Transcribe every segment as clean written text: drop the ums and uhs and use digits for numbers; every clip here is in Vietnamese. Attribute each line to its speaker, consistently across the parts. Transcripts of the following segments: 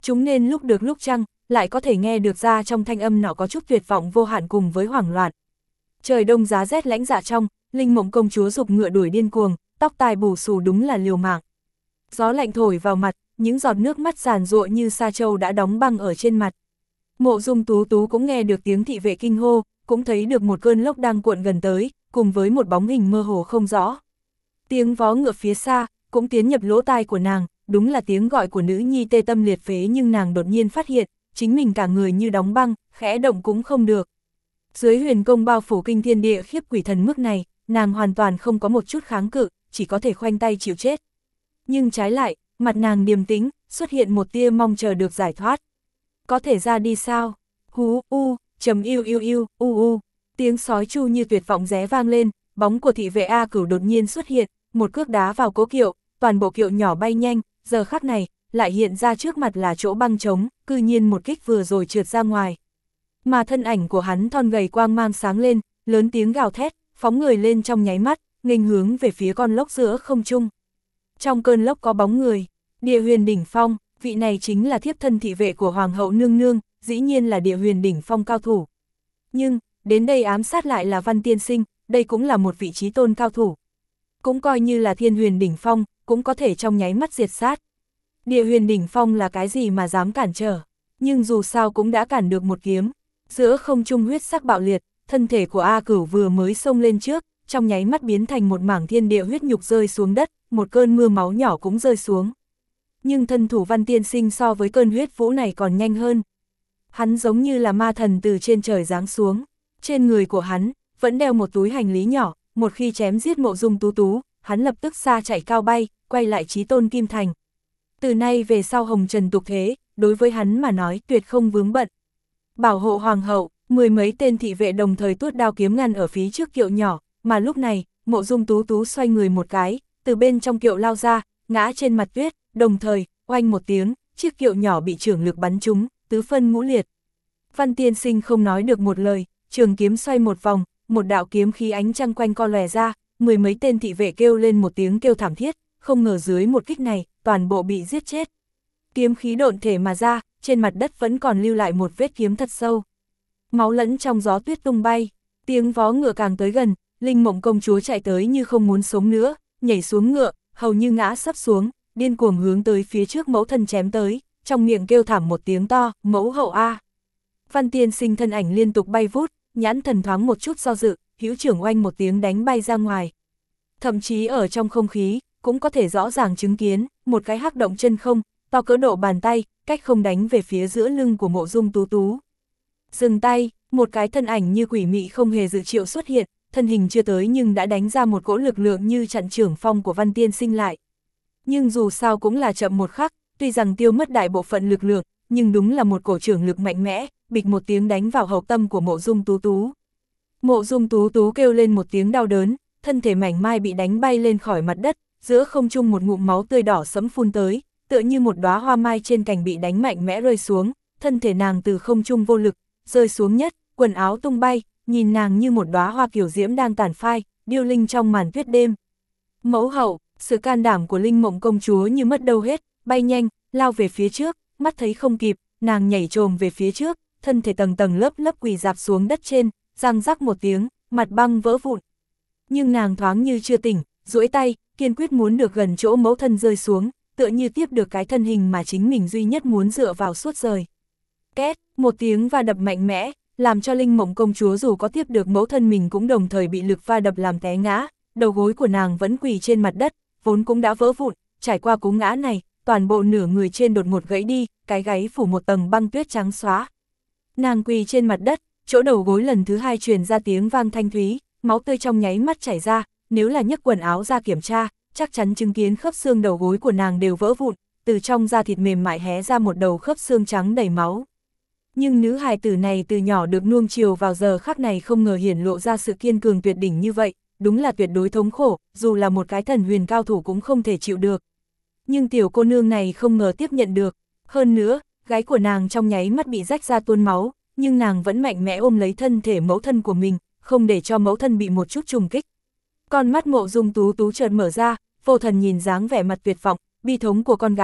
Speaker 1: Chúng nên lúc được lúc chăng, lại có thể nghe được ra trong thanh âm nọ có chút tuyệt vọng vô hạn cùng với hoảng loạn. Trời đông giá rét lãnh dạ trong, Linh Mộng công chúa giục ngựa đuổi điên cuồng, tóc tai bù xù đúng là liều mạng. Gió lạnh thổi vào mặt, những giọt nước mắt giàn giụa như sa châu đã đóng băng ở trên mặt. Mộ Dung Tú Tú cũng nghe được tiếng thị vệ kinh hô, cũng thấy được một cơn lốc đang cuộn gần tới, cùng với một bóng hình mơ hồ không rõ. Tiếng vó ngựa phía xa, cũng tiến nhập lỗ tai của nàng, đúng là tiếng gọi của nữ nhi tê tâm liệt phế, nhưng nàng đột nhiên phát hiện, chính mình cả người như đóng băng, khẽ động cũng không được. Dưới huyền công bao phủ kinh thiên địa khiếp quỷ thần mức này, nàng hoàn toàn không có một chút kháng cự, chỉ có thể khoanh tay chịu chết. Nhưng trái lại, mặt nàng điềm tĩnh, xuất hiện một tia mong chờ được giải thoát. Có thể ra đi sao? Hú u, trầm yêu yêu yêu, u. Tiếng sói chu như tuyệt vọng ré vang lên, bóng của thị vệ A Cửu đột nhiên xuất hiện, một cước đá vào cố kiệu, toàn bộ kiệu nhỏ bay nhanh, giờ khắc này, lại hiện ra trước mặt là chỗ băng trống, cư nhiên một kích vừa rồi trượt ra ngoài. Mà thân ảnh của hắn thon gầy quang mang sáng lên, lớn tiếng gào thét, phóng người lên trong nháy mắt, nghênh hướng về phía con lốc giữa không trung. Trong cơn lốc có bóng người, Địa Huyền đỉnh phong, vị này chính là thiếp thân thị vệ của Hoàng hậu nương nương, dĩ nhiên là Địa Huyền đỉnh phong cao thủ. Nhưng, đến đây ám sát lại là Văn tiên sinh, đây cũng là một vị trí tôn cao thủ. Cũng coi như là Thiên Huyền đỉnh phong, cũng có thể trong nháy mắt diệt sát. Địa Huyền đỉnh phong là cái gì mà dám cản trở, nhưng dù sao cũng đã cản được một kiếm. Giữa không trung huyết sắc bạo liệt, thân thể của A Cửu vừa mới xông lên trước, trong nháy mắt biến thành một mảng thiên địa huyết nhục rơi xuống đất, một cơn mưa máu nhỏ cũng rơi xuống. Nhưng thân thủ Văn tiên sinh so với cơn huyết vũ này còn nhanh hơn. Hắn giống như là ma thần từ trên trời giáng xuống, trên người của hắn vẫn đeo một túi hành lý nhỏ, một khi chém giết Mộ Dung Tú Tú, hắn lập tức xa chạy cao bay, quay lại chí tôn Kim Thành. Từ nay về sau hồng trần tục thế, đối với hắn mà nói tuyệt không vướng bận. Bảo hộ hoàng hậu, mười mấy tên thị vệ đồng thời tuốt đao kiếm ngăn ở phía trước kiệu nhỏ, mà lúc này, Mộ Dung Tú Tú xoay người một cái, từ bên trong kiệu lao ra, ngã trên mặt tuyết, đồng thời, oanh một tiếng, chiếc kiệu nhỏ bị chưởng lực bắn trúng, tứ phân ngũ liệt. Văn tiên sinh không nói được một lời, trường kiếm xoay một vòng, một đạo kiếm khí ánh trăng quanh co lòe ra, mười mấy tên thị vệ kêu lên một tiếng kêu thảm thiết, không ngờ dưới một kích này, toàn bộ bị giết chết. Kiếm khí độn thể mà ra, trên mặt đất vẫn còn lưu lại một vết kiếm thật sâu. Máu lẫn trong gió tuyết tung bay, tiếng vó ngựa càng tới gần, Linh Mộng công chúa chạy tới như không muốn sống nữa, nhảy xuống ngựa, hầu như ngã sấp xuống, điên cuồng hướng tới phía trước mẫu thân chém tới, trong miệng kêu thảm một tiếng to, mẫu hậu a. Văn tiên sinh thân ảnh liên tục bay vút, nhãn thần thoáng một chút do dự, hữu trưởng oanh một tiếng đánh bay ra ngoài. Thậm chí ở trong không khí, cũng có thể rõ ràng chứng kiến, một cái hắc động chân không, to cỡ độ bàn tay, cách không đánh về phía giữa lưng của Mộ Dung Tú Tú. Dừng tay, một cái thân ảnh như quỷ mị không hề dự triệu xuất hiện, thân hình chưa tới nhưng đã đánh ra một cỗ lực lượng như chặn trưởng phong của Văn tiên sinh lại. Nhưng dù sao cũng là chậm một khắc, tuy rằng tiêu mất đại bộ phận lực lượng, nhưng đúng là một cổ trưởng lực mạnh mẽ, bịch một tiếng đánh vào hậu tâm của Mộ Dung Tú Tú. Mộ Dung Tú Tú kêu lên một tiếng đau đớn, thân thể mảnh mai bị đánh bay lên khỏi mặt đất, giữa không trung một ngụm máu tươi đỏ sẫm phun tới, tựa như một đóa hoa mai trên cành bị đánh mạnh mẽ rơi xuống, thân thể nàng từ không trung vô lực, rơi xuống nhất, quần áo tung bay, nhìn nàng như một đóa hoa kiều diễm đang tàn phai, điêu linh trong màn tuyết đêm. Mẫu hậu, sự can đảm của Linh Mộng công chúa như mất đâu hết, bay nhanh, lao về phía trước, mắt thấy không kịp, nàng nhảy trồm về phía trước, thân thể tầng tầng lớp lớp quỳ dạp xuống đất trên, răng rắc một tiếng, mặt băng vỡ vụn. Nhưng nàng thoáng như chưa tỉnh, duỗi tay, kiên quyết muốn được gần chỗ mẫu thân rơi xuống, tựa như tiếp được cái thân hình mà chính mình duy nhất muốn dựa vào suốt đời. Két, một tiếng va đập mạnh mẽ, làm cho Linh Mộng công chúa dù có tiếp được mẫu thân mình cũng đồng thời bị lực va đập làm té ngã, đầu gối của nàng vẫn quỳ trên mặt đất, vốn cũng đã vỡ vụn, trải qua cú ngã này, toàn bộ nửa người trên đột ngột gãy đi, cái gáy phủ một tầng băng tuyết trắng xóa. Nàng quỳ trên mặt đất, chỗ đầu gối lần thứ hai truyền ra tiếng vang thanh thúy, máu tươi trong nháy mắt chảy ra, nếu là nhấc quần áo ra kiểm tra, chắc chắn chứng kiến khớp xương đầu gối của nàng đều vỡ vụn, từ trong da thịt mềm mại hé ra một đầu khớp xương trắng đầy máu. Nhưng nữ hài tử này từ nhỏ được nuông chiều vào giờ khắc này không ngờ hiển lộ ra sự kiên cường tuyệt đỉnh như vậy, đúng là tuyệt đối thống khổ, dù là một cái thần huyền cao thủ cũng không thể chịu được. Nhưng tiểu cô nương này không ngờ tiếp nhận được, hơn nữa, gáy của nàng trong nháy mắt bị rách ra tuôn máu, nhưng nàng vẫn mạnh mẽ ôm lấy thân thể mẫu thân của mình, không để cho mẫu thân bị một chút trùng kích. Con mắt Mộ Dung Tú Tú chợt mở ra, vô thần nhìn dáng vẻ mặt tuyệt vọng, bi thống của con gái,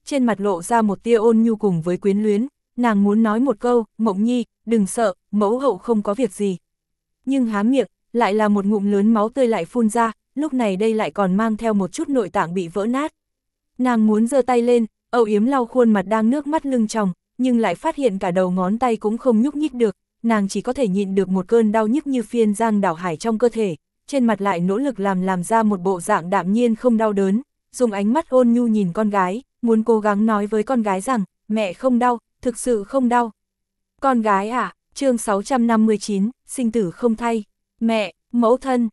Speaker 1: trên mặt lộ ra một tia ôn nhu cùng với quyến luyến, nàng muốn nói một câu, Mộng Nhi, đừng sợ, mẫu hậu không có việc gì. Nhưng há miệng, lại là một ngụm lớn máu tươi lại phun ra, lúc này đây lại còn mang theo một chút nội tạng bị vỡ nát. Nàng muốn giơ tay lên, âu yếm lau khuôn mặt đang nước mắt lưng tròng, nhưng lại phát hiện cả đầu ngón tay cũng không nhúc nhích được, nàng chỉ có thể nhịn được một cơn đau nhức như phiên giang đảo hải trong cơ thể, trên mặt lại nỗ lực làm ra một bộ dạng đạm nhiên không đau đớn, dùng ánh mắt ôn nhu nhìn con gái, muốn cố gắng nói với con gái rằng, mẹ không đau, thực sự không đau. Con gái à, chương 659, sinh tử không thay, mẹ, mẫu thân,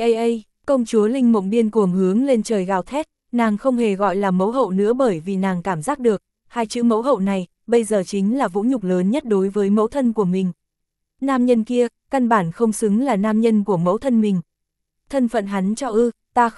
Speaker 1: công chúa Linh Mộng điên cuồng hướng lên trời gào thét, nàng không hề gọi là mẫu hậu nữa bởi vì nàng cảm giác được, hai chữ mẫu hậu này, bây giờ chính là vũ nhục lớn nhất đối với mẫu thân của mình. Nam nhân kia, căn bản không xứng là nam nhân của mẫu thân mình. Thân phận hắn cho ta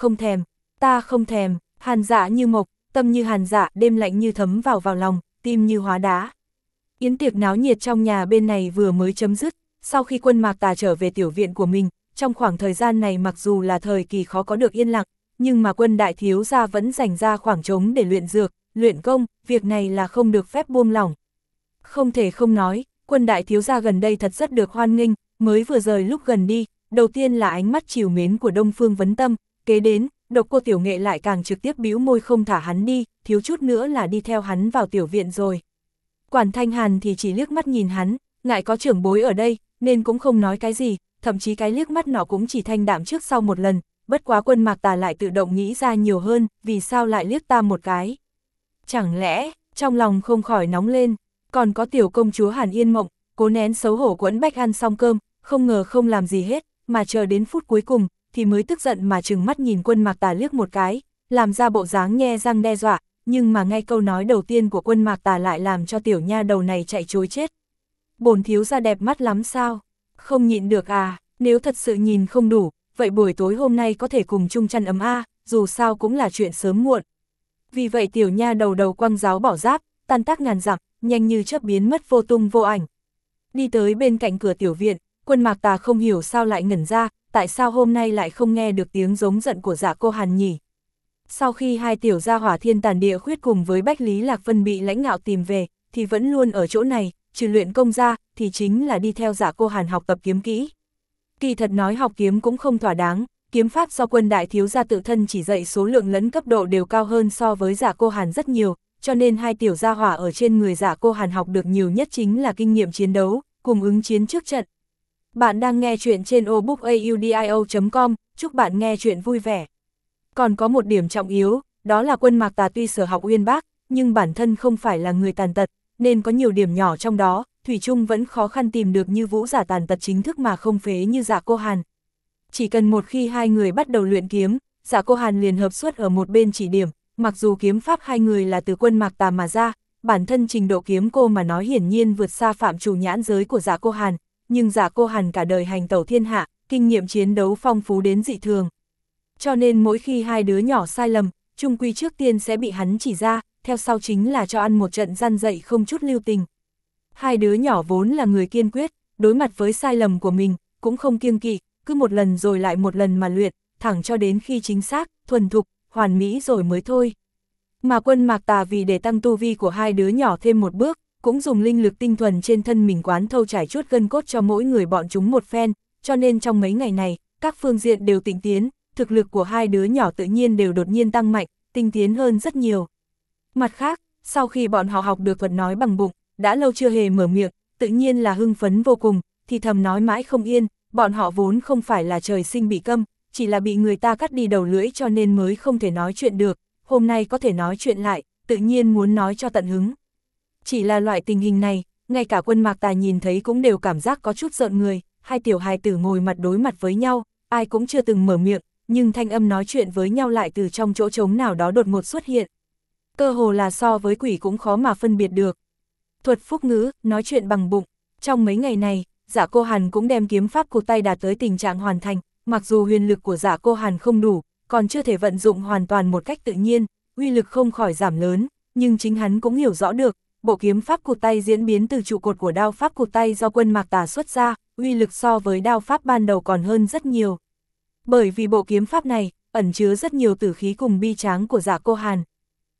Speaker 1: không thèm, Hàn Dạ như mộc, tâm như hàn dạ, đêm lạnh như thấm vào lòng, tim như hóa đá. Yến tiệc náo nhiệt trong nhà bên này vừa mới chấm dứt, sau khi Quân Mạc Tà trở về tiểu viện của mình, trong khoảng thời gian này mặc dù là thời kỳ khó có được yên lặng, nhưng mà Quân đại thiếu gia vẫn dành ra khoảng trống để luyện dược, luyện công, việc này là không được phép buông lỏng. Không thể không nói, Quân đại thiếu gia gần đây thật rất được hoan nghênh, mới vừa rời lúc gần đi, đầu tiên là ánh mắt trìu mến của Đông Phương Vấn Tâm, kế đến, Độc Cô Tiểu Nghệ lại càng trực tiếp bĩu môi không thả hắn đi, thiếu chút nữa là đi theo hắn vào tiểu viện rồi. Quản Thanh Hàn thì chỉ liếc mắt nhìn hắn, ngại có trưởng bối ở đây, nên cũng không nói cái gì, thậm chí cái liếc mắt nọ cũng chỉ thanh đạm trước sau một lần, bất quá Quân Mạc Tà lại tự động nghĩ ra nhiều hơn, vì sao lại liếc ta một cái. Chẳng lẽ, trong lòng không khỏi nóng lên, còn có tiểu công chúa Hàn Yên Mộng, cố nén xấu hổ quẫn bách ăn xong cơm, không ngờ không làm gì hết, mà chờ đến phút cuối cùng, thì mới tức giận mà trừng mắt nhìn Quân Mạc Tà liếc một cái, làm ra bộ dáng nhe răng đe dọa, nhưng mà ngay câu nói đầu tiên của Quân Mạc Tà lại làm cho tiểu nha đầu này chạy trối chết. Bổn thiếu gia đẹp mắt lắm sao? Không nhịn được à, nếu thật sự nhìn không đủ, vậy buổi tối hôm nay có thể cùng chung chăn ấm dù sao cũng là chuyện sớm muộn. Vì vậy tiểu nha đầu quăng giáo bỏ giáp, tan tác ngàn dặm, nhanh như chớp biến mất vô tung vô ảnh. Đi tới bên cạnh cửa tiểu viện, Quân Mạc Tà không hiểu sao lại ngẩn ra, tại sao hôm nay lại không nghe được tiếng giống giận của Dạ Cô Hàn nhỉ? Sau khi hai tiểu gia hỏa Thiên Tàn Địa Khuyết cùng với Bách Lý Lạc Vân bị Lãnh Ngạo tìm về, thì vẫn luôn ở chỗ này, trừ luyện công ra, thì chính là đi theo Dạ Cô Hàn học tập kiếm kỹ. Kỳ thật nói học kiếm cũng không thỏa đáng, kiếm pháp do Quân đại thiếu gia tự thân chỉ dạy số lượng lẫn cấp độ đều cao hơn so với Dạ Cô Hàn rất nhiều, cho nên hai tiểu gia hỏa ở trên người Dạ Cô Hàn học được nhiều nhất chính là kinh nghiệm chiến đấu, cùng ứng chiến trước trận. Bạn đang nghe chuyện trên obookaudio.com, chúc bạn nghe chuyện vui vẻ. Còn có một điểm trọng yếu, đó là Quân Mạc Tà tuy sở học uyên bác, nhưng bản thân không phải là người tàn tật, nên có nhiều điểm nhỏ trong đó, thủy chung vẫn khó khăn tìm được như vũ giả tàn tật chính thức mà không phế như Dạ Cô Hàn. Chỉ cần một khi hai người bắt đầu luyện kiếm, Dạ Cô Hàn liền hợp xuất ở một bên chỉ điểm, mặc dù kiếm pháp hai người là từ Quân Mạc Tà mà ra, bản thân trình độ kiếm cô mà nói hiển nhiên vượt xa phạm trù nhãn giới của Dạ Cô Hàn, nhưng Dạ Cô Hàn cả đời hành tẩu thiên hạ, kinh nghiệm chiến đấu phong phú đến dị thường. Cho nên mỗi khi hai đứa nhỏ sai lầm, chung quy trước tiên sẽ bị hắn chỉ ra, theo sau chính là cho ăn một trận răn dạy không chút lưu tình. Hai đứa nhỏ vốn là người kiên quyết, đối mặt với sai lầm của mình, cũng không kiêng kỵ, cứ một lần rồi lại một lần mà luyện, thẳng cho đến khi chính xác, thuần thục, hoàn mỹ rồi mới thôi. Mà Quân Mạc Tà vì để tăng tu vi của hai đứa nhỏ thêm một bước, cũng dùng linh lực tinh thuần trên thân mình quán thâu trải chuốt gân cốt cho mỗi người bọn chúng một phen, cho nên trong mấy ngày này, các phương diện đều tịnh tiến, thực lực của hai đứa nhỏ tự nhiên đều đột nhiên tăng mạnh, tinh tiến hơn rất nhiều. Mặt khác, sau khi bọn họ học được thuật nói bằng bụng, đã lâu chưa hề mở miệng, tự nhiên là hưng phấn vô cùng, thì thầm nói mãi không yên, bọn họ vốn không phải là trời sinh bị câm, chỉ là bị người ta cắt đi đầu lưỡi cho nên mới không thể nói chuyện được, hôm nay có thể nói chuyện lại, tự nhiên muốn nói cho tận hứng. Chỉ là loại tình hình này, ngay cả Quân Mạc Tà nhìn thấy cũng đều cảm giác có chút rợn người, hai tiểu hài tử ngồi mặt đối mặt với nhau, ai cũng chưa từng mở miệng, nhưng thanh âm nói chuyện với nhau lại từ trong chỗ trống nào đó đột ngột xuất hiện. Cơ hồ là so với quỷ cũng khó mà phân biệt được. Thuật phúc ngữ, nói chuyện bằng bụng. Trong mấy ngày này, Dạ Cô Hàn cũng đem kiếm pháp cụt tay đạt tới tình trạng hoàn thành, mặc dù huyền lực của Dạ Cô Hàn không đủ, còn chưa thể vận dụng hoàn toàn một cách tự nhiên, uy lực không khỏi giảm lớn, nhưng chính hắn cũng hiểu rõ được, bộ kiếm pháp cụt tay diễn biến từ trụ cột của đao pháp cụt tay do Quân Mạc Tà xuất ra, uy lực so với đao pháp ban đầu còn hơn rất nhiều. Bởi vì bộ kiếm pháp này, ẩn chứa rất nhiều tử khí cùng bi tráng của Dạ Cô Hàn.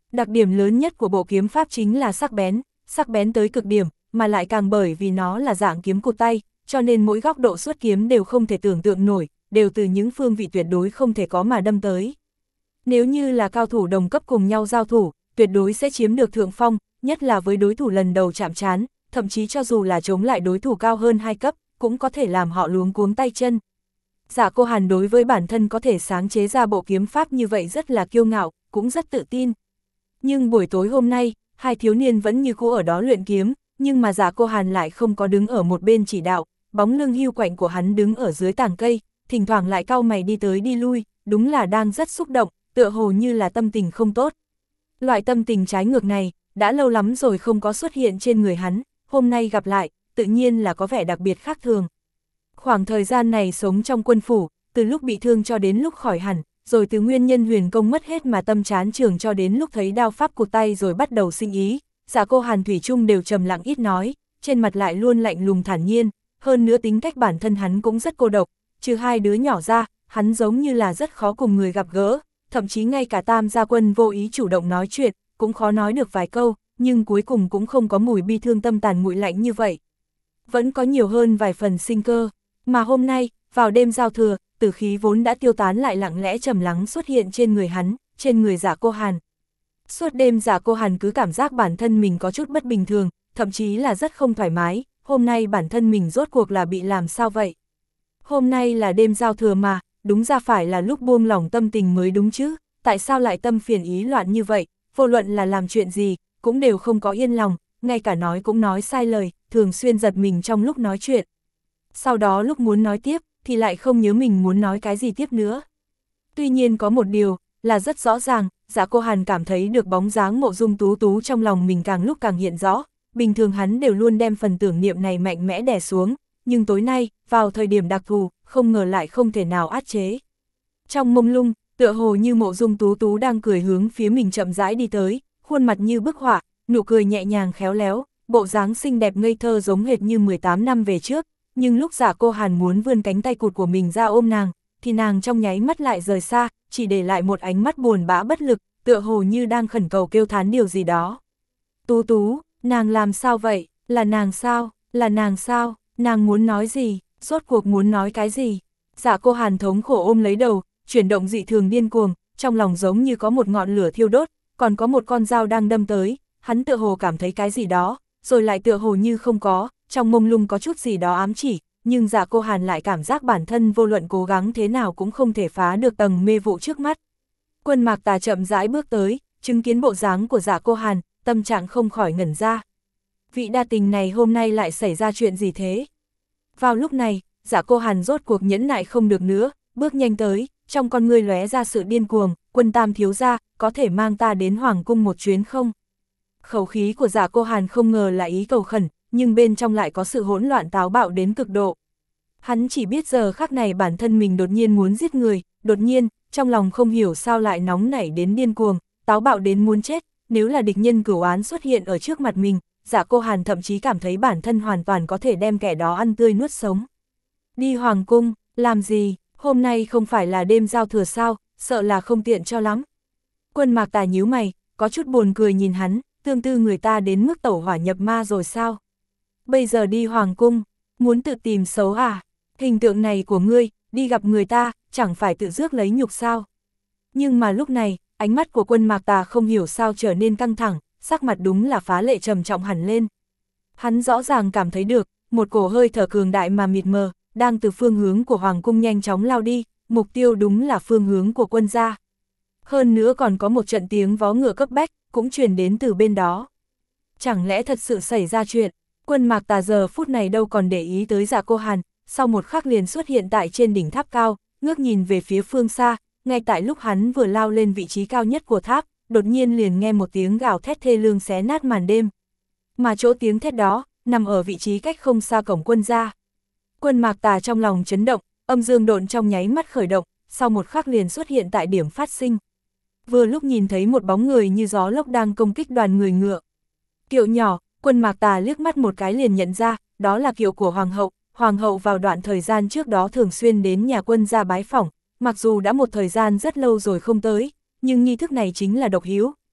Speaker 1: Đặc điểm lớn nhất của bộ kiếm pháp chính là sắc bén tới cực điểm, mà lại càng bởi vì nó là dạng kiếm cụt tay, cho nên mỗi góc độ xuất kiếm đều không thể tưởng tượng nổi, đều từ những phương vị tuyệt đối không thể có mà đâm tới. Nếu như là cao thủ đồng cấp cùng nhau giao thủ, tuyệt đối sẽ chiếm được thượng phong, nhất là với đối thủ lần đầu chạm trán, thậm chí cho dù là chống lại đối thủ cao hơn 2 cấp, cũng có thể làm họ luống cuống tay chân. Dạ Cô Hàn đối với bản thân có thể sáng chế ra bộ kiếm pháp như vậy rất là kiêu ngạo, cũng rất tự tin. Nhưng buổi tối hôm nay, hai thiếu niên vẫn như cũ ở đó luyện kiếm, nhưng mà Dạ Cô Hàn lại không có đứng ở một bên chỉ đạo, bóng lưng hưu quạnh của hắn đứng ở dưới tảng cây, thỉnh thoảng lại cau mày đi tới đi lui, đúng là đang rất xúc động, tựa hồ như là tâm tình không tốt. Loại tâm tình trái ngược này, đã lâu lắm rồi không có xuất hiện trên người hắn, hôm nay gặp lại, tự nhiên là có vẻ đặc biệt khác thường. Khoảng thời gian này sống trong quân phủ, từ lúc bị thương cho đến lúc khỏi hẳn, rồi từ nguyên nhân huyền công mất hết mà tâm chán trường cho đến lúc thấy đao pháp cụt tay rồi bắt đầu sinh ý, Dạ Cô Hàn thủy chung đều trầm lặng ít nói, trên mặt lại luôn lạnh lùng thản nhiên, hơn nữa tính cách bản thân hắn cũng rất cô độc, trừ hai đứa nhỏ ra, hắn giống như là rất khó cùng người gặp gỡ, thậm chí ngay cả Tam gia quân vô ý chủ động nói chuyện, cũng khó nói được vài câu, nhưng cuối cùng cũng không có mùi bi thương tâm tàn nguội lạnh như vậy. Vẫn có nhiều hơn vài phần sinh cơ, mà hôm nay, vào đêm giao thừa, tử khí vốn đã tiêu tán lại lặng lẽ trầm lắng xuất hiện trên người hắn, trên người Dạ Cô Hàn. Suốt đêm Dạ Cô Hàn cứ cảm giác bản thân mình có chút bất bình thường, thậm chí là rất không thoải mái, hôm nay bản thân mình rốt cuộc là bị làm sao vậy? Hôm nay là đêm giao thừa mà, đúng ra phải là lúc buông lỏng tâm tình mới đúng chứ, tại sao lại tâm phiền ý loạn như vậy, vô luận là làm chuyện gì, cũng đều không có yên lòng, ngay cả nói cũng nói sai lời, thường xuyên giật mình trong lúc nói chuyện. Sau đó lúc muốn nói tiếp, thì lại không nhớ mình muốn nói cái gì tiếp nữa. Tuy nhiên có một điều, là rất rõ ràng, Dạ Cô Hàn cảm thấy được bóng dáng Mộ Dung Tú Tú trong lòng mình càng lúc càng hiện rõ, bình thường hắn đều luôn đem phần tưởng niệm này mạnh mẽ đè xuống, nhưng tối nay, vào thời điểm đặc thù, không ngờ lại không thể nào át chế. Trong mông lung, tựa hồ như Mộ Dung Tú Tú đang cười hướng phía mình chậm rãi đi tới, khuôn mặt như bức họa, nụ cười nhẹ nhàng khéo léo, bộ dáng xinh đẹp ngây thơ giống hệt như 18 năm về trước, nhưng lúc Dạ Cô Hàn muốn vươn cánh tay cụt của mình ra ôm nàng, thì nàng trong nháy mắt lại rời xa, chỉ để lại một ánh mắt buồn bã bất lực, tựa hồ như đang khẩn cầu kêu thán điều gì đó. Tú Tú, nàng làm sao vậy, là nàng sao, là nàng sao, nàng muốn nói gì, rốt cuộc muốn nói cái gì? Dạ Cô Hàn thống khổ ôm lấy đầu, chuyển động dị thường điên cuồng, trong lòng giống như có một ngọn lửa thiêu đốt, còn có một con dao đang đâm tới, hắn tựa hồ cảm thấy cái gì đó, rồi lại tựa hồ như không có, trong mông lung có chút gì đó ám chỉ, nhưng Dạ Cô Hàn lại cảm giác bản thân vô luận cố gắng thế nào cũng không thể phá được tầng mê vụ trước mắt. Quân Mạc Tà chậm rãi bước tới, chứng kiến bộ dáng của Dạ Cô Hàn, tâm trạng không khỏi ngẩn ra. Vị đa tình này hôm nay lại xảy ra chuyện gì thế? Vào lúc này, Dạ Cô Hàn rốt cuộc nhẫn nại không được nữa, bước nhanh tới, trong con ngươi lóe ra sự điên cuồng, Quân Tam thiếu gia, có thể mang ta đến Hoàng cung một chuyến không? Khẩu khí của Dạ Cô Hàn không ngờ là ý cầu khẩn, nhưng bên trong lại có sự hỗn loạn táo bạo đến cực độ. Hắn chỉ biết giờ khắc này bản thân mình đột nhiên muốn giết người, đột nhiên, trong lòng không hiểu sao lại nóng nảy đến điên cuồng, táo bạo đến muốn chết, nếu là địch nhân cửu án xuất hiện ở trước mặt mình, Dạ Cô Hàn thậm chí cảm thấy bản thân hoàn toàn có thể đem kẻ đó ăn tươi nuốt sống. Đi Hoàng cung, làm gì, hôm nay không phải là đêm giao thừa sao, sợ là không tiện cho lắm. Quân Mạc Tà nhíu mày, có chút buồn cười nhìn hắn, tương tư người ta đến mức tẩu hỏa nhập ma rồi sao? Bây giờ đi Hoàng cung, muốn tự tìm xấu à? Hình tượng này của ngươi, đi gặp người ta, chẳng phải tự rước lấy nhục sao? Nhưng mà lúc này, ánh mắt của Quân Mạc Tà không hiểu sao trở nên căng thẳng, sắc mặt đúng là phá lệ trầm trọng hẳn lên. Hắn rõ ràng cảm thấy được, một cổ hơi thở cường đại mà mịt mờ, đang từ phương hướng của Hoàng cung nhanh chóng lao đi, mục tiêu đúng là phương hướng của Quân gia. Hơn nữa còn có một trận tiếng vó ngựa cấp bách, cũng truyền đến từ bên đó. Chẳng lẽ thật sự xảy ra chuyện? Quân Mạc Tà giờ phút này đâu còn để ý tới Dạ Cô Hàn, sau một khắc liền xuất hiện tại trên đỉnh tháp cao, ngước nhìn về phía phương xa, ngay tại lúc hắn vừa lao lên vị trí cao nhất của tháp, đột nhiên liền nghe một tiếng gào thét thê lương xé nát màn đêm. Mà chỗ tiếng thét đó, nằm ở vị trí cách không xa cổng Quân gia. Quân Mạc Tà trong lòng chấn động, âm dương độn trong nháy mắt khởi động, sau một khắc liền xuất hiện tại điểm phát sinh. Vừa lúc nhìn thấy một bóng người như gió lốc đang công kích đoàn người ngựa. Kiệu nhỏ, Quân Mạc Tà liếc mắt một cái liền nhận ra, đó là kiệu của Hoàng hậu. Hoàng hậu vào đoạn thời gian trước đó thường xuyên đến nhà Quân gia bái phỏng, mặc dù đã một thời gian rất lâu rồi không tới, nhưng nghi thức này chính là độc hữu,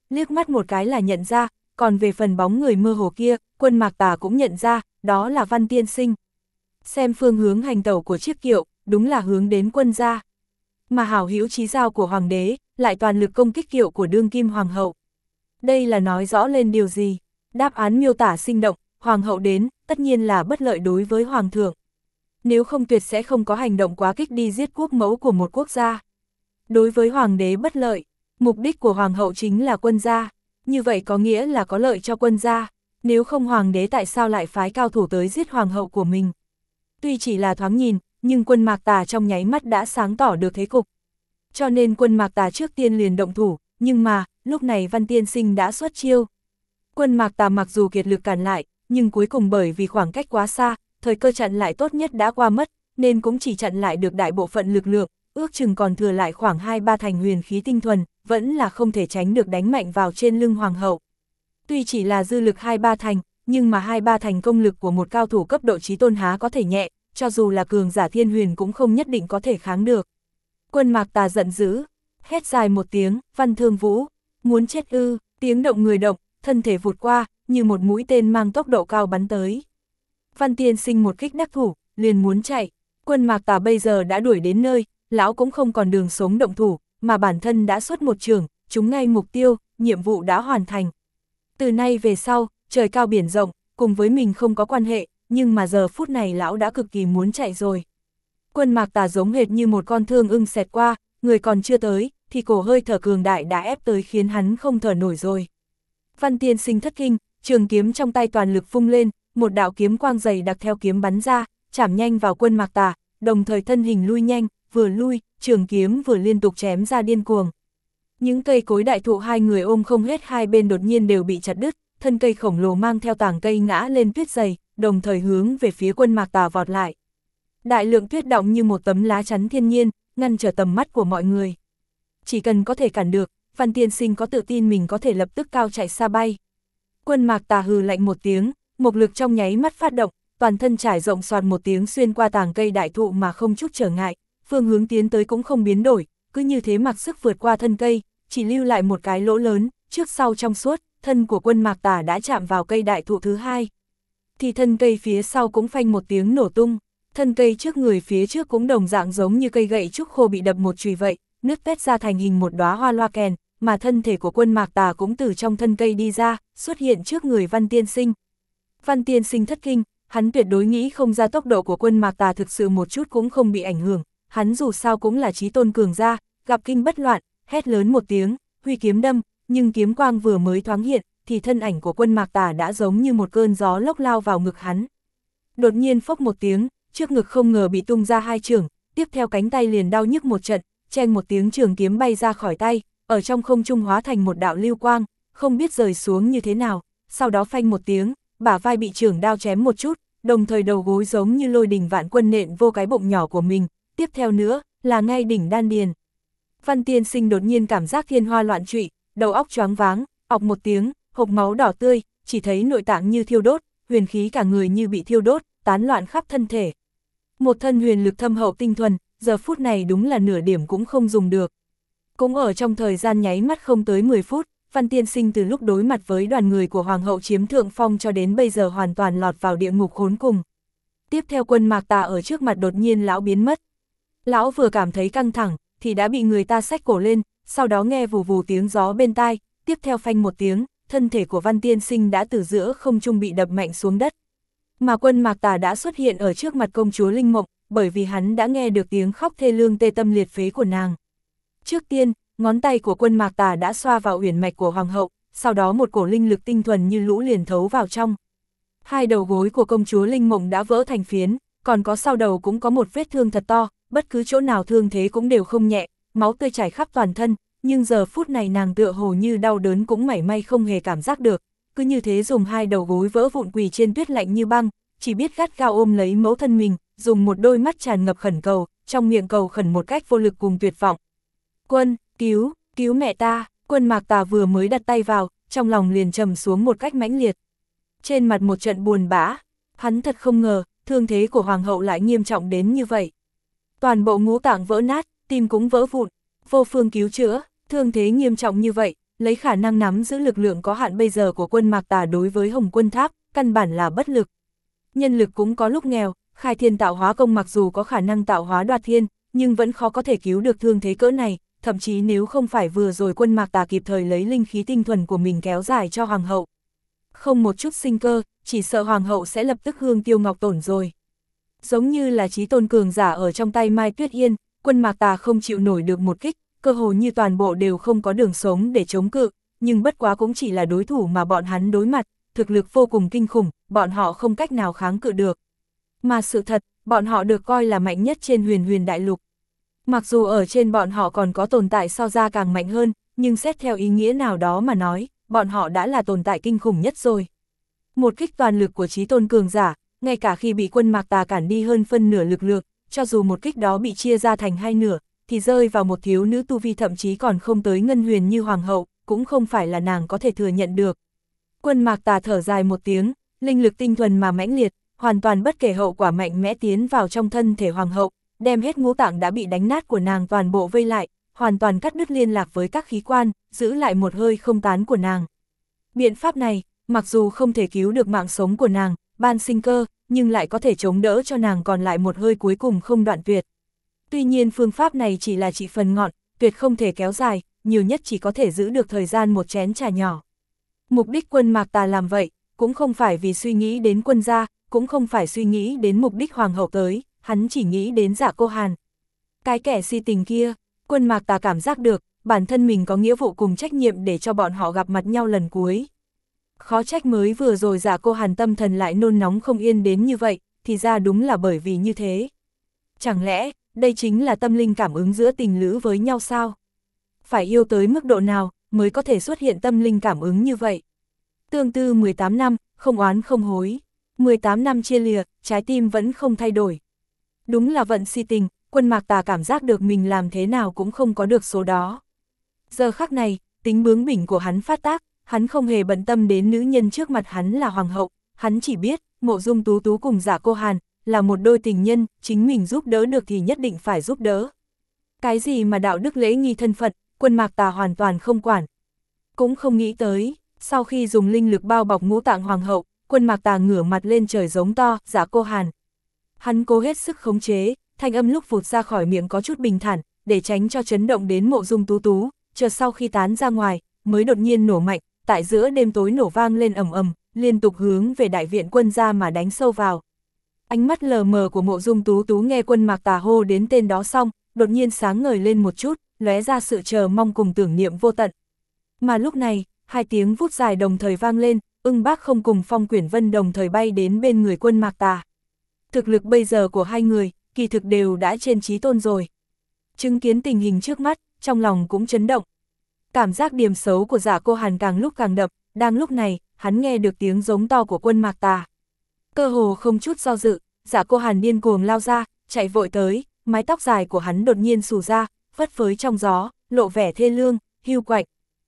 Speaker 1: liếc mắt một cái là nhận ra, còn về phần bóng người mơ hồ kia, Quân Mạc Tà cũng nhận ra, đó là Văn tiên sinh. Xem phương hướng hành tẩu của chiếc kiệu, đúng là hướng đến quân gia. Mà hảo hữu chí giao của hoàng đế, lại toàn lực công kích kiệu của đương kim hoàng hậu. Đây là nói rõ lên điều gì? Đáp án miêu tả sinh động, hoàng hậu đến, tất nhiên là bất lợi đối với hoàng thượng. Nếu không tuyệt sẽ không có hành động quá kích đi giết quốc mẫu của một quốc gia. Đối với hoàng đế bất lợi, mục đích của hoàng hậu chính là quân gia, như vậy có nghĩa là có lợi cho quân gia, nếu không hoàng đế tại sao lại phái cao thủ tới giết hoàng hậu của mình. Tuy chỉ là thoáng nhìn, nhưng Quân Mạc Tà trong nháy mắt đã sáng tỏ được thế cục. Cho nên Quân Mạc Tà trước tiên liền động thủ, nhưng mà, lúc này Văn tiên sinh đã xuất chiêu. Quân Mạc Tà mặc dù kiệt lực cản lại, nhưng cuối cùng bởi vì khoảng cách quá xa, thời cơ chặn lại tốt nhất đã qua mất, nên cũng chỉ chặn lại được đại bộ phận lực lượng, ước chừng còn thừa lại khoảng 2-3 thành huyền khí tinh thuần, vẫn là không thể tránh được đánh mạnh vào trên lưng hoàng hậu. Tuy chỉ là dư lực 2-3 thành, nhưng mà 2-3 thành công lực của một cao thủ cấp độ chí tôn há có thể nhẹ, cho dù là cường giả thiên huyền cũng không nhất định có thể kháng được. Quân Mạc Tà giận dữ, hét dài một tiếng, Văn Thương Vũ, muốn chết ư? Tiếng động người động, thân thể vụt qua, như một mũi tên mang tốc độ cao bắn tới. Văn tiên sinh một kích đắc thủ, liền muốn chạy. Quân Mạc Tà bây giờ đã đuổi đến nơi, lão cũng không còn đường sống động thủ, mà bản thân đã xuất một trường, trúng ngay mục tiêu, nhiệm vụ đã hoàn thành. Từ nay về sau, trời cao biển rộng, cùng với mình không có quan hệ, nhưng mà giờ phút này lão đã cực kỳ muốn chạy rồi. Quân Mạc Tà giống hệt như một con thương ưng xẹt qua, người còn chưa tới, thì cổ hơi thở cường đại đã ép tới khiến hắn không thở nổi rồi. Văn tiên sinh thất kinh, trường kiếm trong tay toàn lực vung lên, một đạo kiếm quang dày đặc theo kiếm bắn ra, chảm nhanh vào Quân Mạc Tà, đồng thời thân hình lui nhanh, vừa lui, trường kiếm vừa liên tục chém ra điên cuồng. Những cây cối đại thụ hai người ôm không hết hai bên đột nhiên đều bị chặt đứt, thân cây khổng lồ mang theo tảng cây ngã lên tuyết dày, đồng thời hướng về phía Quân Mạc Tà vọt lại. Đại lượng tuyết động như một tấm lá chắn thiên nhiên, ngăn trở tầm mắt của mọi người. Chỉ cần có thể cản được, Văn tiên sinh có tự tin mình có thể lập tức cao chạy xa bay. Quân Mạc Tà hừ lạnh một tiếng, mộc lực trong nháy mắt phát động, toàn thân trải rộng xoạt một tiếng xuyên qua tảng cây đại thụ mà không chút trở ngại, phương hướng tiến tới cũng không biến đổi, cứ như thế mặc sức vượt qua thân cây, chỉ lưu lại một cái lỗ lớn, trước sau trong suốt, thân của Quân Mạc Tà đã chạm vào cây đại thụ thứ hai. Thì thân cây phía sau cũng phanh một tiếng nổ tung, thân cây trước người phía trước cũng đồng dạng giống như cây gậy trúc khô bị đập một chùy vậy, nứt tét ra thành hình một đóa hoa loa kèn, mà thân thể của Quân Mạc Tà cũng từ trong thân cây đi ra, xuất hiện trước người Văn tiên sinh. Văn tiên sinh thất kinh, hắn tuyệt đối nghĩ không ra tốc độ của Quân Mạc Tà thực sự một chút cũng không bị ảnh hưởng, hắn dù sao cũng là chí tôn cường gia, gặp kinh bất loạn, hét lớn một tiếng, huy kiếm đâm, nhưng kiếm quang vừa mới thoáng hiện, thì thân ảnh của Quân Mạc Tà đã giống như một cơn gió lốc lao vào ngực hắn. Đột nhiên phốc một tiếng, trước ngực không ngờ bị tung ra hai chưởng, tiếp theo cánh tay liền đau nhức một trận, cheng một tiếng trường kiếm bay ra khỏi tay, ở trong không trung hóa thành một đạo lưu quang, không biết rời xuống như thế nào, sau đó phanh một tiếng, bả vai bị chưởng đao chém một chút, đồng thời đầu gối giống như lôi đình vạn quân nện vô cái bụng nhỏ của mình, tiếp theo nữa, là ngay đỉnh đan điền. Văn tiên sinh đột nhiên cảm giác thiên hoa loạn trụy, đầu óc choáng váng, ọc một tiếng, hộc máu đỏ tươi, chỉ thấy nội tạng như thiêu đốt, huyền khí cả người như bị thiêu đốt, tán loạn khắp thân thể. Một thân huyền lực thâm hậu tinh thuần, giờ phút này đúng là nửa điểm cũng không dùng được. Cũng ở trong thời gian nháy mắt không tới 10 phút, Văn tiên sinh từ lúc đối mặt với đoàn người của Hoàng hậu chiếm thượng phong cho đến bây giờ hoàn toàn lọt vào địa ngục khốn cùng. Tiếp theo Quân Mạc Tà ở trước mặt đột nhiên lão biến mất. Lão vừa cảm thấy căng thẳng, thì đã bị người ta xách cổ lên, sau đó nghe vù vù tiếng gió bên tai, tiếp theo phanh một tiếng, thân thể của Văn tiên sinh đã từ giữa không trung bị đập mạnh xuống đất. Mà Quân Mạc Tà đã xuất hiện ở trước mặt công chúa Linh Mộng, bởi vì hắn đã nghe được tiếng khóc thê lương tê tâm liệt phế của nàng. Trước tiên, ngón tay của Quân Mạc Tà đã xoa vào uyển mạch của Hoàng hậu, sau đó một cổ linh lực tinh thuần như lũ liền thấu vào trong. Hai đầu gối của công chúa Linh Mộng đã vỡ thành phiến, còn có sau đầu cũng có một vết thương thật to, bất cứ chỗ nào thương thế cũng đều không nhẹ, máu tươi chảy khắp toàn thân, nhưng giờ phút này nàng tựa hồ như đau đớn cũng mảy may không hề cảm giác được, cứ như thế dùng hai đầu gối vỡ vụn quỳ trên tuyết lạnh như băng, chỉ biết gắt gao ôm lấy mẫu thân mình, dùng một đôi mắt tràn ngập khẩn cầu, trong miệng cầu khẩn một cách vô lực cùng tuyệt vọng. Quân, cứu mẹ ta! Quân Mạc Tà vừa mới đặt tay vào, trong lòng liền trầm xuống một cách mãnh liệt. Trên mặt một trận buồn bã, hắn thật không ngờ, thương thế của Hoàng hậu lại nghiêm trọng đến như vậy. Toàn bộ ngũ tạng vỡ nát, tim cũng vỡ vụn, vô phương cứu chữa, thương thế nghiêm trọng như vậy, lấy khả năng nắm giữ lực lượng có hạn bây giờ của quân Mạc Tà đối với Hồng Quân Tháp, căn bản là bất lực. Nhân lực cũng có lúc nghèo, khai thiên tạo hóa công mặc dù có khả năng tạo hóa đoạt thiên, nhưng vẫn khó có thể cứu được thương thế cỡ này, thậm chí nếu không phải vừa rồi quân Mạc Tà kịp thời lấy linh khí tinh thuần của mình kéo dài cho hoàng hậu. Không một chút sinh cơ, chỉ sợ hoàng hậu sẽ lập tức hương tiêu ngọc tổn rồi. Giống như là chí tôn cường giả ở trong tay Mai Tuyết Yên, quân Mạc Tà không chịu nổi được một kích, cơ hồ như toàn bộ đều không có đường sống để chống cự, nhưng bất quá cũng chỉ là đối thủ mà bọn hắn đối mặt, thực lực vô cùng kinh khủng, bọn họ không cách nào kháng cự được. Mà sự thật, bọn họ được coi là mạnh nhất trên huyền huyền đại lục. Mặc dù ở trên bọn họ còn có tồn tại so ra càng mạnh hơn, nhưng xét theo ý nghĩa nào đó mà nói, bọn họ đã là tồn tại kinh khủng nhất rồi. Một kích toàn lực của chí tôn cường giả, ngay cả khi bị quân Mạc Tà cản đi hơn phân nửa lực lượng, cho dù một kích đó bị chia ra thành hai nửa, thì rơi vào một thiếu nữ tu vi thậm chí còn không tới ngân huyền như hoàng hậu, cũng không phải là nàng có thể thừa nhận được. Quân Mạc Tà thở dài một tiếng, linh lực tinh thuần mà mãnh liệt, hoàn toàn bất kể hậu quả mạnh mẽ tiến vào trong thân thể hoàng hậu, đem hết ngũ tạng đã bị đánh nát của nàng toàn bộ vây lại, hoàn toàn cắt đứt liên lạc với các khí quan, giữ lại một hơi không tán của nàng. Biện pháp này, mặc dù không thể cứu được mạng sống của nàng, ban sinh cơ, nhưng lại có thể chống đỡ cho nàng còn lại một hơi cuối cùng không đoạn tuyệt. Tuy nhiên phương pháp này chỉ là trị phần ngọn, tuyệt không thể kéo dài, nhiều nhất chỉ có thể giữ được thời gian một chén trà nhỏ. Mục đích quân Mạc Tà làm vậy, cũng không phải vì suy nghĩ đến quân gia, cũng không phải suy nghĩ đến mục đích hoàng hậu tới, hắn chỉ nghĩ đến Dạ Cô Hàn. Cái kẻ si tình kia, quân Mạc Tà cảm giác được, bản thân mình có nghĩa vụ cùng trách nhiệm để cho bọn họ gặp mặt nhau lần cuối. Khó trách mới vừa rồi Dạ Cô Hàn tâm thần lại nôn nóng không yên đến như vậy, thì ra đúng là bởi vì như thế. Chẳng lẽ, đây chính là tâm linh cảm ứng giữa tình lữ với nhau sao? Phải yêu tới mức độ nào, mới có thể xuất hiện tâm linh cảm ứng như vậy? Tương tư 18 năm, không oán không hối. 18 năm chia lìa, trái tim vẫn không thay đổi. Đúng là vận si tình, quân Mạc Tà cảm giác được mình làm thế nào cũng không có được số đó. Giờ khắc này, tính bướng bỉnh của hắn phát tác, hắn không hề bận tâm đến nữ nhân trước mặt hắn là hoàng hậu, hắn chỉ biết, Mộ Dung Tú Tú cùng Dạ Cô Hàn, là một đôi tình nhân, chính mình giúp đỡ được thì nhất định phải giúp đỡ. Cái gì mà đạo đức lễ nghi thân phận, quân Mạc Tà hoàn toàn không quản. Cũng không nghĩ tới, sau khi dùng linh lực bao bọc ngũ tạng hoàng hậu, quân Mạc Tà ngửa mặt lên trời giống to, Dạ Cô Hàn. Hắn cố hết sức khống chế, thanh âm lúc vụt ra khỏi miệng có chút bình thản, để tránh cho chấn động đến Mộ Dung Tú Tú, chợt sau khi tán ra ngoài, mới đột nhiên nổ mạnh, tại giữa đêm tối nổ vang lên ầm ầm, liên tục hướng về đại viện quân gia mà đánh sâu vào. Ánh mắt lờ mờ của Mộ Dung Tú Tú nghe quân Mạc Tà hô đến tên đó xong, đột nhiên sáng ngời lên một chút, lóe ra sự chờ mong cùng tưởng niệm vô tận. Mà lúc này, hai tiếng vút dài đồng thời vang lên, Ưng Bác Không cùng Phong Quyển Vân đồng thời bay đến bên người quân Mạc Tà. Thực lực bây giờ của hai người, kỳ thực đều đã trên chí tôn rồi. Chứng kiến tình hình trước mắt, trong lòng cũng chấn động. Cảm giác điểm xấu của Dạ Cô Hàn càng lúc càng đậm, đang lúc này, hắn nghe được tiếng giống to của quân Mạc Tà. Cơ hồ không chút do dự, Dạ Cô Hàn điên cuồng lao ra, chạy vội tới, mái tóc dài của hắn đột nhiên xù ra, phất phới trong gió, lộ vẻ thê lương, hiu quạnh.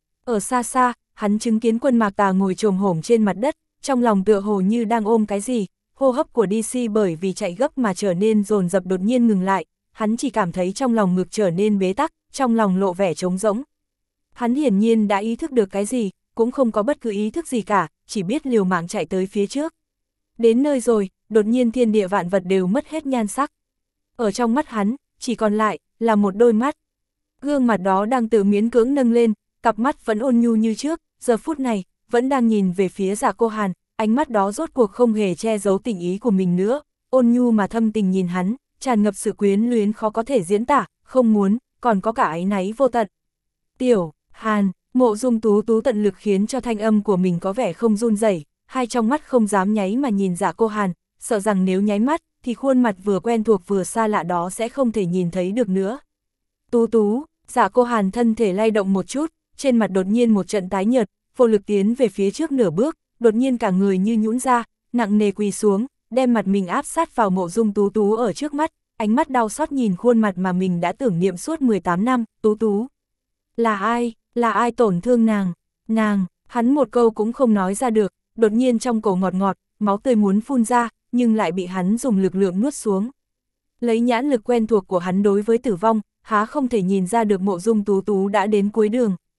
Speaker 1: Ở xa xa, hắn chứng kiến quân Mạc Tà ngồi chồm hổm trên mặt đất, trong lòng tựa hồ như đang ôm cái gì, hô hấp của DC bởi vì chạy gấp mà trở nên dồn dập đột nhiên ngừng lại, hắn chỉ cảm thấy trong lòng ngực trở nên bế tắc, trong lòng lộ vẻ trống rỗng. Hắn hiển nhiên đã ý thức được cái gì, cũng không có bất cứ ý thức gì cả, chỉ biết liều mạng chạy tới phía trước. Đến nơi rồi, đột nhiên thiên địa vạn vật đều mất hết nhan sắc. Ở trong mắt hắn, chỉ còn lại là một đôi mắt. Gương mặt đó đang tự miễn cưỡng nâng lên, cặp mắt vẫn ôn nhu như trước, giờ phút này, vẫn đang nhìn về phía Dạ Cô Hàn, ánh mắt đó rốt cuộc không hề che giấu tình ý của mình nữa, ôn nhu mà thâm tình nhìn hắn, tràn ngập sự quyến luyến khó có thể diễn tả, không muốn, còn có cả áy náy vô tận. Tiểu Hàn, Mộ Dung Tú Tú tận lực khiến cho thanh âm của mình có vẻ không run rẩy, hai trong mắt không dám nháy mà nhìn Dạ Cô Hàn, sợ rằng nếu nháy mắt, thì khuôn mặt vừa quen thuộc vừa xa lạ đó sẽ không thể nhìn thấy được nữa. Tú Tú, Dạ Cô Hàn thân thể lay động một chút, trên mặt đột nhiên một trận tái nhợt, vô lực tiến về phía trước nửa bước, đột nhiên cả người như nhũn ra, nặng nề quỳ xuống, đem mặt mình áp sát vào Mộ Dung Tú Tú ở trước mắt, ánh mắt đau xót nhìn khuôn mặt mà mình đã tưởng niệm suốt 18 năm, Tú Tú. Là ai tổn thương nàng, hắn một câu cũng không nói ra được, đột nhiên trong cổ ngọt ngọt, máu tươi muốn phun ra, nhưng lại bị hắn dùng lực lượng nuốt xuống. Lấy nhãn lực quen thuộc của hắn đối với tử vong, há không thể nhìn ra được Mộ Dung Tú Tú đã đến cuối đường.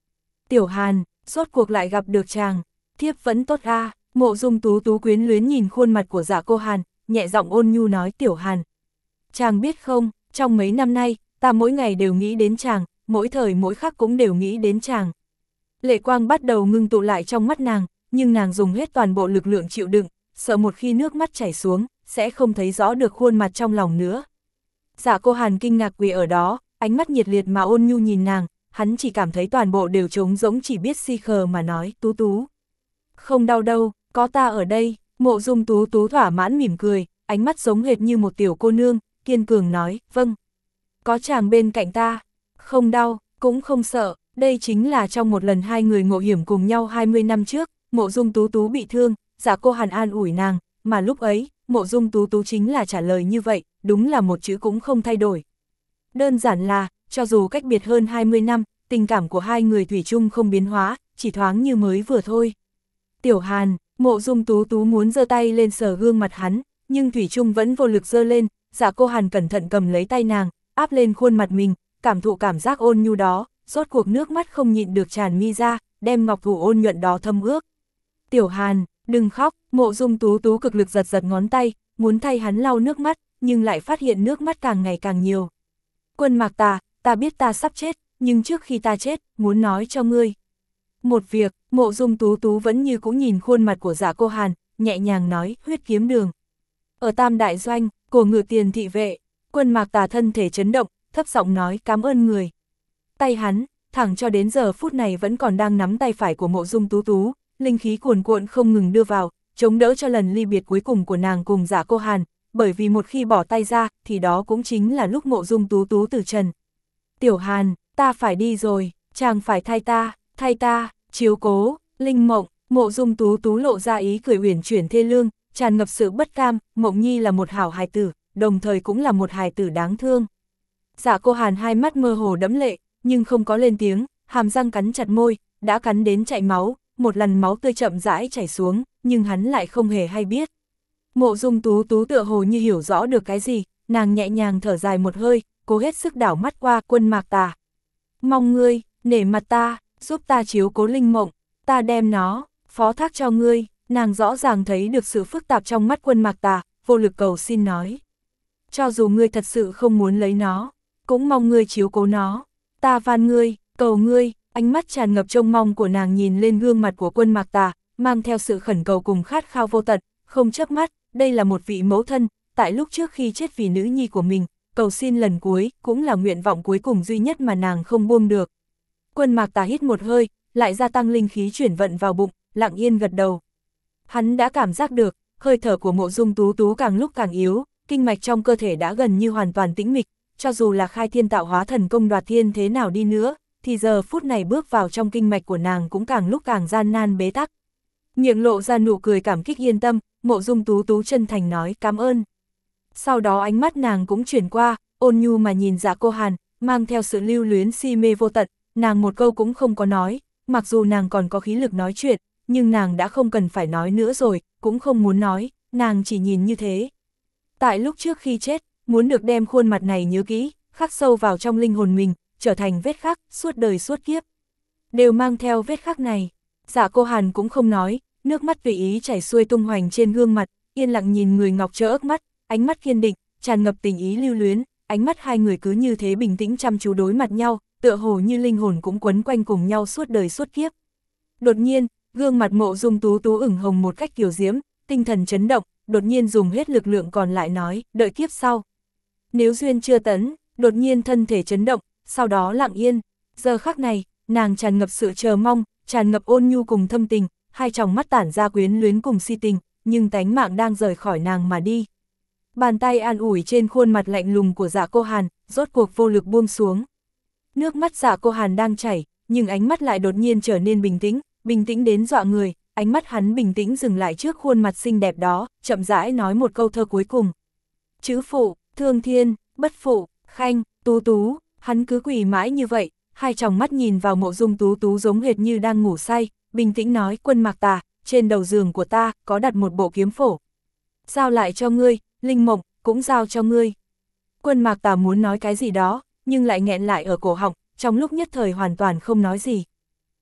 Speaker 1: Tiểu Hàn, rốt cuộc lại gặp được chàng, thiếp vẫn tốt a. Mộ Dung Tú Tú quyến luyến nhìn khuôn mặt của Dạ Cô Hàn, nhẹ giọng ôn nhu nói Tiểu Hàn. Chàng biết không, trong mấy năm nay, ta mỗi ngày đều nghĩ đến chàng, mỗi thời mỗi khắc cũng đều nghĩ đến chàng. Lệ quang bắt đầu ngưng tụ lại trong mắt nàng, nhưng nàng dùng hết toàn bộ lực lượng chịu đựng, sợ một khi nước mắt chảy xuống, sẽ không thấy rõ được khuôn mặt trong lòng nữa. Dạ Cô Hàn kinh ngạc quỳ ở đó, ánh mắt nhiệt liệt mà ôn nhu nhìn nàng, hắn chỉ cảm thấy toàn bộ đều trống rỗng, chỉ biết si khờ mà nói, Tú Tú. Không đau đâu, có ta ở đây. Mộ Dung Tú Tú thỏa mãn mỉm cười, ánh mắt giống hệt như một tiểu cô nương, kiên cường nói, vâng. Có chàng bên cạnh ta, không đau, cũng không sợ. Đây chính là trong một lần hai người ngộ hiểm cùng nhau 20 năm trước, Mộ Dung Tú Tú bị thương, Dạ Cô Hàn an ủi nàng, mà lúc ấy, Mộ Dung Tú Tú chính là trả lời như vậy, đúng là một chữ cũng không thay đổi. Đơn giản là, cho dù cách biệt hơn 20 năm, tình cảm của hai người thủy chung không biến hóa, chỉ thoáng như mới vừa thôi. Tiểu Hàn, Mộ Dung Tú Tú muốn giơ tay lên sờ gương mặt hắn, nhưng thủy chung vẫn vô lực giơ lên. Dạ Cô Hàn cẩn thận cầm lấy tay nàng, áp lên khuôn mặt mình, cảm thụ cảm giác ôn nhu đó, rốt cuộc nước mắt không nhịn được tràn mi ra, đem ngọc thủ ôn nhuận đó thấm ướt. Tiểu Hàn, đừng khóc. Mộ Dung Tú Tú cực lực giật giật ngón tay, muốn thay hắn lau nước mắt, nhưng lại phát hiện nước mắt càng ngày càng nhiều. Quân Mạc Tà, ta biết ta sắp chết, nhưng trước khi ta chết, muốn nói cho ngươi một việc. Mộ Dung Tú Tú vẫn như cũng nhìn khuôn mặt của Dạ Cô Hàn, nhẹ nhàng nói, huyết kiếm đường. Ở Tam Đại Doanh, Cổ Ngự Tiền thị vệ. Quân Mạc Tà thân thể chấn động, thấp giọng nói cảm ơn người. Tay hắn, thẳng cho đến giờ phút này vẫn còn đang nắm tay phải của Mộ Dung Tú Tú, linh khí cuồn cuộn không ngừng đưa vào, chống đỡ cho lần ly biệt cuối cùng của nàng cùng Dạ Cô Hàn, bởi vì một khi bỏ tay ra, thì đó cũng chính là lúc Mộ Dung Tú Tú từ trần. Tiểu Hàn, ta phải đi rồi, chàng phải thay ta, chiếu cố. Linh Mộng. Mộ Dung Tú Tú lộ ra ý cười uyển chuyển thê lương, tràn ngập sự bất cam. Mộng Nhi là một hảo hài tử, đồng thời cũng là một hài tử đáng thương. Dạ Cô Hàn hai mắt mơ hồ đẫm lệ, nhưng không có lên tiếng, hàm răng cắn chặt môi, đã cắn đến chảy máu, một lần máu tươi chậm rãi chảy xuống, nhưng hắn lại không hề hay biết. Mộ Dung Tú Tú tựa hồ như hiểu rõ được cái gì, nàng nhẹ nhàng thở dài một hơi, cố hết sức đảo mắt qua Quân Mạc Tà. Mong ngươi, nể mặt ta, giúp ta chiếu cố Linh Mộng, ta đem nó phó thác cho ngươi. Nàng rõ ràng thấy được sự phức tạp trong mắt Quân Mạc Tà, vô lực cầu xin nói. Cho dù ngươi thật sự không muốn lấy nó, cũng mong ngươi chiếu cố nó. Ta van ngươi, cầu ngươi. Ánh mắt tràn ngập trông mong của nàng nhìn lên gương mặt của Quân Mạc Tà, mang theo sự khẩn cầu cùng khát khao vô tận, không chớp mắt. Đây là một vị mẫu thân, tại lúc trước khi chết vì nữ nhi của mình, cầu xin lần cuối, cũng là nguyện vọng cuối cùng duy nhất mà nàng không buông được. Quân Mạc Tà hít một hơi, lại gia tăng linh khí chuyển vận vào bụng, lặng yên gật đầu. Hắn đã cảm giác được, hơi thở của Mộ Dung Tú Tú càng lúc càng yếu, kinh mạch trong cơ thể đã gần như hoàn toàn tĩnh mịch, cho dù là khai thiên tạo hóa thần công đoạt thiên thế nào đi nữa, thì giờ phút này bước vào trong kinh mạch của nàng cũng càng lúc càng gian nan bế tắc. Miệng lộ ra nụ cười cảm kích yên tâm, Mộ Dung Tú Tú chân thành nói cảm ơn. Sau đó ánh mắt nàng cũng chuyển qua, ôn nhu mà nhìn Dạ Cô Hàn, mang theo sự lưu luyến si mê vô tận, nàng một câu cũng không có nói, mặc dù nàng còn có khí lực nói chuyện, nhưng nàng đã không cần phải nói nữa rồi, cũng không muốn nói, nàng chỉ nhìn như thế. Tại lúc trước khi chết, muốn được đem khuôn mặt này nhớ kỹ, khắc sâu vào trong linh hồn mình, trở thành vết khắc, suốt đời suốt kiếp. Đều mang theo vết khắc này. Dạ Cô Hàn cũng không nói, nước mắt tùy ý chảy xuôi tung hoành trên gương mặt, yên lặng nhìn người ngọc trơ ước mắt, ánh mắt kiên định, tràn ngập tình ý lưu luyến, ánh mắt hai người cứ như thế bình tĩnh chăm chú đối mặt nhau, tựa hồ như linh hồn cũng quấn quanh cùng nhau suốt đời suốt kiếp. Đột nhiên, gương mặt Mộ Dung Tú Tú ửng hồng một cách kiều diễm, tinh thần chấn động, đột nhiên dùng hết lực lượng còn lại nói, đợi kiếp sau. Nếu duyên chưa tấn, đột nhiên thân thể chấn động, sau đó lặng yên. Giờ khắc này, nàng tràn ngập sự chờ mong, tràn ngập ôn nhu cùng thâm tình, hai tròng mắt tản ra quyến luyến cùng si tình, nhưng tánh mạng đang rời khỏi nàng mà đi. Bàn tay an ủi trên khuôn mặt lạnh lùng của Dạ Cô Hàn, rốt cuộc vô lực buông xuống. Nước mắt Dạ Cô Hàn đang chảy, nhưng ánh mắt lại đột nhiên trở nên bình tĩnh đến dọa người, ánh mắt hắn bình tĩnh dừng lại trước khuôn mặt xinh đẹp đó, chậm rãi nói một câu thơ cuối cùng. Chữ phụ, thương thiên, bất phụ, khanh, tú tú, hắn cứ quỳ mãi như vậy, hai tròng mắt nhìn vào Mộ Dung Tú Tú giống hệt như đang ngủ say, bình tĩnh nói Quân Mạc Tà, trên đầu giường của ta có đặt một bộ kiếm phổ. Giao lại cho ngươi, Linh Mộng, cũng giao cho ngươi. Quân Mạc Tà muốn nói cái gì đó, nhưng lại nghẹn lại ở cổ họng, trong lúc nhất thời hoàn toàn không nói gì.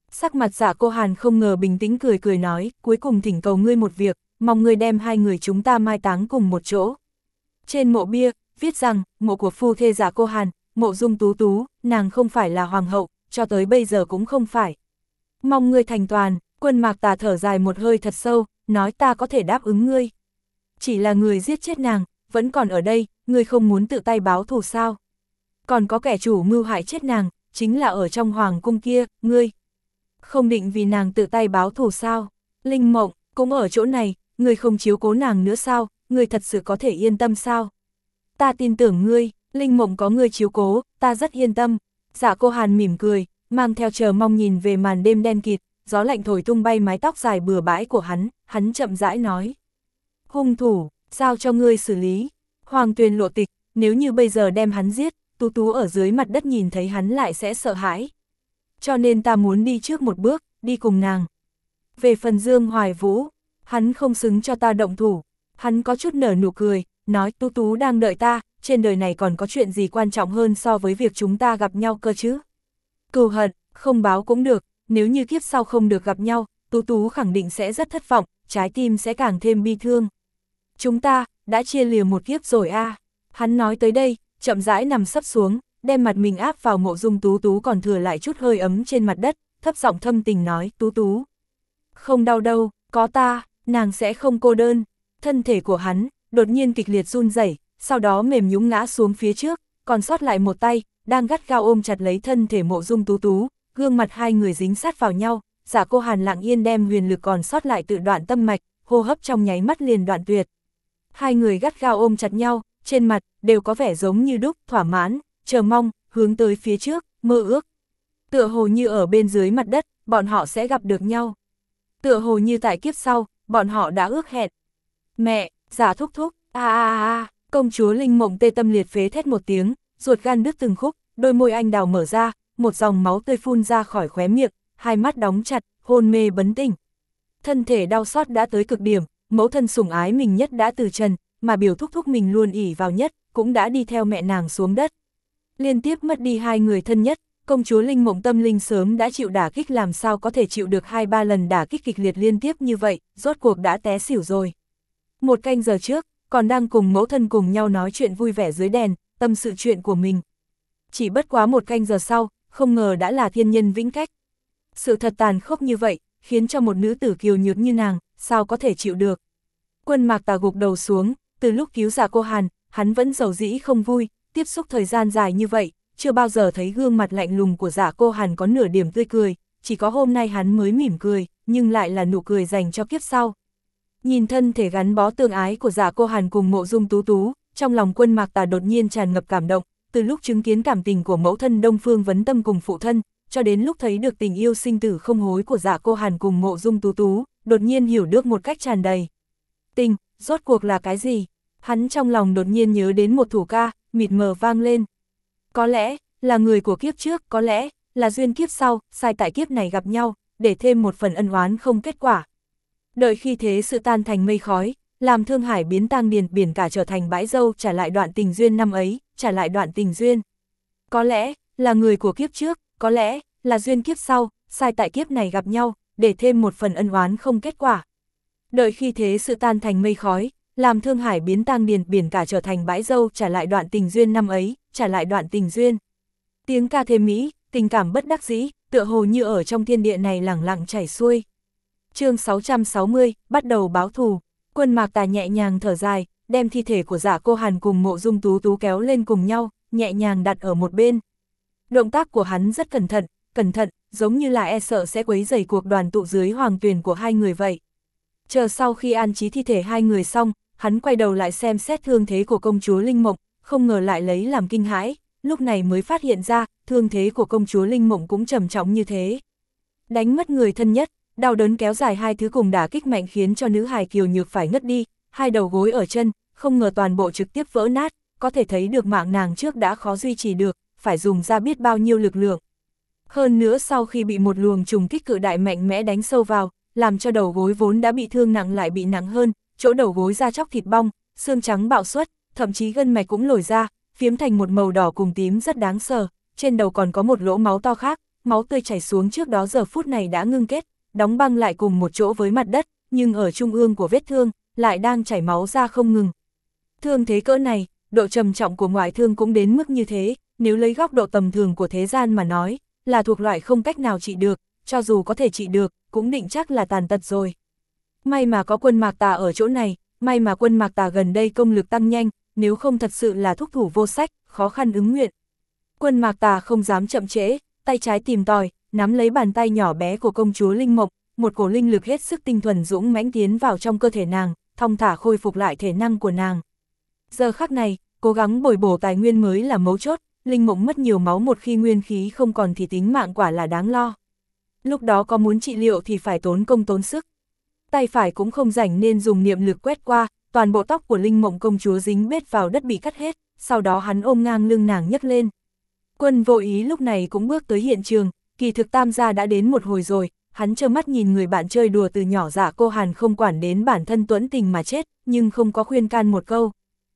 Speaker 1: Sắc mặt Dạ Cô Hàn không ngờ bình tĩnh cười cười nói, cuối cùng thỉnh cầu ngươi một việc, mong ngươi đem hai người chúng ta mai táng cùng một chỗ. Trên mộ bia, viết rằng, mộ của phu thê Dạ Cô Hàn, Mộ Dung Tú Tú, nàng không phải là hoàng hậu, cho tới bây giờ cũng không phải. Mong ngươi thành toàn. Quân Mạc Tà thở dài một hơi thật sâu, nói ta có thể đáp ứng ngươi. Chỉ là người giết chết nàng, vẫn còn ở đây, ngươi không muốn tự tay báo thù sao? Còn có kẻ chủ mưu hại chết nàng, chính là ở trong hoàng cung kia, ngươi. Không định vì nàng tự tay báo thù sao? Linh Mộng, cũng ở chỗ này, ngươi không chiếu cố nàng nữa sao? Ngươi thật sự có thể yên tâm sao? Ta tin tưởng ngươi, Linh Mộng có ngươi chiếu cố, ta rất yên tâm. Dạ Cô Hàn mỉm cười, mang theo chờ mong nhìn về màn đêm đen kịt, gió lạnh thổi tung bay mái tóc dài bừa bãi của hắn chậm rãi nói. Hung thủ, giao cho ngươi xử lý. Hoàng Tuyền Lộ Tịch, nếu như bây giờ đem hắn giết, Tú Tú ở dưới mặt đất nhìn thấy hắn lại sẽ sợ hãi. Cho nên ta muốn đi trước một bước, đi cùng nàng. Về phần Dương Hoài Vũ, hắn không xứng cho ta động thủ. Hắn có chút nở nụ cười, nói Tú Tú đang đợi ta, trên đời này còn có chuyện gì quan trọng hơn so với việc chúng ta gặp nhau cơ chứ. Cừu hận, không báo cũng được, nếu như kiếp sau không được gặp nhau, Tú Tú khẳng định sẽ rất thất vọng, trái tim sẽ càng thêm bi thương. Chúng ta, đã chia lìa một kiếp rồi a. Hắn nói tới đây, chậm rãi nằm sấp xuống, đem mặt mình áp vào Mộ Dung Tú Tú còn thừa lại chút hơi ấm trên mặt đất, thấp giọng thâm tình nói, Tú Tú. Không đau đâu, có ta, nàng sẽ không cô đơn. Thân thể của hắn, đột nhiên kịch liệt run rẩy, sau đó mềm nhũn ngã xuống phía trước, còn sót lại một tay, đang gắt gao ôm chặt lấy thân thể Mộ Dung Tú Tú, gương mặt hai người dính sát vào nhau, Dạ Cô Hàn lặng yên đem huyền lực còn sót lại tự đoạn tâm mạch, hô hấp trong nháy mắt liền đoạn tuyệt. Hai người gắt gao ôm chặt nhau, trên mặt, đều có vẻ giống như đúc, thỏa mãn, chờ mong, hướng tới phía trước, mơ ước. Tựa hồ như ở bên dưới mặt đất, bọn họ sẽ gặp được nhau. Tựa hồ như tại kiếp sau, bọn họ đã ước hẹn. Mẹ, Dạ thúc thúc, công chúa Linh Mộng tê tâm liệt phế thét một tiếng, ruột gan đứt từng khúc, đôi môi anh đào mở ra, một dòng máu tươi phun ra khỏi khóe miệng, hai mắt đóng chặt, hôn mê bấn tỉnh. Thân thể đau xót đã tới cực điểm, mẫu thân sủng ái mình nhất đã từ trần, mà biểu thúc thúc mình luôn ỷ vào nhất, cũng đã đi theo mẹ nàng xuống đất. Liên tiếp mất đi hai người thân nhất, công chúa Linh Mộng tâm linh sớm đã chịu đả kích, làm sao có thể chịu được 2-3 lần đả kích kịch liệt liên tiếp như vậy, rốt cuộc đã té xỉu rồi. Một canh giờ trước, còn đang cùng mẫu thân cùng nhau nói chuyện vui vẻ dưới đèn, tâm sự chuyện của mình. Chỉ bất quá một canh giờ sau, không ngờ đã là thiên nhân vĩnh cách. Sự thật tàn khốc như vậy, khiến cho một nữ tử kiều nhược như nàng, sao có thể chịu được. Quân Mạc Tà gục đầu xuống, từ lúc cứu Dạ Cô Hàn, hắn vẫn dầu dĩ không vui, tiếp xúc thời gian dài như vậy, chưa bao giờ thấy gương mặt lạnh lùng của Dạ Cô Hàn có nửa điểm tươi cười, chỉ có hôm nay hắn mới mỉm cười, nhưng lại là nụ cười dành cho kiếp sau. Nhìn thân thể gắn bó tương ái của Dạ Cô Hàn cùng Mộ Dung Tú Tú, trong lòng Quân Mạc Tà đột nhiên tràn ngập cảm động, từ lúc chứng kiến cảm tình của mẫu thân Đông Phương Vấn Tâm cùng phụ thân, cho đến lúc thấy được tình yêu sinh tử không hối của Dạ Cô Hàn cùng Mộ Dung Tú Tú, đột nhiên hiểu được một cách tràn đầy. Tình, rốt cuộc là cái gì? Hắn trong lòng đột nhiên nhớ đến một thủ ca, mịt mờ vang lên. Có lẽ, là người của kiếp trước, có lẽ, là duyên kiếp sau, sai tại kiếp này gặp nhau, để thêm một phần ân oán không kết quả. Đợi khi thế sự tan thành mây khói, làm thương hải biến tang điền, biển cả trở thành bãi dâu, trả lại đoạn tình duyên năm ấy, trả lại đoạn tình duyên. Có lẽ, là người của kiếp trước, có lẽ, là duyên kiếp sau, sai tại kiếp này gặp nhau, để thêm một phần ân oán không kết quả. Đợi khi thế sự tan thành mây khói, làm thương hải biến tang điền, biển cả trở thành bãi dâu, trả lại đoạn tình duyên năm ấy, trả lại đoạn tình duyên. Tiếng ca thêm mỹ, tình cảm bất đắc dĩ, tựa hồ như ở trong thiên địa này lẳng lặng chảy xuôi. Chương 660, bắt đầu báo thù. Quân Mạc Tà nhẹ nhàng thở dài, đem thi thể của Dạ Cô Hàn cùng Mộ Dung Tú Tú kéo lên cùng nhau, nhẹ nhàng đặt ở một bên. Động tác của hắn rất cẩn thận, giống như là e sợ sẽ quấy rầy cuộc đoàn tụ dưới hoàng tuyền của hai người vậy. Chờ sau khi an trí thi thể hai người xong, hắn quay đầu lại xem xét thương thế của công chúa Linh Mộng, không ngờ lại lấy làm kinh hãi, lúc này mới phát hiện ra, thương thế của công chúa Linh Mộng cũng trầm trọng như thế. Đánh mất người thân nhất, đau đớn kéo dài hai thứ cùng đả kích mạnh khiến cho nữ hài kiều nhược phải ngất đi, hai đầu gối ở chân, không ngờ toàn bộ trực tiếp vỡ nát, có thể thấy được mạng nàng trước đã khó duy trì được, phải dùng ra biết bao nhiêu lực lượng. Hơn nữa sau khi bị một luồng trùng kích cự đại mạnh mẽ đánh sâu vào, làm cho đầu gối vốn đã bị thương nặng lại bị nặng hơn, chỗ đầu gối da chóc thịt bong, xương trắng bạo xuất, thậm chí gân mạch cũng lồi ra, phiếm thành một màu đỏ cùng tím rất đáng sợ, trên đầu còn có một lỗ máu to khác, máu tươi chảy xuống trước đó giờ phút này đã ngưng kết, đóng băng lại cùng một chỗ với mặt đất, nhưng ở trung ương của vết thương, lại đang chảy máu ra không ngừng. Thương thế cỡ này, độ trầm trọng của ngoại thương cũng đến mức như thế, nếu lấy góc độ tầm thường của thế gian mà nói, là thuộc loại không cách nào trị được, cho dù có thể trị được, cũng định chắc là tàn tật rồi. May mà có Quân Mạc Tà ở chỗ này, may mà Quân Mạc Tà gần đây công lực tăng nhanh, nếu không thật sự là thúc thủ vô sách, khó khăn ứng nguyện. Quân Mạc Tà không dám chậm trễ, tay trái tìm tòi, nắm lấy bàn tay nhỏ bé của công chúa Linh Mộc, một cổ linh lực hết sức tinh thuần dũng mãnh tiến vào trong cơ thể nàng, thong thả khôi phục lại thể năng của nàng. Giờ khắc này, cố gắng bồi bổ tài nguyên mới là mấu chốt, Linh Mộng mất nhiều máu một khi nguyên khí không còn thì tính mạng quả là đáng lo. Lúc đó có muốn trị liệu thì phải tốn công tốn sức. Tay phải cũng không rảnh nên dùng niệm lực quét qua, toàn bộ tóc của Linh Mộng công chúa dính bết vào đất bị cắt hết, sau đó hắn ôm ngang lưng nàng nhấc lên. Quân Vô Ý lúc này cũng bước tới hiện trường, kỳ thực Tam gia đã đến một hồi rồi, hắn trơ mắt nhìn người bạn chơi đùa từ nhỏ Dạ Cô Hàn không quản đến bản thân tuẫn tình mà chết, nhưng không có khuyên can một câu.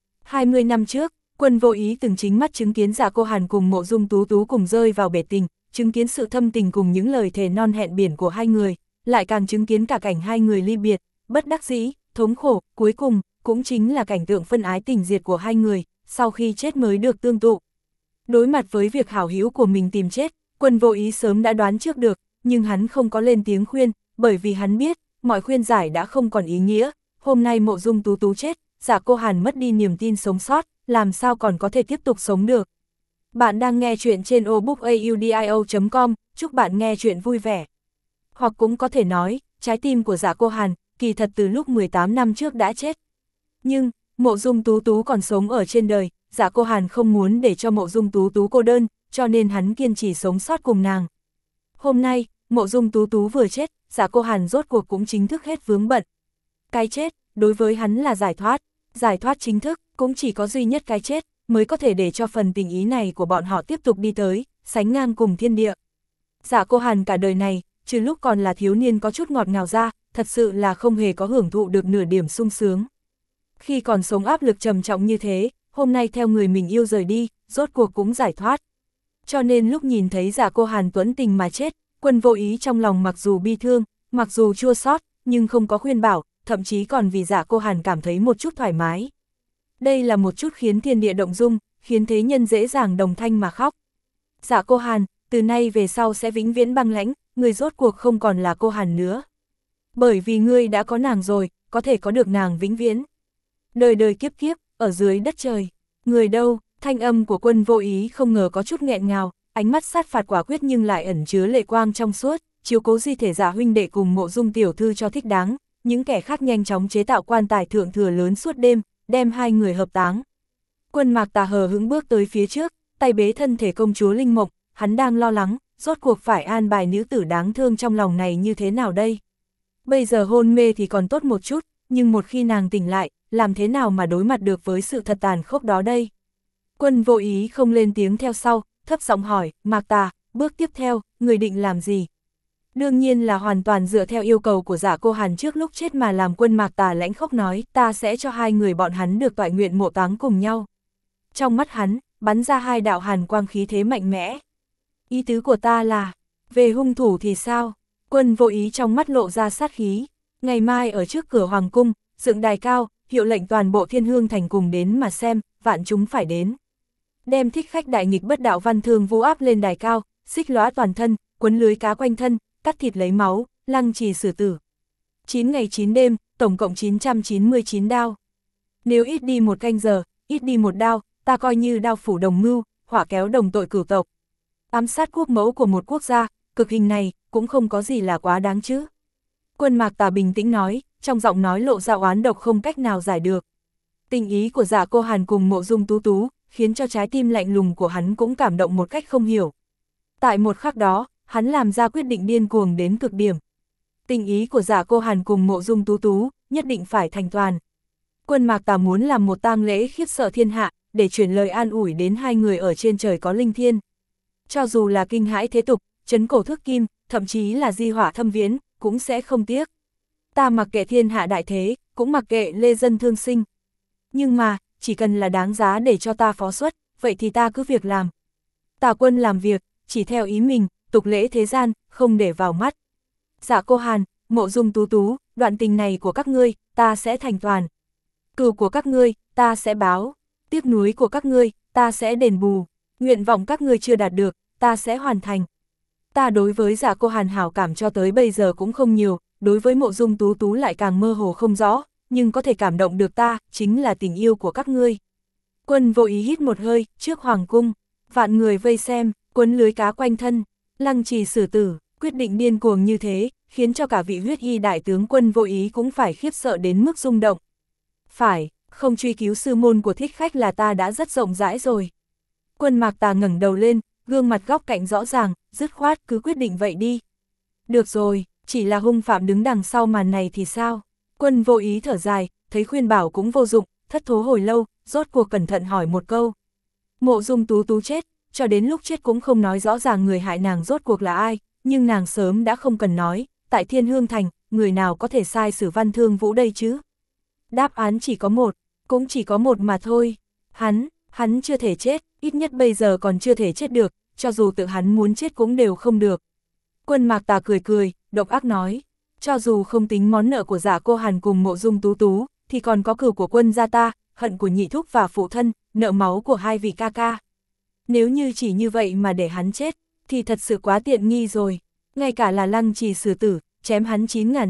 Speaker 1: 20 năm trước, Quân Vô Ý từng chính mắt chứng kiến Dạ Cô Hàn cùng Mộ Dung Tú Tú cùng rơi vào bể tình, chứng kiến sự thâm tình cùng những lời thề non hẹn biển của hai người, lại càng chứng kiến cả cảnh hai người ly biệt, bất đắc dĩ, thống khổ, cuối cùng, cũng chính là cảnh tượng phân ái tình diệt của hai người, sau khi chết mới được tương tụ. Đối mặt với việc hảo hữu của mình tìm chết, Quân Vô Ý sớm đã đoán trước được, nhưng hắn không có lên tiếng khuyên, bởi vì hắn biết, mọi khuyên giải đã không còn ý nghĩa, hôm nay Mộ Dung Tú Tú chết, Dạ Cô Hàn mất đi niềm tin sống sót, làm sao còn có thể tiếp tục sống được. Bạn đang nghe chuyện trên obookaudio.com, chúc bạn nghe chuyện vui vẻ. Hoặc cũng có thể nói, trái tim của Dạ Cô Hàn, kỳ thật từ lúc 18 năm trước đã chết. Nhưng, Mộ Dung Tú Tú còn sống ở trên đời, Dạ Cô Hàn không muốn để cho Mộ Dung Tú Tú cô đơn, cho nên hắn kiên trì sống sót cùng nàng. Hôm nay, Mộ Dung Tú Tú vừa chết, Dạ Cô Hàn rốt cuộc cũng chính thức hết vướng bận. Cái chết, đối với hắn là giải thoát chính thức, cũng chỉ có duy nhất cái chết, mới có thể để cho phần tình ý này của bọn họ tiếp tục đi tới, sánh ngang cùng thiên địa. Dạ Cô Hàn cả đời này, trừ lúc còn là thiếu niên có chút ngọt ngào ra, thật sự là không hề có hưởng thụ được nửa điểm sung sướng. Khi còn sống áp lực trầm trọng như thế, hôm nay theo người mình yêu rời đi, rốt cuộc cũng giải thoát. Cho nên lúc nhìn thấy Dạ Cô Hàn tuẫn tình mà chết, Quân Vô Ý trong lòng mặc dù bi thương, mặc dù chua xót, nhưng không có khuyên bảo, thậm chí còn vì Dạ Cô Hàn cảm thấy một chút thoải mái. Đây là một chút khiến thiên địa động dung, khiến thế nhân dễ dàng đồng thanh mà khóc. Dạ Cô Hàn, từ nay về sau sẽ vĩnh viễn băng lãnh, người rốt cuộc không còn là Cô Hàn nữa. Bởi vì ngươi đã có nàng rồi, có thể có được nàng vĩnh viễn. Đời đời kiếp kiếp, ở dưới đất trời. Người đâu, thanh âm của Quân Vô Ý không ngờ có chút nghẹn ngào, ánh mắt sát phạt quả quyết nhưng lại ẩn chứa lệ quang trong suốt, chiếu cố di thể Dạ huynh đệ cùng Mộ Dung tiểu thư cho thích đáng, những kẻ khác nhanh chóng chế tạo quan tài thượng thừa lớn suốt đêm, đem hai người hợp táng. Quân Mạc Tà hờ hững bước tới phía trước, tay bế thân thể công chúa Linh Mộc, hắn đang lo lắng, rốt cuộc phải an bài nữ tử đáng thương trong lòng này như thế nào đây? Bây giờ hôn mê thì còn tốt một chút, nhưng một khi nàng tỉnh lại, làm thế nào mà đối mặt được với sự thật tàn khốc đó đây? Quân Vô Ý không lên tiếng theo sau, thấp giọng hỏi, Mạc Tà, bước tiếp theo, người định làm gì? Đương nhiên là hoàn toàn dựa theo yêu cầu của Dạ Cô Hàn trước lúc chết mà làm. Quân Mạc Tà lãnh khốc nói, ta sẽ cho hai người bọn hắn được toại nguyện mộ táng cùng nhau. Trong mắt hắn, bắn ra hai đạo hàn quang khí thế mạnh mẽ. Ý tứ của ta là, về hung thủ thì sao? Quân Vô Ý trong mắt lộ ra sát khí. Ngày mai ở trước cửa Hoàng cung, dựng đài cao, hiệu lệnh toàn bộ Thiên Hương thành cùng đến mà xem, vạn chúng phải đến. Đem thích khách đại nghịch bất đạo Văn Thương Vũ áp lên đài cao, xích lóa toàn thân, quấn lưới cá quanh thân, cắt thịt lấy máu, lăng trì xử tử. 9 ngày 9 đêm, tổng cộng 999 đao. Nếu ít đi một canh giờ, ít đi một đao, ta coi như đao phủ đồng mưu, hỏa kéo đồng tội cửu tộc. Ám sát quốc mẫu của một quốc gia, cực hình này, cũng không có gì là quá đáng chứ. Quân Mạc Tà bình tĩnh nói, trong giọng nói lộ ra oán độc không cách nào giải được. Tình ý của Dạ Cô Hàn cùng Mộ Dung Tú Tú, khiến cho trái tim lạnh lùng của hắn cũng cảm động một cách không hiểu. Tại một khắc đó, hắn làm ra quyết định điên cuồng đến cực điểm. Tình ý của Dạ Cô Hàn cùng Mộ Dung Tú Tú, nhất định phải thành toàn. Quân Mạc Tà muốn làm một tang lễ khiếp sợ thiên hạ, để truyền lời an ủi đến hai người ở trên trời có linh thiên. Cho dù là kinh hãi thế tục, chấn cổ thước kim, thậm chí là di hỏa thâm viễn, cũng sẽ không tiếc. Ta mặc kệ thiên hạ đại thế, cũng mặc kệ lê dân thương sinh. Nhưng mà, chỉ cần là đáng giá để cho ta phó xuất, vậy thì ta cứ việc làm. Tà Quân làm việc, chỉ theo ý mình, tục lễ thế gian, không để vào mắt. Dạ Cô Hàn, Mộ Dung Tú Tú, đoạn tình này của các ngươi, ta sẽ thành toàn. Cừu của các ngươi, ta sẽ báo. Tiếc nuối của các ngươi, ta sẽ đền bù. Nguyện vọng các ngươi chưa đạt được, ta sẽ hoàn thành. Ta đối với Dạ Cô Hàn hảo cảm cho tới bây giờ cũng không nhiều, đối với Mộ Dung Tú Tú lại càng mơ hồ không rõ, nhưng có thể cảm động được ta, chính là tình yêu của các ngươi. Quân Vô Ý hít một hơi, trước hoàng cung, vạn người vây xem, quấn lưới cá quanh thân, Lăng Trì xử tử, quyết định điên cuồng như thế, khiến cho cả vị huyết y đại tướng Quân Vô Ý cũng phải khiếp sợ đến mức rung động. Phải, không truy cứu sư môn của thích khách là ta đã rất rộng rãi rồi. Quân Mạc Tà ngẩng đầu lên, gương mặt góc cạnh rõ ràng, dứt khoát cứ quyết định vậy đi. Được rồi, chỉ là hung phạm đứng đằng sau màn này thì sao? Quân Vô Ý thở dài, thấy khuyên bảo cũng vô dụng, thất thố hồi lâu, rốt cuộc cẩn thận hỏi một câu. Mộ Dung Tú Tú chết, cho đến lúc chết cũng không nói rõ ràng người hại nàng rốt cuộc là ai, nhưng nàng sớm đã không cần nói, tại Thiên Hương Thành, người nào có thể sai xử Văn Thương Vũ đây chứ? Đáp án chỉ có một, cũng chỉ có một mà thôi. Hắn chưa thể chết, ít nhất bây giờ còn chưa thể chết được, cho dù tự hắn muốn chết cũng đều không được. Quân Mạc Tà cười cười, độc ác nói, cho dù không tính món nợ của Dạ Cô Hàn cùng Mộ Dung Tú Tú, thì còn có cừu của quân gia ta, hận của nhị thúc và phụ thân, nợ máu của hai vị ca ca. Nếu như chỉ như vậy mà để hắn chết, thì thật sự quá tiện nghi rồi. Ngay cả là Lăng Trì xử tử, chém hắn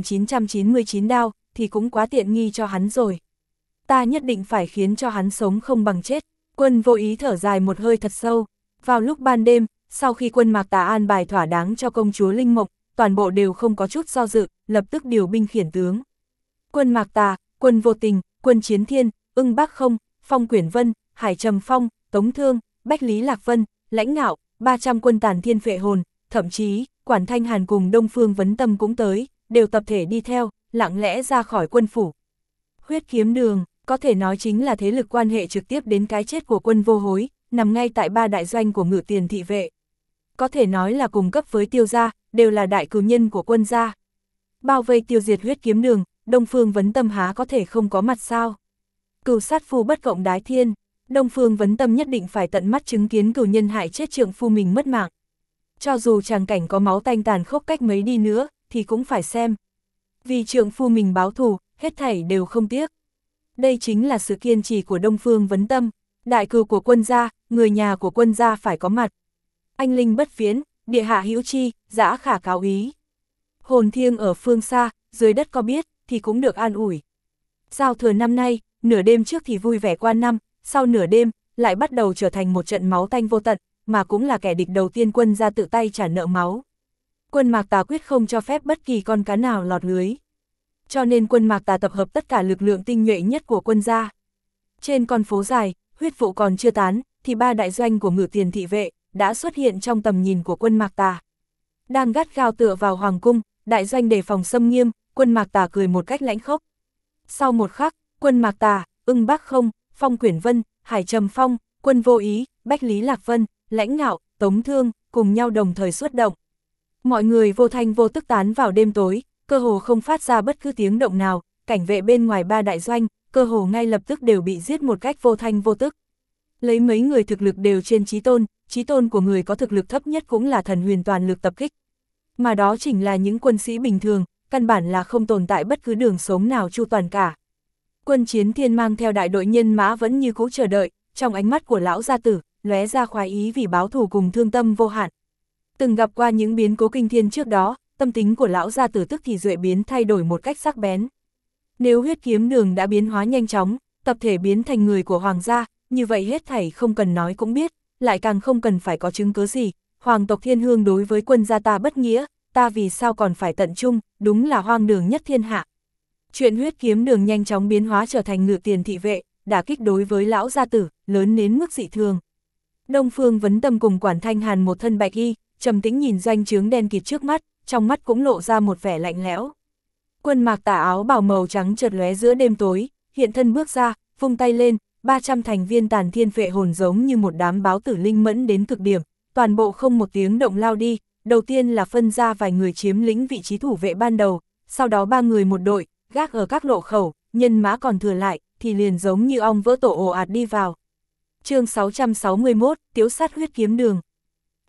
Speaker 1: 9.999 đao, thì cũng quá tiện nghi cho hắn rồi. Ta nhất định phải khiến cho hắn sống không bằng chết. Quân Vô Ý thở dài một hơi thật sâu. Vào lúc ban đêm, sau khi quân Mạc Tà an bài thỏa đáng cho công chúa Linh Mộng, toàn bộ đều không có chút do dự, lập tức điều binh khiển tướng. Quân Mạc Tà, quân Vô Tình, quân Chiến Thiên, Ưng Bác Không, Phong Quyển Vân, Hải Trầm Phong, Tống Thương, Bách Lý Lạc Vân, Lãnh Ngạo, 300 quân Tàn Thiên Phệ Hồn, thậm chí, Quản Thanh Hàn cùng Đông Phương Vấn Tâm cũng tới, đều tập thể đi theo, lặng lẽ ra khỏi quân phủ. Huyết Kiếm Đường, có thể nói chính là thế lực quan hệ trực tiếp đến cái chết của Quân Vô Hối, nằm ngay tại ba đại doanh của Ngự Tiền thị vệ. Có thể nói là cùng cấp với Tiêu gia, đều là đại cừu nhân của quân gia. Bao vây tiêu diệt Huyết Kiếm Đường, Đông Phương Vấn Tâm há có thể không có mặt sao? Cừu sát phu bất cộng đái thiên, Đông Phương Vấn Tâm nhất định phải tận mắt chứng kiến cừu nhân hại chết trượng phu mình mất mạng. Cho dù tràng cảnh có máu tanh tàn khốc cách mấy đi nữa, thì cũng phải xem. Vì trượng phu mình báo thù, hết thảy đều không tiếc. Đây chính là sự kiên trì của Đông Phương Vấn Tâm, đại cừu của quân gia, người nhà của quân gia phải có mặt. Anh linh bất viễn, địa hạ hữu chi, dã khả cáo ý. Hồn thiêng ở phương xa, dưới đất có biết, thì cũng được an ủi. Giao thừa năm nay, nửa đêm trước thì vui vẻ qua năm, sau nửa đêm, lại bắt đầu trở thành một trận máu tanh vô tận, mà cũng là kẻ địch đầu tiên quân gia tự tay trả nợ máu. Quân Mạc Tà quyết không cho phép bất kỳ con cá nào lọt lưới. Cho nên quân Mạc Tà tập hợp tất cả lực lượng tinh nhuệ nhất của quân gia. Trên con phố dài, huyết vụ còn chưa tán, thì ba đại doanh của Ngự Tiền thị vệ đã xuất hiện trong tầm nhìn của quân Mạc Tà. Đang gắt gao tựa vào hoàng cung, đại doanh đề phòng xâm nghiêm, quân Mạc Tà cười một cách lãnh khốc. Sau một khắc, quân Mạc Tà, Ưng Bác Không, Phong Quyển Vân, Hải Trầm Phong, quân Vô Ý, Bách Lý Lạc Vân, Lãnh Ngạo, Tống Thương, cùng nhau đồng thời xuất động. Mọi người vô thanh vô tức tán vào đêm tối, cơ hồ không phát ra bất cứ tiếng động nào, cảnh vệ bên ngoài ba đại doanh, cơ hồ ngay lập tức đều bị giết một cách vô thanh vô tức. Lấy mấy người thực lực đều trên chí tôn của người có thực lực thấp nhất cũng là thần huyền toàn lực tập kích. Mà đó chính là những quân sĩ bình thường, căn bản là không tồn tại bất cứ đường sống nào chu toàn cả. Quân Chiến Thiên mang theo đại đội nhân mã vẫn như cũ chờ đợi, trong ánh mắt của lão gia tử, lóe ra khoái ý vì báo thù cùng thương tâm vô hạn. Từng gặp qua những biến cố kinh thiên trước đó, tâm tính của lão gia tử tức thì duệ biến thay đổi một cách sắc bén. Nếu Huyết Kiếm Đường đã biến hóa nhanh chóng, tập thể biến thành người của hoàng gia, như vậy hết thảy không cần nói cũng biết, lại càng không cần phải có chứng cứ gì. Hoàng tộc Thiên Hương đối với quân gia ta bất nghĩa, ta vì sao còn phải tận trung, đúng là hoang đường nhất thiên hạ. Chuyện Huyết Kiếm Đường nhanh chóng biến hóa trở thành Ngự Tiền thị vệ, đả kích đối với lão gia tử, lớn đến mức dị thường. Đông Phương Vấn Tâm cùng Quản Thanh Hàn một thân bạch y, trầm tĩnh nhìn doanh trướng đen kịt trước mắt, trong mắt cũng lộ ra một vẻ lạnh lẽo. Quân Mạc Tà áo bào màu trắng chợt lóe giữa đêm tối, hiện thân bước ra, vung tay lên, 300 thành viên Tàn Thiên Phệ Hồn giống như một đám báo tử linh mẫn đến cực điểm, toàn bộ không một tiếng động lao đi. Đầu tiên là phân ra vài người chiếm lĩnh vị trí thủ vệ ban đầu, sau đó 3 người một đội, gác ở các lộ khẩu, nhân mã còn thừa lại, thì liền giống như ong vỡ tổ ồ ạt đi vào. Chương 661, Tiếu sát Huyết Kiếm Đường.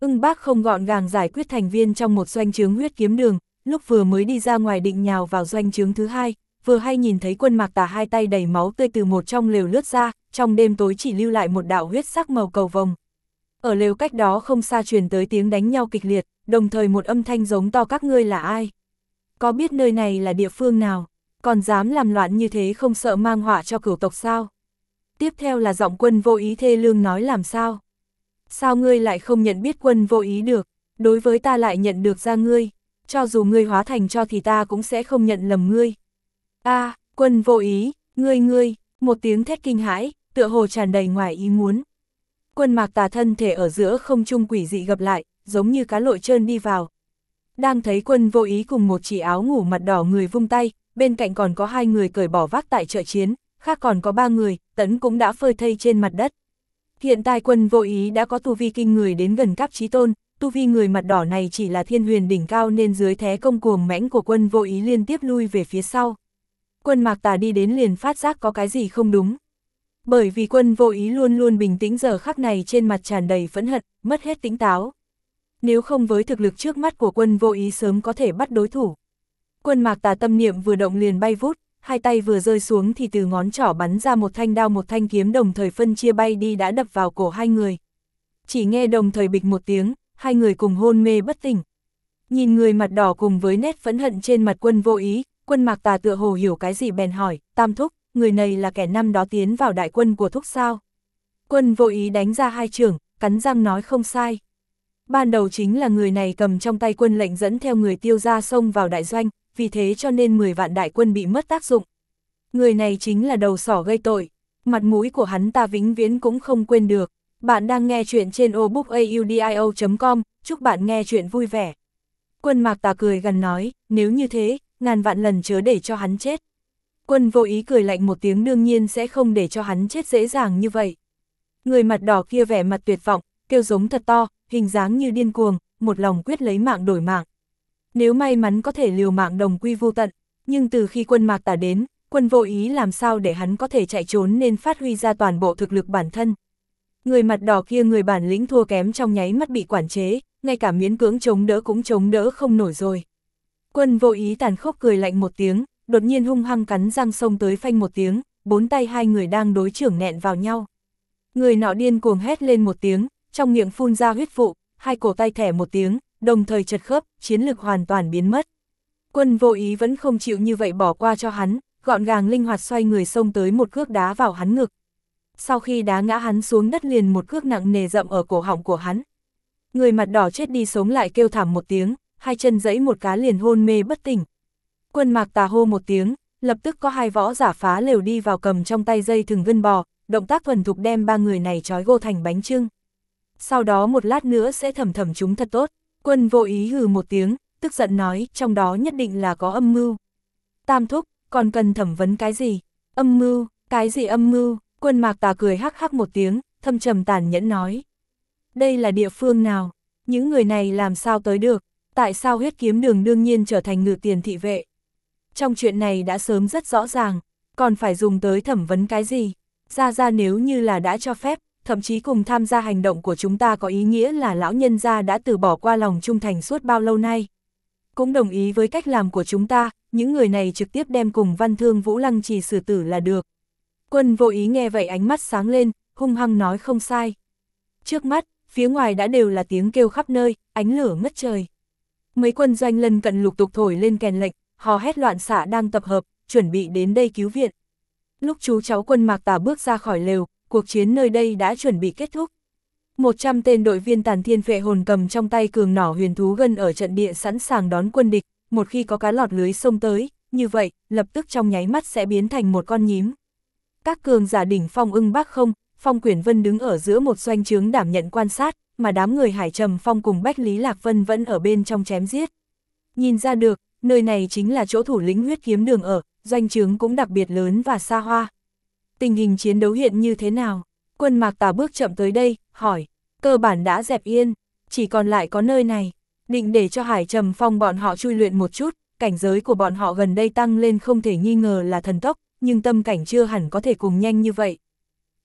Speaker 1: Ưng Bác không gọn gàng giải quyết thành viên trong một doanh trướng huyết kiếm đường, lúc vừa mới đi ra ngoài định nhào vào doanh trướng thứ hai, vừa hay nhìn thấy Quân Mạc Tà hai tay đầy máu tươi từ một trong lều lướt ra, trong đêm tối chỉ lưu lại một đạo huyết sắc màu cầu vồng. Ở lều cách đó không xa truyền tới tiếng đánh nhau kịch liệt, đồng thời một âm thanh giống to: các ngươi là ai? Có biết nơi này là địa phương nào? Còn dám làm loạn như thế, không sợ mang họa cho cửu tộc sao? Tiếp theo là giọng Quân Vô Ý thê lương nói: làm sao? Sao ngươi lại không nhận biết Quân Vô Ý được? Đối với ta lại nhận được ra ngươi, cho dù ngươi hóa thành cho thì ta cũng sẽ không nhận lầm ngươi. A, Quân Vô Ý, ngươi, một tiếng thét kinh hãi, tựa hồ tràn đầy ngoài ý muốn. Quân Mạc Tà thân thể ở giữa không trung quỷ dị gập lại, giống như cá lội trơn đi vào. Đang thấy Quân Vô Ý cùng một chỉ áo ngủ mặt đỏ người vung tay, bên cạnh còn có 2 người cởi bỏ vác tại chợ chiến, khác còn có 3 người, tẫn cũng đã phơi thây trên mặt đất. Hiện tại Quân Vô Ý đã có tu vi kinh người đến gần cấp chí tôn, tu vi người mặt đỏ này chỉ là thiên huyền đỉnh cao nên dưới thế công cuồng mãnh của Quân Vô Ý liên tiếp lui về phía sau. Quân Mạc Tà đi đến liền phát giác có cái gì không đúng. Bởi vì Quân Vô Ý luôn luôn bình tĩnh, giờ khắc này trên mặt tràn đầy phẫn hận, mất hết tỉnh táo. Nếu không với thực lực trước mắt của Quân Vô Ý sớm có thể bắt đối thủ. Quân Mạc Tà tâm niệm vừa động liền bay vút, hai tay vừa rơi xuống thì từ ngón trỏ bắn ra một thanh đao một thanh kiếm đồng thời phân chia bay đi đã đập vào cổ 2 người. Chỉ nghe đồng thời bịch một tiếng, 2 người cùng hôn mê bất tỉnh. Nhìn người mặt đỏ cùng với nét phẫn hận trên mặt Quân Vô Ý, Quân Mạc Tà tựa hồ hiểu cái gì bèn hỏi: Tam thúc, người này là kẻ năm đó tiến vào đại quân của thúc sao? Quân Vô Ý đánh ra 2 chưởng, cắn răng nói: không sai. Ban đầu chính là người này cầm trong tay quân lệnh dẫn theo người Tiêu gia xông vào đại doanh, vì thế cho nên 10 vạn đại quân bị mất tác dụng. Người này chính là đầu sỏ gây tội, mặt mũi của hắn ta vĩnh viễn cũng không quên được. Bạn đang nghe chuyện trên obookaudio.com, chúc bạn nghe chuyện vui vẻ. Quân Mạc Tà cười gằn nói: nếu như thế, ngàn vạn lần chớ để cho hắn chết. Quân Vô Ý cười lạnh một tiếng: đương nhiên sẽ không để cho hắn chết dễ dàng như vậy. Người mặt đỏ kia vẻ mặt tuyệt vọng, kêu giống thật to, hình dáng như điên cuồng, một lòng quyết lấy mạng đổi mạng. Nếu may mắn có thể liều mạng đồng quy vô tận, nhưng từ khi Quân Mạc Tà đến, Quân Vô Ý làm sao để hắn có thể chạy trốn nên phát huy ra toàn bộ thực lực bản thân. Người mặt đỏ kia người bản lĩnh thua kém trong nháy mắt bị quản chế, ngay cả miễn cưỡng chống đỡ cũng chống đỡ không nổi rồi. Quân Vô Ý tàn khốc cười lạnh một tiếng, đột nhiên hung hăng cắn răng xông tới phanh một tiếng, 4 tay 2 người đang đối chưởng nện vào nhau. Người nọ điên cuồng hét lên một tiếng, trong miệng phun ra huyết vụ, 2 cổ tay thẻ một tiếng, đồng thời chật khớp, chiến lực hoàn toàn biến mất. Quân Vô Ý vẫn không chịu như vậy bỏ qua cho hắn, gọn gàng linh hoạt xoay người xông tới một cước đá vào hắn ngực. Sau khi đá ngã hắn xuống đất liền một cước nặng nề dậm ở cổ họng của hắn. Người mặt đỏ chết đi sống lại kêu thảm một tiếng, 2 chân giẫy một cái liền hôn mê bất tỉnh. Quân Mạc Tà hô một tiếng, lập tức có 2 võ giả phá lều đi vào cầm trong tay dây thừng gân bò, động tác thuần thục đem 3 người này trói gô thành bánh chưng. Sau đó một lát nữa sẽ thẩm thẩm chúng thật tốt. Quân Vô Ý hừ một tiếng, tức giận nói: trong đó nhất định là có âm mưu. Tam thúc, còn cần thẩm vấn cái gì? Âm mưu, cái gì âm mưu? Quân Mạc Tà cười hắc hắc một tiếng, thâm trầm tàn nhẫn nói: đây là địa phương nào? Những người này làm sao tới được? Tại sao huyết kiếm đường đương nhiên trở thành ngự tiền thị vệ? Trong chuyện này đã sớm rất rõ ràng, còn phải dùng tới thẩm vấn cái gì? Ra nếu như là đã cho phép, thậm chí cùng tham gia hành động của chúng ta có ý nghĩa là lão nhân gia đã từ bỏ qua lòng trung thành suốt bao lâu nay. Cũng đồng ý với cách làm của chúng ta, những người này trực tiếp đem cùng Văn Thương Vũ Lăng Trì xử tử là được. Quân Vô Ý nghe vậy ánh mắt sáng lên, hung hăng nói: không sai. Trước mắt, phía ngoài đã đều là tiếng kêu khắp nơi, ánh lửa ngất trời. Mấy quân doanh lân cận lục tục thổi lên kèn lệnh, hò hét loạn xạ đang tập hợp, chuẩn bị đến đây cứu viện. Lúc chú cháu Quân Mạc Tà bước ra khỏi lều, cuộc chiến nơi đây đã chuẩn bị kết thúc. 100 tên đội viên Tàn Thiên Phệ Hồn cầm trong tay cường nỏ huyền thú gân ở trận địa sẵn sàng đón quân địch, một khi có cá lọt lưới xông tới, như vậy, lập tức trong nháy mắt sẽ biến thành một con nhím. Các cường giả đỉnh phong Ưng Bác Không, Phong Quyển Vân đứng ở giữa một doanh trướng đảm nhận quan sát, mà đám người Hải Trầm Phong cùng Bách Lý Lạc Vân vẫn ở bên trong chém giết. Nhìn ra được, nơi này chính là chỗ thủ lĩnh huyết kiếm đường ở, doanh trướng cũng đặc biệt lớn và xa hoa. Tình hình chiến đấu hiện như thế nào? Quân Mạc Tà bước chậm tới đây, hỏi. Cơ bản đã dẹp yên, chỉ còn lại có nơi này. Định để cho Hải Trầm Phong bọn họ chui luyện một chút, cảnh giới của bọn họ gần đây tăng lên không thể nghi ngờ là thần tốc, nhưng tâm cảnh chưa hẳn có thể cùng nhanh như vậy.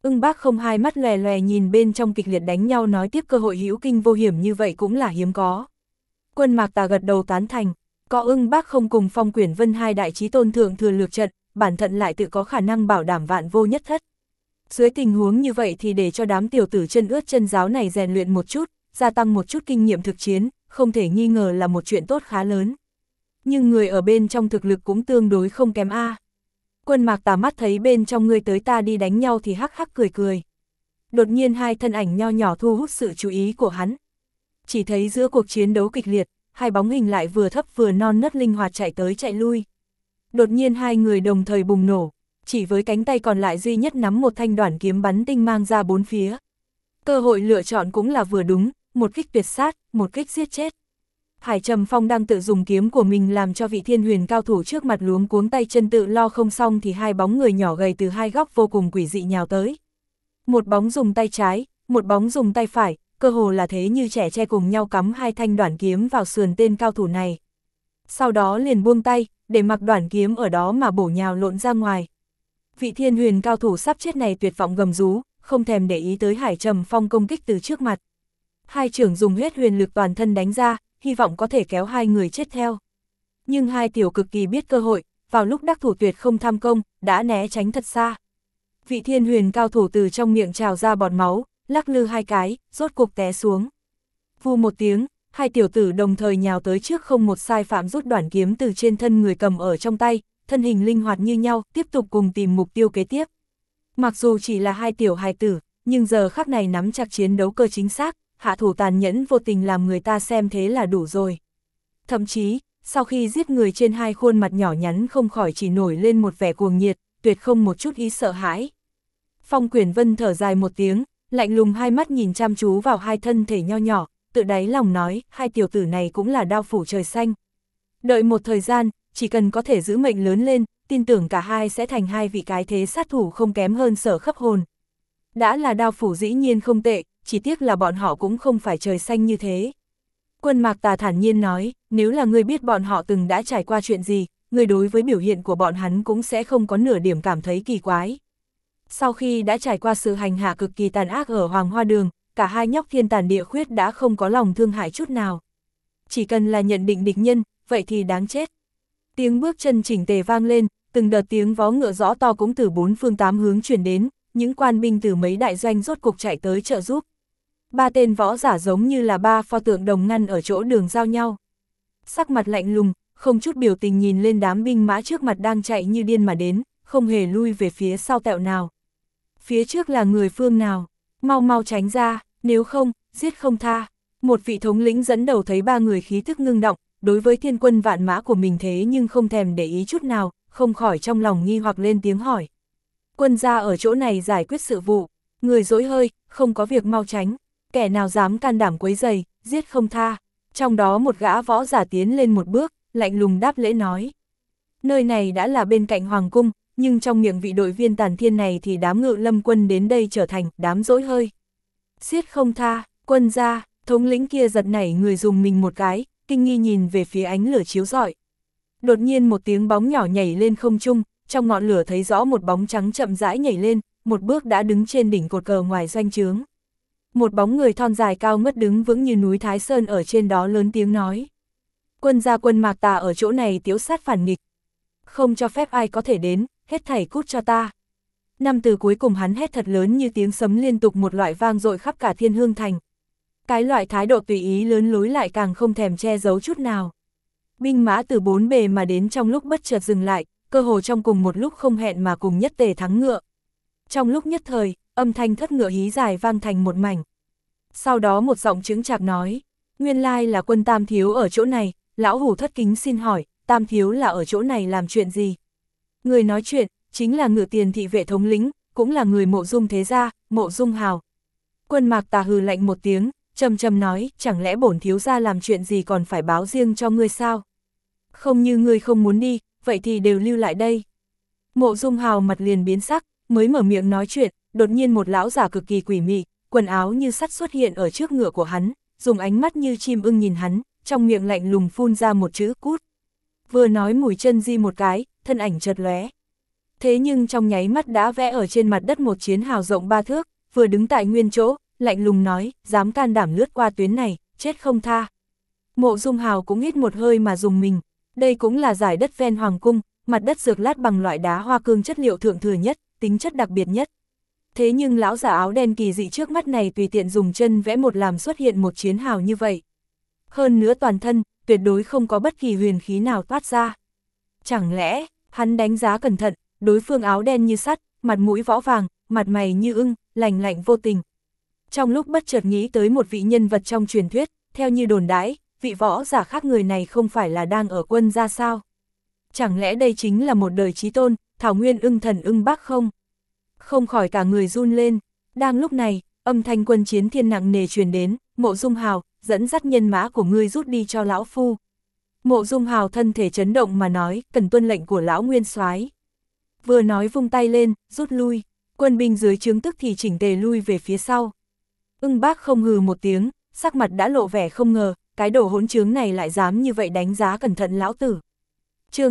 Speaker 1: Ưng Bác Không hai mắt lòe lòe nhìn bên trong kịch liệt đánh nhau, nói tiếp cơ hội hữu kinh vô hiểm như vậy cũng là hiếm có. Quân Mạc Tà gật đầu tán thành, có Ưng Bác Không cùng Phong Quyển Vân hai đại chí tôn thượng thừa lược trận, bản thân lại tự có khả năng bảo đảm vạn vô nhất thất. Dưới tình huống như vậy thì để cho đám tiểu tử chân ướt chân giáo này rèn luyện một chút, gia tăng một chút kinh nghiệm thực chiến, không thể nghi ngờ là một chuyện tốt khá lớn. Nhưng người ở bên trong thực lực cũng tương đối không kém a. Quân Mạc Tà mắt thấy bên trong người tới ta đi đánh nhau thì hắc hắc cười cười. Đột nhiên hai thân ảnh nho nhỏ thu hút sự chú ý của hắn. Chỉ thấy giữa cuộc chiến đấu kịch liệt, hai bóng hình lại vừa thấp vừa non nớt linh hoạt chạy tới chạy lui. Đột nhiên hai người đồng thời bùng nổ, chỉ với cánh tay còn lại duy nhất nắm một thanh đoản kiếm bắn tinh mang ra bốn phía. Cơ hội lựa chọn cũng là vừa đúng, một kích tuyệt sát, một kích giết chết. Hải Trầm Phong đang tự dùng kiếm của mình làm cho vị thiên huyền cao thủ trước mặt luống cuống tay chân tự lo không xong thì hai bóng người nhỏ gầy từ hai góc vô cùng quỷ dị nhào tới. Một bóng dùng tay trái, một bóng dùng tay phải, cơ hồ là thế như trẻ tre cùng nhau cắm hai thanh đoản kiếm vào sườn tên cao thủ này. Sau đó liền buông tay, để mặc đoản kiếm ở đó mà bổ nhào lộn ra ngoài. Vị thiên huyền cao thủ sắp chết này tuyệt vọng gầm rú, không thèm để ý tới Hải Trầm Phong công kích từ trước mặt. Hai trưởng dùng hết huyền lực toàn thân đánh ra, hy vọng có thể kéo hai người chết theo. Nhưng hai tiểu cực kỳ biết cơ hội, vào lúc đắc thủ tuyệt không tham công, đã né tránh thật xa. Vị thiên huyền cao thủ từ trong miệng trào ra bọt máu, lắc lư hai cái, rốt cục té xuống. Vù một tiếng, hai tiểu tử đồng thời nhào tới trước không một sai phạm rút đoản kiếm từ trên thân người cầm ở trong tay, thân hình linh hoạt như nhau, tiếp tục cùng tìm mục tiêu kế tiếp. Mặc dù chỉ là hai tiểu hài tử, nhưng giờ khắc này nắm chặt chiến đấu cơ chính xác, hạ thủ tàn nhẫn vô tình làm người ta xem thế là đủ rồi. Thậm chí, sau khi giết người trên hai khuôn mặt nhỏ nhắn không khỏi chỉ nổi lên một vẻ cuồng nhiệt, tuyệt không một chút ý sợ hãi. Phong Quyển Vân thở dài một tiếng, lạnh lùng hai mắt nhìn chăm chú vào hai thân thể nho nhỏ, tự đáy lòng nói, hai tiểu tử này cũng là đao phủ trời xanh. Đợi một thời gian, chỉ cần có thể giữ mệnh lớn lên, tin tưởng cả hai sẽ thành hai vị cái thế sát thủ không kém hơn Sở Khấp Hồn. Đã là đao phủ dĩ nhiên không tệ, chỉ tiếc là bọn họ cũng không phải trời xanh như thế. Quân Mạc Tà thản nhiên nói, nếu là ngươi biết bọn họ từng đã trải qua chuyện gì, ngươi đối với biểu hiện của bọn hắn cũng sẽ không có nửa điểm cảm thấy kỳ quái. Sau khi đã trải qua sự hành hạ cực kỳ tàn ác ở Hoàng Hoa Đường, cả hai nhóc thiên tàn địa khuyết đã không có lòng thương hại chút nào. Chỉ cần là nhận định địch nhân, vậy thì đáng chết. Tiếng bước chân chỉnh tề vang lên, từng đợt tiếng vó ngựa rõ to cũng từ bốn phương tám hướng truyền đến, những quan binh từ mấy đại doanh rốt cục chạy tới trợ giúp. Ba tên võ giả giống như là ba pho tượng đồng ngăn ở chỗ đường giao nhau. Sắc mặt lạnh lùng, không chút biểu tình nhìn lên đám binh mã trước mặt đang chạy như điên mà đến, không hề lui về phía sau tẹo nào. Phía trước là người phương nào? Mau mau tránh ra, nếu không, giết không tha. Một vị thống lĩnh dẫn đầu thấy ba người khí thức ngưng động, đối với thiên quân vạn mã của mình thế nhưng không thèm để ý chút nào, không khỏi trong lòng nghi hoặc lên tiếng hỏi. Quân gia ở chỗ này giải quyết sự vụ, người dỗi hơi, không có việc mau tránh, kẻ nào dám can đảm quấy rầy, giết không tha. Trong đó một gã võ giả tiến lên một bước, lạnh lùng đáp lễ nói. Nơi này đã là bên cạnh Hoàng cung, nhưng trong miệng vị đội viên tàn thiên này thì đám Ngự Lâm quân đến đây trở thành đám dỗi hơi. Giết không tha, quân gia, thống lĩnh kia giật nảy người dùng mình một cái, kinh nghi nhìn về phía ánh lửa chiếu rọi. Đột nhiên một tiếng bóng nhỏ nhảy lên không trung, trong ngọn lửa thấy rõ một bóng trắng chậm rãi nhảy lên, một bước đã đứng trên đỉnh cột cờ ngoài doanh trướng. Một bóng người thon dài cao ngất đứng vững như núi Thái Sơn ở trên đó lớn tiếng nói. Quân gia Quân Mạc Tà ở chỗ này tiếu sát phản nghịch. Không cho phép ai có thể đến, hết thảy cút cho ta. Năm từ cuối cùng hắn hét thật lớn như tiếng sấm liên tục một loại vang dội khắp cả Thiên Hương Thành. Cái loại thái độ tùy ý lớn lối lại càng không thèm che giấu chút nào. Binh mã từ bốn bề mà đến trong lúc bất chợt dừng lại, cơ hồ trong cùng một lúc không hẹn mà cùng nhất tề thắng ngựa. Trong lúc nhất thời, âm thanh thất ngựa hí dài vang thành một mảnh. Sau đó một giọng chững chạc nói, nguyên lai là Quân Tam thiếu ở chỗ này, lão hủ thất kính xin hỏi, Tam thiếu là ở chỗ này làm chuyện gì? Người nói chuyện, chính là Ngự Tiền thị vệ thống lĩnh, cũng là người Mộ Dung thế gia, Mộ Dung Hào. Quân Mạc Tà hừ lạnh một tiếng, trầm trầm nói, chẳng lẽ bổn thiếu gia làm chuyện gì còn phải báo riêng cho ngươi sao? Không như ngươi không muốn đi, vậy thì đều lưu lại đây. Mộ Dung Hào mặt liền biến sắc, mới mở miệng nói chuyện, đột nhiên một lão giả cực kỳ quỷ mị, quần áo như sắt xuất hiện ở trước ngựa của hắn, dùng ánh mắt như chim ưng nhìn hắn, trong miệng lạnh lùng phun ra một chữ cút. Vừa nói mũi chân di một cái, thân ảnh chợt lóe. Thế nhưng trong nháy mắt đã vẽ ở trên mặt đất một chiến hào rộng 3 thước, vừa đứng tại nguyên chỗ, lạnh lùng nói, dám can đảm lướt qua tuyến này, chết không tha. Mộ Dung Hào cũng hít một hơi mà dùng mình, đây cũng là giải đất ven hoàng cung, mặt đất dược lát bằng loại đá hoa cương chất liệu thượng thừa nhất, tính chất đặc biệt nhất. Thế nhưng lão giả áo đen kỳ dị trước mắt này tùy tiện dùng chân vẽ một làm xuất hiện một chiến hào như vậy. Hơn nữa toàn thân, tuyệt đối không có bất kỳ huyền khí nào toát ra. Chẳng lẽ, hắn đánh giá cẩn thận, đối phương áo đen như sắt, mặt mũi võ vàng, mặt mày như ưng, lành lạnh vô tình. Trong lúc bất chợt nghĩ tới một vị nhân vật trong truyền thuyết, theo như đồn đãi, vị võ giả khác người này không phải là đang ở Quân gia sao? Chẳng lẽ đây chính là một đời chí tôn, Thảo Nguyên ưng thần ưng bác không? Không khỏi cả người run lên. Đang lúc này, âm thanh quân chiến thiên nặng nề truyền đến, Mộ Dung Hào, dẫn dắt nhân mã của ngươi rút đi cho lão phu. Mộ Dung Hào thân thể chấn động mà nói, cần tuân lệnh của lão nguyên soái. Vừa nói vung tay lên, rút lui, quân binh dưới trướng tức thì chỉnh tề lui về phía sau. Ưng bác không hừ một tiếng, sắc mặt đã lộ vẻ không ngờ, cái đồ hỗn trướng này lại dám như vậy đánh giá cẩn thận lão tử. Chương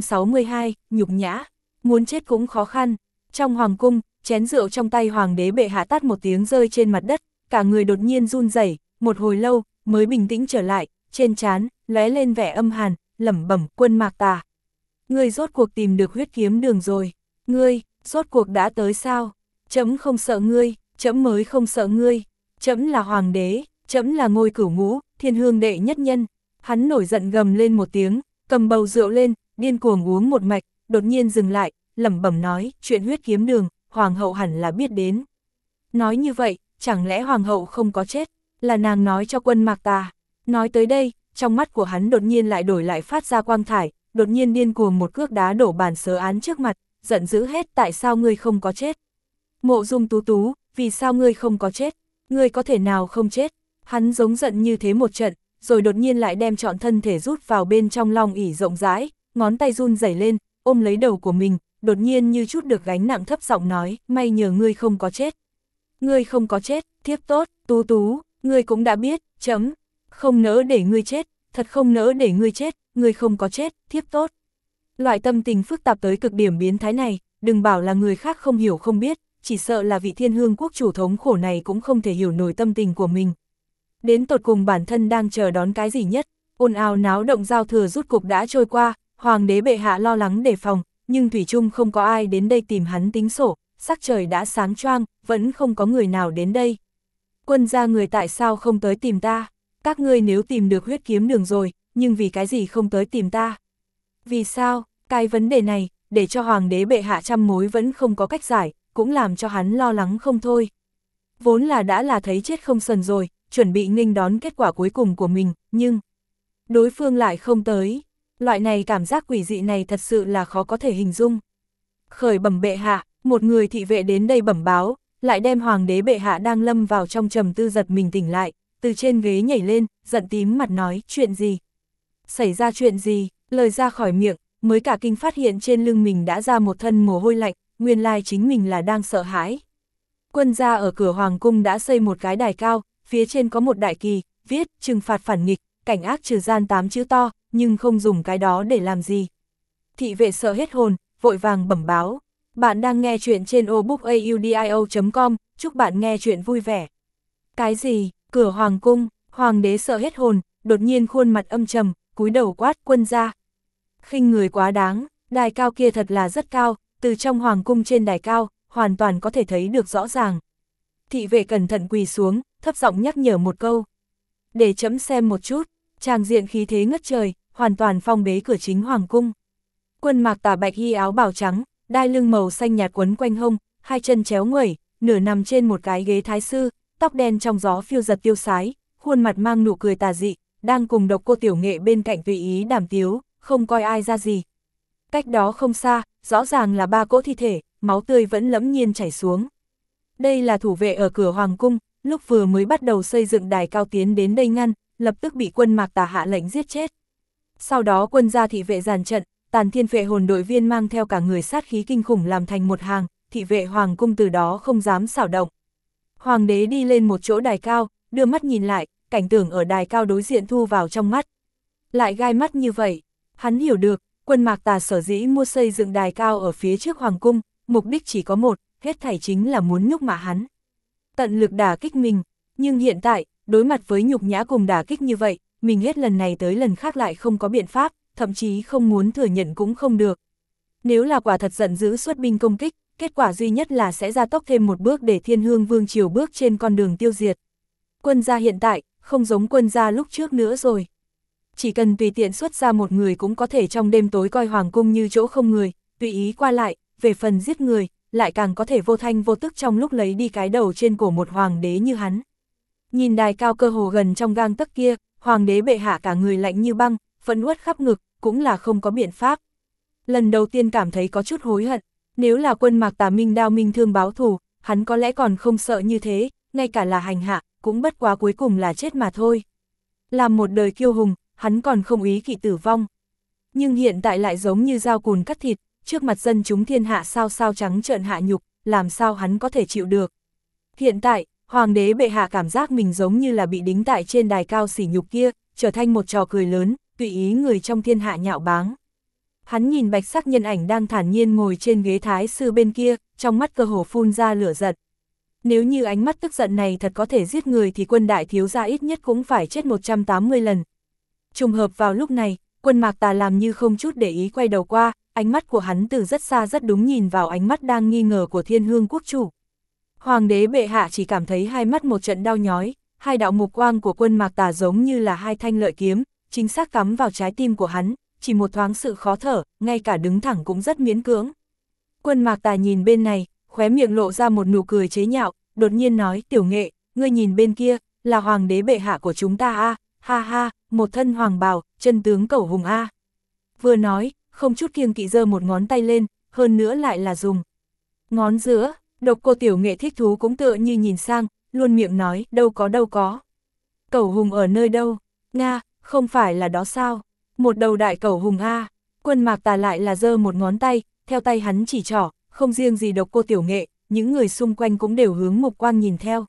Speaker 1: 662, nhục nhã, muốn chết cũng khó khăn. Trong hoàng cung, chén rượu trong tay hoàng đế bệ hạ tát một tiếng rơi trên mặt đất, cả người đột nhiên run rẩy, một hồi lâu mới bình tĩnh trở lại, trên trán lóe lên vẻ âm hàn, lẩm bẩm, Quân Mạc Tà, ngươi rốt cuộc tìm được huyết kiếm đường rồi, ngươi rốt cuộc đã tới sao? Trẫm không sợ ngươi, trẫm mới không sợ ngươi, trẫm là hoàng đế, trẫm là ngôi cửu ngũ, thiên hương đệ nhất nhân. Hắn nổi giận gầm lên một tiếng, cầm bầu rượu lên, điên cuồng uống một mạch, đột nhiên dừng lại, lẩm bẩm nói, chuyện huyết kiếm đường, hoàng hậu hẳn là biết đến. Nói như vậy, chẳng lẽ hoàng hậu không có chết, là nàng nói cho Quân Mạc Tà. Nói tới đây, trong mắt của hắn đột nhiên lại đổi lại phát ra quang thải, đột nhiên điên cuồng một cước đá đổ bàn sớ án trước mặt, giận dữ hết, tại sao ngươi không có chết? Mộ Dung Tú Tú, vì sao ngươi không có chết? Ngươi có thể nào không chết? Hắn giống giận như thế một trận, rồi đột nhiên lại đem trọn thân thể rút vào bên trong long ỷ rộng rãi, ngón tay run rẩy lên, ôm lấy đầu của mình, đột nhiên như chút được gánh nặng thấp giọng nói, may nhờ ngươi không có chết. Ngươi không có chết, thiếp tốt, Tú Tú, ngươi cũng đã biết, chấm, không nỡ để ngươi chết, thật không nỡ để ngươi chết, ngươi không có chết, thiếp tốt. Loại tâm tình phức tạp tới cực điểm biến thái này, đừng bảo là người khác không hiểu không biết, chỉ sợ là vị Thiên Hương quốc chủ thống khổ này cũng không thể hiểu nổi tâm tình của mình. Đến tột cùng bản thân đang chờ đón cái gì nhất, ồn ào náo động giao thừa rút cục đã trôi qua, hoàng đế bệ hạ lo lắng đề phòng, nhưng thủy chung không có ai đến đây tìm hắn tính sổ, sắc trời đã sáng choang, vẫn không có người nào đến đây. Quân gia người tại sao không tới tìm ta? Các ngươi nếu tìm được huyết kiếm đường rồi, nhưng vì cái gì không tới tìm ta? Vì sao? Cái vấn đề này, để cho hoàng đế bệ hạ trăm mối vẫn không có cách giải, cũng làm cho hắn lo lắng không thôi. Vốn là đã là thấy chết không sờn rồi, chuẩn bị nghênh đón kết quả cuối cùng của mình, nhưng đối phương lại không tới. Loại này cảm giác quỷ dị này thật sự là khó có thể hình dung. Khởi bẩm bệ hạ, một người thị vệ đến đây bẩm báo, lại đem hoàng đế bệ hạ đang lâm vào trong trầm tư giật mình tỉnh lại, từ trên ghế nhảy lên, giận tím mặt nói, chuyện gì? Xảy ra chuyện gì? Lời ra khỏi miệng, mới cả kinh phát hiện trên lưng mình đã ra một thân mồ hôi lạnh, nguyên lai chính mình là đang sợ hãi. Quân gia ở cửa hoàng cung đã xây một cái đài cao, phía trên có một đại kỳ, viết, trừng phạt phản nghịch, cảnh ác trừ gian 8 chữ to, nhưng không dùng cái đó để làm gì. Thị vệ sợ hết hồn, vội vàng bẩm báo. Bạn đang nghe chuyện trên obookaudio.com, chúc bạn nghe chuyện vui vẻ. Cái gì? Cửa hoàng cung, hoàng đế sợ hết hồn, đột nhiên khuôn mặt âm trầm, cúi đầu quát, Quân gia. Khinh người quá đáng, đài cao kia thật là rất cao, từ trong hoàng cung trên đài cao, hoàn toàn có thể thấy được rõ ràng. Thị vệ cẩn thận quỳ xuống, thấp giọng nhắc nhở một câu. Để chấm xem một chút, tràng diện khí thế ngất trời, hoàn toàn phong bế cửa chính hoàng cung. Quân Mạc Tà bạch y áo bào trắng, đai lưng màu xanh nhạt quấn quanh hông, hai chân chéo nguẩy, nửa nằm trên một cái ghế thái sư, tóc đen trong gió phiêu giật tiêu sái, khuôn mặt mang nụ cười tà dị, đang cùng độc cô tiểu nghệ bên cạnh tùy ý đàm tiếu, không coi ai ra gì. Cách đó không xa, rõ ràng là 3 cỗ thi thể, máu tươi vẫn lẫm nhiên chảy xuống. Đây là thủ vệ ở cửa hoàng cung, lúc vừa mới bắt đầu xây dựng đài cao tiến đến đây ngăn, lập tức bị Quân Mạc Tà hạ lệnh giết chết. Sau đó quân gia thị vệ dàn trận, Tàn Thiên Phệ hồn đội viên mang theo cả người sát khí kinh khủng làm thành một hàng, thị vệ hoàng cung từ đó không dám xảo động. Hoàng đế đi lên một chỗ đài cao, đưa mắt nhìn lại, cảnh tượng ở đài cao đối diện thu vào trong mắt. Lại gai mắt như vậy, hắn hiểu được, Quân Mạc Tà sở dĩ mua xây dựng đài cao ở phía trước hoàng cung, mục đích chỉ có một, hết thảy chính là muốn nhục mạ hắn. Tận lực đả kích mình, nhưng hiện tại, đối mặt với nhục nhã cùng đả kích như vậy, mình hết lần này tới lần khác lại không có biện pháp, thậm chí không muốn thừa nhận cũng không được. Nếu là quả thật giận dữ xuất binh công kích, kết quả duy nhất là sẽ gia tốc thêm một bước để Thiên Hương Vương triều bước trên con đường tiêu diệt. Quân gia hiện tại, không giống quân gia lúc trước nữa rồi. Chỉ cần tùy tiện xuất ra một người cũng có thể trong đêm tối coi hoàng cung như chỗ không người, tùy ý qua lại, về phần giết người, lại càng có thể vô thanh vô tức trong lúc lấy đi cái đầu trên cổ một hoàng đế như hắn. Nhìn đài cao cơ hồ gần trong gang tấc kia, hoàng đế bệ hạ cả người lạnh như băng, phẫn uất khắp ngực, cũng là không có biện pháp. Lần đầu tiên cảm thấy có chút hối hận, nếu là Quân Mạc Tà minh đao minh thương báo thù, hắn có lẽ còn không sợ như thế, ngay cả là hành hạ, cũng bất quá cuối cùng là chết mà thôi. Làm một đời kiêu hùng, hắn còn không ý kỵ tử vong. Nhưng hiện tại lại giống như dao cùn cắt thịt, trước mặt dân chúng thiên hạ sao sao trắng trợn hạ nhục, làm sao hắn có thể chịu được. Hiện tại, hoàng đế bệ hạ cảm giác mình giống như là bị đính tại trên đài cao sỉ nhục kia, trở thành một trò cười lớn, tùy ý người trong thiên hạ nhạo báng. Hắn nhìn bạch sắc nhân ảnh đang thản nhiên ngồi trên ghế thái sư bên kia, trong mắt cơ hồ phun ra lửa giận. Nếu như ánh mắt tức giận này thật có thể giết người thì Quân đại thiếu gia ít nhất cũng phải chết 180 lần. Trùng hợp vào lúc này, Quân Mạc Tà làm như không chút để ý quay đầu qua, ánh mắt của hắn từ rất xa rất đúng nhìn vào ánh mắt đang nghi ngờ của Thiên Hương quốc chủ. Hoàng đế bệ hạ chỉ cảm thấy hai mắt một trận đau nhói, hai đạo mục quang của Quân Mạc Tà giống như là hai thanh lợi kiếm, chính xác cắm vào trái tim của hắn, chỉ một thoáng sự khó thở, ngay cả đứng thẳng cũng rất miễn cưỡng. Quân Mạc Tà nhìn bên này, khóe miệng lộ ra một nụ cười chế nhạo, đột nhiên nói, Tiểu Nghệ, ngươi nhìn bên kia, là hoàng đế bệ hạ của chúng ta a, ha ha, một thân hoàng bào, chân tướng Cẩu Hùng a. Vừa nói, không chút kiêng kỵ giơ một ngón tay lên, hơn nữa lại là dùng ngón giữa. Độc Cô Tiểu Nghệ thích thú cũng tựa như nhìn sang, luôn miệng nói, đâu có. Cẩu Hùng ở nơi đâu? Nga, không phải là đó sao? Một đầu đại Cẩu Hùng a. Quân Mạc Tà lại là giơ một ngón tay, theo tay hắn chỉ trỏ, không riêng gì Độc Cô Tiểu Nghệ, những người xung quanh cũng đều hướng mục quang nhìn theo.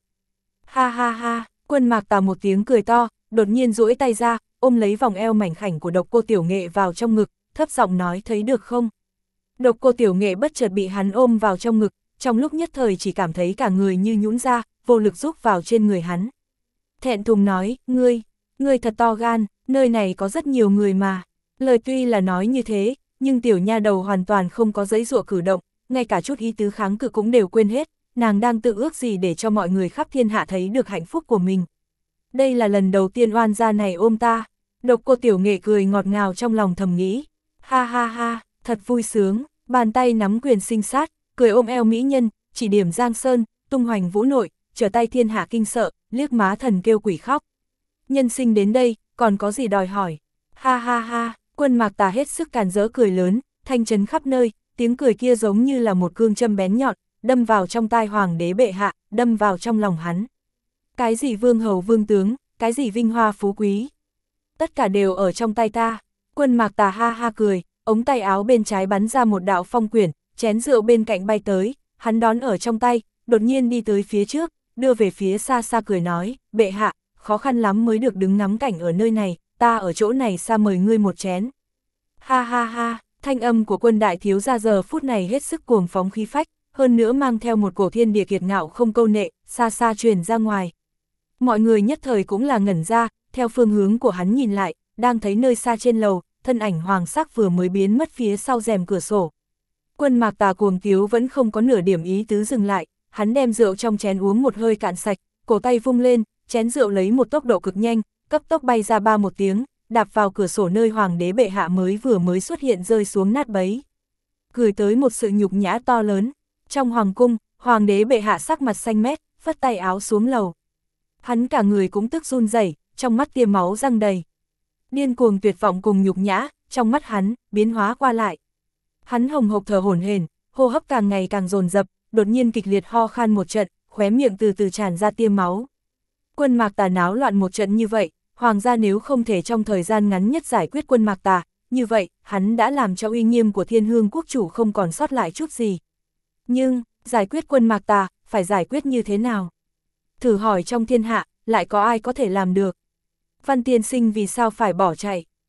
Speaker 1: Ha ha ha, Quân Mạc Tà một tiếng cười to, đột nhiên duỗi tay ra, ôm lấy vòng eo mảnh khảnh của Độc Cô Tiểu Nghệ vào trong ngực, thấp giọng nói, thấy được không? Độc Cô Tiểu Nghệ bất chợt bị hắn ôm vào trong ngực, trong lúc nhất thời chỉ cảm thấy cả người như nhũn ra, vô lực rúc vào trên người hắn. Thẹn thùng nói, ngươi thật to gan, nơi này có rất nhiều người mà. Lời tuy là nói như thế, nhưng tiểu nha đầu hoàn toàn không có giãy giụa cử động, ngay cả chút ý tứ kháng cự cũng đều quên hết, nàng đang tự ước gì để cho mọi người khắp thiên hạ thấy được hạnh phúc của mình. Đây là lần đầu tiên oan gia này ôm ta. Độc Cô Tiểu Nghệ cười ngọt ngào trong lòng thầm nghĩ. Ha ha ha, thật vui sướng, bàn tay nắm quyền sinh sát, cười ôm eo mỹ nhân, chỉ điểm giang sơn, tung hoành vũ nội, trở tay thiên hạ kinh sợ, liếc má thần kêu quỷ khóc. Nhân sinh đến đây, còn có gì đòi hỏi. Ha ha ha, Quân Mạc Tà hết sức càn rỡ cười lớn, thanh trấn khắp nơi, tiếng cười kia giống như là một cương châm bén nhọn, đâm vào trong tai hoàng đế bệ hạ, đâm vào trong lòng hắn. Cái gì vương hầu vương tướng, cái gì vinh hoa phú quý, tất cả đều ở trong tay ta. Quân Mạc Tà ha ha cười, ống tay áo bên trái bắn ra một đạo phong quyển, chén rượu bên cạnh bay tới, hắn đón ở trong tay, đột nhiên đi tới phía trước, đưa về phía xa xa cười nói, bệ hạ, khó khăn lắm mới được đứng ngắm cảnh ở nơi này, ta ở chỗ này xa mời ngươi một chén. Ha ha ha, thanh âm của Quân đại thiếu gia giờ phút này hết sức cuồng phóng khí phách, hơn nữa mang theo một cổ thiên địa kiệt ngạo không câu nệ, xa xa truyền ra ngoài. Mọi người nhất thời cũng là ngẩn ra, theo phương hướng của hắn nhìn lại, đang thấy nơi xa trên lầu, thân ảnh hoàng sắc vừa mới biến mất phía sau rèm cửa sổ. Quân Mạc Tà cuồng tiếu vẫn không có nửa điểm ý tứ dừng lại, hắn đem rượu trong chén uống một hơi cạn sạch, cổ tay vung lên, chén rượu lấy một tốc độ cực nhanh, cấp tốc bay ra ba một tiếng, đạp vào cửa sổ nơi hoàng đế bệ hạ vừa mới xuất hiện rơi xuống nát bấy. Gửi tới một sự nhục nhã to lớn. Trong hoàng cung, hoàng đế bệ hạ sắc mặt xanh mét, phất tay áo xuống lầu. Hắn cả người cũng tức run rẩy, trong mắt tia máu răng đầy. Điên cuồng tuyệt vọng cùng nhục nhã, trong mắt hắn, biến hóa qua lại. Hắn hồng hộc thở hổn hển, hô hấp càng ngày càng dồn dập, đột nhiên kịch liệt ho khan một trận, khóe miệng từ từ tràn ra tia máu. Quân Mạc Tà náo loạn một trận như vậy, hoàng gia nếu không thể trong thời gian ngắn nhất giải quyết Quân Mạc Tà, như vậy, hắn đã làm cho uy nghiêm của Thiên Hương quốc chủ không còn sót lại chút gì. Nhưng, giải quyết Quân Mạc Tà, phải giải quyết như thế nào? Thử hỏi trong thiên hạ, lại có ai có thể làm được? Văn tiên sinh vì sao phải bỏ chạy?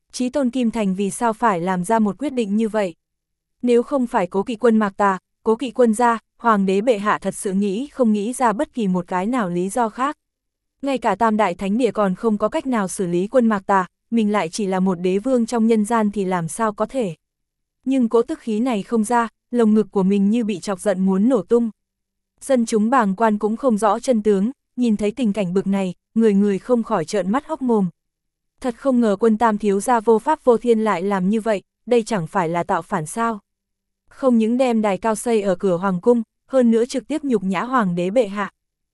Speaker 1: Chí tôn Kim Thành vì sao phải làm ra một quyết định như vậy? Nếu không phải Cố Kỵ Quân Mạc Tà, Cố Kỵ Quân gia, Hoàng đế bệ hạ thật sự không nghĩ ra bất kỳ một cái nào lý do khác. Ngay cả Tam Đại Thánh Địa còn không có cách nào xử lý quân Mạc Tà, mình lại chỉ là một đế vương trong nhân gian thì làm sao có thể. Nhưng cỗ tức khí này không ra, lồng ngực của mình như bị chọc giận muốn nổ tung. Dân chúng bàng quan cũng không rõ chân tướng, nhìn thấy tình cảnh bực này, người người không khỏi trợn mắt hốc mồm. Thật không ngờ Quân Tam thiếu gia vô pháp vô thiên lại làm như vậy, đây chẳng phải là tạo phản sao. Không những đem đài cao xây ở cửa hoàng cung, hơn nữa trực tiếp nhục nhã hoàng đế bệ hạ.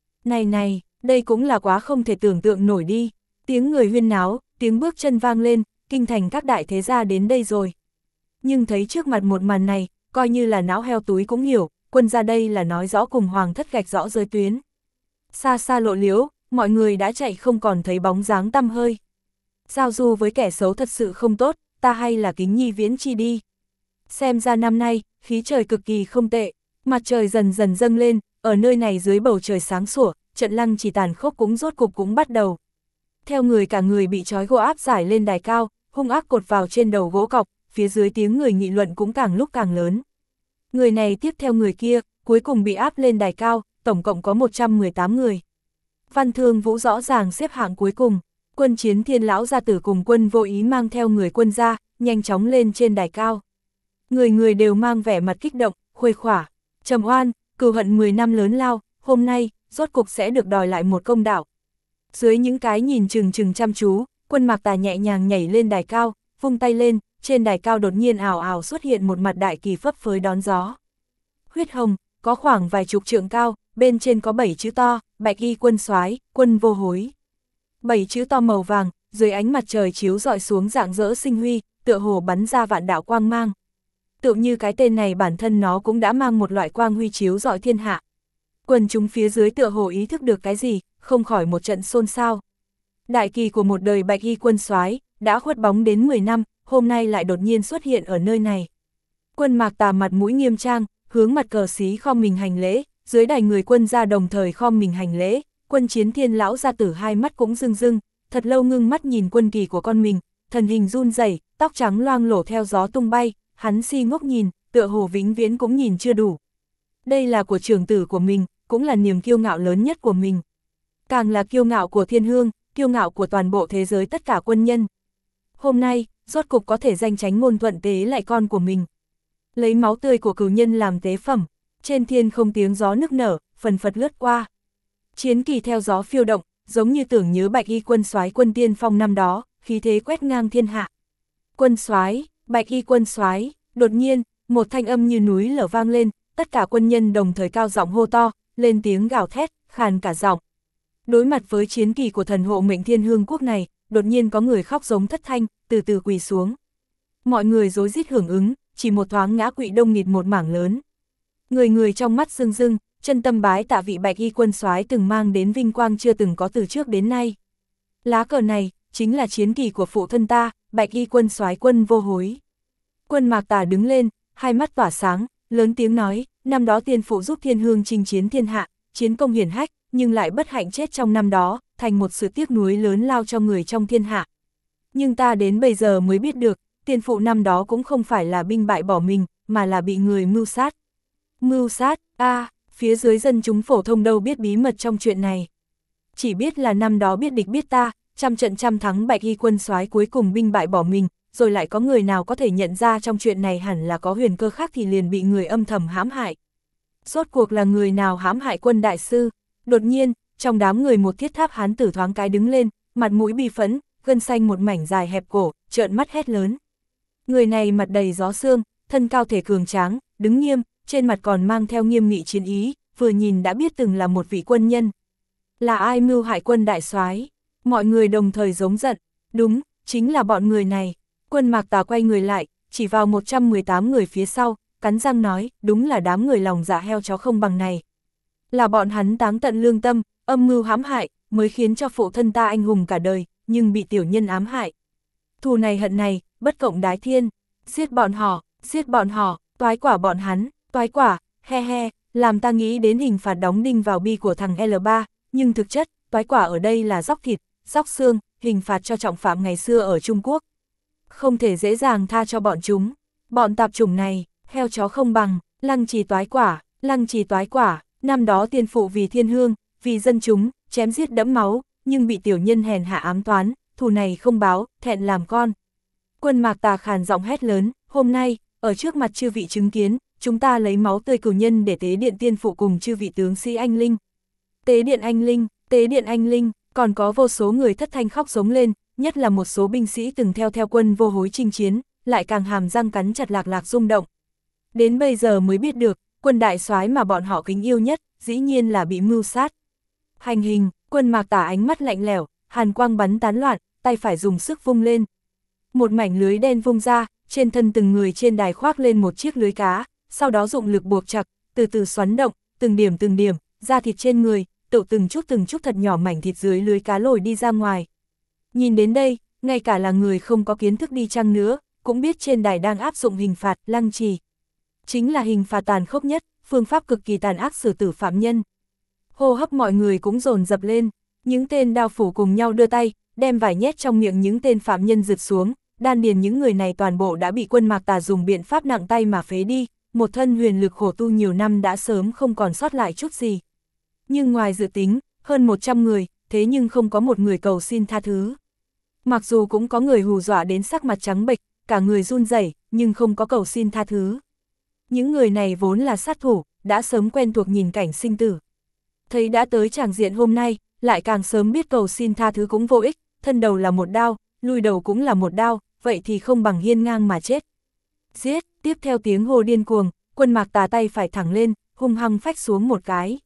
Speaker 1: Này, đây cũng là quá không thể tưởng tượng nổi đi. Tiếng người huyên náo, tiếng bước chân vang lên, kinh thành các đại thế gia đến đây rồi. Nhưng thấy trước mặt một màn này, coi như là não heo túi cũng hiểu, Quân ra đây là nói rõ cùng hoàng thất gạch rõ giới tuyến. Xa xa lộ liễu, mọi người đã chạy không còn thấy bóng dáng tăm hơi. Giao du với kẻ xấu thật sự không tốt, ta hay là kính nhi viễn chi đi. Xem ra năm nay, khí trời cực kỳ không tệ, mặt trời dần dần dâng lên, ở nơi này dưới bầu trời sáng sủa, trận lăng chỉ tàn khốc cũng rốt cục cũng bắt đầu. Theo người cả người bị trói gỗ áp giải lên đài cao, hung ác cột vào trên đầu gỗ cọc, phía dưới tiếng người nghị luận cũng càng lúc càng lớn. Người này tiếp theo người kia, cuối cùng bị áp lên đài cao, tổng cộng có 118 người. Văn Thương Vũ rõ ràng xếp hạng cuối cùng, Quân Chiến Thiên lão gia tử cùng Quân Vô Ý mang theo người Quân gia, nhanh chóng lên trên đài cao. Người người đều mang vẻ mặt kích động, khuây khỏa, trầm oan, cừu hận 10 năm lớn lao, hôm nay, rốt cục sẽ được đòi lại một công đạo. Dưới những cái nhìn chừng chăm chú, Quân Mạc Tà nhẹ nhàng nhảy lên đài cao, vung tay lên, trên đài cao đột nhiên ảo ảo xuất hiện một mặt đại kỳ phấp phới đón gió. Huyết hồng, có khoảng vài chục trượng cao, bên trên có 7 chữ to, Bạch Y Quân Soái, Quân Vô Hối. 7 chữ to màu vàng, dưới ánh mặt trời chiếu rọi xuống rạng rỡ sinh huy, tựa hồ bắn ra vạn đạo quang mang. Tựa như cái tên này bản thân nó cũng đã mang một loại quang huy chiếu rọi thiên hạ. Quần chúng phía dưới tựa hồ ý thức được cái gì, không khỏi một trận xôn xao. Đại kỳ của một đời Bạch Y Quân Soái đã khuất bóng đến 10 năm, hôm nay lại đột nhiên xuất hiện ở nơi này. Quân Mạc Tà mặt mũi nghiêm trang, hướng mặt cờ xí khom mình hành lễ, dưới đài người Quân gia đồng thời khom mình hành lễ, Quân Chiến Thiên lão gia tử hai mắt cũng rưng rưng, thật lâu ngưng mắt nhìn quân kỳ của con mình, thần hình run rẩy, tóc trắng loang lổ theo gió tung bay, hắn si ngốc nhìn, tựa hồ vĩnh viễn cũng nhìn chưa đủ. Đây là của trưởng tử của mình, cũng là niềm kiêu ngạo lớn nhất của mình. Càng là kiêu ngạo của thiên hương, kiêu ngạo của toàn bộ thế giới tất cả quân nhân. Hôm nay, rốt cục có thể danh chánh ngôn thuận tế lại con của mình. Lấy máu tươi của cừu nhân làm tế phẩm, trên thiên không tiếng gió nức nở, phần phật lướt qua. Chiến kỳ theo gió phiêu động, giống như tưởng nhớ Bạch Y Quân Soái Quân tiên phong năm đó, khí thế quét ngang thiên hạ. Quân soái, Bạch Y Quân Soái, đột nhiên, một thanh âm như núi lở vang lên, tất cả quân nhân đồng thời cao giọng hô to, lên tiếng gào thét, khàn cả giọng. Đối mặt với chiến kỳ của thần hộ mệnh thiên hương quốc này, đột nhiên có người khóc giống thất thanh, từ từ quỳ xuống. Mọi người rối rít hưởng ứng, chỉ một thoáng ngã quỵ đông nghịt một mảng lớn. Người người trong mắt rưng rưng, chân tâm bái tạ vị Bạch Y Quân Soái từng mang đến vinh quang chưa từng có từ trước đến nay. Lá cờ này, chính là chiến kỳ của phụ thân ta, Bạch Y Quân Soái Quân Vô Hối. Quân Mạc Tà đứng lên, hai mắt tỏa sáng, lớn tiếng nói, năm đó tiên phụ giúp thiên hương chinh chiến thiên hạ, chiến công hiển hách, nhưng lại bất hạnh chết trong năm đó, thành một sự tiếc nuối lớn lao cho người trong thiên hạ. Nhưng ta đến bây giờ mới biết được, tiên phụ năm đó cũng không phải là binh bại bỏ mình, mà là bị người mưu sát. Mưu sát, phía dưới dân chúng phổ thông đâu biết bí mật trong chuyện này. Chỉ biết là năm đó biết địch biết ta, trăm trận trăm thắng Bạch Y Quân Soái cuối cùng binh bại bỏ mình, rồi lại có người nào có thể nhận ra trong chuyện này hẳn là có huyền cơ khác thì liền bị người âm thầm hãm hại. Rốt cuộc là người nào hãm hại Quân đại sư? Đột nhiên, trong đám người một thiết tháp hán tử thoáng cái đứng lên, mặt mũi bi phẫn, gân xanh một mảnh dài hẹp cổ, trợn mắt hét lớn. Người này mặt đầy gió sương, thân cao thể cường tráng, đứng nghiêm, trên mặt còn mang theo nghiêm nghị chiến ý, vừa nhìn đã biết từng là một vị quân nhân. Là ai mưu hại Quân đại soái? Mọi người đồng thời giống giận, đúng, chính là bọn người này. Quân Mạc Tà quay người lại, chỉ vào 118 người phía sau, cắn răng nói, đúng là đám người lòng dạ heo chó không bằng này. Là bọn hắn táng tận lương tâm, âm mưu hãm hại, mới khiến cho phụ thân ta anh hùng cả đời, nhưng bị tiểu nhân ám hại. Thù này hận này, bất cộng đái thiên, giết bọn họ, toái quả bọn hắn, toái quả, he he, làm ta nghĩ đến hình phạt đóng đinh vào bi của thằng L3, nhưng thực chất, toái quả ở đây là róc thịt, róc xương, hình phạt cho trọng phạm ngày xưa ở Trung Quốc. Không thể dễ dàng tha cho bọn chúng. Bọn tạp chủng này, heo chó không bằng, Lăng Trì toái quả, Lăng Trì toái quả, năm đó tiên phụ vì thiên hương, vì dân chúng, chém giết đẫm máu, nhưng bị tiểu nhân hèn hạ ám toán, thù này không báo, thẹn làm con. Quân Mạc Tà khàn giọng hét lớn, hôm nay, ở trước mặt chư vị chứng kiến, chúng ta lấy máu tươi cửu nhân để tế điện tiên phụ cùng chư vị tướng sĩ anh linh. Tế điện anh linh, tế điện anh linh, còn có vô số người thất thanh khóc giống lên, nhất là một số binh sĩ từng theo quân vô hối chinh chiến, lại càng hàm răng cắn chặt lạc rung động. Đến bây giờ mới biết được, quân đại soái mà bọn họ kính yêu nhất, dĩ nhiên là bị mưu sát. Hành hình, Quân Mạc Tà ánh mắt lạnh lẽo, hàn quang bắn tán loạn, tay phải dùng sức vung lên. Một mảnh lưới đen vung ra, trên thân từng người trên đài khoác lên một chiếc lưới cá, sau đó dụng lực buộc chặt, từ từ xoắn động, từng điểm, da thịt trên người, tự từng chút thật nhỏ mảnh thịt dưới lưới cá lồi đi ra ngoài. Nhìn đến đây, ngay cả là người không có kiến thức đi chăng nữa, cũng biết trên đài đang áp dụng hình phạt Lăng Trì. Chính là hình phạt tàn khốc nhất, phương pháp cực kỳ tàn ác xử tử phạm nhân. Hô hấp mọi người cũng dồn dập lên, những tên đao phủ cùng nhau đưa tay, đem vải nhét trong miệng những tên phạm nhân rực xuống, đan điền những người này toàn bộ đã bị Quân Mạc Tà dùng biện pháp nặng tay mà phế đi, một thân huyền lực khổ tu nhiều năm đã sớm không còn sót lại chút gì. Nhưng ngoài dự tính, hơn 100 người, thế nhưng không có một người cầu xin tha thứ. Mặc dù cũng có người hù dọa đến sắc mặt trắng bệch, cả người run rẩy, nhưng không có cầu xin tha thứ. Những người này vốn là sát thủ, đã sớm quen thuộc nhìn cảnh sinh tử. Thấy đã tới tràng diện hôm nay, lại càng sớm biết cầu xin tha thứ cũng vô ích, thân đầu là một đao, lui đầu cũng là một đao, vậy thì không bằng hiên ngang mà chết. Giết, tiếp theo tiếng hô điên cuồng, Quân Mạc Tà tay phải thẳng lên, hung hăng phách xuống một cái.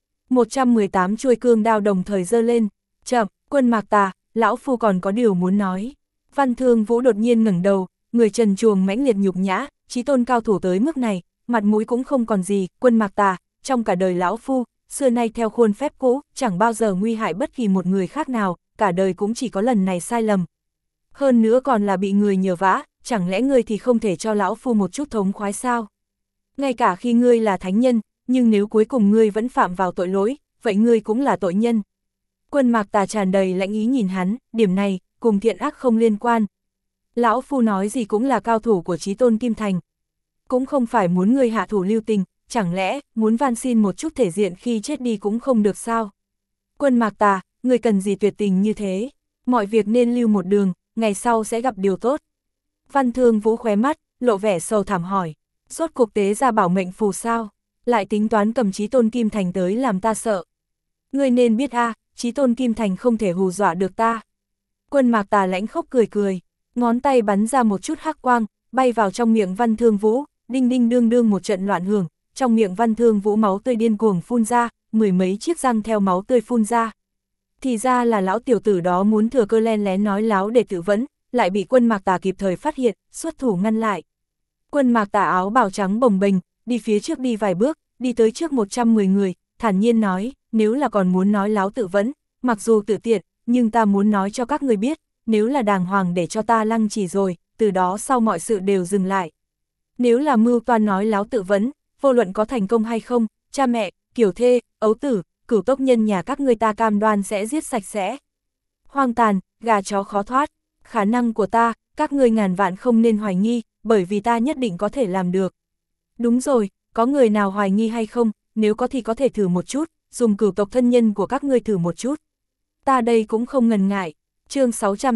Speaker 1: 118 chuôi cương đao đồng thời giơ lên, chậm, Quân Mạc Tà, lão phu còn có điều muốn nói. Văn Thương Vũ đột nhiên ngẩng đầu, người trần truồng mãnh liệt nhục nhã, chí tôn cao thủ tới mức này, mặt mũi cũng không còn gì, Quân Mạc Tà, trong cả đời lão phu, xưa nay theo khuôn phép cũ, chẳng bao giờ nguy hại bất kỳ một người khác nào, cả đời cũng chỉ có lần này sai lầm. Hơn nữa còn là bị người nhờ vả, chẳng lẽ ngươi thì không thể cho lão phu một chút thống khoái sao? Ngay cả khi ngươi là thánh nhân, nhưng nếu cuối cùng ngươi vẫn phạm vào tội lỗi, vậy ngươi cũng là tội nhân. Quân Mạc Tà tràn đầy lãnh ý nhìn hắn, điểm này, cùng thiện ác không liên quan. Lão phu nói gì cũng là cao thủ của chí tôn Kim Thành. Cũng không phải muốn ngươi hạ thủ lưu tình, chẳng lẽ, muốn van xin một chút thể diện khi chết đi cũng không được sao? Quân Mạc Tà, ngươi cần gì tuyệt tình như thế? Mọi việc nên lưu một đường, ngày sau sẽ gặp điều tốt. Văn Thương Vũ khóe mắt, lộ vẻ sầu thảm hỏi. Rốt cuộc tế ra bảo mệnh phù sao? Lại tính toán cầm chí tôn Kim Thành tới làm ta sợ. Ngươi nên biết chí tôn Kim Thành không thể hù dọa được ta. Quân Mạc Tà lãnh khốc cười, ngón tay bắn ra một chút hắc quang, bay vào trong miệng Văn Thương Vũ, đinh đinh đương đương một trận loạn hưởng, trong miệng Văn Thương Vũ máu tươi điên cuồng phun ra, mười mấy chiếc răng theo máu tươi phun ra. Thì ra là lão tiểu tử đó muốn thừa cơ len lén nói láo để tự vấn, lại bị Quân Mạc Tà kịp thời phát hiện, xuất thủ ngăn lại. Quân Mạc Tà áo bào trắng bồng bềnh, đi phía trước đi vài bước, đi tới trước 110 người, thản nhiên nói, nếu là còn muốn nói láo tự vấn, mặc dù tự tiện, nhưng ta muốn nói cho các người biết, nếu là đàng hoàng để cho ta Lăng Trì rồi, từ đó sau mọi sự đều dừng lại. Nếu là mưu toan nói láo tự vấn, vô luận có thành công hay không, cha mẹ, kiểu thê, ấu tử, cửu tốc nhân nhà các ngươi ta cam đoan sẽ giết sạch sẽ. Hoang tàn, gà chó khó thoát, khả năng của ta, các ngươi ngàn vạn không nên hoài nghi, bởi vì ta nhất định có thể làm được. Đúng rồi, có người nào hoài nghi hay không, nếu có thì có thể thử một chút, dùng cửu tộc thân nhân của các ngươi thử một chút. Ta đây cũng không ngần ngại. Chương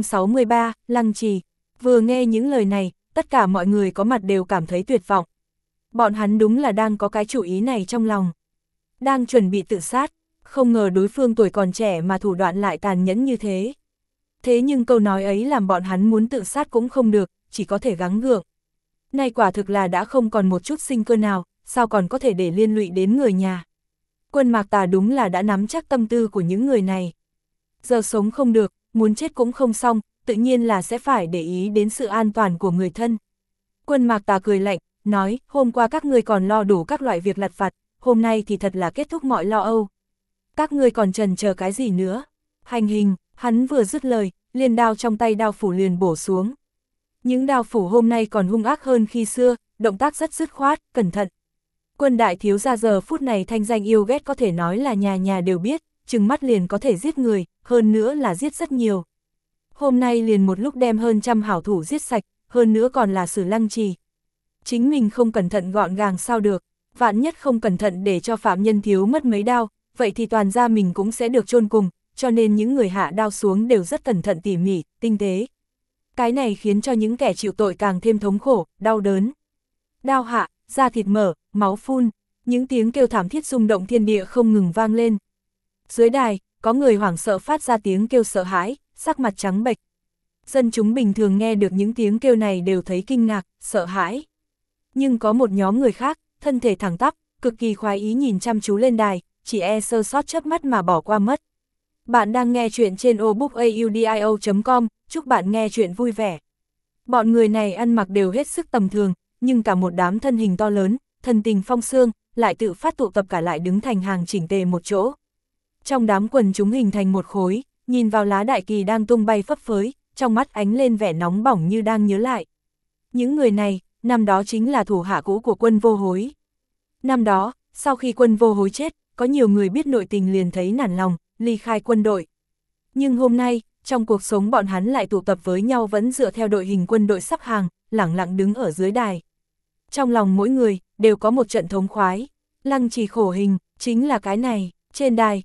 Speaker 1: 663, Lăng Trì. Vừa nghe những lời này, tất cả mọi người có mặt đều cảm thấy tuyệt vọng. Bọn hắn đúng là đang có cái chủ ý này trong lòng. Đang chuẩn bị tự sát, không ngờ đối phương tuổi còn trẻ mà thủ đoạn lại tàn nhẫn như thế. Thế nhưng câu nói ấy làm bọn hắn muốn tự sát cũng không được, chỉ có thể gắng gượng. Nay quả thực là đã không còn một chút sinh cơ nào, sao còn có thể để liên lụy đến người nhà. Quân Mạc Tà đúng là đã nắm chắc tâm tư của những người này. Giờ sống không được, muốn chết cũng không xong, tự nhiên là sẽ phải để ý đến sự an toàn của người thân. Quân Mạc Tà cười lạnh, nói, hôm qua các ngươi còn lo đủ các loại việc lặt vặt, hôm nay thì thật là kết thúc mọi lo âu. Các ngươi còn chần chờ cái gì nữa? Hành hình, hắn vừa dứt lời, liền đao trong tay đao phủ liền bổ xuống. Những đao phủ hôm nay còn hung ác hơn khi xưa, động tác rất dứt khoát, cẩn thận. Quân đại thiếu gia giờ phút này thanh danh yêu ghét có thể nói là nhà nhà đều biết, chừng mắt liền có thể giết người, hơn nữa là giết rất nhiều. Hôm nay liền một lúc đem hơn trăm hảo thủ giết sạch, hơn nữa còn là Sử Lăng Trì. Chính mình không cẩn thận gọn gàng sao được, vạn nhất không cẩn thận để cho phạm nhân thiếu mất mấy đao, vậy thì toàn gia mình cũng sẽ được chôn cùng, cho nên những người hạ đao xuống đều rất cẩn thận tỉ mỉ, tinh tế. Cái này khiến cho những kẻ chịu tội càng thêm thống khổ, đau đớn. Đao hạ, da thịt mở, máu phun, những tiếng kêu thảm thiết rung động thiên địa không ngừng vang lên. Dưới đài, có người hoảng sợ phát ra tiếng kêu sợ hãi, sắc mặt trắng bệch. Dân chúng bình thường nghe được những tiếng kêu này đều thấy kinh ngạc, sợ hãi. Nhưng có một nhóm người khác, thân thể thẳng tắp, cực kỳ khoái ý nhìn chăm chú lên đài, chỉ e sơ sót chớp mắt mà bỏ qua mất. Bạn đang nghe chuyện trên obookaudio.com, chúc bạn nghe chuyện vui vẻ. Bọn người này ăn mặc đều hết sức tầm thường, nhưng cả một đám thân hình to lớn, thần tình phong xương, lại tự phát tụ tập cả lại đứng thành hàng chỉnh tề một chỗ. Trong đám quần chúng hình thành một khối, nhìn vào lá đại kỳ đang tung bay phấp phới, trong mắt ánh lên vẻ nóng bỏng như đang nhớ lại. Những người này, năm đó chính là thủ hạ cũ của Quân Vô Hối. Năm đó, sau khi Quân Vô Hối chết, có nhiều người biết nội tình liền thấy nản lòng, ly khai quân đội. Nhưng hôm nay, trong cuộc sống bọn hắn lại tụ tập với nhau vẫn dựa theo đội hình quân đội sắp hàng, lẳng lặng đứng ở dưới đài. Trong lòng mỗi người, đều có một trận thống khoái. Lăng Trì khổ hình, chính là cái này. Trên đài,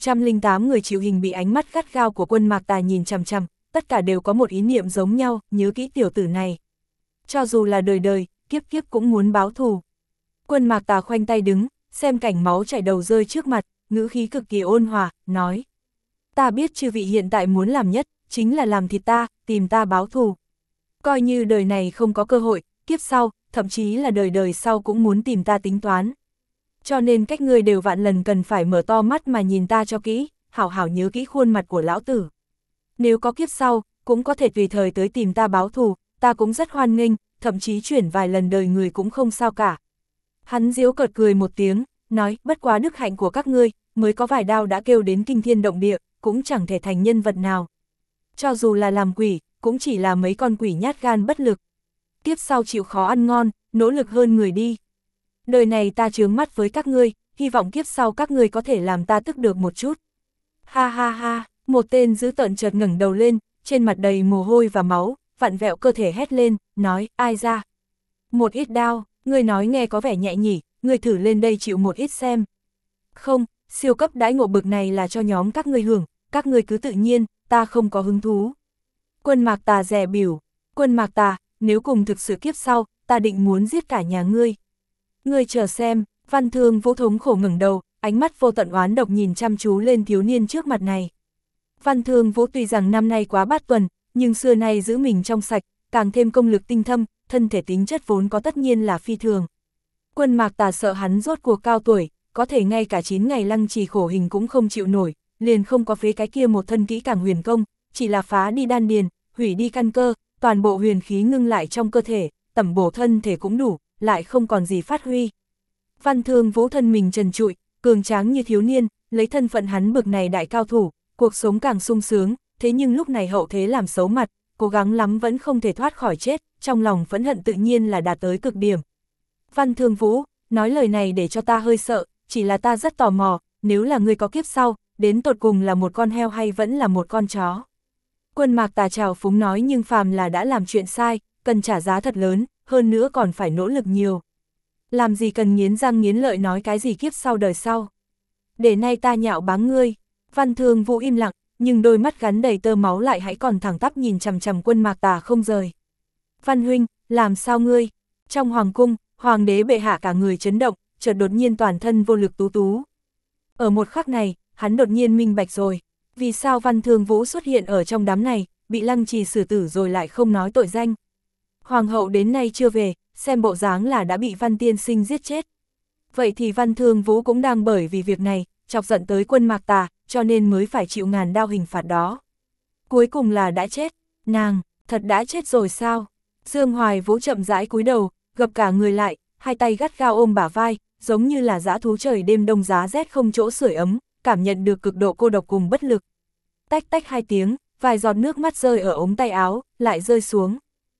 Speaker 1: 108 người chịu hình bị ánh mắt gắt gao của Quân Mạc Tà nhìn chằm chằm, tất cả đều có một ý niệm giống nhau, nhớ kỹ tiểu tử này. Cho dù là đời đời, kiếp kiếp cũng muốn báo thù. Quân Mạc Tà khoanh tay đứng, xem cảnh máu chảy đầu rơi trước mặt, ngữ khí cực kỳ ôn hòa, nói. Ta biết chư vị hiện tại muốn làm nhất, chính là làm thịt ta, tìm ta báo thù. Coi như đời này không có cơ hội, kiếp sau, thậm chí là đời đời sau cũng muốn tìm ta tính toán. Cho nên cách ngươi đều vạn lần cần phải mở to mắt mà nhìn ta cho kỹ, hảo hảo nhớ kỹ khuôn mặt của lão tử. Nếu có kiếp sau, cũng có thể tùy thời tới tìm ta báo thù, ta cũng rất hoan nghênh, thậm chí chuyển vài lần đời người cũng không sao cả. Hắn giễu cợt cười một tiếng, nói, bất quá đức hạnh của các ngươi, mới có vài đao đã kêu đến kinh thiên động địa, cũng chẳng thể thành nhân vật nào. Cho dù là làm quỷ, cũng chỉ là mấy con quỷ nhát gan bất lực. Kiếp sau chịu khó ăn ngon, nỗ lực hơn người đi. Đời này ta chướng mắt với các ngươi, hy vọng kiếp sau các ngươi có thể làm ta tức được một chút. Ha ha ha, một tên dữ tợn chợt ngẩng đầu lên, trên mặt đầy mồ hôi và máu, vặn vẹo cơ thể hét lên, nói, ai ra? Một ít đao, ngươi nói nghe có vẻ nhẹ nhỉ, ngươi thử lên đây chịu một ít xem. Không, siêu cấp đãi ngộ bực này là cho nhóm các ngươi hưởng, các ngươi cứ tự nhiên, ta không có hứng thú. Quân Mạc Tà dè bỉu, Quân Mạc Tà, nếu cùng thực sự kiếp sau, ta định muốn giết cả nhà ngươi. Ngươi chờ xem, Văn Thương Vũ thống khổ ngẩng đầu, ánh mắt vô tận oán độc nhìn chăm chú lên thiếu niên trước mặt này. Văn Thương Vũ tuy rằng năm nay quá bát tuần, nhưng xưa nay giữ mình trong sạch, càng thêm công lực tinh thâm, thân thể tính chất vốn có tất nhiên là phi thường. Quân Mạc Tà sợ hắn rốt cuộc cao tuổi, có thể ngay cả 9 ngày Lăng Trì khổ hình cũng không chịu nổi, liền không có phế cái kia một thân kỹ càng huyền công, chỉ là phá đi đan điền, hủy đi căn cơ, toàn bộ huyền khí ngưng lại trong cơ thể, tẩm bổ thân thể cũng đủ, lại không còn gì phát huy. Văn Thương Vũ thân mình trần trụi, cường tráng như thiếu niên, lấy thân phận hắn bực này đại cao thủ, cuộc sống càng sung sướng, thế nhưng lúc này hậu thế làm xấu mặt, cố gắng lắm vẫn không thể thoát khỏi chết, trong lòng phẫn hận tự nhiên là đạt tới cực điểm. Văn Thương Vũ, nói lời này để cho ta hơi sợ, chỉ là ta rất tò mò, nếu là ngươi có kiếp sau, đến tột cùng là một con heo hay vẫn là một con chó. Quân Mạc Tà trào phúng nói, nhưng phàm là đã làm chuyện sai, cần trả giá thật lớn, hơn nữa còn phải nỗ lực nhiều. Làm gì cần nghiến răng nghiến lợi nói cái gì kiếp sau đời sau. Để nay ta nhạo báng ngươi. Văn Thương Vũ im lặng, nhưng đôi mắt gắn đầy tơ máu lại hãy còn thẳng tắp nhìn chằm chằm Quân Mạc Tà không rời. Văn huynh, làm sao ngươi? Trong hoàng cung, hoàng đế bệ hạ cả người chấn động, chợt đột nhiên toàn thân vô lực tú tú. Ở một khắc này, hắn đột nhiên minh bạch rồi. Vì sao Văn Thương Vũ xuất hiện ở trong đám này, bị Lăng Trì xử tử rồi lại không nói tội danh. Hoàng hậu đến nay chưa về, xem bộ dáng là đã bị Văn tiên sinh giết chết. Vậy thì Văn Thương Vũ cũng đang bởi vì việc này, chọc giận tới Quân Mạc Tà, cho nên mới phải chịu ngàn đao hình phạt đó. Cuối cùng là đã chết, nàng, thật đã chết rồi sao? Dương Hoài Vũ chậm rãi cúi đầu, gập cả người lại, hai tay gắt gao ôm bả vai, giống như là dã thú trời đêm đông giá rét không chỗ sưởi ấm, cảm nhận được cực độ cô độc cùng bất lực. Tách tách hai tiếng, vài giọt nước mắt rơi ở ống tay áo, lại rơi xuống.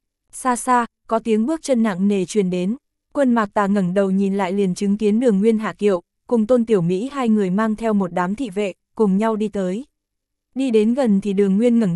Speaker 1: Xa xa, có tiếng bước chân nặng nề truyền đến. Quân Mạc Tà ngẩng đầu nhìn lại liền chứng kiến Đường Nguyên Hạ Kiệu, cùng Tôn Tiểu Mỹ hai người mang theo một đám thị vệ, cùng nhau đi tới. Đi đến gần thì Đường Nguyên ngẩng đầu,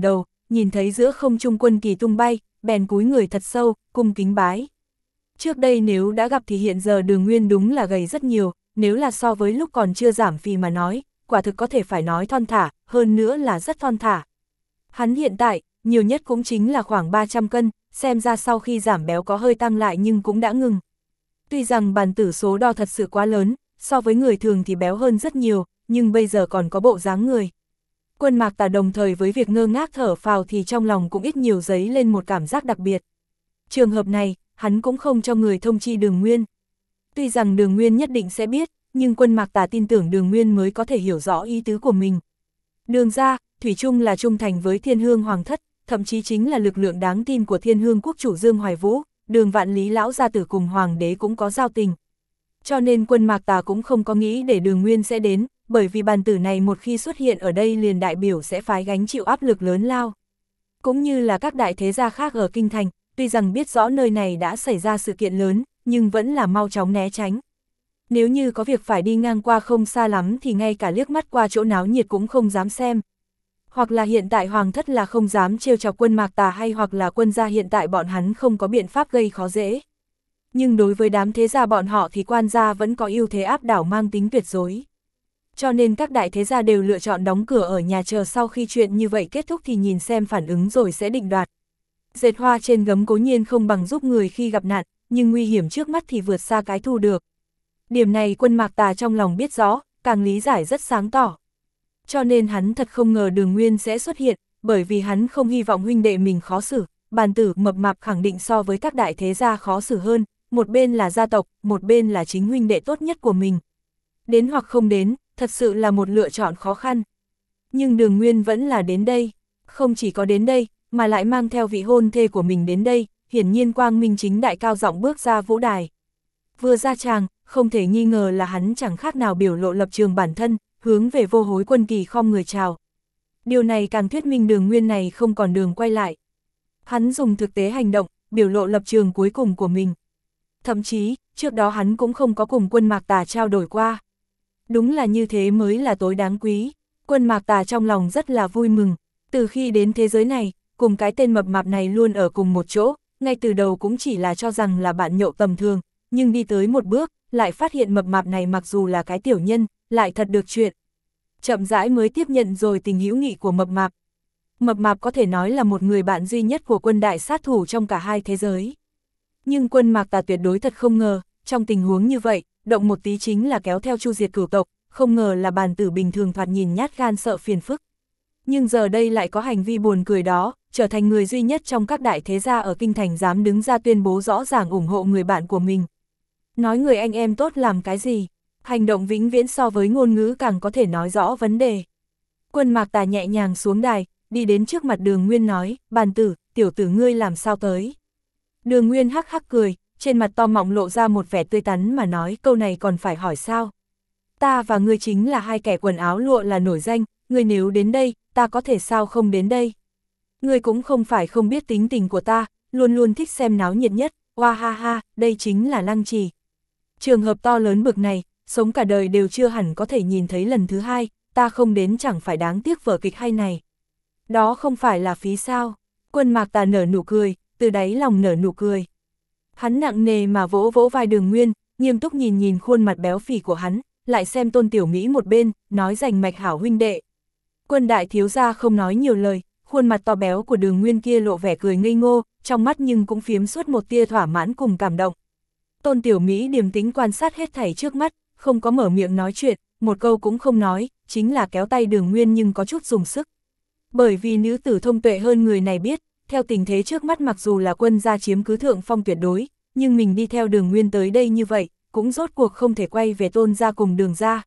Speaker 1: nhìn thấy giữa không trung quân kỳ tung bay, bèn cúi người thật sâu, cung kính bái. Trước đây nếu đã gặp thì hiện giờ Đường Nguyên đúng là gầy rất nhiều, nếu là so với lúc còn chưa giảm phì mà nói, quả thực có thể phải nói thon thả, hơn nữa là rất thon thả. Hắn hiện tại, nhiều nhất cũng chính là khoảng 300 cân, xem ra sau khi giảm béo có hơi tăng lại nhưng cũng đã ngừng. Tuy rằng bàn tử số đo thật sự quá lớn, so với người thường thì béo hơn rất nhiều, nhưng bây giờ còn có bộ dáng người. Quân Mạc Tà đồng thời với việc ngơ ngác thở phào thì trong lòng cũng ít nhiều dấy lên một cảm giác đặc biệt. Trường hợp này, hắn cũng không cho người thông chi Đường Nguyên. Tuy rằng Đường Nguyên nhất định sẽ biết, nhưng Quân Mạc Tà tin tưởng Đường Nguyên mới có thể hiểu rõ ý tứ của mình. Đường gia, thủy chung là trung thành với Thiên Hương Hoàng thất, thậm chí chính là lực lượng đáng tin của Thiên Hương quốc chủ Dương Hoài Vũ, Đường Vạn Lý lão gia tử cùng Hoàng đế cũng có giao tình. Cho nên Quân Mạc Tà cũng không có nghĩ để Đường Nguyên sẽ đến, bởi vì bàn tử này một khi xuất hiện ở đây liền đại biểu sẽ phái gánh chịu áp lực lớn lao. Cũng như là các đại thế gia khác ở Kinh Thành, tuy rằng biết rõ nơi này đã xảy ra sự kiện lớn, nhưng vẫn là mau chóng né tránh. Nếu như có việc phải đi ngang qua không xa lắm thì ngay cả liếc mắt qua chỗ náo nhiệt cũng không dám xem. Hoặc là hiện tại Hoàng thất là không dám trêu chọc Quân Mạc Tà hay hoặc là Quân gia hiện tại bọn hắn không có biện pháp gây khó dễ. Nhưng đối với đám thế gia bọn họ thì Quan gia vẫn có ưu thế áp đảo mang tính tuyệt đối. Cho nên các đại thế gia đều lựa chọn đóng cửa ở nhà chờ sau khi chuyện như vậy kết thúc thì nhìn xem phản ứng rồi sẽ định đoạt. Dệt hoa trên gấm cố nhiên không bằng giúp người khi gặp nạn, nhưng nguy hiểm trước mắt thì vượt xa cái thu được. Điểm này Quân Mạc Tà trong lòng biết rõ, càng lý giải rất sáng tỏ. Cho nên hắn thật không ngờ Đường Nguyên sẽ xuất hiện, bởi vì hắn không hy vọng huynh đệ mình khó xử, bàn tử mập mạp khẳng định so với các đại thế gia khó xử hơn, một bên là gia tộc, một bên là chính huynh đệ tốt nhất của mình. Đến hoặc không đến, thật sự là một lựa chọn khó khăn. Nhưng Đường Nguyên vẫn là đến đây, không chỉ có đến đây, mà lại mang theo vị hôn thê của mình đến đây, hiển nhiên quang minh chính đại cao giọng bước ra vũ đài. Vừa ra tràng, không thể nghi ngờ là hắn chẳng khác nào biểu lộ lập trường bản thân, hướng về Vô Hối Quân Kỳ khom người chào. Điều này càng thuyết minh Đường Nguyên này không còn đường quay lại. Hắn dùng thực tế hành động, biểu lộ lập trường cuối cùng của mình. Thậm chí, trước đó hắn cũng không có cùng Quân Mạc Tà trao đổi qua. Đúng là như thế mới là tối đáng quý. Quân Mạc Tà trong lòng rất là vui mừng. Từ khi đến thế giới này, cùng cái tên mập mạp này luôn ở cùng một chỗ, ngay từ đầu cũng chỉ là cho rằng là bạn nhậu tầm thường, nhưng đi tới một bước, lại phát hiện mập mạp này mặc dù là cái tiểu nhân, lại thật được chuyện. Chậm rãi mới tiếp nhận rồi tình hữu nghị của mập mạp. Mập mạp có thể nói là một người bạn duy nhất của Quân đại sát thủ trong cả hai thế giới. Nhưng Quân Mạc Tà tuyệt đối thật không ngờ, trong tình huống như vậy, động một tí chính là kéo theo chu diệt cửu tộc, không ngờ là bàn tử bình thường thoạt nhìn nhát gan sợ phiền phức. Nhưng giờ đây lại có hành vi buồn cười đó, trở thành người duy nhất trong các đại thế gia ở Kinh Thành dám đứng ra tuyên bố rõ ràng ủng hộ người bạn của mình. Nói người anh em tốt làm cái gì? Hành động vĩnh viễn so với ngôn ngữ càng có thể nói rõ vấn đề. Quân Mạc Tà nhẹ nhàng xuống đài, đi đến trước mặt Đường Nguyên nói, bàn tử, tiểu tử ngươi làm sao tới? Đường Nguyên hắc hắc cười, trên mặt to mọng lộ ra một vẻ tươi tắn mà nói câu này còn phải hỏi sao? Ta và ngươi chính là hai kẻ quần áo lụa là nổi danh, ngươi nếu đến đây, ta có thể sao không đến đây? Ngươi cũng không phải không biết tính tình của ta, luôn luôn thích xem náo nhiệt nhất, oa ha ha, đây chính là Lăng Trì. Trường hợp to lớn bực này, sống cả đời đều chưa hẳn có thể nhìn thấy lần thứ hai, ta không đến chẳng phải đáng tiếc vở kịch hay này. Đó không phải là phí sao? Quân Mạc Tà nở nụ cười, từ đáy lòng nở nụ cười. Hắn nặng nề mà vỗ vỗ vai Đường Nguyên, nghiêm túc nhìn nhìn khuôn mặt béo phì của hắn, lại xem Tôn Tiểu Mỹ một bên, nói rành mạch hảo huynh đệ. Quân đại thiếu gia không nói nhiều lời, khuôn mặt to béo của Đường Nguyên kia lộ vẻ cười ngây ngô, trong mắt nhưng cũng phiếm suốt một tia thỏa mãn cùng cảm động. Tôn Tiểu Mỹ điềm tĩnh quan sát hết thảy trước mắt, không có mở miệng nói chuyện, một câu cũng không nói, chính là kéo tay Đường Nguyên nhưng có chút dùng sức. Bởi vì nữ tử thông tuệ hơn người này biết, theo tình thế trước mắt mặc dù là Quân gia chiếm cứ thượng phong tuyệt đối, nhưng mình đi theo Đường Nguyên tới đây như vậy, cũng rốt cuộc không thể quay về Tôn gia cùng Đường gia.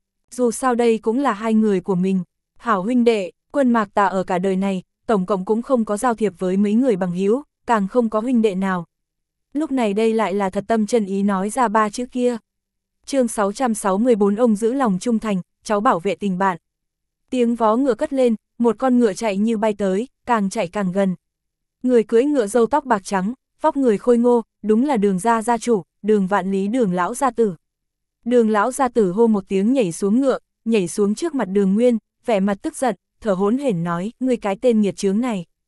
Speaker 1: Dù sao đây cũng là hai người của mình, hảo huynh đệ, Quân Mạc Tà ở cả đời này, tổng cộng cũng không có giao thiệp với mấy người bằng hữu, càng không có huynh đệ nào. Lúc này đây lại là thật tâm chân ý nói ra ba chữ kia. Chương 664 ông giữ lòng trung thành, cháu bảo vệ tình bạn. Tiếng vó ngựa cất lên, một con ngựa chạy như bay tới, càng chạy càng gần. Người cưỡi ngựa râu tóc bạc trắng, vóc người khôi ngô, đúng là Đường gia gia chủ, Đường Vạn Lý Đường lão gia tử. Đường lão gia tử hô một tiếng nhảy xuống ngựa, nhảy xuống trước mặt Đường Nguyên, vẻ mặt tức giận, thở hổn hển nói, ngươi cái tên nghiệt chướng này,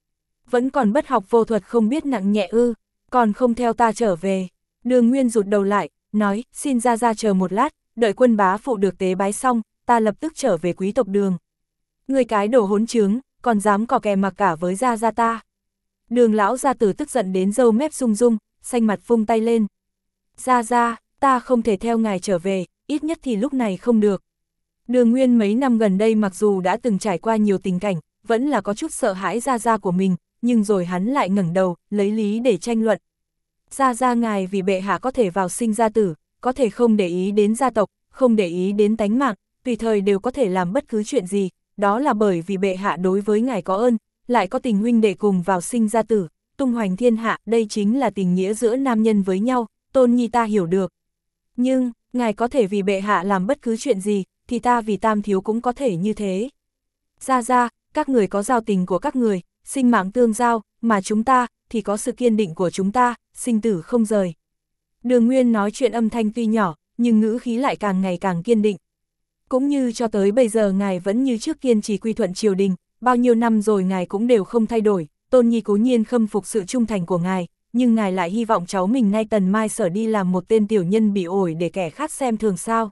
Speaker 1: vẫn còn bất học vô thuật không biết nặng nhẹ ư, còn không theo ta trở về. Đường Nguyên rụt đầu lại, nói, xin ra chờ một lát, đợi quân bá phụ được tế bái xong, ta lập tức trở về quý tộc Đường. Người cái đồ hỗn trướng, còn dám cò kè mặc cả với ra ta. Đường lão gia tử tức giận đến râu mép rung rung, xanh mặt vung tay lên. Ra, ta không thể theo ngài trở về, ít nhất thì lúc này không được. Đường Nguyên mấy năm gần đây mặc dù đã từng trải qua nhiều tình cảnh, vẫn là có chút sợ hãi ra của mình, nhưng rồi hắn lại ngẩng đầu, lấy lý để tranh luận. Ra ngài vì bệ hạ có thể vào sinh ra tử, có thể không để ý đến gia tộc, không để ý đến tánh mạng, tùy thời đều có thể làm bất cứ chuyện gì, đó là bởi vì bệ hạ đối với ngài có ơn, lại có tình huynh đệ cùng vào sinh ra tử, tung hoành thiên hạ, đây chính là tình nghĩa giữa nam nhân với nhau, Tôn Nhi ta hiểu được. Nhưng, ngài có thể vì bệ hạ làm bất cứ chuyện gì, thì ta vì Tam thiếu cũng có thể như thế. Ra, các người có giao tình của các người, sinh mạng tương giao, mà chúng ta, thì có sự kiên định của chúng ta, sinh tử không rời. Đường Nguyên nói chuyện âm thanh tuy nhỏ, nhưng ngữ khí lại càng ngày càng kiên định. Cũng như cho tới bây giờ ngài vẫn như trước kiên trì quy thuận triều đình, bao nhiêu năm rồi ngài cũng đều không thay đổi, Tôn Nhi cố nhiên khâm phục sự trung thành của ngài, nhưng ngài lại hy vọng cháu mình nay Tần Mai Sở đi làm một tên tiểu nhân bị ổi để kẻ khác xem thường sao.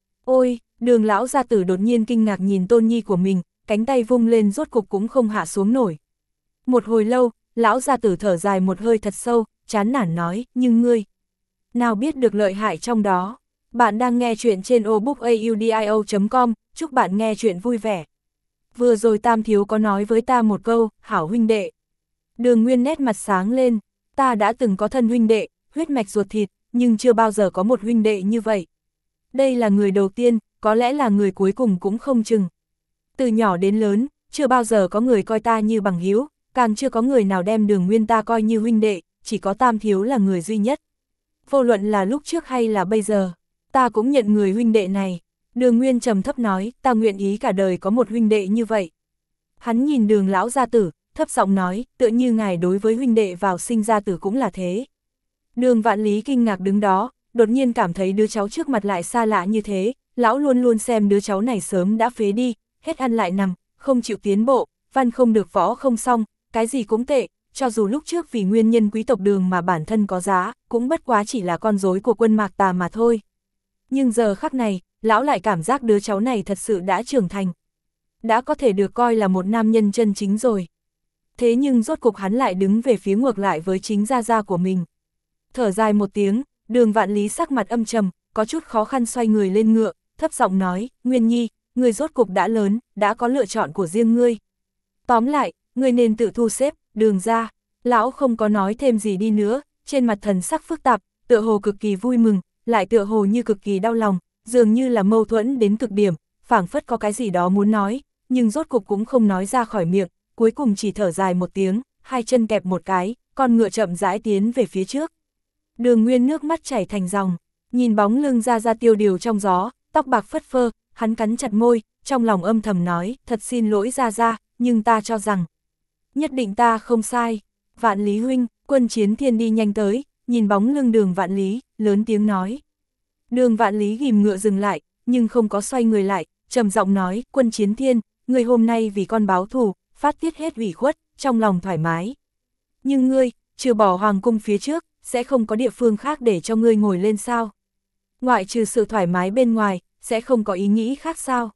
Speaker 1: Ôi, Đường lão gia tử đột nhiên kinh ngạc nhìn Tôn Nhi của mình, cánh tay vung lên rốt cục cũng không hạ xuống nổi. Một hồi lâu, lão gia tử thở dài một hơi thật sâu, chán nản nói, nhưng ngươi, nào biết được lợi hại trong đó. Bạn đang nghe chuyện trên obookaudio.com, chúc bạn nghe chuyện vui vẻ. Vừa rồi Tam thiếu có nói với ta một câu, hảo huynh đệ. Đường Nguyên nét mặt sáng lên, ta đã từng có thân huynh đệ, huyết mạch ruột thịt, nhưng chưa bao giờ có một huynh đệ như vậy. Đây là người đầu tiên, có lẽ là người cuối cùng cũng không chừng. Từ nhỏ đến lớn, chưa bao giờ có người coi ta như bằng hữu, càng chưa có người nào đem Đường Nguyên ta coi như huynh đệ, chỉ có Tam thiếu là người duy nhất. Vô luận là lúc trước hay là bây giờ, ta cũng nhận người huynh đệ này. Đường Nguyên trầm thấp nói, ta nguyện ý cả đời có một huynh đệ như vậy. Hắn nhìn Đường lão gia tử, thấp giọng nói, tựa như ngài đối với huynh đệ vào sinh ra tử cũng là thế. Đường Vạn Lý kinh ngạc đứng đó, đột nhiên cảm thấy đứa cháu trước mặt lại xa lạ như thế, lão luôn luôn xem đứa cháu này sớm đã phế đi, hết ăn lại nằm, không chịu tiến bộ, văn không được võ không xong, cái gì cũng tệ, cho dù lúc trước vì nguyên nhân quý tộc Đường mà bản thân có giá, cũng bất quá chỉ là con rối của quân Mạc Tà mà thôi. Nhưng giờ khắc này, lão lại cảm giác đứa cháu này thật sự đã trưởng thành. Đã có thể được coi là một nam nhân chân chính rồi. Thế nhưng rốt cục hắn lại đứng về phía ngược lại với chính gia của mình. Thở dài một tiếng, Đường Vạn Lý sắc mặt âm trầm, có chút khó khăn xoay người lên ngựa, thấp giọng nói, Nguyên Nhi, người rốt cục đã lớn, đã có lựa chọn của riêng ngươi. Tóm lại, ngươi nên tự thu xếp, Đường ra. Lão không có nói thêm gì đi nữa, trên mặt thần sắc phức tạp, tựa hồ cực kỳ vui mừng, lại tựa hồ như cực kỳ đau lòng, dường như là mâu thuẫn đến cực điểm, phảng phất có cái gì đó muốn nói, nhưng rốt cục cũng không nói ra khỏi miệng, cuối cùng chỉ thở dài một tiếng, hai chân kẹp một cái, con ngựa chậm rãi tiến về phía trước. Đường Nguyên nước mắt chảy thành dòng, nhìn bóng lưng ra tiêu điều trong gió, tóc bạc phất phơ, hắn cắn chặt môi, trong lòng âm thầm nói, thật xin lỗi ra, nhưng ta cho rằng, nhất định ta không sai. Vạn Lý huynh, Quân Chiến Thiên đi nhanh tới, nhìn bóng lưng Đường Vạn Lý, lớn tiếng nói. Đường Vạn Lý ghim ngựa dừng lại, nhưng không có xoay người lại, trầm giọng nói, Quân Chiến Thiên, ngươi hôm nay vì con báo thù, phát tiết hết ủy khuất, trong lòng thoải mái. Nhưng ngươi, trừ bỏ hoàng cung phía trước, sẽ không có địa phương khác để cho ngươi ngồi lên sao? Ngoại trừ sự thoải mái bên ngoài, sẽ không có ý nghĩ khác sao?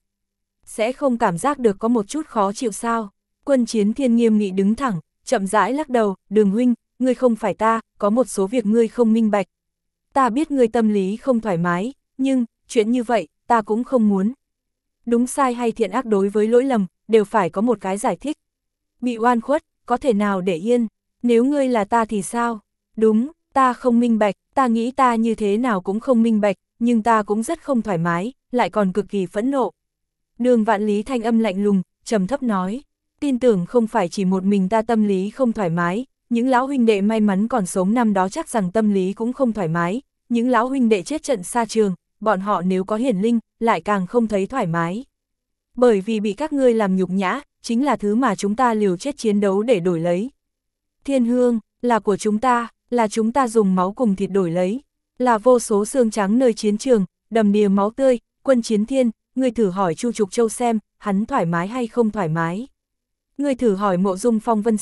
Speaker 1: Sẽ không cảm giác được có một chút khó chịu sao? Quân Chiến Thiên nghiêm nghị đứng thẳng, chậm rãi lắc đầu, Đường huynh, ngươi không phải ta, có một số việc ngươi không minh bạch. Ta biết ngươi tâm lý không thoải mái, nhưng, chuyện như vậy, ta cũng không muốn. Đúng sai hay thiện ác đối với lỗi lầm, đều phải có một cái giải thích. Bị oan khuất, có thể nào để yên, nếu ngươi là ta thì sao? Đúng, ta không minh bạch, ta nghĩ ta như thế nào cũng không minh bạch, nhưng ta cũng rất không thoải mái, lại còn cực kỳ phẫn nộ. Đường Vạn Lý thanh âm lạnh lùng, trầm thấp nói, tin tưởng không phải chỉ một mình ta tâm lý không thoải mái, những lão huynh đệ may mắn còn sống năm đó chắc rằng tâm lý cũng không thoải mái, những lão huynh đệ chết trận xa trường, bọn họ nếu có hiển linh, lại càng không thấy thoải mái. Bởi vì bị các ngươi làm nhục nhã, chính là thứ mà chúng ta liều chết chiến đấu để đổi lấy. Thiên hương, là của chúng ta, là chúng ta dùng máu cùng thịt đổi lấy, là vô số xương trắng nơi chiến trường, đầm đìa máu tươi, Quân Chiến Thiên, ngươi thử hỏi Chu Trục Châu xem, hắn thoải mái hay không thoải mái. Ngươi thử hỏi Mộ Dung Phong Vân xem,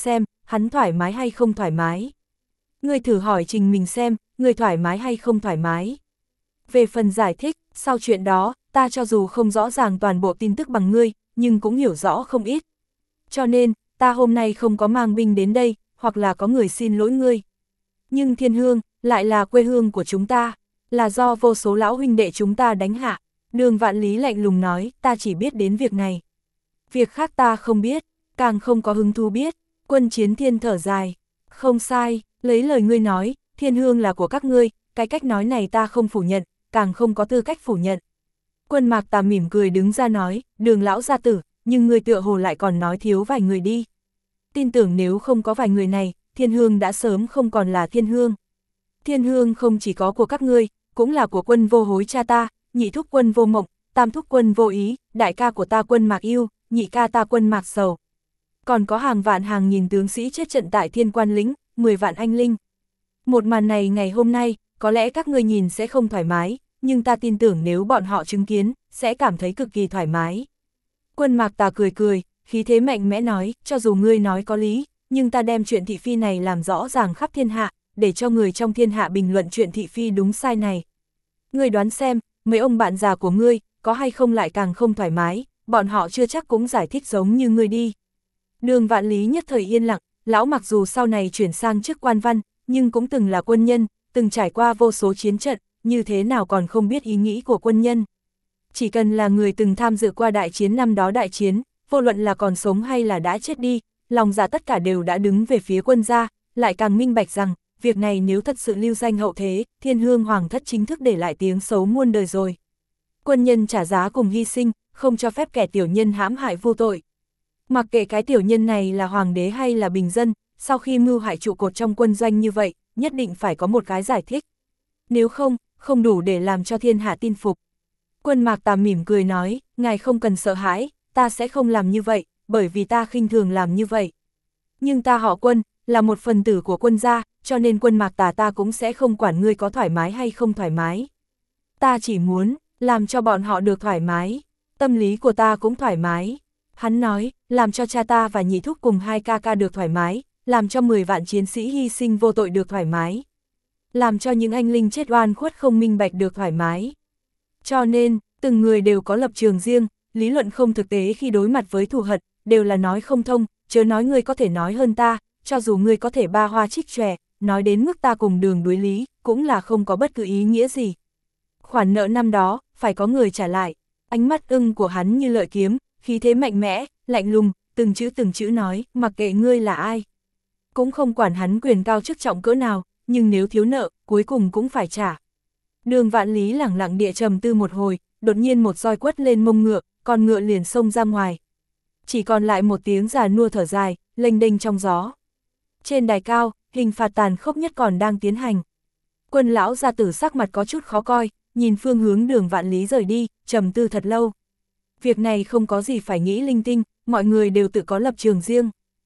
Speaker 1: hắn thoải mái hay không thoải mái. Ngươi thử hỏi Trình mình xem, ngươi thoải mái hay không thoải mái. Về phần giải thích, sau chuyện đó, ta cho dù không rõ ràng toàn bộ tin tức bằng ngươi, nhưng cũng hiểu rõ không ít. Cho nên, ta hôm nay không có mang binh đến đây, hoặc là có người xin lỗi ngươi. Nhưng Thiên Hương, lại là quê hương của chúng ta, là do vô số lão huynh đệ chúng ta đánh hạ. Đường Vạn Lý lạnh lùng nói, ta chỉ biết đến việc này. Việc khác ta không biết, càng không có hứng thú biết. Quân Chiến Thiên thở dài, không sai, lấy lời ngươi nói, Thiên Hương là của các ngươi, cái cách nói này ta không phủ nhận, càng không có tư cách phủ nhận. Quân Mạc Tà mỉm cười đứng ra nói, Đường lão gia tử, nhưng ngươi tựa hồ lại còn nói thiếu vài người đi. Tin tưởng nếu không có vài người này, Thiên Hương đã sớm không còn là Thiên Hương. Thiên Hương không chỉ có của các ngươi, cũng là của Quân Vô Hối cha ta, nhị thúc Quân Vô Mộng, tam thúc Quân Vô Ý, đại ca của ta Quân Mạc Yêu, nhị ca ta Quân Mạc Sầu. Còn có hàng vạn hàng nghìn tướng sĩ chết trận tại Thiên Quan Lĩnh, 10 vạn anh linh. Một màn này ngày hôm nay, có lẽ các ngươi nhìn sẽ không thoải mái, nhưng ta tin tưởng nếu bọn họ chứng kiến, sẽ cảm thấy cực kỳ thoải mái. Quân Mạc Tà cười cười, khí thế mạnh mẽ nói, cho dù ngươi nói có lý, nhưng ta đem chuyện thị phi này làm rõ ràng khắp thiên hạ, để cho người trong thiên hạ bình luận chuyện thị phi đúng sai này. Ngươi đoán xem, mấy ông bạn già của ngươi, có hay không lại càng không thoải mái, bọn họ chưa chắc cũng giải thích giống như ngươi đi. Đường Vạn Lý nhất thời yên lặng, lão mặc dù sau này chuyển sang chức quan văn, nhưng cũng từng là quân nhân, từng trải qua vô số chiến trận, như thế nào còn không biết ý nghĩ của quân nhân. Chỉ cần là người từng tham dự qua đại chiến năm đó đại chiến, vô luận là còn sống hay là đã chết đi, lòng dạ tất cả đều đã đứng về phía quân gia, lại càng minh bạch rằng, việc này nếu thật sự lưu danh hậu thế, Thiên Hương Hoàng thất chính thức để lại tiếng xấu muôn đời rồi. Quân nhân trả giá cùng hy sinh, không cho phép kẻ tiểu nhân hãm hại vô tội. Mặc kệ cái tiểu nhân này là hoàng đế hay là bình dân, sau khi mưu hại trụ cột trong quân doanh như vậy, nhất định phải có một cái giải thích. Nếu không, không đủ để làm cho thiên hạ tin phục. Quân Mạc Tà mỉm cười nói, ngài không cần sợ hãi, ta sẽ không làm như vậy, bởi vì ta khinh thường làm như vậy. Nhưng ta họ Quân, là một phần tử của quân gia, cho nên Quân Mạc Tà ta cũng sẽ không quản ngươi có thoải mái hay không thoải mái. Ta chỉ muốn, làm cho bọn họ được thoải mái, tâm lý của ta cũng thoải mái. Hắn nói, làm cho cha ta và nhị thúc cùng hai ca ca được thoải mái, làm cho 10 vạn chiến sĩ hy sinh vô tội được thoải mái. Làm cho những anh linh chết oan khuất không minh bạch được thoải mái. Cho nên, từng người đều có lập trường riêng, lý luận không thực tế khi đối mặt với thù hận, đều là nói không thông, chớ nói ngươi có thể nói hơn ta, cho dù ngươi có thể ba hoa trích tròe, nói đến mức ta cùng đường đối lý, cũng là không có bất cứ ý nghĩa gì. Khoản nợ năm đó, phải có người trả lại. Ánh mắt ưng của hắn như lợi kiếm, khí thế mạnh mẽ, lạnh lùng, từng chữ nói, mặc kệ ngươi là ai. Cũng không quản hắn quyền cao chức trọng cỡ nào, nhưng nếu thiếu nợ, cuối cùng cũng phải trả. Đường Vạn Lý lẳng lặng địa trầm tư một hồi, đột nhiên một roi quất lên mông ngựa, con ngựa liền xông ra ngoài. Chỉ còn lại một tiếng già nua thở dài, lênh đênh trong gió. Trên đài cao, hình phạt tàn khốc nhất còn đang tiến hành. Quân lão gia tử sắc mặt có chút khó coi, nhìn phương hướng Đường Vạn Lý rời đi, trầm tư thật lâu. Việc này không có gì phải nghĩ linh tinh, mọi người đều tự có lập trường riêng.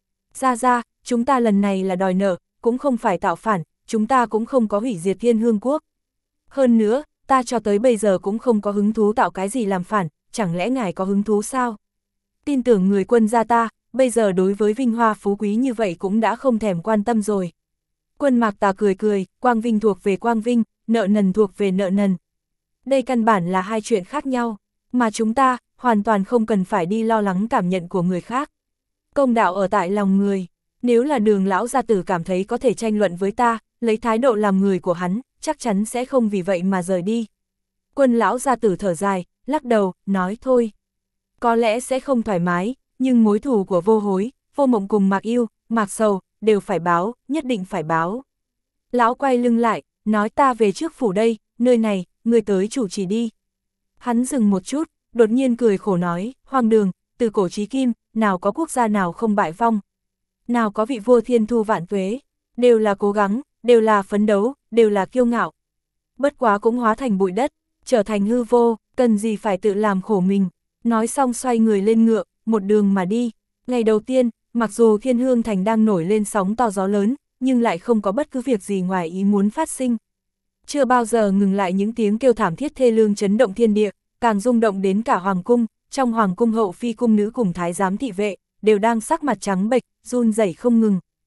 Speaker 1: Ra, chúng ta lần này là đòi nợ, cũng không phải tạo phản, chúng ta cũng không có hủy diệt Thiên Hương Quốc. Hơn nữa, ta cho tới bây giờ cũng không có hứng thú tạo cái gì làm phản, chẳng lẽ ngài có hứng thú sao? Tin tưởng người quân gia ta, bây giờ đối với vinh hoa phú quý như vậy cũng đã không thèm quan tâm rồi. Quân Mạc Tà cười cười, quang vinh thuộc về quang vinh, nợ nần thuộc về nợ nần. Đây căn bản là hai chuyện khác nhau, mà chúng ta hoàn toàn không cần phải đi lo lắng cảm nhận của người khác. Công đạo ở tại lòng người, nếu là Đường lão gia tử cảm thấy có thể tranh luận với ta, lấy thái độ làm người của hắn, chắc chắn sẽ không vì vậy mà rời đi. Quân lão gia tử thở dài, lắc đầu, nói thôi. Có lẽ sẽ không thoải mái, nhưng mối thù của Vô Hối, Vô Mộng cùng Mạc Yêu, Mạc Sầu, đều phải báo, nhất định phải báo. Lão quay lưng lại, nói ta về trước phủ đây, nơi này, người tới chủ trì đi. Hắn dừng một chút, đột nhiên cười khổ nói, Hoàng Đường, từ cổ chí kim, nào có quốc gia nào không bại vong. Nào có vị vua thiên thu vạn tuế, đều là cố gắng, đều là phấn đấu, đều là kiêu ngạo. Bất quá cũng hóa thành bụi đất, trở thành hư vô, cần gì phải tự làm khổ mình. Nói xong xoay người lên ngựa, một đường mà đi. Ngày đầu tiên, mặc dù Thiên Hương Thành đang nổi lên sóng to gió lớn, nhưng lại không có bất cứ việc gì ngoài ý muốn phát sinh. Chưa bao giờ ngừng lại những tiếng kêu thảm thiết thê lương chấn động thiên địa, càng rung động đến cả hoàng cung, trong hoàng cung hậu phi cung nữ cùng thái giám thị vệ, đều đang sắc mặt trắng bệch, run rẩy không ngừng.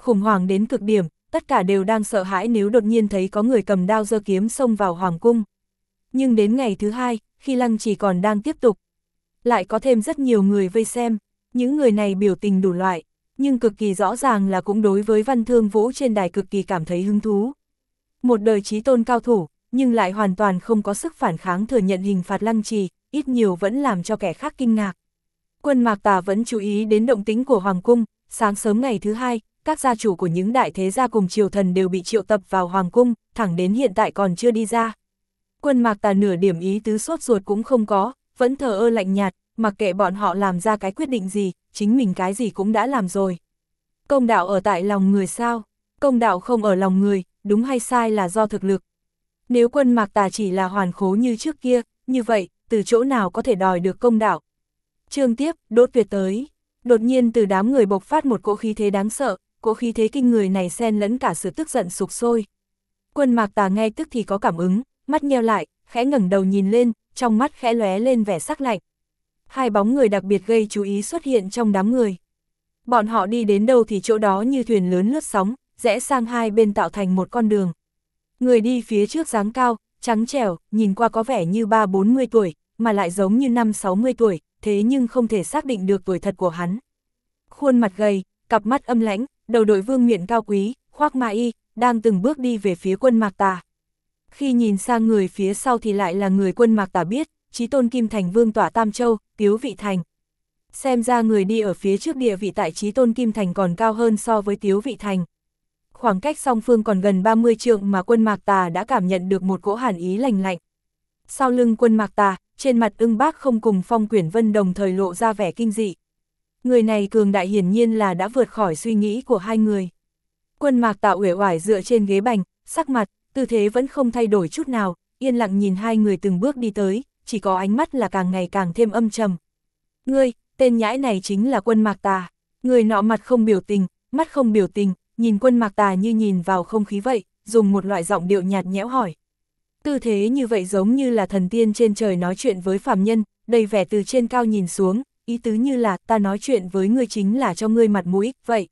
Speaker 1: khủng hoảng đến cực điểm, tất cả đều đang sợ hãi nếu đột nhiên thấy có người cầm đao giơ kiếm xông vào hoàng cung. Nhưng đến ngày thứ hai, khi lăng trì còn đang tiếp tục, lại có thêm rất nhiều người vây xem, những người này biểu tình đủ loại, nhưng cực kỳ rõ ràng là cũng đối với Văn Thương Vũ trên đài cực kỳ cảm thấy hứng thú. Một đời chí tôn cao thủ, nhưng lại hoàn toàn không có sức phản kháng thừa nhận hình phạt lăng trì, ít nhiều vẫn làm cho kẻ khác kinh ngạc. Quân Mạc Tà vẫn chú ý đến động tĩnh của Hoàng cung, sáng sớm ngày thứ hai, các gia chủ của những đại thế gia cùng triều thần đều bị triệu tập vào Hoàng cung, thẳng đến hiện tại còn chưa đi ra. Quân Mạc Tà nửa điểm ý tứ sốt ruột cũng không có, vẫn thờ ơ lạnh nhạt, mặc kệ bọn họ làm ra cái quyết định gì, chính mình cái gì cũng đã làm rồi. Công đạo ở tại lòng người sao? Công đạo không ở lòng người, đúng hay sai là do thực lực. Nếu Quân Mạc Tà chỉ là hoàn khố như trước kia, như vậy, từ chỗ nào có thể đòi được công đạo? Chương tiếp, Đỗ Tuyệt tới. Đột nhiên từ đám người bộc phát một cỗ khí thế đáng sợ, cỗ khí thế kinh người này xen lẫn cả sự tức giận sục sôi. Quân Mạc Tà ngay tức thì có cảm ứng, mắt nheo lại, khẽ ngẩng đầu nhìn lên, trong mắt khẽ lóe lên vẻ sắc lạnh. Hai bóng người đặc biệt gây chú ý xuất hiện trong đám người. Bọn họ đi đến đâu thì chỗ đó như thuyền lớn lướt sóng, rẽ sang hai bên tạo thành một con đường. Người đi phía trước dáng cao, trắng trẻo, nhìn qua có vẻ như 30-40 tuổi, mà lại giống như 50-60 tuổi, thế nhưng không thể xác định được tuổi thật của hắn. Khuôn mặt gầy, cặp mắt âm lãnh, đầu đội vương miện cao quý, khoác ma y, đang từng bước đi về phía Quân Mạc Tà. Khi nhìn sang người phía sau thì lại là người Quân Mạc Tà biết, Chí Tôn Kim Thành Vương tỏa Tam Châu, Tiếu Vị Thành. Xem ra người đi ở phía trước địa vị tại Chí Tôn Kim Thành còn cao hơn so với Tiếu Vị Thành. Khoảng cách song phương còn gần 30 trượng mà Quân Mạc Tà đã cảm nhận được một cỗ hàn ý lành lạnh. Sau lưng Quân Mạc Tà, trên mặt Ưng Bác không cùng Phong Quyển Vân đồng thời lộ ra vẻ kinh dị. Người này cường đại hiển nhiên là đã vượt khỏi suy nghĩ của hai người. Quân Mạc Tà uể oải dựa trên ghế bành, sắc mặt, tư thế vẫn không thay đổi chút nào, yên lặng nhìn hai người từng bước đi tới, chỉ có ánh mắt là càng ngày càng thêm âm trầm. Ngươi, tên nhãi này chính là Quân Mạc Tà. Người nọ mặt không biểu tình, mắt không biểu tình, nhìn Quân Mạc Tà như nhìn vào không khí vậy, dùng một loại giọng điệu nhạt nhẽo hỏi. Tư thế như vậy giống như là thần tiên trên trời nói chuyện với phàm nhân, đầy vẻ từ trên cao nhìn xuống, ý tứ như là ta nói chuyện với ngươi chính là cho ngươi mặt mũi, vậy.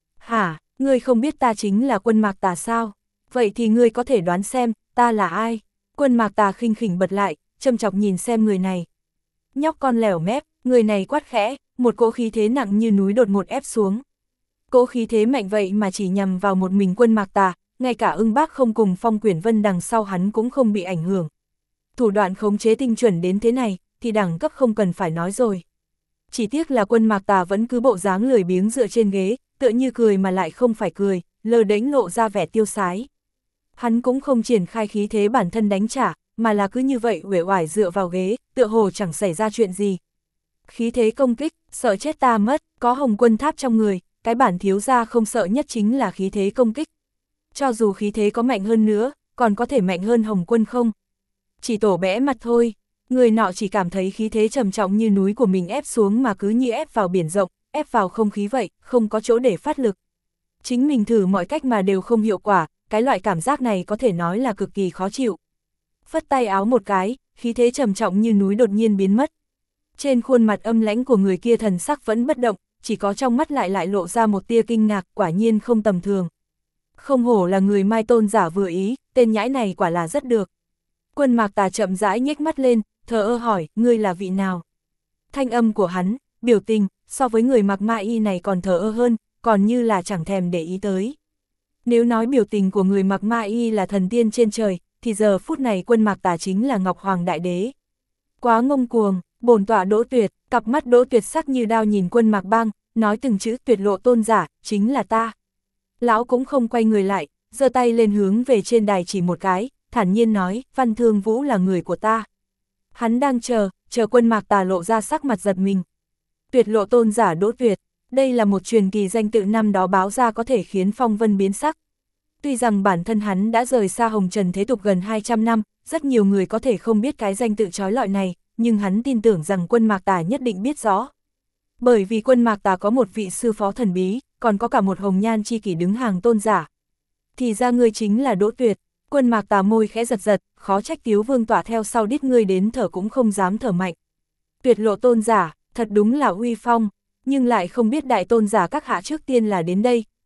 Speaker 1: Hả, ngươi không biết ta chính là Quân Mạc Tà sao? Vậy thì ngươi có thể đoán xem, ta là ai? Quân Mạc Tà khinh khỉnh bật lại, châm chọc nhìn xem người này. Nhóc con lẻo mép, người này quát khẽ, một cỗ khí thế nặng như núi đột ngột ép xuống. Cỗ khí thế mạnh vậy mà chỉ nhằm vào một mình Quân Mạc Tà, ngay cả Ưng Bác không cùng Phong Quyển Vân đằng sau hắn cũng không bị ảnh hưởng. Thủ đoạn khống chế tinh chuẩn đến thế này, thì đẳng cấp không cần phải nói rồi. Chỉ tiếc là Quân Mạc Tà vẫn cứ bộ dáng lười biếng dựa trên ghế, tựa như cười mà lại không phải cười, lờ đễnh lộ ra vẻ tiêu sái. Hắn cũng không triển khai khí thế bản thân đánh trả, mà là cứ như vậy uể oải dựa vào ghế, tựa hồ chẳng xảy ra chuyện gì. Khí thế công kích, sợ chết ta mất, có Hồng Quân Tháp trong người, cái bản thiếu gia không sợ nhất chính là khí thế công kích. Cho dù khí thế có mạnh hơn nữa, còn có thể mạnh hơn Hồng Quân không? Chỉ tổ bẽ mặt thôi, người nọ chỉ cảm thấy khí thế trầm trọng như núi của mình ép xuống mà cứ như ép vào biển rộng, ép vào không khí vậy, không có chỗ để phát lực. Chính mình thử mọi cách mà đều không hiệu quả, cái loại cảm giác này có thể nói là cực kỳ khó chịu. Phất tay áo một cái, khí thế trầm trọng như núi đột nhiên biến mất. Trên khuôn mặt âm lãnh của người kia thần sắc vẫn bất động, chỉ có trong mắt lại lộ ra một tia kinh ngạc, quả nhiên không tầm thường. Không hổ là người Mai Tôn giả vừa ý, tên nhãi này quả là rất được. Quân Mạc Tà chậm rãi nhếch mắt lên, thờ ơ hỏi, ngươi là vị nào? Thanh âm của hắn, biểu tình, so với người mặc ma y này còn thờ ơ hơn, còn như là chẳng thèm để ý tới. Nếu nói biểu tình của người mặc ma y là thần tiên trên trời, thì giờ phút này Quân Mạc Tà chính là Ngọc Hoàng Đại Đế. Quá ngông cuồng, bổn tọa Đỗ Tuyệt, cặp mắt Đỗ Tuyệt sắc như đao nhìn Quân Mạc Bang, nói từng chữ tuyệt lộ tôn giả, chính là ta. Lão cũng không quay người lại, giơ tay lên hướng về trên đài chỉ một cái, thản nhiên nói, Văn Thương Vũ là người của ta. Hắn đang chờ Quân Mạc Tà lộ ra sắc mặt giật mình. Tuyệt lộ tôn giả Đỗ Tuyệt, đây là một truyền kỳ danh tự năm đó báo ra có thể khiến phong vân biến sắc. Tuy rằng bản thân hắn đã rời xa hồng trần thế tục gần 200 năm, rất nhiều người có thể không biết cái danh tự chói lọi này, nhưng hắn tin tưởng rằng Quân Mạc Tà nhất định biết rõ. Bởi vì Quân Mạc Tà có một vị sư phó thần bí, còn có cả một hồng nhan chi kỷ đứng hàng tôn giả. Thì ra ngươi chính là Đỗ Tuyệt. Quân Mạc Tà môi khẽ giật giật, khó trách Tiếu Vương tỏa theo sau đít ngươi đến thở cũng không dám thở mạnh. Tuyệt lộ tôn giả, thật đúng là uy phong, nhưng lại không biết đại tôn giả các hạ trước tiên là đến đây,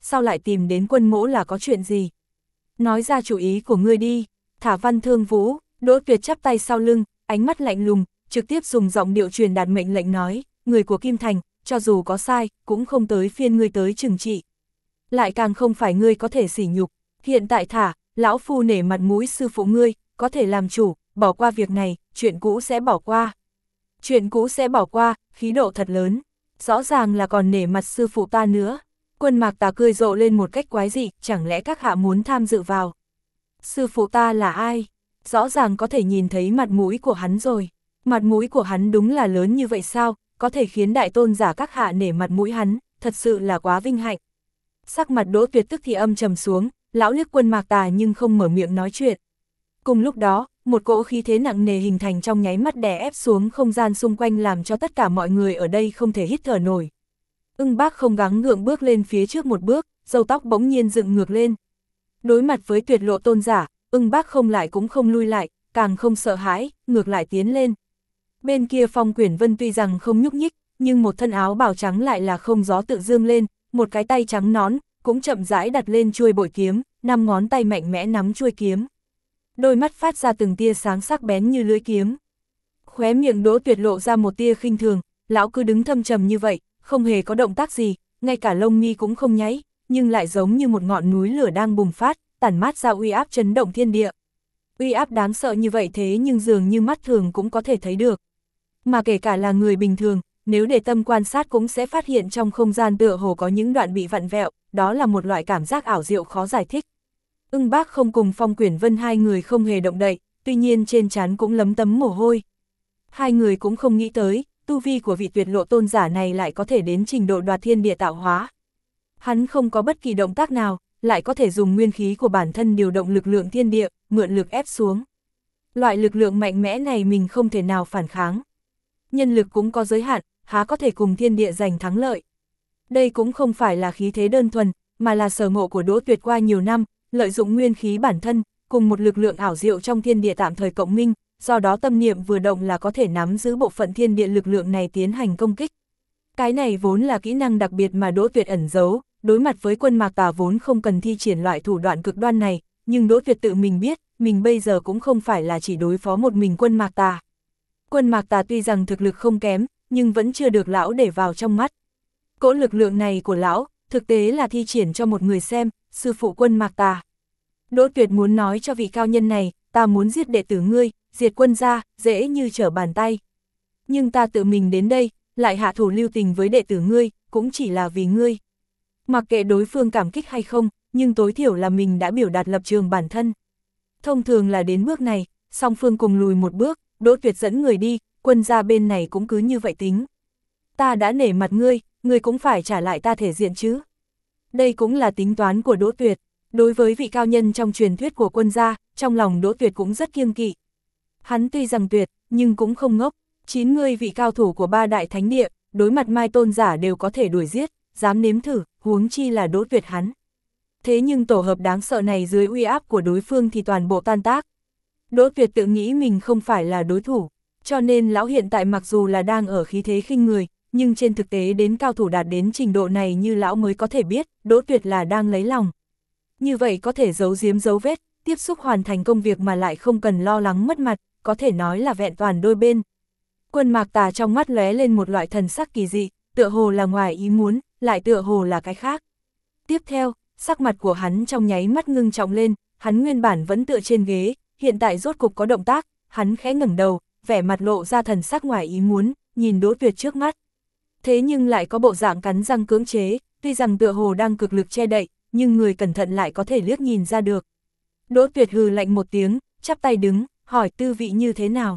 Speaker 1: sao lại tìm đến Quân Mỗ là có chuyện gì? Nói ra chủ ý của ngươi đi. Thả Văn Thương Vũ. Đỗ Tuyệt chắp tay sau lưng, ánh mắt lạnh lùng, trực tiếp dùng giọng điệu truyền đạt mệnh lệnh nói, người của Kim Thành, cho dù có sai, cũng không tới phiên ngươi tới trừng trị. Lại càng không phải ngươi có thể sỉ nhục, hiện tại thả, lão phu nể mặt mũi sư phụ ngươi, có thể làm chủ, bỏ qua việc này, chuyện cũ sẽ bỏ qua. Chuyện cũ sẽ bỏ qua, khí độ thật lớn, rõ ràng là còn nể mặt sư phụ ta nữa. Quân Mạc Tà cười rộ lên một cách quái dị, chẳng lẽ các hạ muốn tham dự vào? Sư phụ ta là ai? Rõ ràng có thể nhìn thấy mặt mũi của hắn rồi. Mặt mũi của hắn đúng là lớn như vậy sao? Có thể khiến đại tôn giả các hạ nể mặt mũi hắn, thật sự là quá vinh hạnh. Sắc mặt Đỗ Tuyệt tức thì âm trầm xuống, lão liếc Quân Mạc Tà nhưng không mở miệng nói chuyện. Cùng lúc đó, một cỗ khí thế nặng nề hình thành trong nháy mắt đè ép xuống không gian xung quanh làm cho tất cả mọi người ở đây không thể hít thở nổi. Ưng Bác không gắng gượng bước lên phía trước một bước, râu tóc bỗng nhiên dựng ngược lên. Đối mặt với tuyệt lộ tôn giả, Ưng Bác không lại cũng không lui lại, càng không sợ hãi, ngược lại tiến lên. Bên kia Phong Quyển Vân tuy rằng không nhúc nhích, nhưng một thân áo bào trắng lại là không gió tự dương lên, một cái tay trắng nón, cũng chậm rãi đặt lên chuôi bội kiếm, 5 ngón tay mạnh mẽ nắm chuôi kiếm. Đôi mắt phát ra từng tia sáng sắc bén như lưỡi kiếm. Khóe miệng Đỗ Tuyệt lộ ra một tia khinh thường, lão cứ đứng thâm trầm như vậy, không hề có động tác gì, ngay cả lông mi cũng không nháy, nhưng lại giống như một ngọn núi lửa đang bùng phát, tản mát ra uy áp chấn động thiên địa. Uy áp đáng sợ như vậy thế nhưng dường như mắt thường cũng có thể thấy được. Mà kể cả là người bình thường, nếu để tâm quan sát cũng sẽ phát hiện trong không gian tựa hồ có những đoạn bị vặn vẹo, đó là một loại cảm giác ảo diệu khó giải thích. Ưng Bác không cùng Phong Quyển Vân hai người không hề động đậy, tuy nhiên trên trán cũng lấm tấm mồ hôi. Hai người cũng không nghĩ tới, tu vi của vị tuyệt lộ tôn giả này lại có thể đến trình độ đoạt thiên địa tạo hóa. Hắn không có bất kỳ động tác nào, lại có thể dùng nguyên khí của bản thân điều động lực lượng thiên địa, mượn lực ép xuống. Loại lực lượng mạnh mẽ này mình không thể nào phản kháng. Nhân lực cũng có giới hạn, há có thể cùng thiên địa giành thắng lợi. Đây cũng không phải là khí thế đơn thuần, mà là sở ngộ của Đỗ Tuyệt qua nhiều năm, lợi dụng nguyên khí bản thân, cùng một lực lượng ảo diệu trong thiên địa tạm thời cộng minh, do đó tâm niệm vừa động là có thể nắm giữ bộ phận thiên địa lực lượng này tiến hành công kích. Cái này vốn là kỹ năng đặc biệt mà Đỗ Tuyệt ẩn giấu, đối mặt với Quân Mạc Tà vốn không cần thi triển loại thủ đoạn cực đoan này, nhưng Đỗ Tuyệt tự mình biết, mình bây giờ cũng không phải là chỉ đối phó một mình Quân Mạc Tà. Quân Mạc Tà tuy rằng thực lực không kém, nhưng vẫn chưa được lão để vào trong mắt. Cỗ lực lượng này của lão, thực tế là thi triển cho một người xem, sư phụ Quân Mạc Tà. Đỗ Tuyệt muốn nói cho vị cao nhân này, ta muốn giết đệ tử ngươi, diệt Quân gia, dễ như trở bàn tay. Nhưng ta tự mình đến đây, lại hạ thủ lưu tình với đệ tử ngươi, cũng chỉ là vì ngươi. Mặc kệ đối phương cảm kích hay không, nhưng tối thiểu là mình đã biểu đạt lập trường bản thân. Thông thường là đến bước này, song phương cùng lùi một bước, Đỗ Tuyệt dẫn người đi, Quân gia bên này cũng cứ như vậy tính. Ta đã nể mặt ngươi, ngươi cũng phải trả lại ta thể diện chứ. Đây cũng là tính toán của Đỗ Tuyệt. Đối với vị cao nhân trong truyền thuyết của Quân gia, trong lòng Đỗ Tuyệt cũng rất kiêng kỵ. Hắn tuy rằng tuyệt, nhưng cũng không ngốc. 90 vị cao thủ của 3 đại thánh địa, đối mặt Mai tôn giả đều có thể đuổi giết, dám nếm thử, huống chi là Đỗ Tuyệt hắn. Thế nhưng tổ hợp đáng sợ này dưới uy áp của đối phương thì toàn bộ tan tác. Đỗ Tuyệt tự nghĩ mình không phải là đối thủ, cho nên lão hiện tại mặc dù là đang ở khí thế khinh người, nhưng trên thực tế đến cao thủ đạt đến trình độ này như lão mới có thể biết, Đỗ Tuyệt là đang lấy lòng. Như vậy có thể giấu giếm dấu vết, tiếp xúc hoàn thành công việc mà lại không cần lo lắng mất mặt, có thể nói là vẹn toàn đôi bên. Quân Mạc Tà trong mắt lóe lên một loại thần sắc kỳ dị, tựa hồ là ngoài ý muốn, lại tựa hồ là cái khác. Tiếp theo, sắc mặt của hắn trong nháy mắt ngưng trọng lên, hắn nguyên bản vẫn tựa trên ghế, hiện tại rốt cục có động tác, hắn khẽ ngẩng đầu, vẻ mặt lộ ra thần sắc ngoài ý muốn, nhìn Đỗ Tuyệt trước mắt. Thế nhưng lại có bộ dạng cắn răng cưỡng chế, tuy rằng tựa hồ đang cực lực che đậy, nhưng người cẩn thận lại có thể liếc nhìn ra được. Đỗ Tuyệt hừ lạnh một tiếng, chắp tay đứng, hỏi tư vị như thế nào.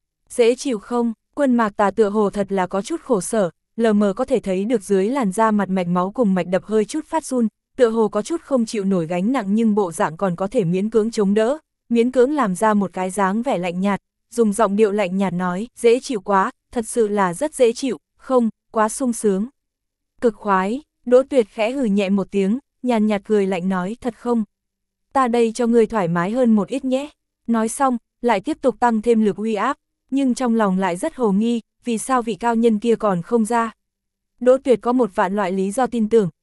Speaker 1: Dễ chịu không? Quân Mạc Tà tựa hồ thật là có chút khổ sở, lờ mờ có thể thấy được dưới làn da mặt mạch máu cùng mạch đập hơi chút phát run, tựa hồ có chút không chịu nổi gánh nặng nhưng bộ dạng còn có thể miễn cưỡng chống đỡ, miễn cưỡng làm ra một cái dáng vẻ lạnh nhạt, dùng giọng điệu lạnh nhạt nói, dễ chịu quá, thật sự là rất dễ chịu, không, quá sung sướng. Cực khoái, Đỗ Tuyệt khẽ hừ nhẹ một tiếng, nhàn nhạt cười lạnh nói, thật không? Ta đây cho ngươi thoải mái hơn một ít nhé. Nói xong, lại tiếp tục tăng thêm lực uy áp, nhưng trong lòng lại rất hồ nghi, vì sao vị cao nhân kia còn không ra. Đỗ Tuyệt có một vạn loại lý do tin tưởng,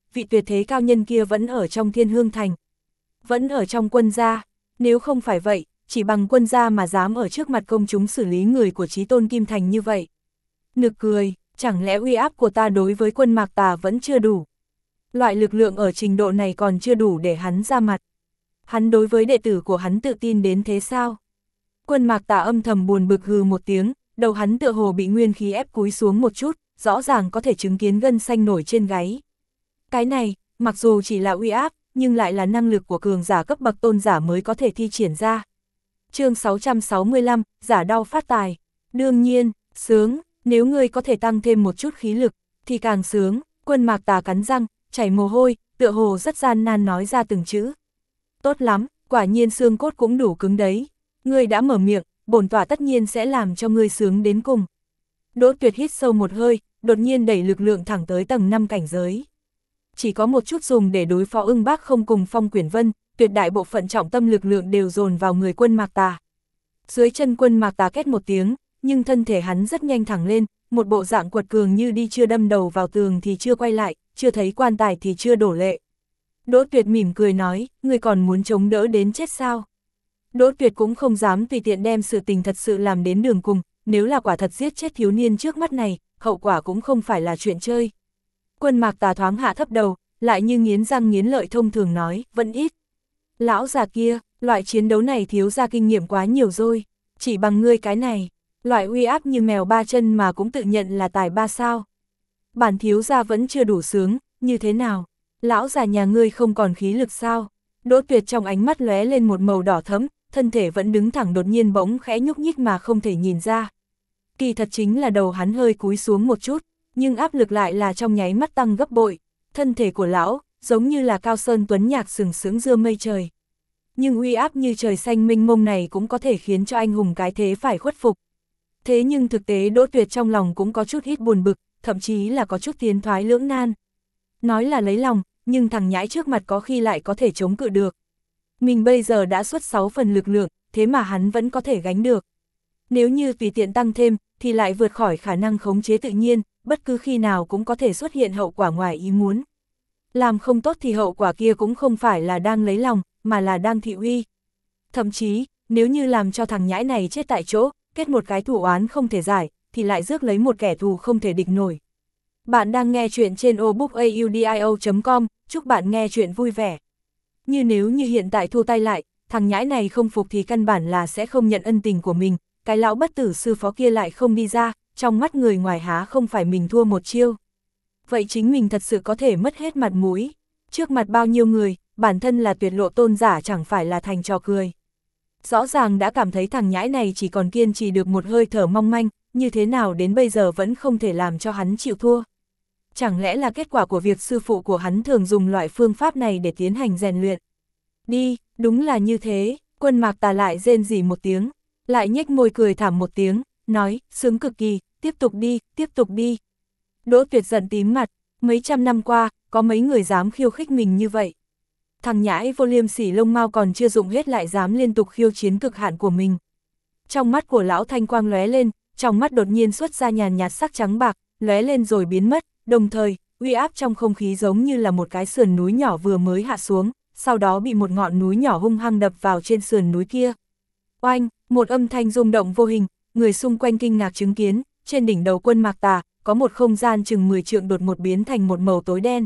Speaker 1: vị tuyệt thế cao nhân kia vẫn ở trong Thiên Hương Thành. Vẫn ở trong quân gia, nếu không phải vậy, chỉ bằng quân gia mà dám ở trước mặt công chúng xử lý người của Chí Tôn Kim Thành như vậy. Nực cười, chẳng lẽ uy áp của ta đối với quân Mạc Tà vẫn chưa đủ? Loại lực lượng ở trình độ này còn chưa đủ để hắn ra mặt. Hắn đối với đệ tử của hắn tự tin đến thế sao? Quân Mạc Tà âm thầm buồn bực hừ một tiếng, đầu hắn tựa hồ bị nguyên khí ép cúi xuống một chút, rõ ràng có thể chứng kiến gân xanh nổi trên gáy. Cái này, mặc dù chỉ là uy áp, nhưng lại là năng lực của cường giả cấp bậc tôn giả mới có thể thi triển ra. Chương 665, giả đau phát tài. Đương nhiên, sướng, nếu ngươi có thể tăng thêm một chút khí lực, thì càng sướng. Quân Mạc Tà cắn răng, chảy mồ hôi, tựa hồ rất gian nan nói ra từng chữ. Tốt lắm, quả nhiên xương cốt cũng đủ cứng đấy. Ngươi đã mở miệng, bổn tọa tất nhiên sẽ làm cho ngươi sướng đến cùng. Đỗ Tuyệt hít sâu một hơi, đột nhiên đẩy lực lượng thẳng tới tầng 5 cảnh giới. Chỉ có một chút dùng để đối phó Ưng Bác không cùng Phong Quyển Vân, tuyệt đại bộ phận trọng tâm lực lượng đều dồn vào người quân Mạc Tà. Dưới chân quân Mạc Tà két một tiếng, nhưng thân thể hắn rất nhanh thẳng lên, một bộ dạng quật cường như đi chưa đâm đầu vào tường thì chưa quay lại, chưa thấy quan tài thì chưa đổ lệ. Đỗ Tuyệt mỉm cười nói, ngươi còn muốn chống đỡ đến chết sao? Đỗ Tuyệt cũng không dám tùy tiện đem sự tình thật sự làm đến đường cùng, nếu là quả thật giết chết thiếu niên trước mắt này, hậu quả cũng không phải là chuyện chơi. Quân Mạc Tà thoáng hạ thấp đầu, lại như nghiến răng nghiến lợi thông thường nói, vẫn ít. Lão già kia, loại chiến đấu này thiếu ra kinh nghiệm quá nhiều rồi, chỉ bằng ngươi cái này, loại uy áp như mèo ba chân mà cũng tự nhận là tài ba sao. Bản thiếu gia vẫn chưa đủ sướng, như thế nào? Lão già nhà ngươi không còn khí lực sao? Đỗ Tuyệt trong ánh mắt lóe lên một màu đỏ thẫm, thân thể vẫn đứng thẳng đột nhiên bỗng khẽ nhúc nhích mà không thể nhìn ra. Kỳ thật chính là đầu hắn hơi cúi xuống một chút, nhưng áp lực lại là trong nháy mắt tăng gấp bội. Thân thể của lão, giống như là cao sơn tuấn nhạc sừng sững giữa mây trời. Nhưng uy áp như trời xanh mênh mông này cũng có thể khiến cho anh hùng cái thế phải khuất phục. Thế nhưng thực tế Đỗ Tuyệt trong lòng cũng có chút ít buồn bực, thậm chí là có chút tiến thoái lưỡng nan. Nói là lấy lòng, nhưng thằng nhãi trước mặt có khi lại có thể chống cự được. Mình bây giờ đã xuất 6 phần lực lượng, thế mà hắn vẫn có thể gánh được. Nếu như tùy tiện tăng thêm, thì lại vượt khỏi khả năng khống chế tự nhiên, bất cứ khi nào cũng có thể xuất hiện hậu quả ngoài ý muốn. Làm không tốt thì hậu quả kia cũng không phải là đang lấy lòng, mà là đang thị uy. Thậm chí, nếu như làm cho thằng nhãi này chết tại chỗ, kết một cái thù oán không thể giải, thì lại rước lấy một kẻ thù không thể địch nổi. Bạn đang nghe chuyện trên obookaudio.com, chúc bạn nghe chuyện vui vẻ. Như nếu như hiện tại thu tay lại, thằng nhãi này không phục thì căn bản là sẽ không nhận ân tình của mình, cái lão bất tử sư phó kia lại không đi ra, trong mắt người ngoài há không phải mình thua một chiêu. Vậy chính mình thật sự có thể mất hết mặt mũi. Trước mặt bao nhiêu người, bản thân là tuyệt lộ tôn giả chẳng phải là thành trò cười. Rõ ràng đã cảm thấy thằng nhãi này chỉ còn kiên trì được một hơi thở mong manh, như thế nào đến bây giờ vẫn không thể làm cho hắn chịu thua. Chẳng lẽ là kết quả của việc sư phụ của hắn thường dùng loại phương pháp này để tiến hành rèn luyện? Đi, đúng là như thế. Quân Mạc Tà lại rên rỉ một tiếng, lại nhếch môi cười thảm một tiếng, nói, sướng cực kỳ, tiếp tục đi, tiếp tục đi. Đỗ Tuyệt giận tím mặt, mấy trăm năm qua, có mấy người dám khiêu khích mình như vậy. Thằng nhãi vô liêm sỉ lông mao còn chưa dụng hết lại dám liên tục khiêu chiến cực hạn của mình. Trong mắt của lão thanh quang lóe lên, trong mắt đột nhiên xuất ra nhàn nhạt sắc trắng bạc, lóe lên rồi biến mất, đồng thời, uy áp trong không khí giống như là một cái sườn núi nhỏ vừa mới hạ xuống, sau đó bị một ngọn núi nhỏ hung hăng đập vào trên sườn núi kia. Oanh, một âm thanh rung động vô hình, người xung quanh kinh ngạc chứng kiến, trên đỉnh đầu Quân Mạc Tà, có một không gian chừng 10 trượng đột ngột biến thành một màu tối đen.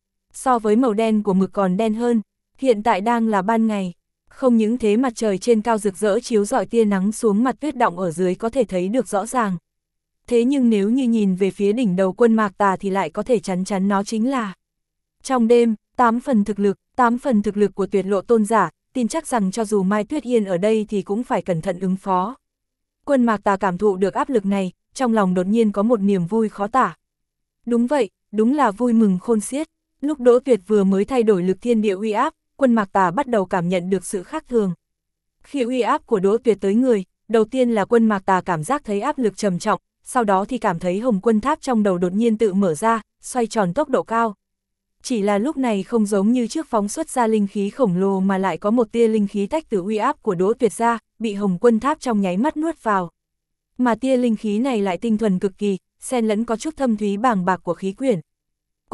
Speaker 1: So với màu đen của mực còn đen hơn, hiện tại đang là ban ngày. Không những thế mặt trời trên cao rực rỡ chiếu rọi tia nắng xuống mặt tuyết đọng ở dưới có thể thấy được rõ ràng. Thế nhưng nếu như nhìn về phía đỉnh đầu Quân Mạc Tà thì lại có thể chắn chắn nó chính là. Trong đêm, 8 phần thực lực của tuyệt lộ tôn giả, tin chắc rằng cho dù Mai Tuyết Yên ở đây thì cũng phải cẩn thận ứng phó. Quân Mạc Tà cảm thụ được áp lực này, trong lòng đột nhiên có một niềm vui khó tả. Đúng vậy, đúng là vui mừng khôn xiết. Lúc Đỗ Tuyệt vừa mới thay đổi lực thiên địa uy áp, Quân Mạc Tà bắt đầu cảm nhận được sự khác thường. Khi uy áp của Đỗ Tuyệt tới người, đầu tiên là Quân Mạc Tà cảm giác thấy áp lực trầm trọng, sau đó thì cảm thấy hồng quân tháp trong đầu đột nhiên tự mở ra, xoay tròn tốc độ cao. Chỉ là lúc này không giống như trước phóng xuất ra linh khí khổng lồ mà lại có một tia linh khí tách từ uy áp của Đỗ Tuyệt ra, bị hồng quân tháp trong nháy mắt nuốt vào. Mà tia linh khí này lại tinh thuần cực kỳ, xen lẫn có chút thâm thúy bàng bạc của khí quyển.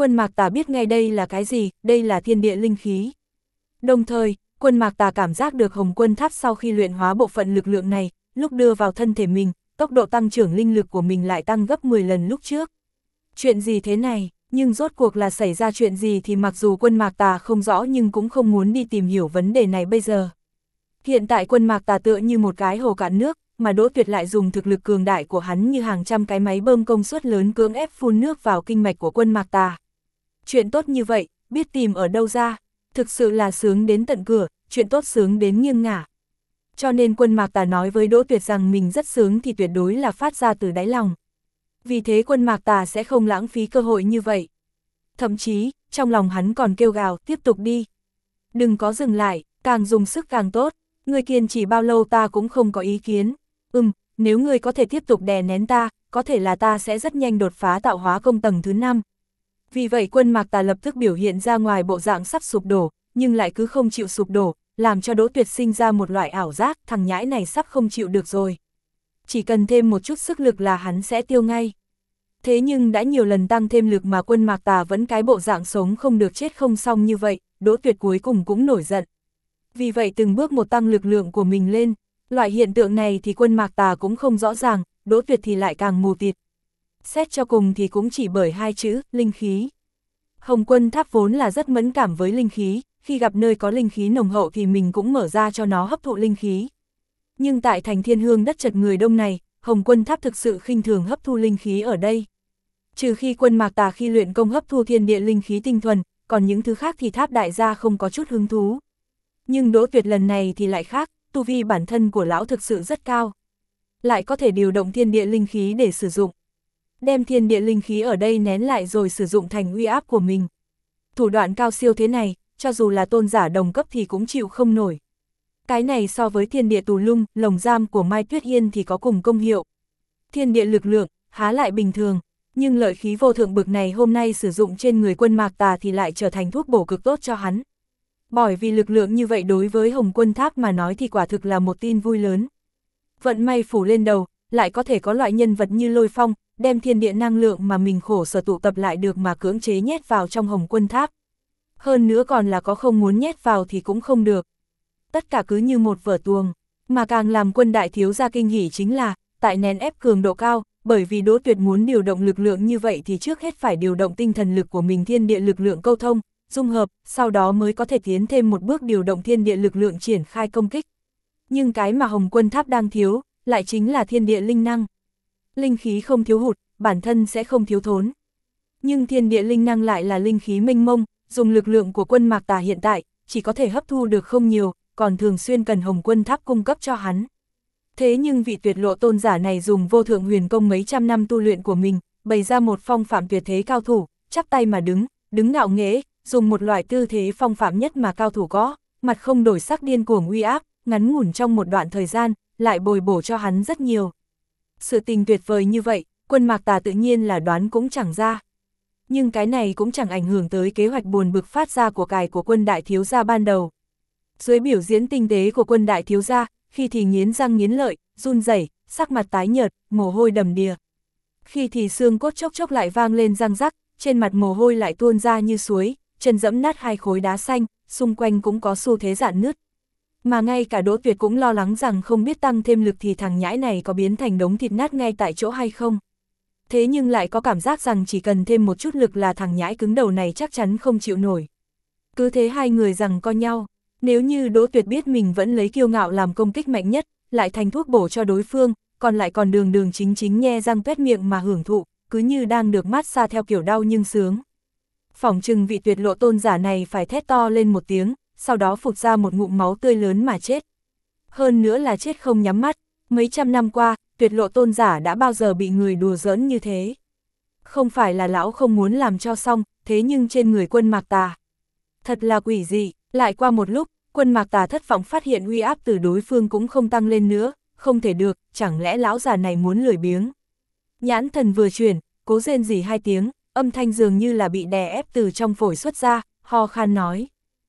Speaker 1: Quân Mạc Tà biết ngay đây là cái gì, đây là thiên địa linh khí. Đồng thời, Quân Mạc Tà cảm giác được Hồng Quân Tháp sau khi luyện hóa bộ phận lực lượng này, lúc đưa vào thân thể mình, tốc độ tăng trưởng linh lực của mình lại tăng gấp 10 lần lúc trước. Chuyện gì thế này, nhưng rốt cuộc là xảy ra chuyện gì thì mặc dù Quân Mạc Tà không rõ nhưng cũng không muốn đi tìm hiểu vấn đề này bây giờ. Hiện tại Quân Mạc Tà tựa như một cái hồ cạn nước, mà Đỗ Tuyệt lại dùng thực lực cường đại của hắn như hàng trăm cái máy bơm công suất lớn cưỡng ép phun nước vào kinh mạch của Quân Mạc Tà. Chuyện tốt như vậy, biết tìm ở đâu ra, thực sự là sướng đến tận cửa, chuyện tốt sướng đến nghiêng ngả. Cho nên Quân Mạc Tà nói với Đỗ Tuyệt rằng mình rất sướng thì tuyệt đối là phát ra từ đáy lòng. Vì thế Quân Mạc Tà sẽ không lãng phí cơ hội như vậy. Thậm chí, trong lòng hắn còn kêu gào, tiếp tục đi. Đừng có dừng lại, càng dùng sức càng tốt, ngươi kiên trì bao lâu ta cũng không có ý kiến. Nếu ngươi có thể tiếp tục đè nén ta, có thể là ta sẽ rất nhanh đột phá tạo hóa công tầng thứ 5. Vì vậy Quân Mạc Tà lập tức biểu hiện ra ngoài bộ dạng sắp sụp đổ, nhưng lại cứ không chịu sụp đổ, làm cho Đỗ Tuyệt sinh ra một loại ảo giác, thằng nhãi này sắp không chịu được rồi. Chỉ cần thêm một chút sức lực là hắn sẽ tiêu ngay. Thế nhưng đã nhiều lần tăng thêm lực mà Quân Mạc Tà vẫn cái bộ dạng sống không được chết không xong như vậy, Đỗ Tuyệt cuối cùng cũng nổi giận. Vì vậy từng bước một tăng lực lượng của mình lên, loại hiện tượng này thì Quân Mạc Tà cũng không rõ ràng, Đỗ Tuyệt thì lại càng mù tịt. Xét cho cùng thì cũng chỉ bởi hai chữ, linh khí. Hồng Quân Tháp vốn là rất mẫn cảm với linh khí, khi gặp nơi có linh khí nồng hậu thì mình cũng mở ra cho nó hấp thụ linh khí. Nhưng tại thành Thiên Hương đất chật người đông này, Hồng Quân Tháp thực sự khinh thường hấp thu linh khí ở đây. Trừ khi Quân Mạc Tà khi luyện công hấp thu thiên địa linh khí tinh thuần, còn những thứ khác thì Tháp đại gia không có chút hứng thú. Nhưng Đỗ Tuyệt lần này thì lại khác, tu vi bản thân của lão thực sự rất cao. Lại có thể điều động thiên địa linh khí để sử dụng. Đem thiên địa linh khí ở đây nén lại rồi sử dụng thành uy áp của mình. Thủ đoạn cao siêu thế này, cho dù là tôn giả đồng cấp thì cũng chịu không nổi. Cái này so với thiên địa tù lung, lồng giam của Mai Tuyết Yên thì có cùng công hiệu. Thiên địa lực lượng, há lại bình thường, nhưng lợi khí vô thượng bực này hôm nay sử dụng trên người Quân Mạc Tà thì lại trở thành thuốc bổ cực tốt cho hắn. Bởi vì lực lượng như vậy đối với Hồng Quân Tháp mà nói thì quả thực là một tin vui lớn. Vận may phủ lên đầu, lại có thể có loại nhân vật như Lôi Phong, đem thiên địa năng lượng mà mình khổ sở tụ tập lại được mà cưỡng chế nhét vào trong Hồng Quân Tháp. Hơn nữa còn là có không muốn nhét vào thì cũng không được. Tất cả cứ như một vở tuồng, mà càng làm Quân đại thiếu gia kinh hỉ chính là, tại nén ép cường độ cao, bởi vì Đỗ Tuyệt muốn điều động lực lượng như vậy thì trước hết phải điều động tinh thần lực của mình thiên địa lực lượng câu thông, dung hợp, sau đó mới có thể tiến thêm một bước điều động thiên địa lực lượng triển khai công kích. Nhưng cái mà Hồng Quân Tháp đang thiếu, lại chính là thiên địa linh năng. Linh khí không thiếu hụt, bản thân sẽ không thiếu thốn. Nhưng thiên địa linh năng lại là linh khí mênh mông, dùng lực lượng của Quân Mạc Tà hiện tại, chỉ có thể hấp thu được không nhiều, còn thường xuyên cần Hồng Quân Tháp cung cấp cho hắn. Thế nhưng vị tuyệt lộ tôn giả này dùng vô thượng huyền công mấy trăm năm tu luyện của mình, bày ra một phong phạm tuyệt thế cao thủ, chắp tay mà đứng ngạo nghễ, dùng một loại tư thế phong phạm nhất mà cao thủ có, mặt không đổi sắc điên cuồng uy áp, ngắn ngủn trong một đoạn thời gian, lại bồi bổ cho hắn rất nhiều. Sự tình tuyệt vời như vậy, Quân Mạc Tà tự nhiên là đoán cũng chẳng ra. Nhưng cái này cũng chẳng ảnh hưởng tới kế hoạch buồn bực phát ra của cải của Quân đại thiếu gia ban đầu. Dưới biểu diễn tinh tế của Quân đại thiếu gia, khi thì nghiến răng nghiến lợi, run rẩy, sắc mặt tái nhợt, mồ hôi đầm đìa. Khi thì xương cốt chốc chốc lại vang lên răng rắc, trên mặt mồ hôi lại tuôn ra như suối, chân dẫm nát hai khối đá xanh, xung quanh cũng có xu thế rạn nứt. Mà ngay cả Đỗ Tuyệt cũng lo lắng rằng không biết tăng thêm lực thì thằng nhãi này có biến thành đống thịt nát ngay tại chỗ hay không. Thế nhưng lại có cảm giác rằng chỉ cần thêm một chút lực là thằng nhãi cứng đầu này chắc chắn không chịu nổi. Cứ thế hai người giằng co nhau, nếu như Đỗ Tuyệt biết mình vẫn lấy kiêu ngạo làm công kích mạnh nhất, lại thành thuốc bổ cho đối phương, còn lại còn đường chính nhe răng tuét miệng mà hưởng thụ, cứ như đang được mát xa theo kiểu đau nhưng sướng. Phỏng chừng vị tuyệt lộ tôn giả này phải thét to lên một tiếng, sau đó phụt ra một ngụm máu tươi lớn mà chết. Hơn nữa là chết không nhắm mắt, mấy trăm năm qua, tuyệt lộ tôn giả đã bao giờ bị người đùa giỡn như thế. Không phải là lão không muốn làm cho xong, thế nhưng trên người Quân Mạc Tà. Thật là quỷ dị, lại qua một lúc, Quân Mạc Tà thất vọng phát hiện uy áp từ đối phương cũng không tăng lên nữa, không thể được, chẳng lẽ lão già này muốn lười biếng. Nhãn thần vừa chuyển, cố rên rỉ hai tiếng, âm thanh dường như là bị đè ép từ trong phổi xuất ra, ho khan nói.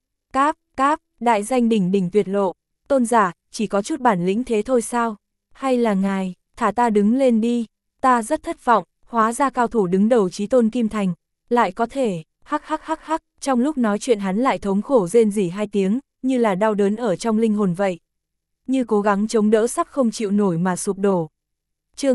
Speaker 1: Cáp, đại danh đỉnh tuyệt lộ, tôn giả, chỉ có chút bản lĩnh thế thôi sao? Hay là ngài, thả ta đứng lên đi, ta rất thất vọng, hóa ra cao thủ đứng đầu chí tôn Kim Thành, Lại có thể, hắc, trong lúc nói chuyện hắn lại thống khổ rên rỉ 2 tiếng, như là đau đớn ở trong linh hồn vậy. Như cố gắng chống đỡ sắp không chịu nổi mà sụp đổ. Chương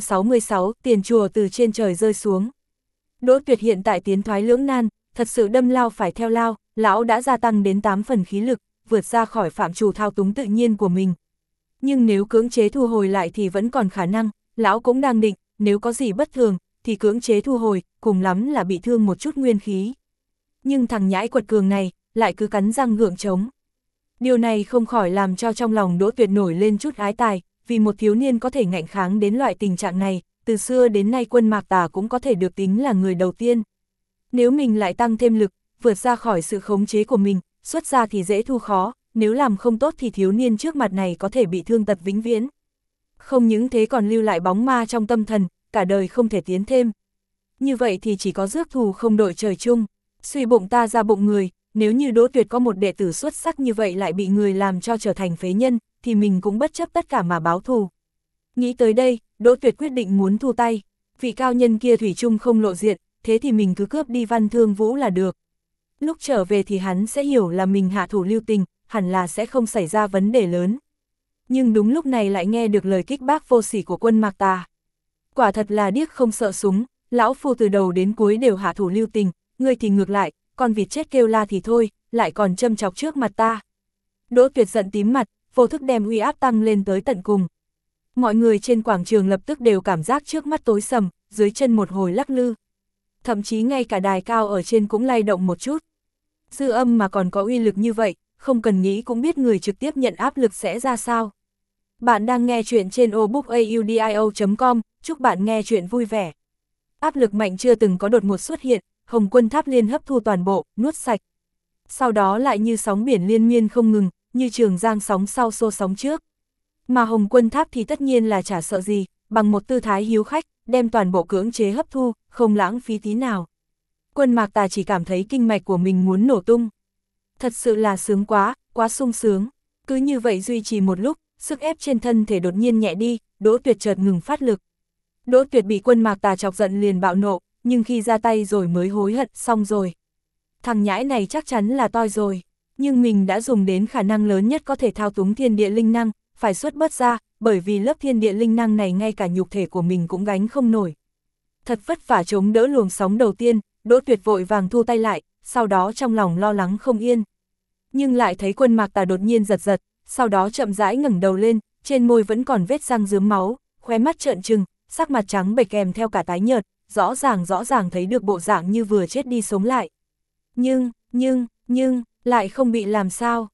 Speaker 1: 666, tiền chùa từ trên trời rơi xuống. Đỗ Tuyệt hiện tại tiến thoái lưỡng nan, thật sự đâm lao phải theo lao, lão đã gia tăng đến 8 phần khí lực, vượt ra khỏi phạm trù thao túng tự nhiên của mình. Nhưng nếu cưỡng chế thu hồi lại thì vẫn còn khả năng, lão cũng đang định, nếu có gì bất thường, thì cưỡng chế thu hồi, cùng lắm là bị thương một chút nguyên khí. Nhưng thằng nhãi quật cường này, lại cứ cắn răng gượng chống. Điều này không khỏi làm cho trong lòng Đỗ Tuyệt nổi lên chút ái tài, vì một thiếu niên có thể ngạnh kháng đến loại tình trạng này, từ xưa đến nay Quân Mạc Tà cũng có thể được tính là người đầu tiên. Nếu mình lại tăng thêm lực, vượt ra khỏi sự khống chế của mình, xuất ra thì dễ thu khó, nếu làm không tốt thì thiếu niên trước mặt này có thể bị thương tật vĩnh viễn. Không những thế còn lưu lại bóng ma trong tâm thần, cả đời không thể tiến thêm. Như vậy thì chỉ có rước thù không đội trời chung, suy bụng ta ra bụng người, nếu như Đỗ Tuyệt có một đệ tử xuất sắc như vậy lại bị người làm cho trở thành phế nhân, thì mình cũng bất chấp tất cả mà báo thù. Nghĩ tới đây, Đỗ Tuyệt quyết định muốn thu tay, vị cao nhân kia thủy chung không lộ diện, thế thì mình cứ cướp đi Văn Thương Vũ là được. Lúc trở về thì hắn sẽ hiểu là mình hạ thủ lưu tình, hẳn là sẽ không xảy ra vấn đề lớn. Nhưng đúng lúc này lại nghe được lời kích bác vô sỉ của Quân Mạc Tà. Quả thật là điếc không sợ súng, lão phu từ đầu đến cuối đều hạ thủ lưu tình, ngươi thì ngược lại, con vịt chết kêu la thì thôi, lại còn châm chọc trước mặt ta. Đỗ Tuyệt giận tím mặt, vô thức đem uy áp tăng lên tới tận cùng. Mọi người trên quảng trường lập tức đều cảm giác trước mắt tối sầm, dưới chân một hồi lắc lư. Thậm chí ngay cả đài cao ở trên cũng lay động một chút. Dư âm mà còn có uy lực như vậy, không cần nghĩ cũng biết người trực tiếp nhận áp lực sẽ ra sao. Bạn đang nghe chuyện trên obookaudio.com, chúc bạn nghe chuyện vui vẻ. Áp lực mạnh chưa từng có đột ngột xuất hiện, Hồng Quân Tháp liên hấp thu toàn bộ, nuốt sạch. Sau đó lại như sóng biển liên miên không ngừng, như Trường Giang sóng sau xô sóng trước. Mà Hồng Quân Tháp thì tất nhiên là chả sợ gì, bằng một tư thái hiếu khách, đem toàn bộ cưỡng chế hấp thu, không lãng phí tí nào. Quân Mạc Tà chỉ cảm thấy kinh mạch của mình muốn nổ tung. Thật sự là sướng quá, quá sung sướng. Cứ như vậy duy trì một lúc, sức ép trên thân thể đột nhiên nhẹ đi, Đỗ Tuyệt chợt ngừng phát lực. Đỗ Tuyệt bị Quân Mạc Tà chọc giận liền bạo nộ, nhưng khi ra tay rồi mới hối hận, xong rồi. Thằng nhãi này chắc chắn là toi rồi, nhưng mình đã dùng đến khả năng lớn nhất có thể thao túng thiên địa linh năng, phải xuất bớt ra, bởi vì lớp thiên địa linh năng này ngay cả nhục thể của mình cũng gánh không nổi. Thật vất vả chống đỡ luồng sóng đầu tiên, Đỗ Tuyệt vội vàng thu tay lại, sau đó trong lòng lo lắng không yên. Nhưng lại thấy Quân Mạc Tà đột nhiên giật giật, sau đó chậm rãi ngẩng đầu lên, trên môi vẫn còn vết răng rướm máu, khóe mắt trợn trừng, sắc mặt trắng bệch kèm theo cả tái nhợt, rõ ràng thấy được bộ dạng như vừa chết đi sống lại. Nhưng, lại không bị làm sao,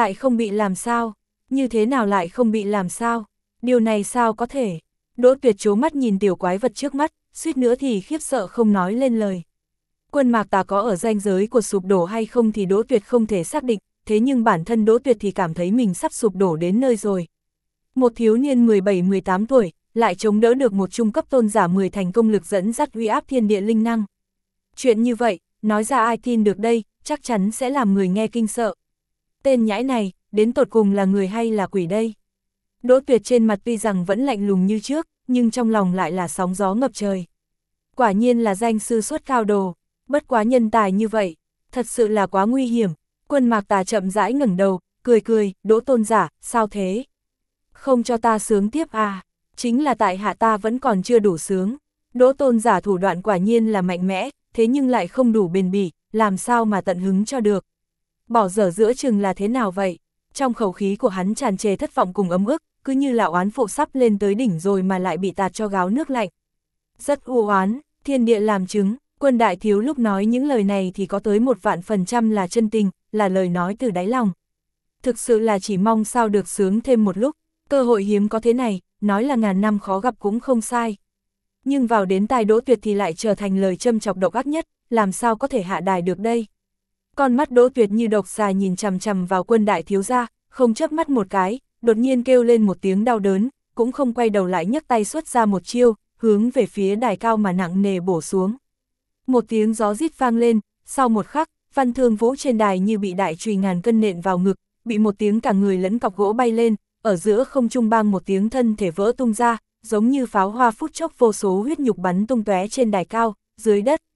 Speaker 1: như thế nào lại không bị làm sao, điều này sao có thể. Đỗ Tuyệt trố mắt nhìn tiểu quái vật trước mắt, suýt nữa thì khiếp sợ không nói lên lời. Quân Mạc Tà có ở ranh giới của sụp đổ hay không thì Đỗ Tuyệt không thể xác định, thế nhưng bản thân Đỗ Tuyệt thì cảm thấy mình sắp sụp đổ đến nơi rồi. Một thiếu niên 17-18 tuổi, lại chống đỡ được một trung cấp tôn giả 10 thành công lực dẫn dắt uy áp thiên địa linh năng. Chuyện như vậy, nói ra ai tin được đây, chắc chắn sẽ làm người nghe kinh sợ. Tên nhãi này, đến tột cùng là người hay là quỷ đây? Đỗ Tuyệt trên mặt tuy rằng vẫn lạnh lùng như trước, nhưng trong lòng lại là sóng gió ngập trời. Quả nhiên là danh sư xuất cao đồ, bất quá nhân tài như vậy, thật sự là quá nguy hiểm. Quân Mạc Tà chậm rãi ngẩng đầu, cười, Đỗ tôn giả, sao thế? Không cho ta sướng tiếp à? Chính là tại hạ ta vẫn còn chưa đủ sướng. Đỗ tôn giả thủ đoạn quả nhiên là mạnh mẽ, thế nhưng lại không đủ bền bỉ, làm sao mà tận hứng cho được. Bỏ dở giữa chừng là thế nào vậy? Trong khẩu khí của hắn tràn trề thất vọng cùng ấm ức, cứ như là oán phụ sắp lên tới đỉnh rồi mà lại bị tạt cho gáo nước lạnh. Rất u oán, thiên địa làm chứng, Quân đại thiếu lúc nói những lời này thì có tới 1.000% là chân tình, là lời nói từ đáy lòng. Thực sự là chỉ mong sao được sướng thêm một lúc, cơ hội hiếm có thế này, nói là ngàn năm khó gặp cũng không sai. Nhưng vào đến tai Đỗ Tuyệt thì lại trở thành lời châm chọc độc ác nhất, làm sao có thể hạ đài được đây. Con mắt Đỗ Tuyệt như độc xà nhìn chằm chằm vào Quân đại thiếu gia, không chớp mắt một cái, đột nhiên kêu lên một tiếng đau đớn, cũng không quay đầu lại nhấc tay xuất ra một chiêu, hướng về phía đài cao mà nặng nề bổ xuống. Một tiếng gió rít vang lên, sau một khắc, Văn Thương Vũ trên đài như bị đại chùy ngàn cân nện vào ngực, bị một tiếng cả người lẫn cọc gỗ bay lên, ở giữa không trung bang một tiếng thân thể vỡ tung ra, giống như pháo hoa phút chốc vô số huyết nhục bắn tung tóe trên đài cao, dưới đất.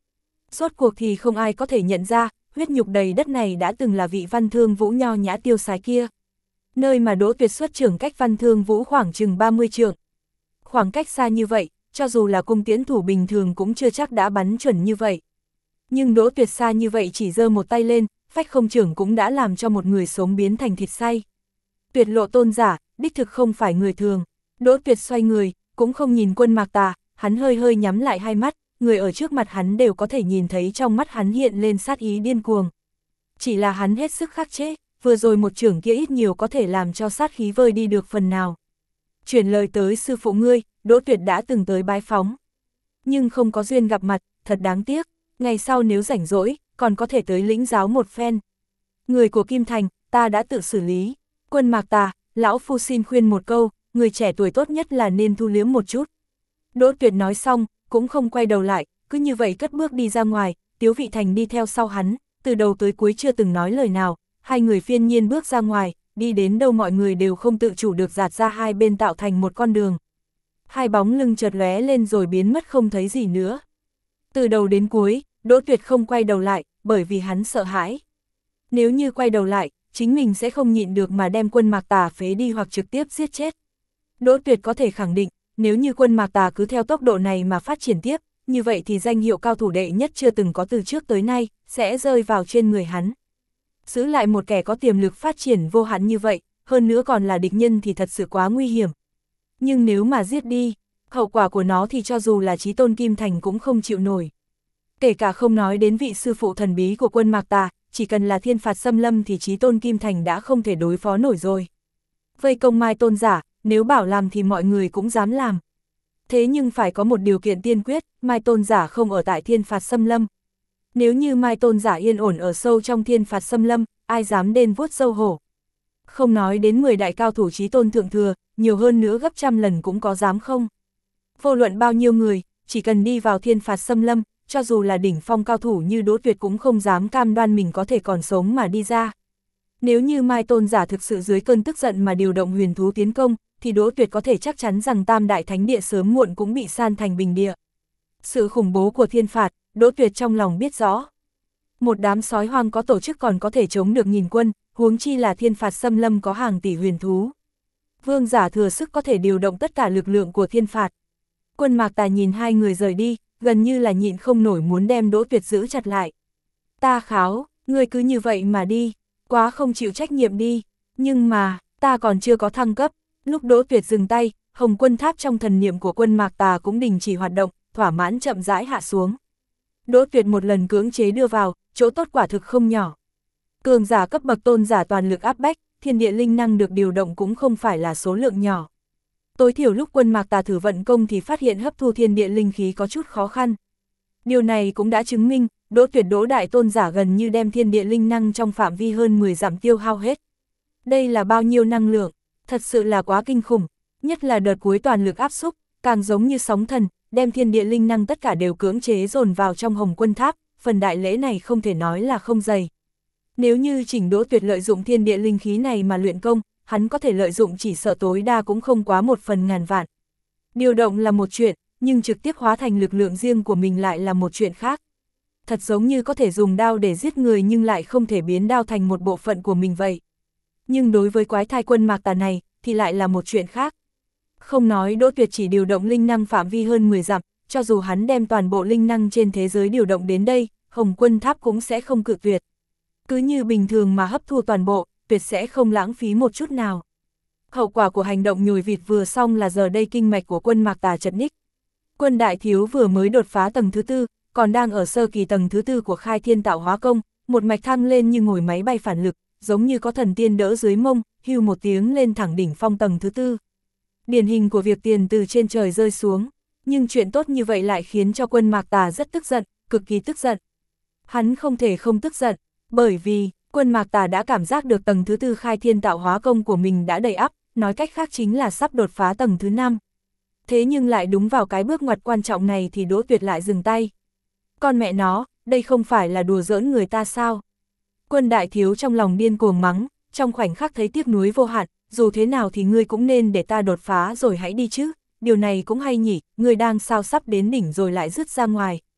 Speaker 1: Rốt cuộc thì không ai có thể nhận ra, huyết nhục đầy đất này đã từng là vị Văn Thương Vũ nho nhã tiêu sái kia. Nơi mà Đỗ Tuyệt xuất trưởng cách Văn Thương Vũ khoảng chừng 30 trượng. Khoảng cách xa như vậy, cho dù là cung tiễn thủ bình thường cũng chưa chắc đã bắn chuẩn như vậy. Nhưng Đỗ Tuyệt xa như vậy chỉ giơ một tay lên, phách không trưởng cũng đã làm cho một người sống biến thành thịt xay. Tuyệt lộ tôn giả, đích thực không phải người thường. Đỗ Tuyệt xoay người, cũng không nhìn Quân Mạc Tà, hắn hơi hơi nhắm lại hai mắt, người ở trước mặt hắn đều có thể nhìn thấy trong mắt hắn hiện lên sát ý điên cuồng. Chỉ là hắn hết sức khắc chế, vừa rồi một trưởng kia ít nhiều có thể làm cho sát khí vơi đi được phần nào. Chuyển lời tới sư phụ ngươi, Đỗ Tuyệt đã từng tới bái phóng. Nhưng không có duyên gặp mặt, thật đáng tiếc, ngày sau nếu rảnh rỗi, còn có thể tới lĩnh giáo một phen. Người của Kim Thành, ta đã tự xử lý. Quân Mạc Tà, lão phu xin khuyên một câu, người trẻ tuổi tốt nhất là nên thu liếm một chút. Đỗ Tuyệt nói xong, cũng không quay đầu lại, cứ như vậy cất bước đi ra ngoài, Tiếu Vị Thành đi theo sau hắn, từ đầu tới cuối chưa từng nói lời nào, hai người phiên nhiên bước ra ngoài, đi đến đâu mọi người đều không tự chủ được dạt ra hai bên tạo thành một con đường. Hai bóng lưng chợt lóe lên rồi biến mất không thấy gì nữa. Từ đầu đến cuối, Đỗ Tuyệt không quay đầu lại, bởi vì hắn sợ hãi. Nếu như quay đầu lại, chính mình sẽ không nhịn được mà đem Quân Mạc Tà phế đi hoặc trực tiếp giết chết. Đỗ Tuyệt có thể khẳng định, nếu như Quân Mạc Tà cứ theo tốc độ này mà phát triển tiếp, như vậy thì danh hiệu cao thủ đệ nhất chưa từng có từ trước tới nay, sẽ rơi vào trên người hắn. Giữ lại một kẻ có tiềm lực phát triển vô hạn như vậy, hơn nữa còn là địch nhân thì thật sự quá nguy hiểm. Nhưng nếu mà giết đi, hậu quả của nó thì cho dù là Chí Tôn Kim Thành cũng không chịu nổi. Kể cả không nói đến vị sư phụ thần bí của Quân Mạc Tà, chỉ cần là thiên phạt xâm lâm thì Chí Tôn Kim Thành đã không thể đối phó nổi rồi. Vây công Mai Tôn giả, nếu bảo làm thì mọi người cũng dám làm. Thế nhưng phải có một điều kiện tiên quyết, Mai Tôn giả không ở tại thiên phạt xâm lâm. Nếu như Mai Tôn giả yên ổn ở sâu trong thiên phạt xâm lâm, ai dám đên vuốt sâu hổ. Không nói đến 10 đại cao thủ Chí Tôn thượng thừa, nhiều hơn nữa gấp trăm lần cũng có dám không. Vô luận bao nhiêu người, chỉ cần đi vào thiên phạt xâm lâm, cho dù là đỉnh phong cao thủ như Đỗ Tuyệt cũng không dám cam đoan mình có thể còn sống mà đi ra. Nếu như Mai Tôn giả thực sự dưới cơn tức giận mà điều động huyền thú tiến công, thì Đỗ Tuyệt có thể chắc chắn rằng Tam Đại Thánh Địa sớm muộn cũng bị san thành bình địa. Sự khủng bố của thiên phạt, Đỗ Tuyệt trong lòng biết rõ. Một đám sói hoang có tổ chức còn có thể chống được 1000 quân, huống chi là thiên phạt xâm lâm có hàng tỷ huyền thú. Vương giả thừa sức có thể điều động tất cả lực lượng của thiên phạt. Quân Mạc Tà nhìn hai người rời đi, gần như là nhịn không nổi muốn đem Đỗ Tuyệt giữ chặt lại. Ta kháo, ngươi cứ như vậy mà đi, quá không chịu trách nhiệm đi, nhưng mà, ta còn chưa có thăng cấp. Lúc Đỗ Tuyệt dừng tay, Hồng Quân Tháp trong thần niệm của Quân Mạc Tà cũng đình chỉ hoạt động, thỏa mãn chậm rãi hạ xuống. Đỗ Tuyệt một lần cưỡng chế đưa vào, chỗ tốt quả thực không nhỏ. Cường giả cấp bậc tôn giả toàn lực áp bách, thiên địa linh năng được điều động cũng không phải là số lượng nhỏ. Tối thiểu lúc Quân Mạc Tà thử vận công thì phát hiện hấp thu thiên địa linh khí có chút khó khăn. Điều này cũng đã chứng minh, Đỗ Tuyệt Đỗ đại tôn giả gần như đem thiên địa linh năng trong phạm vi hơn 10 dặm tiêu hao hết. Đây là bao nhiêu năng lượng, thật sự là quá kinh khủng, nhất là đợt cuối toàn lực áp xúc, càng giống như sóng thần, đem thiên địa linh năng tất cả đều cưỡng chế dồn vào trong Hồng Quân Tháp, phần đại lễ này không thể nói là không dày. Nếu như Chỉnh Đỗ Tuyệt lợi dụng thiên địa linh khí này mà luyện công, hắn có thể lợi dụng chỉ sợ tối đa cũng không quá 1/1000 vạn. Điều động là một chuyện, nhưng trực tiếp hóa thành lực lượng riêng của mình lại là một chuyện khác. Thật giống như có thể dùng đao để giết người nhưng lại không thể biến đao thành một bộ phận của mình vậy. Nhưng đối với quái thai Quân Mạc Tà này, thì lại là một chuyện khác. Không nói Đỗ Tuyệt chỉ điều động linh năng phạm vi hơn 10 dặm, cho dù hắn đem toàn bộ linh năng trên thế giới điều động đến đây, Hồng Quân Tháp cũng sẽ không cự tuyệt. Cứ như bình thường mà hấp thu toàn bộ, tuyệt sẽ không lãng phí một chút nào. Hậu quả của hành động nhồi vịt vừa xong là giờ đây kinh mạch của Quân Mạc Tà chật ních. Quân đại thiếu vừa mới đột phá tầng thứ 4, còn đang ở sơ kỳ tầng thứ 4 của Khai Thiên Tạo Hóa Công, một mạch thăng lên như ngồi máy bay phản lực, giống như có thần tiên đỡ dưới mông, hưu một tiếng lên thẳng đỉnh phong tầng thứ 4. Điển hình của việc tiền từ trên trời rơi xuống, nhưng chuyện tốt như vậy lại khiến cho Quân Mạc Tà rất tức giận, cực kỳ tức giận. Hắn không thể không tức giận, bởi vì Quân Mạc Tà đã cảm giác được tầng thứ 4 Khai Thiên Tạo Hóa Công của mình đã đầy ắp, nói cách khác chính là sắp đột phá tầng thứ 5. Thế nhưng lại đúng vào cái bước ngoặt quan trọng này thì Đỗ Tuyệt lại dừng tay. Con mẹ nó, đây không phải là đùa giỡn người ta sao? Quân đại thiếu trong lòng điên cuồng mắng, trong khoảnh khắc thấy tiếc nuối vô hạn, dù thế nào thì ngươi cũng nên để ta đột phá rồi hãy đi chứ, điều này cũng hay nhỉ, ngươi đang sao sắp đến đỉnh rồi lại dứt ra ngoài.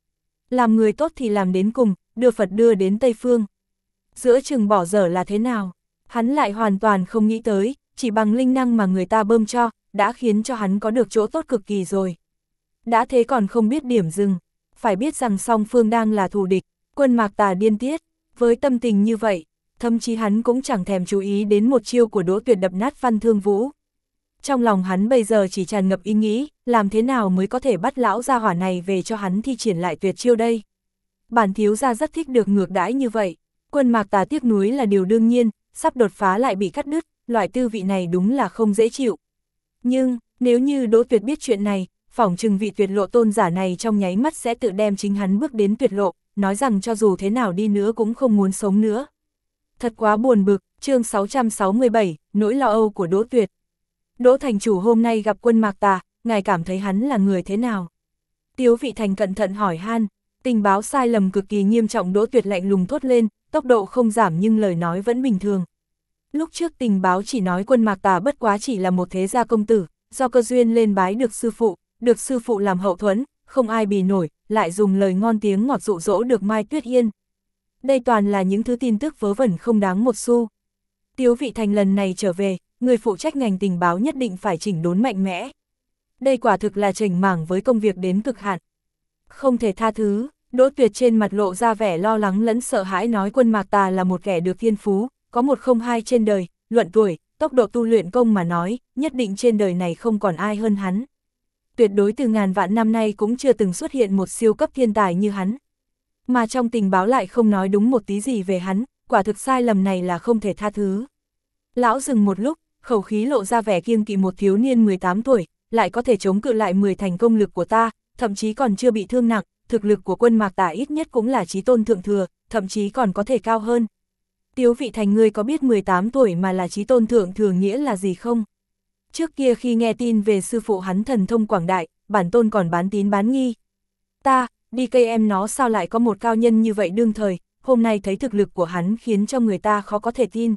Speaker 1: Làm người tốt thì làm đến cùng, đưa Phật đưa đến Tây Phương. Giữa chừng bỏ dở là thế nào? Hắn lại hoàn toàn không nghĩ tới, chỉ bằng linh năng mà người ta bơm cho, đã khiến cho hắn có được chỗ tốt cực kỳ rồi. Đã thế còn không biết điểm dừng, phải biết rằng song phương đang là thù địch, Quân Mạc Tà điên tiết, với tâm tình như vậy, thậm chí hắn cũng chẳng thèm chú ý đến một chiêu của Đỗ Tuyệt đập nát Văn Thương Vũ. Trong lòng hắn bây giờ chỉ tràn ngập ý nghĩ, làm thế nào mới có thể bắt lão gia hỏa này về cho hắn thi triển lại tuyệt chiêu đây. Bản thiếu gia rất thích được ngược đãi như vậy, Quân Mạc Tà tiếc nuối là điều đương nhiên, sắp đột phá lại bị cắt đứt, loại tư vị này đúng là không dễ chịu. Nhưng, nếu như Đỗ Tuyệt biết chuyện này, phỏng chừng vị tuyệt lộ tôn giả này trong nháy mắt sẽ tự đem chính hắn bước đến tuyệt lộ, nói rằng cho dù thế nào đi nữa cũng không muốn sống nữa. Thật quá buồn bực, chương 667, nỗi lo âu của Đỗ Tuyệt. Đỗ thành chủ hôm nay gặp Quân Mạc Tà, ngài cảm thấy hắn là người thế nào? Tiếu Vị Thành cẩn thận hỏi han, tình báo sai lầm cực kỳ nghiêm trọng. Đỗ Tuyệt lạnh lùng thốt lên, tốc độ không giảm nhưng lời nói vẫn bình thường. Lúc trước tình báo chỉ nói Quân Mạc Tà bất quá chỉ là một thế gia công tử, do cơ duyên lên bái được sư phụ làm hậu thuẫn, không ai bì nổi, lại dùng lời ngon tiếng ngọt dụ dỗ được Mai Tuyết Yên. Đây toàn là những thứ tin tức vớ vẩn không đáng một xu. Tiếu Vị Thành lần này trở về, người phụ trách ngành tình báo nhất định phải chỉnh đốn mạnh mẽ. Đây quả thực là chảnh mảng với công việc đến cực hạn. Không thể tha thứ, Đỗ Tuyệt trên mặt lộ ra vẻ lo lắng lẫn sợ hãi nói Quân Mạc Tà là một kẻ được thiên phú, có một không hai trên đời, luận tuổi, tốc độ tu luyện công mà nói, nhất định trên đời này không còn ai hơn hắn. Tuyệt đối từ ngàn vạn năm nay cũng chưa từng xuất hiện một siêu cấp thiên tài như hắn. Mà trong tình báo lại không nói đúng một tí gì về hắn, quả thực sai lầm này là không thể tha thứ. Lão dừng một lúc, khẩu khí lộ ra vẻ kiêng kỵ, một thiếu niên 18 tuổi, lại có thể chống cự lại 10 thành công lực của ta, thậm chí còn chưa bị thương nặng, thực lực của Quân Mạc Tà ít nhất cũng là chí tôn thượng thừa, thậm chí còn có thể cao hơn. Tiếu Vị Thành, ngươi có biết 18 tuổi mà là chí tôn thượng thừa nghĩa là gì không? Trước kia khi nghe tin về sư phụ hắn thần thông quảng đại, bản tôn còn bán tín bán nghi. Ta, đi cây em nó sao lại có một cao nhân như vậy đương thời, hôm nay thấy thực lực của hắn khiến cho người ta khó có thể tin.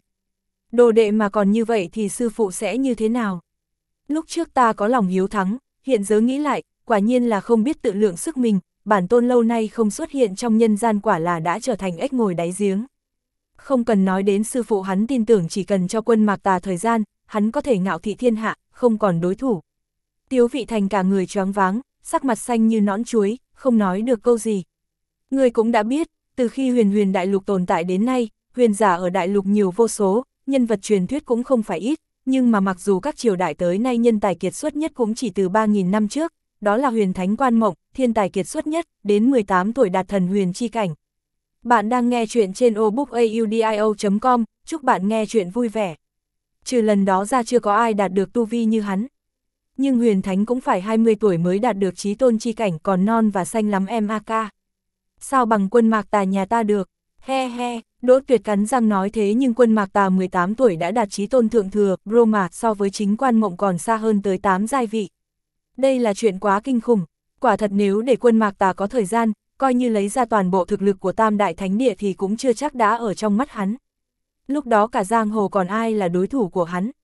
Speaker 1: Đồ đệ mà còn như vậy thì sư phụ sẽ như thế nào? Lúc trước ta có lòng hiếu thắng, hiện giờ nghĩ lại, quả nhiên là không biết tự lượng sức mình, bản tôn lâu nay không xuất hiện trong nhân gian quả là đã trở thành ếch ngồi đáy giếng. Không cần nói đến sư phụ hắn, tin tưởng chỉ cần cho Quân Mạc Tà thời gian, hắn có thể ngạo thị thiên hạ, không còn đối thủ. Tiếu Vị Thành cả người choáng váng, sắc mặt xanh như nõn chuối, không nói được câu gì. Người cũng đã biết, từ khi huyền đại lục tồn tại đến nay, huyền giả ở đại lục nhiều vô số, nhân vật truyền thuyết cũng không phải ít, nhưng mà mặc dù các triều đại tới nay nhân tài kiệt xuất nhất cũng chỉ từ 3.000 năm trước, đó là Huyền Thánh Quan Mộng, thiên tài kiệt xuất nhất, đến 18 tuổi đạt thần huyền chi cảnh. Bạn đang nghe chuyện trên obookaudio.com, chúc bạn nghe chuyện vui vẻ. Trừ lần đó ra chưa có ai đạt được tu vi như hắn. Nhưng Huyền Thánh cũng phải 20 tuổi mới đạt được chí tôn chi cảnh, còn non và xanh lắm em AK. Sao bằng Quân Mạc Tà nhà ta được? He he, Đỗ Tuyệt cắn răng nói thế nhưng Quân Mạc Tà 18 tuổi đã đạt chí tôn thượng thừa, bro mà so với chính Quan Mộng còn xa hơn tới 8 giai vị. Đây là chuyện quá kinh khủng, quả thật nếu để Quân Mạc Tà có thời gian, coi như lấy ra toàn bộ thực lực của Tam Đại Thánh Địa thì cũng chưa chắc đã ở trong mắt hắn. Lúc đó cả giang hồ còn ai là đối thủ của hắn.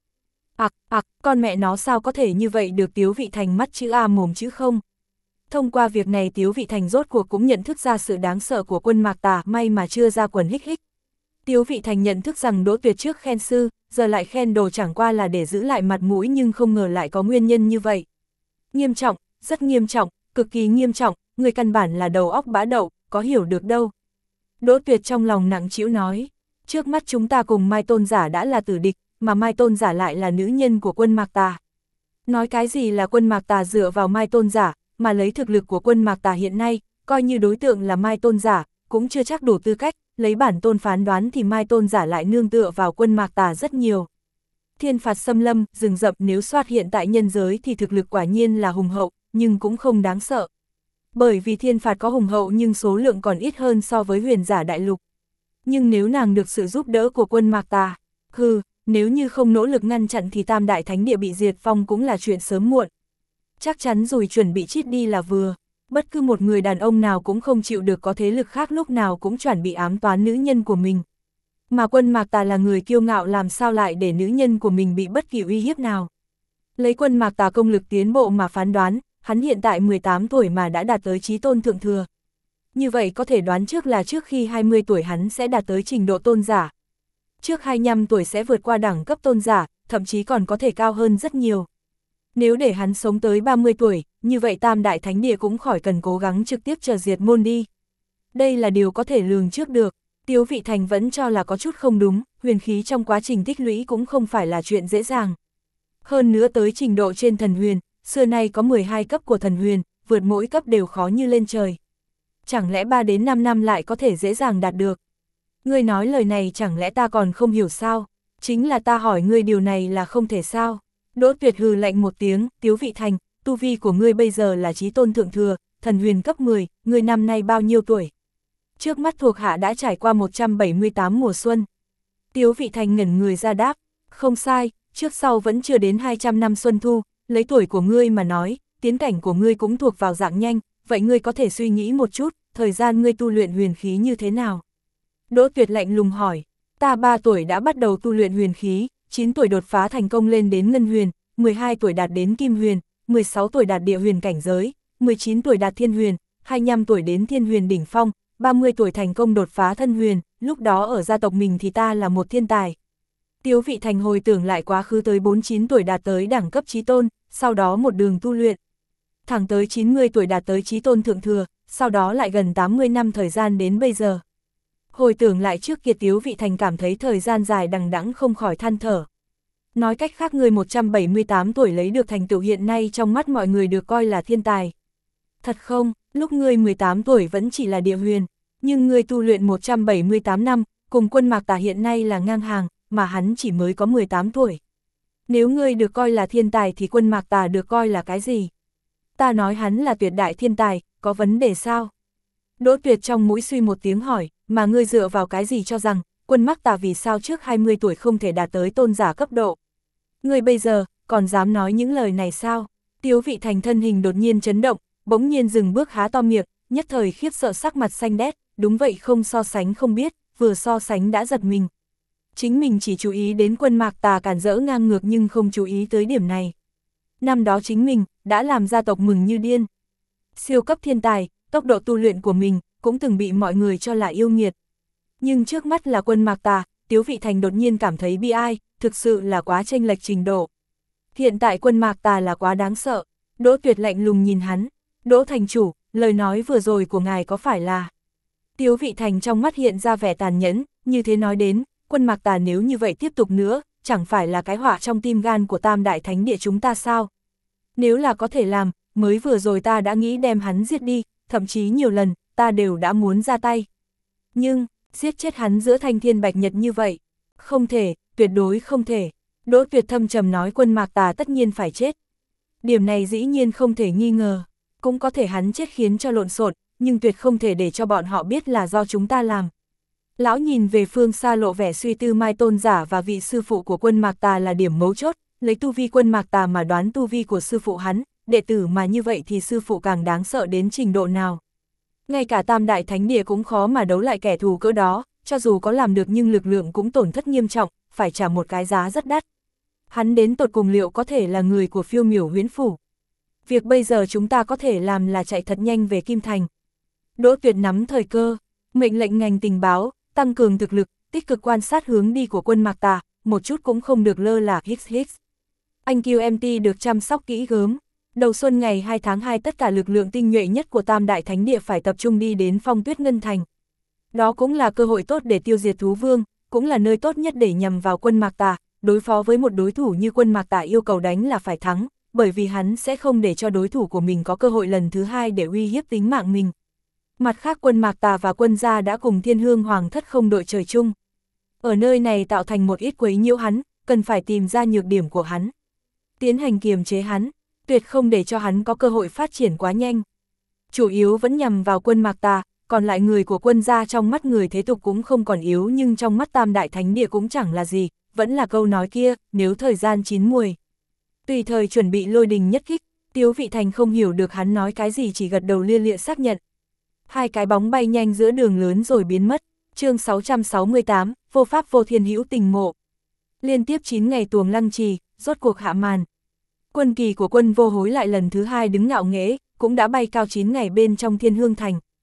Speaker 1: Con mẹ nó sao có thể như vậy được. Tiếu Vị Thành mắt chữ A mồm chữ không. Thông qua việc này Tiếu Vị Thành rốt cuộc cũng nhận thức ra sự đáng sợ của Quân Mạc Tà, may mà chưa ra quần hích hích. Tiếu Vị Thành nhận thức rằng Đỗ Tuyệt trước khen sư, giờ lại khen đồ chẳng qua là để giữ lại mặt mũi, nhưng không ngờ lại có nguyên nhân như vậy. Nghiêm trọng, rất nghiêm trọng, cực kỳ nghiêm trọng, người căn bản là đầu óc bã đậu, có hiểu được đâu. Đỗ Tuyệt trong lòng nặng trĩu nói, trước mắt chúng ta cùng Mai Tôn Giả đã là tử địch, mà Mai Tôn Giả lại là nữ nhân của Quân Mạc Tà. Nói cái gì là Quân Mạc Tà dựa vào Mai Tôn Giả, mà lấy thực lực của Quân Mạc Tà hiện nay, coi như đối tượng là Mai Tôn Giả, cũng chưa chắc đủ tư cách, lấy bản tôn phán đoán thì Mai Tôn Giả lại nương tựa vào Quân Mạc Tà rất nhiều. Thiên phạt xâm lâm, rừng rậm nếu soát hiện tại nhân giới thì thực lực quả nhiên là hùng hậu, nhưng cũng không đáng sợ. Bởi vì thiên phạt có hùng hậu nhưng số lượng còn ít hơn so với huyền giả đại lục. Nhưng nếu nàng được sự giúp đỡ của Quân Mạc Tà, nếu như không nỗ lực ngăn chặn thì Tam Đại Thánh Địa bị diệt vong cũng là chuyện sớm muộn. Chắc chắn rồi chuẩn bị chít đi là vừa. Bất cứ một người đàn ông nào cũng không chịu được có thế lực khác lúc nào cũng chuẩn bị ám toán nữ nhân của mình. Mà Quân Mạc Tà là người kiêu ngạo, làm sao lại để nữ nhân của mình bị bất kỳ uy hiếp nào. Lấy Quân Mạc Tà công lực tiến bộ mà phán đoán, hắn hiện tại 18 tuổi mà đã đạt tới chí tôn thượng thừa. Như vậy có thể đoán trước là trước khi 20 tuổi hắn sẽ đạt tới trình độ tôn giả. Trước 25 tuổi sẽ vượt qua đẳng cấp tôn giả, thậm chí còn có thể cao hơn rất nhiều. Nếu để hắn sống tới 30 tuổi, như vậy Tam Đại Thánh Địa cũng khỏi cần cố gắng trực tiếp chờ diệt môn đi. Đây là điều có thể lường trước được. Tiếu Vị Thành vẫn cho là có chút không đúng, huyền khí trong quá trình tích lũy cũng không phải là chuyện dễ dàng. Hơn nữa tới trình độ trên thần huyền, xưa nay có 12 cấp của thần huyền, vượt mỗi cấp đều khó như lên trời. Chẳng lẽ 3 đến 5 năm lại có thể dễ dàng đạt được? Ngươi nói lời này chẳng lẽ ta còn không hiểu sao? Chính là ta hỏi ngươi điều này là không thể sao? Đỗ Tuyệt hừ lạnh một tiếng, Tiếu Vị Thành, tu vi của ngươi bây giờ là chí tôn thượng thừa, thần huyền cấp 10, ngươi năm nay bao nhiêu tuổi? Trước mắt thuộc hạ đã trải qua 178 mùa xuân. Tiếu Vị Thành ngẩn người ra đáp, không sai, trước sau vẫn chưa đến 200 năm xuân thu, lấy tuổi của ngươi mà nói, tiến cảnh của ngươi cũng thuộc vào dạng nhanh, vậy ngươi có thể suy nghĩ một chút, thời gian ngươi tu luyện huyền khí như thế nào? Đỗ Tuyệt lạnh lùng hỏi, ta 3 tuổi đã bắt đầu tu luyện huyền khí, 9 tuổi đột phá thành công lên đến ngân huyền, 12 tuổi đạt đến kim huyền, 16 tuổi đạt địa huyền cảnh giới, 19 tuổi đạt thiên huyền, 25 tuổi đến thiên huyền đỉnh phong, 30 tuổi thành công đột phá thân huyền, lúc đó ở gia tộc mình thì ta là một thiên tài. Tiếu Vị Thành hồi tưởng lại quá khứ tới 49 tuổi đạt tới đẳng cấp chí tôn, sau đó một đường tu luyện. Thẳng tới 90 tuổi đạt tới chí tôn thượng thừa, sau đó lại gần 80 năm thời gian đến bây giờ. Hồi tưởng lại trước kia Tiếu Vị Thành cảm thấy thời gian dài đằng đẵng không khỏi than thở. Nói cách khác người 178 tuổi lấy được thành tựu hiện nay trong mắt mọi người được coi là thiên tài. Thật không, lúc ngươi 18 tuổi vẫn chỉ là địa huyền, nhưng ngươi tu luyện 178 năm, cùng Quân Mạc Tà hiện nay là ngang hàng, mà hắn chỉ mới có 18 tuổi. Nếu ngươi được coi là thiên tài thì Quân Mạc Tà được coi là cái gì? Ta nói hắn là tuyệt đại thiên tài, có vấn đề sao? Đỗ Tuyệt trong mũi suy một tiếng hỏi, mà ngươi dựa vào cái gì cho rằng, Quân Mạc Tà vì sao trước 20 tuổi không thể đạt tới tôn giả cấp độ? Ngươi bây giờ, còn dám nói những lời này sao? Tiếu Vị Thành thân hình đột nhiên chấn động, bỗng nhiên dừng bước há to miệng, nhất thời khiếp sợ sắc mặt xanh đét, đúng vậy không so sánh không biết, vừa so sánh đã giật mình. Chính mình chỉ chú ý đến Quân Mạc Tà cản rỡ ngang ngược nhưng không chú ý tới điểm này. Năm đó chính mình, đã làm gia tộc mừng như điên. Siêu cấp thiên tài, tốc độ tu luyện của mình, cũng từng bị mọi người cho là yêu nghiệt. Nhưng trước mắt là Quân Mạc Tà, Tiếu Vị Thành đột nhiên cảm thấy bi ai, thực sự là quá chênh lệch trình độ. Hiện tại Quân Mạc Tà là quá đáng sợ. Đỗ Tuyệt lạnh lùng nhìn hắn, Đỗ thành chủ, lời nói vừa rồi của ngài có phải là... Tiếu Vị Thành trong mắt hiện ra vẻ tàn nhẫn, như thế nói đến, Quân Mạc Tà nếu như vậy tiếp tục nữa, chẳng phải là cái họa trong tim gan của Tam Đại Thánh Địa chúng ta sao? Nếu là có thể làm, mới vừa rồi ta đã nghĩ đem hắn giết đi, thậm chí nhiều lần, ta đều đã muốn ra tay. Nhưng, giết chết hắn giữa thanh thiên bạch nhật như vậy, không thể, tuyệt đối không thể. Đỗ Tuyệt thâm trầm nói Quân Mạc Tà tất nhiên phải chết. Điểm này dĩ nhiên không thể nghi ngờ, cũng có thể hắn chết khiến cho lộn xộn, nhưng tuyệt không thể để cho bọn họ biết là do chúng ta làm. Lão nhìn về phương xa lộ vẻ suy tư Mai tôn giả và vị sư phụ của Quân Mạc Tà là điểm mấu chốt, lấy tu vi Quân Mạc Tà mà đoán tu vi của sư phụ hắn, đệ tử mà như vậy thì sư phụ càng đáng sợ đến trình độ nào. Ngay cả Tam Đại Thánh Địa cũng khó mà đấu lại kẻ thù cỡ đó, cho dù có làm được nhưng lực lượng cũng tổn thất nghiêm trọng, phải trả một cái giá rất đắt. Hắn đến tột cùng liệu có thể là người của Phiêu Miểu Huyễn Phủ. Việc bây giờ chúng ta có thể làm là chạy thật nhanh về Kim Thành. Đỗ Tuyệt nắm thời cơ, mệnh lệnh ngành tình báo, tăng cường thực lực, tích cực quan sát hướng đi của Quân Mạc Tà, một chút cũng không được lơ là hích. Anh QMT được chăm sóc kỹ gớm. Đầu xuân ngày 2 tháng 2 tất cả lực lượng tinh nhuệ nhất của Tam Đại Thánh Địa phải tập trung đi đến Phong Tuyết Ngân Thành. Đó cũng là cơ hội tốt để tiêu diệt thú vương, cũng là nơi tốt nhất để nhằm vào Quân Mạc Tà, đối phó với một đối thủ như Quân Mạc Tà yêu cầu đánh là phải thắng, bởi vì hắn sẽ không để cho đối thủ của mình có cơ hội lần thứ hai để uy hiếp tính mạng mình. Mặt khác Quân Mạc Tà và Quân gia đã cùng Thiên Hương Hoàng thất không đội trời chung. Ở nơi này tạo thành một ít quấy nhiễu hắn, cần phải tìm ra nhược điểm của hắn. Tiến hành kiềm chế hắn, tuyệt không để cho hắn có cơ hội phát triển quá nhanh. Chủ yếu vẫn nhằm vào Quân Mạc Tà, còn lại người của Quân gia trong mắt người thế tục cũng không còn yếu nhưng trong mắt Tam Đại Thánh Địa cũng chẳng là gì, vẫn là câu nói kia, nếu thời gian chín muồi. Tùy thời chuẩn bị lôi đình nhất kích, Tiếu Vị Thành không hiểu được hắn nói cái gì chỉ gật đầu lia lịa xác nhận. Hai cái bóng bay nhanh giữa đường lớn rồi biến mất, chương 668, vô pháp vô thiên hữu tình mộ. Liên tiếp 9 ngày tuồng lăng trì, rốt cuộc hạ màn. Quân kỳ của Quân Vô Hối lại lần thứ hai đứng ngạo nghễ, cũng đã bay cao 9 ngày bên trong Thiên Hương Thành.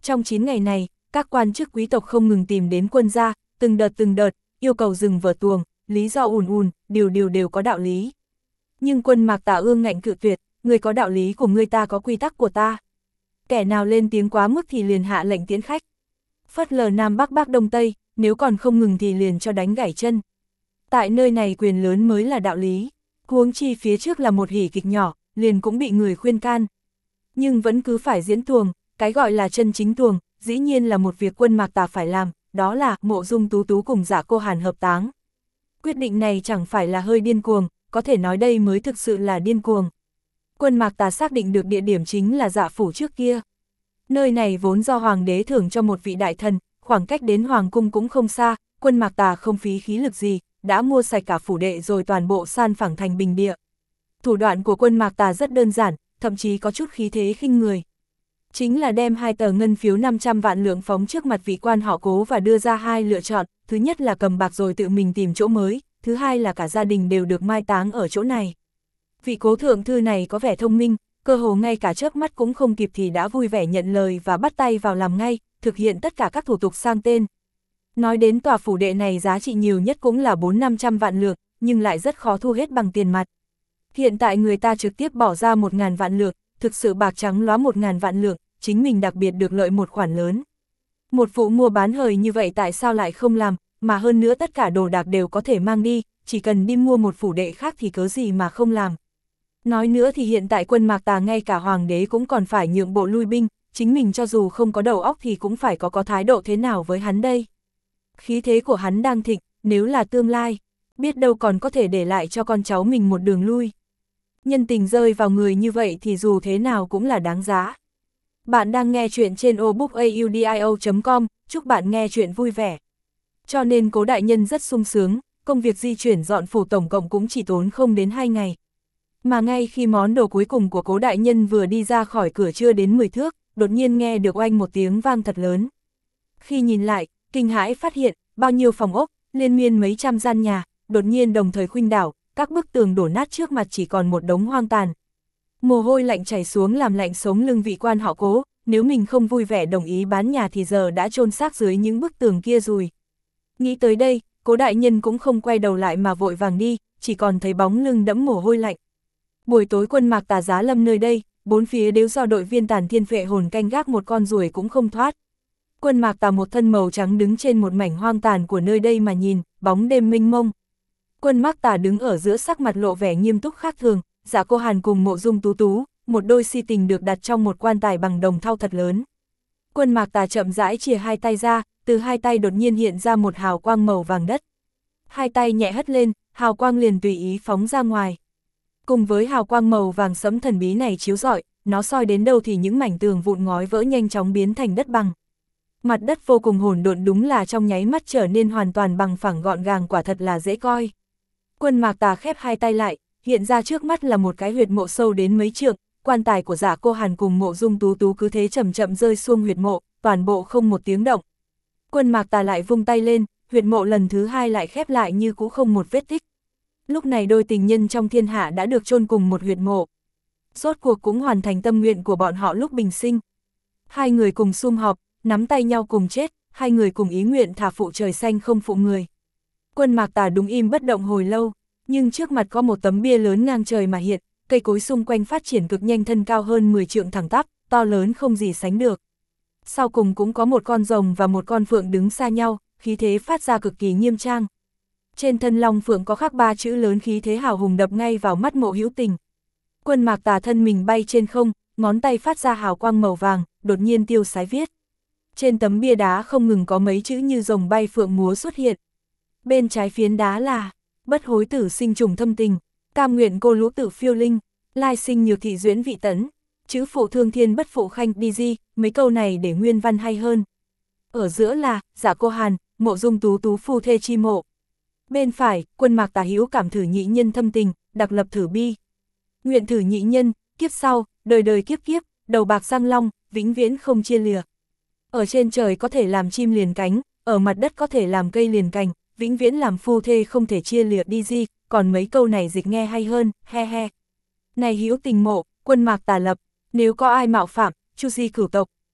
Speaker 1: Trong 9 ngày này, các quan chức quý tộc không ngừng tìm đến quân gia, từng đợt, yêu cầu dừng vở tuồng, lý do ùn, điều đều có đạo lý. Nhưng quân Mạc Tà ương ngạnh cự tuyệt, người có đạo lý của người, ta có quy tắc của ta. Kẻ nào lên tiếng quá mức thì liền hạ lệnh tiễn khách. Phớt lờ Nam Bắc Đông Tây, nếu còn không ngừng thì liền cho đánh gãy chân. Tại nơi này quyền lớn mới là đạo lý. Huống chi phía trước là một hỉ kịch nhỏ, liền cũng bị người khuyên can. Nhưng vẫn cứ phải diễn tuồng, cái gọi là chân chính tuồng, dĩ nhiên là một việc quân Mạc Tà phải làm, đó là Mộ Dung Tú Tú cùng Dạ Cô Hàn hợp táng. Quyết định này chẳng phải là hơi điên cuồng, có thể nói đây mới thực sự là điên cuồng. Quân Mạc Tà xác định được địa điểm chính là Dạ phủ trước kia. Nơi này vốn do hoàng đế thưởng cho một vị đại thần, khoảng cách đến hoàng cung cũng không xa, quân Mạc Tà không phí khí lực gì, đã mua sạch cả phủ đệ rồi toàn bộ san phẳng thành bình địa. Thủ đoạn của quân Mạc Tà rất đơn giản, thậm chí có chút khí thế khinh người. Chính là đem 2 tờ ngân phiếu 500 vạn lượng phóng trước mặt vị quan họ Cố và đưa ra 2 lựa chọn, thứ nhất là cầm bạc rồi tự mình tìm chỗ mới, thứ hai là cả gia đình đều được mai táng ở chỗ này. Vị Cố thượng thư này có vẻ thông minh, cơ hồ ngay cả chớp mắt cũng không kịp thì đã vui vẻ nhận lời và bắt tay vào làm ngay, thực hiện tất cả các thủ tục sang tên. Nói đến tòa phủ đệ này giá trị nhiều nhất cũng là 400-500 vạn lượng, nhưng lại rất khó thu hết bằng tiền mặt. Hiện tại người ta trực tiếp bỏ ra 1.000 vạn lượng, thực sự bạc trắng lóa 1.000 vạn lượng, chính mình đặc biệt được lợi một khoản lớn. Một vụ mua bán hời như vậy tại sao lại không làm, mà hơn nữa tất cả đồ đạc đều có thể mang đi, chỉ cần đi mua một phủ đệ khác thì cớ gì mà không làm. Nói nữa thì hiện tại quân Mạc Tà ngay cả hoàng đế cũng còn phải nhượng bộ lui binh, chính mình cho dù không có đầu óc thì cũng phải có thái độ thế nào với hắn đây. Khí thế của hắn đang thịnh, nếu là tương lai, biết đâu còn có thể để lại cho con cháu mình một đường lui. Nhân tình rơi vào người như vậy thì dù thế nào cũng là đáng giá. Bạn đang nghe chuyện trên obookaudio.com, chúc bạn nghe chuyện vui vẻ. Cho nên Cố đại nhân rất sung sướng, công việc di chuyển dọn phủ tổng cộng cũng chỉ tốn không đến 2 ngày. Mà ngay khi món đồ cuối cùng của Cố đại nhân vừa đi ra khỏi cửa chưa đến 10 thước, đột nhiên nghe được oanh một tiếng vang thật lớn. Khi nhìn lại, kinh hãi phát hiện, bao nhiêu phòng ốc, liên miên mấy trăm gian nhà, đột nhiên đồng thời khuynh đảo, các bức tường đổ nát trước mặt chỉ còn một đống hoang tàn. Mồ hôi lạnh chảy xuống làm lạnh sống lưng vị quan họ Cố, nếu mình không vui vẻ đồng ý bán nhà thì giờ đã chôn xác dưới những bức tường kia rồi. Nghĩ tới đây, Cố đại nhân cũng không quay đầu lại mà vội vàng đi, chỉ còn thấy bóng lưng đẫm mồ hôi lạnh. Buổi tối quân Mạc Tà giá lâm nơi đây, bốn phía đều do đội viên Tàn Thiên Phệ Hồn canh gác, một con ruồi cũng không thoát. Quân Mạc Tà một thân màu trắng đứng trên một mảnh hoang tàn của nơi đây mà nhìn, bóng đêm mênh mông. Quân Mạc Tà đứng ở giữa sắc mặt lộ vẻ nghiêm túc khác thường, Dạ Cô Hàn cùng Mộ Dung Tú Tú, một đôi si tình được đặt trong một quan tài bằng đồng thau thật lớn. Quân Mạc Tà chậm rãi chìa hai tay ra, từ hai tay đột nhiên hiện ra một hào quang màu vàng đất. Hai tay nhẹ hất lên, hào quang liền tùy ý phóng ra ngoài. Cùng với hào quang màu vàng sẫm thần bí này chiếu rọi, nó soi đến đâu thì những mảnh tường vụn ngói vỡ nhanh chóng biến thành đất bằng. Mặt đất vô cùng hỗn độn, đúng là trong nháy mắt trở nên hoàn toàn bằng phẳng gọn gàng, quả thật là dễ coi. Quân Mạc Tà khép hai tay lại, hiện ra trước mắt là một cái huyệt mộ sâu đến mấy trượng, quan tài của Dạ Cô Hàn cùng Mộ Dung Tú Tú cứ thế chậm chậm rơi xuống huyệt mộ, toàn bộ không một tiếng động. Quân Mạc Tà lại vung tay lên, huyệt mộ lần thứ hai lại khép lại như cũ không một vết tích. Lúc này đôi tình nhân trong thiên hạ đã được chôn cùng một huyệt mộ. Rốt cuộc cũng hoàn thành tâm nguyện của bọn họ lúc bình sinh. Hai người cùng sum họp, nắm tay nhau cùng chết, hai người cùng ý nguyện thả phụ trời xanh không phụ người. Quân Mạc Tà đúng im bất động hồi lâu, nhưng trước mặt có một tấm bia lớn ngang trời mà hiện, cây cối xung quanh phát triển cực nhanh, thân cao hơn 10 trượng thẳng tắp, to lớn không gì sánh được. Sau cùng cũng có một con rồng và một con phượng đứng xa nhau, khí thế phát ra cực kỳ nghiêm trang. Trên thân long phượng có khắc 3 chữ lớn, khí thế hào hùng đập ngay vào mắt Mộ Hữu Tình. Quân Mạc Tà thân mình bay trên không, ngón tay phát ra hào quang màu vàng, đột nhiên tiêu sái viết. Trên tấm bia đá không ngừng có mấy chữ như rồng bay phượng múa xuất hiện. Bên trái phiến đá là: bất hối tử sinh trùng thâm tình, cam nguyện cô lũ tử phiêu linh, lai sinh nhược thị duyễn vị tấn, chữ phụ thương thiên bất phụ khanh đi di. Mấy câu này để nguyên văn hay hơn. Ở giữa là Dạ Cô Hàn, Mộ Dung Tú Tú phu thê chi mộ. Bên phải, quân Mạc Tà hữu cảm thử nhị nhân thâm tình, đặc lập thử bi. Nguyện thử nhị nhân, kiếp sau, đời đời kiếp kiếp, đầu bạc răng long, vĩnh viễn không chia lìa. Ở trên trời có thể làm chim liền cánh, ở mặt đất có thể làm cây liền cành, vĩnh viễn làm phu thê không thể chia lìa đi di. Còn mấy câu này dịch nghe hay hơn, he he. Này hữu tình mộ, quân Mạc Tà lập, nếu có ai mạo phạm, chu di cửu tộc,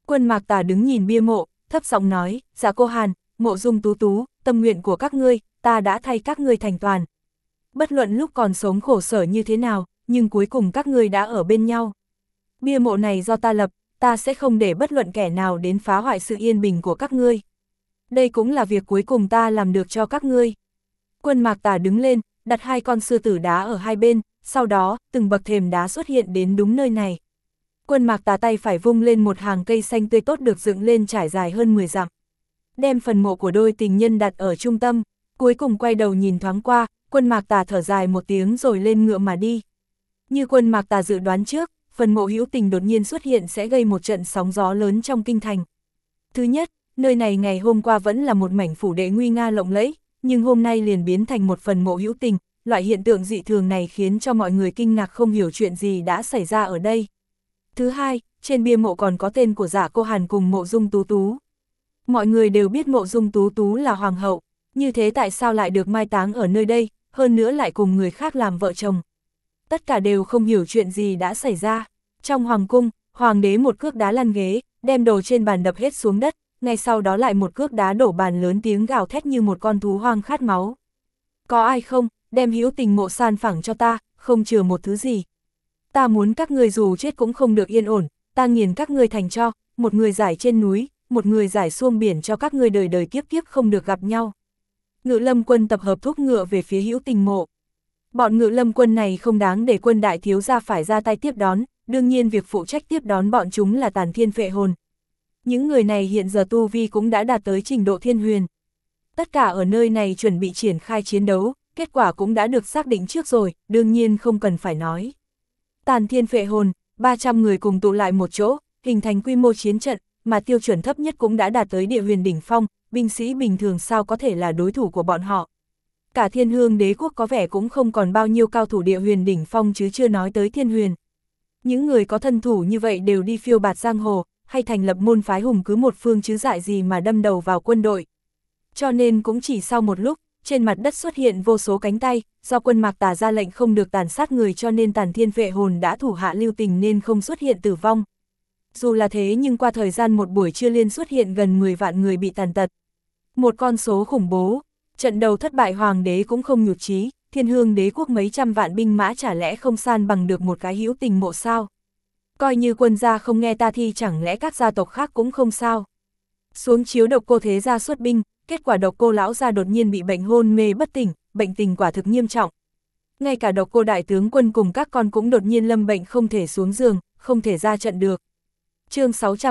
Speaker 1: Quân Mạc Tà đứng nhìn bia mộ, thấp giọng nói, Dạ Cô Hàn, Mộ Dung Tú Tú, tâm nguyện của các ngươi, ta đã thay các ngươi thành toàn. Bất luận lúc còn sống khổ sở như thế nào, nhưng cuối cùng các ngươi đã ở bên nhau. Bia mộ này do ta lập, ta sẽ không để bất luận kẻ nào đến phá hoại sự yên bình của các ngươi. Đây cũng là việc cuối cùng ta làm được cho các ngươi. Quân Mạc Tà đứng lên, đặt 2 con sư tử đá ở hai bên, sau đó, từng bậc thềm đá xuất hiện đến đúng nơi này. Quân Mạc Tà tay phải vung lên một hàng cây xanh tươi tốt được dựng lên trải dài hơn 10 dặm. Đem phần mộ của đôi tình nhân đặt ở trung tâm, cuối cùng quay đầu nhìn thoáng qua, Quân Mạc Tà thở dài một tiếng rồi lên ngựa mà đi. Như Quân Mạc Tà dự đoán trước, phần mộ hữu tình đột nhiên xuất hiện sẽ gây một trận sóng gió lớn trong kinh thành. Thứ nhất, nơi này ngày hôm qua vẫn là một mảnh phủ đệ nguy nga lộng lẫy, nhưng hôm nay liền biến thành một phần mộ hữu tình, loại hiện tượng dị thường này khiến cho mọi người kinh ngạc không hiểu chuyện gì đã xảy ra ở đây. Thứ hai, trên bia mộ còn có tên của Dạ Cô Hàn cùng Mộ Dung Tú Tú. Mọi người đều biết Mộ Dung Tú Tú là hoàng hậu, như thế tại sao lại được mai táng ở nơi đây, hơn nữa lại cùng người khác làm vợ chồng. Tất cả đều không hiểu chuyện gì đã xảy ra. Trong hoàng cung, hoàng đế một cước đá lăn ghế, đem đồ trên bàn đập hết xuống đất, ngay sau đó lại một cước đá đổ bàn lớn tiếng gào thét như một con thú hoang khát máu. Có ai không, đem hữu tình mộ san phẳng cho ta, không chừa một thứ gì. Ta muốn các ngươi dù chết cũng không được yên ổn, ta nghiền các ngươi thành tro, một người giải trên núi, một người giải xuông biển cho các ngươi đời đời kiếp kiếp không được gặp nhau. Ngự Lâm quân tập hợp thúc ngựa về phía hữu tình mộ. Bọn Ngự Lâm quân này không đáng để quân đại thiếu gia phải ra tay tiếp đón, đương nhiên việc phụ trách tiếp đón bọn chúng là Tàn Thiên Phệ Hồn. Những người này hiện giờ tu vi cũng đã đạt tới trình độ thiên huyền. Tất cả ở nơi này chuẩn bị triển khai chiến đấu, kết quả cũng đã được xác định trước rồi, đương nhiên không cần phải nói. Tàn Thiên Phệ Hồn, 300 người cùng tụ lại một chỗ, hình thành quy mô chiến trận, mà tiêu chuẩn thấp nhất cũng đã đạt tới địa huyền đỉnh phong, binh sĩ bình thường sao có thể là đối thủ của bọn họ. Cả Thiên Hương đế quốc có vẻ cũng không còn bao nhiêu cao thủ địa huyền đỉnh phong chứ chưa nói tới thiên huyền. Những người có thân thủ như vậy đều đi phiêu bạt giang hồ, hay thành lập môn phái hùng cứ một phương chứ dại gì mà đâm đầu vào quân đội. Cho nên cũng chỉ sau một lúc, trên mặt đất xuất hiện vô số cánh tay, do Quân Mạc Tà ra lệnh không được tàn sát người cho nên Tàn Thiên Phệ Hồn đã thủ hạ lưu tình nên không xuất hiện tử vong. Dù là thế nhưng qua thời gian một buổi trưa liên xuất hiện gần 10 vạn người bị tàn tật. Một con số khủng bố, trận đầu thất bại hoàng đế cũng không nhụt chí, Thiên Hương đế quốc mấy trăm vạn binh mã chả lẽ không san bằng được một cái hữu tình mộ sao? Coi như quân gia không nghe ta thì chẳng lẽ các gia tộc khác cũng không sao? Xuống chiếu Độc Cô thế gia xuất binh, kết quả Độc Cô lão gia đột nhiên bị bệnh hôn mê bất tỉnh, bệnh tình quả thực nghiêm trọng. Ngay cả Độc Cô đại tướng quân cùng các con cũng đột nhiên lâm bệnh không thể xuống giường, không thể ra trận được. Chương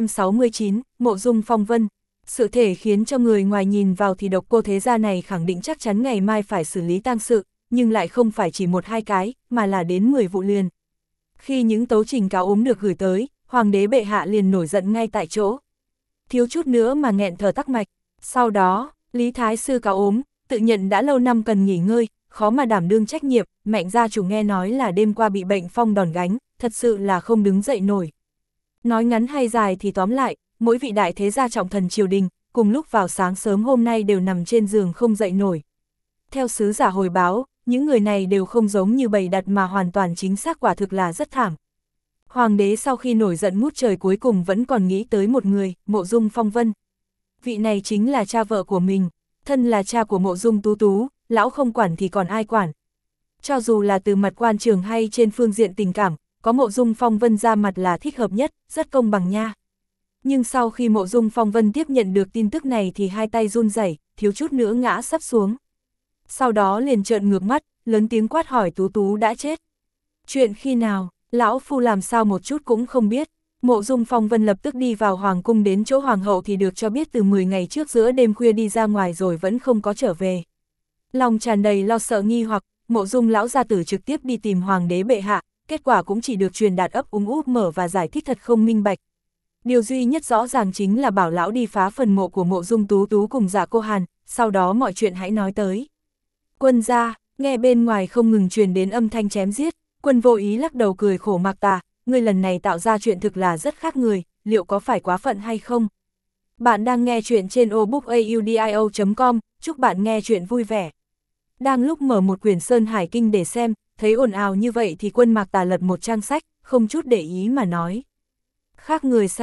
Speaker 1: 669, Mộ Dung Phong Vân. Sự thể khiến cho người ngoài nhìn vào thì Độc Cô thế gia này khẳng định chắc chắn ngày mai phải xử lý tang sự, nhưng lại không phải chỉ 1-2 cái, mà là đến 10 vụ liền. Khi những tấu trình cáo ốm được gửi tới, hoàng đế bệ hạ liền nổi giận ngay tại chỗ. Thiếu chút nữa mà nghẹn thở tắc mạch. Sau đó, Lý Thái sư cáo ốm, tự nhận đã lâu năm cần nghỉ ngơi, khó mà đảm đương trách nhiệm, Mạnh gia chủ nghe nói là đêm qua bị bệnh phong đòn gánh, thật sự là không đứng dậy nổi. Nói ngắn hay dài thì tóm lại, mỗi vị đại thế gia trọng thần triều đình, cùng lúc vào sáng sớm hôm nay đều nằm trên giường không dậy nổi. Theo sứ giả hồi báo, những người này đều không giống như bày đặt mà hoàn toàn chính xác, quả thực là rất thảm. Hoàng đế sau khi nổi giận ngút trời cuối cùng vẫn còn nghĩ tới một người, Mộ Dung Phong Vân. Vị này chính là cha vợ của mình, thân là cha của Mộ Dung Tú Tú, lão không quản thì còn ai quản. Cho dù là từ mặt quan trường hay trên phương diện tình cảm, có Mộ Dung Phong Vân ra mặt là thích hợp nhất, rất công bằng nha. Nhưng sau khi Mộ Dung Phong Vân tiếp nhận được tin tức này thì hai tay run rẩy, thiếu chút nữa ngã sắp xuống. Sau đó liền trợn ngược mắt, lớn tiếng quát hỏi Tú Tú đã chết. Chuyện khi nào, lão phu làm sao một chút cũng không biết. Mộ Dung Phong Vân lập tức đi vào hoàng cung, đến chỗ hoàng hậu thì được cho biết từ 10 ngày trước giữa đêm khuya đi ra ngoài rồi vẫn không có trở về. Lòng tràn đầy lo sợ nghi hoặc, Mộ Dung lão gia tử trực tiếp đi tìm hoàng đế bệ hạ, kết quả cũng chỉ được truyền đạt ấp úng úp mở và giải thích thật không minh bạch. Điều duy nhất rõ ràng chính là bảo lão đi phá phần mộ của Mộ Dung Tú Tú cùng Dạ Cô Hàn, sau đó mọi chuyện hãy nói tới. Quân gia, nghe bên ngoài không ngừng truyền đến âm thanh chém giết, Quân vô ý lắc đầu cười khổ. Mạc Tà, ngươi lần này tạo ra chuyện thực là rất khác người, liệu có phải quá phận hay không? Bạn đang nghe chuyện trên obookaudio.com, chúc bạn nghe chuyện vui vẻ. Đang lúc mở một quyển Sơn Hải Kinh để xem, thấy ồn ào như vậy thì Quân Mạc Tà lật một trang sách, không chút để ý mà nói. Khác người sao,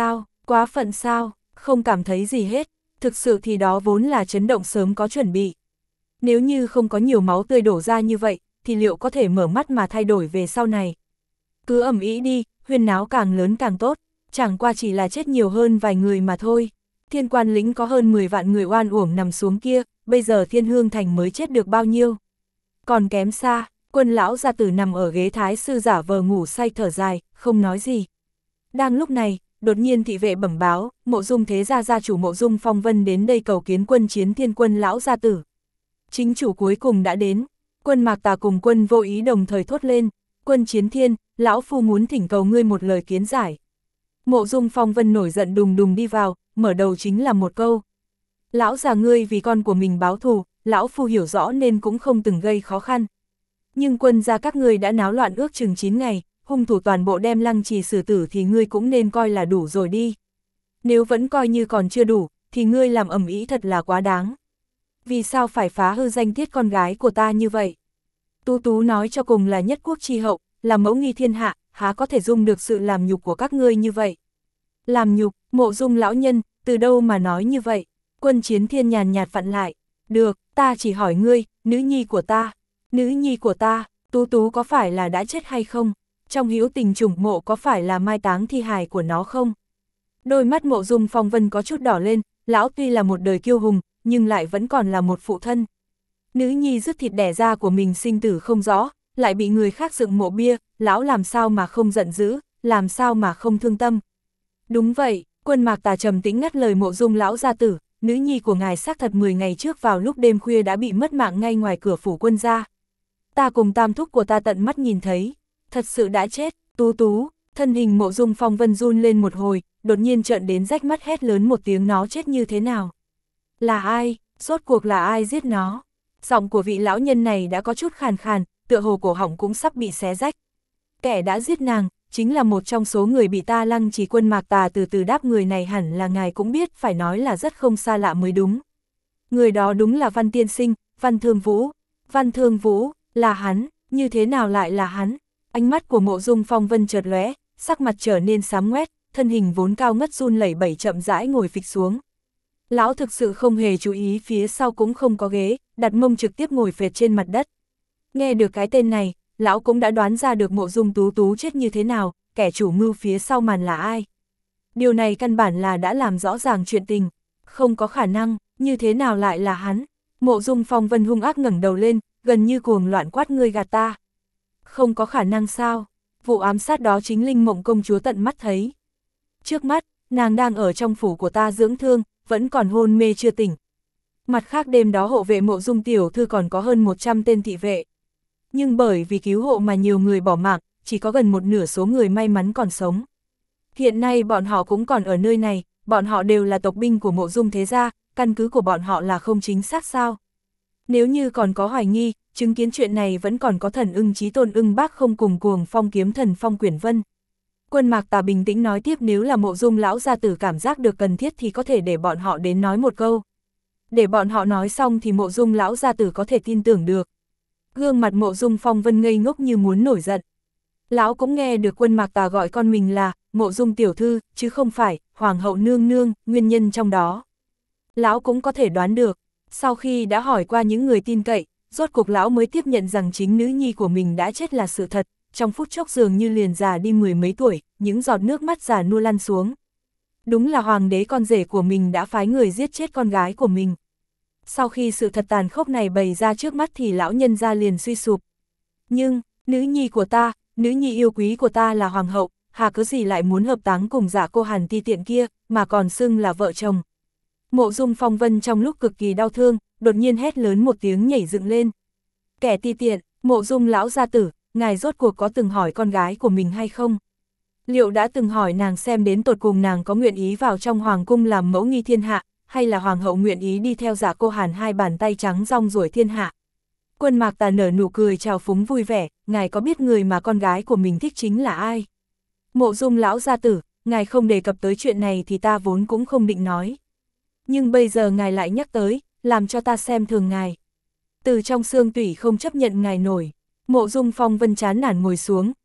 Speaker 1: Quá phận sao, không cảm thấy gì hết, thực sự thì đó vốn là chấn động sớm có chuẩn bị. Nếu như không có nhiều máu tươi đổ ra như vậy, thì liệu có thể mở mắt mà thay đổi về sau này? Cứ ầm ĩ đi, huyên náo càng lớn càng tốt, chẳng qua chỉ là chết nhiều hơn vài người mà thôi. Thiên Quan lĩnh có hơn 10 vạn người oan uổng nằm xuống kia, bây giờ Thiên Hương Thành mới chết được bao nhiêu? Còn kém xa, Quân lão gia tử nằm ở ghế thái sư giả vờ ngủ say thở dài, không nói gì. Đang lúc này, đột nhiên thị vệ bẩm báo, Mộ Dung thế gia gia chủ Mộ Dung Phong Vân đến đây cầu kiến Quân Chiến Thiên Quân lão gia tử. Chính chủ cuối cùng đã đến, Quân Mạc Tà cùng Quân Vô Ý đồng thời thốt lên, Quân Chiến Thiên, lão phu muốn thỉnh cầu ngươi một lời kiến giải. Mộ Dung Phong Vân nổi giận đùng đùng đi vào, mở đầu chính là một câu. Lão già ngươi vì con của mình báo thù, lão phu hiểu rõ nên cũng không từng gây khó khăn. Nhưng Quân gia các ngươi đã náo loạn ước chừng 9 ngày, hung thủ toàn bộ đem Lăng Trì xử tử thì ngươi cũng nên coi là đủ rồi đi. Nếu vẫn coi như còn chưa đủ, thì ngươi làm ầm ĩ thật là quá đáng. Vì sao phải phá hư danh tiết con gái của ta như vậy? Tú Tú nói cho cùng là nhất quốc tri hậu, là mẫu nghi thiên hạ, há có thể dung được sự làm nhục của các ngươi như vậy? Làm nhục, Mộ Dung lão nhân, từ đâu mà nói như vậy? Quân Chiến Thiên nhàn nhạt vặn lại. Được, ta chỉ hỏi ngươi, nữ nhi của ta, Tú Tú có phải là đã chết hay không? Trong hữu tình trùng mộ có phải là mai táng thi hài của nó không? Đôi mắt Mộ Dung Phong Vân có chút đỏ lên, lão tuy là một đời kiêu hùng, nhưng lại vẫn còn là một phụ thân. Nữ nhi rứt thịt đẻ ra của mình sinh tử không rõ, lại bị người khác dựng mộ bia, lão làm sao mà không giận dữ, làm sao mà không thương tâm. Đúng vậy, Quân Mạc Tà trầm tĩnh ngắt lời Mộ Dung lão gia tử, nữ nhi của ngài xác thật 10 ngày trước vào lúc đêm khuya đã bị mất mạng ngay ngoài cửa phủ Quân gia. Ta cùng tam thúc của ta tận mắt nhìn thấy, thật sự đã chết. Tú Tú, thân hình Mộ Dung Phong Vân run lên một hồi, đột nhiên trợn đến rách mắt hét lớn một tiếng, nó chết như thế nào? Là ai? Rốt cuộc là ai giết nó? Giọng của vị lão nhân này đã có chút khàn khàn, tựa hồ cổ họng cũng sắp bị xé rách. Kẻ đã giết nàng, chính là một trong số người bị ta Lăng Trì Quân Mạc Tà từ từ đáp, người này hẳn là ngài cũng biết, phải nói là rất không xa lạ mới đúng. Người đó đúng là Văn tiên sinh, Văn Thương Vũ. Văn Thương Vũ, là hắn, như thế nào lại là hắn? Ánh mắt của Mộ Dung Phong Vân chợt lóe, sắc mặt trở nên xám ngoét, thân hình vốn cao ngất run lẩy bẩy chậm rãi ngồi phịch xuống. Lão thực sự không hề chú ý phía sau cũng không có ghế, đặt mông trực tiếp ngồi phệt trên mặt đất. Nghe được cái tên này, lão cũng đã đoán ra được Mộ Dung Tú Tú chết như thế nào, kẻ chủ mưu phía sau màn là ai. Điều này căn bản là đã làm rõ ràng chuyện tình, không có khả năng, như thế nào lại là hắn. Mộ Dung Phong Vân hung ác ngẩng đầu lên, gần như cuồng loạn quát, ngươi gạt ta. Không có khả năng sao? Vụ ám sát đó chính Linh Mộng công chúa tận mắt thấy. Trước mắt, nàng đang ở trong phủ của ta dưỡng thương, vẫn còn hôn mê chưa tỉnh. Mặt khác đêm đó hộ vệ Mộ Dung tiểu thư còn có hơn 100 tên thị vệ. Nhưng bởi vì cứu hộ mà nhiều người bỏ mạng, chỉ có gần một nửa số người may mắn còn sống. Hiện nay bọn họ cũng còn ở nơi này, bọn họ đều là tộc binh của Mộ Dung thế gia, căn cứ của bọn họ là không chính xác sao? Nếu như còn có hoài nghi, chứng kiến chuyện này vẫn còn có Thần Ưng Chí Tôn Ưng Bác không cùng Cuồng Phong kiếm thần Phong Quyển Vân. Quân Mạc Tà bình tĩnh nói tiếp, nếu là Mộ Dung lão gia tử cảm giác được cần thiết thì có thể để bọn họ đến nói một câu. Để bọn họ nói xong thì Mộ Dung lão gia tử có thể tin tưởng được. Gương mặt Mộ Dung Phong Vân ngây ngốc như muốn nổi giận. Lão cũng nghe được Quân Mạc Tà gọi con mình là Mộ Dung tiểu thư, chứ không phải Hoàng hậu nương nương, nguyên nhân trong đó. Lão cũng có thể đoán được, sau khi đã hỏi qua những người tin cậy, rốt cuộc lão mới tiếp nhận rằng chính nữ nhi của mình đã chết là sự thật, trong phút chốc dường như liền già đi 10 mấy tuổi, những giọt nước mắt già nua lăn xuống. Đúng là hoàng đế con rể của mình đã phái người giết chết con gái của mình. Sau khi sự thật tàn khốc này bày ra trước mắt thì lão nhân gia liền suy sụp. Nhưng, nữ nhi của ta, nữ nhi yêu quý của ta là hoàng hậu, hà cớ gì lại muốn hợp táng cùng Dạ cô Hàn ti tiện kia, mà còn xưng là vợ chồng. Mộ Dung Phong Vân trong lúc cực kỳ đau thương, đột nhiên hét lớn một tiếng nhảy dựng lên. Kẻ ti tiện, Mộ Dung lão gia tử, ngài rốt cuộc có từng hỏi con gái của mình hay không? Liệu đã từng hỏi nàng xem đến tột cùng nàng có nguyện ý vào trong hoàng cung làm mẫu nghi thiên hạ, hay là hoàng hậu nguyện ý đi theo Dạ cô Hàn hai bàn tay trắng rong ruổi thiên hạ? Quân Mạc Tà nở nụ cười chào phúng vui vẻ, ngài có biết người mà con gái của mình thích chính là ai? Mộ Dung lão gia tử, ngài không đề cập tới chuyện này thì ta vốn cũng không định nói. Nhưng bây giờ ngài lại nhắc tới, làm cho ta xem thường ngài. Từ trong xương tủy không chấp nhận ngài nổi. Mộ Dung Phong Vân chán nản ngồi xuống,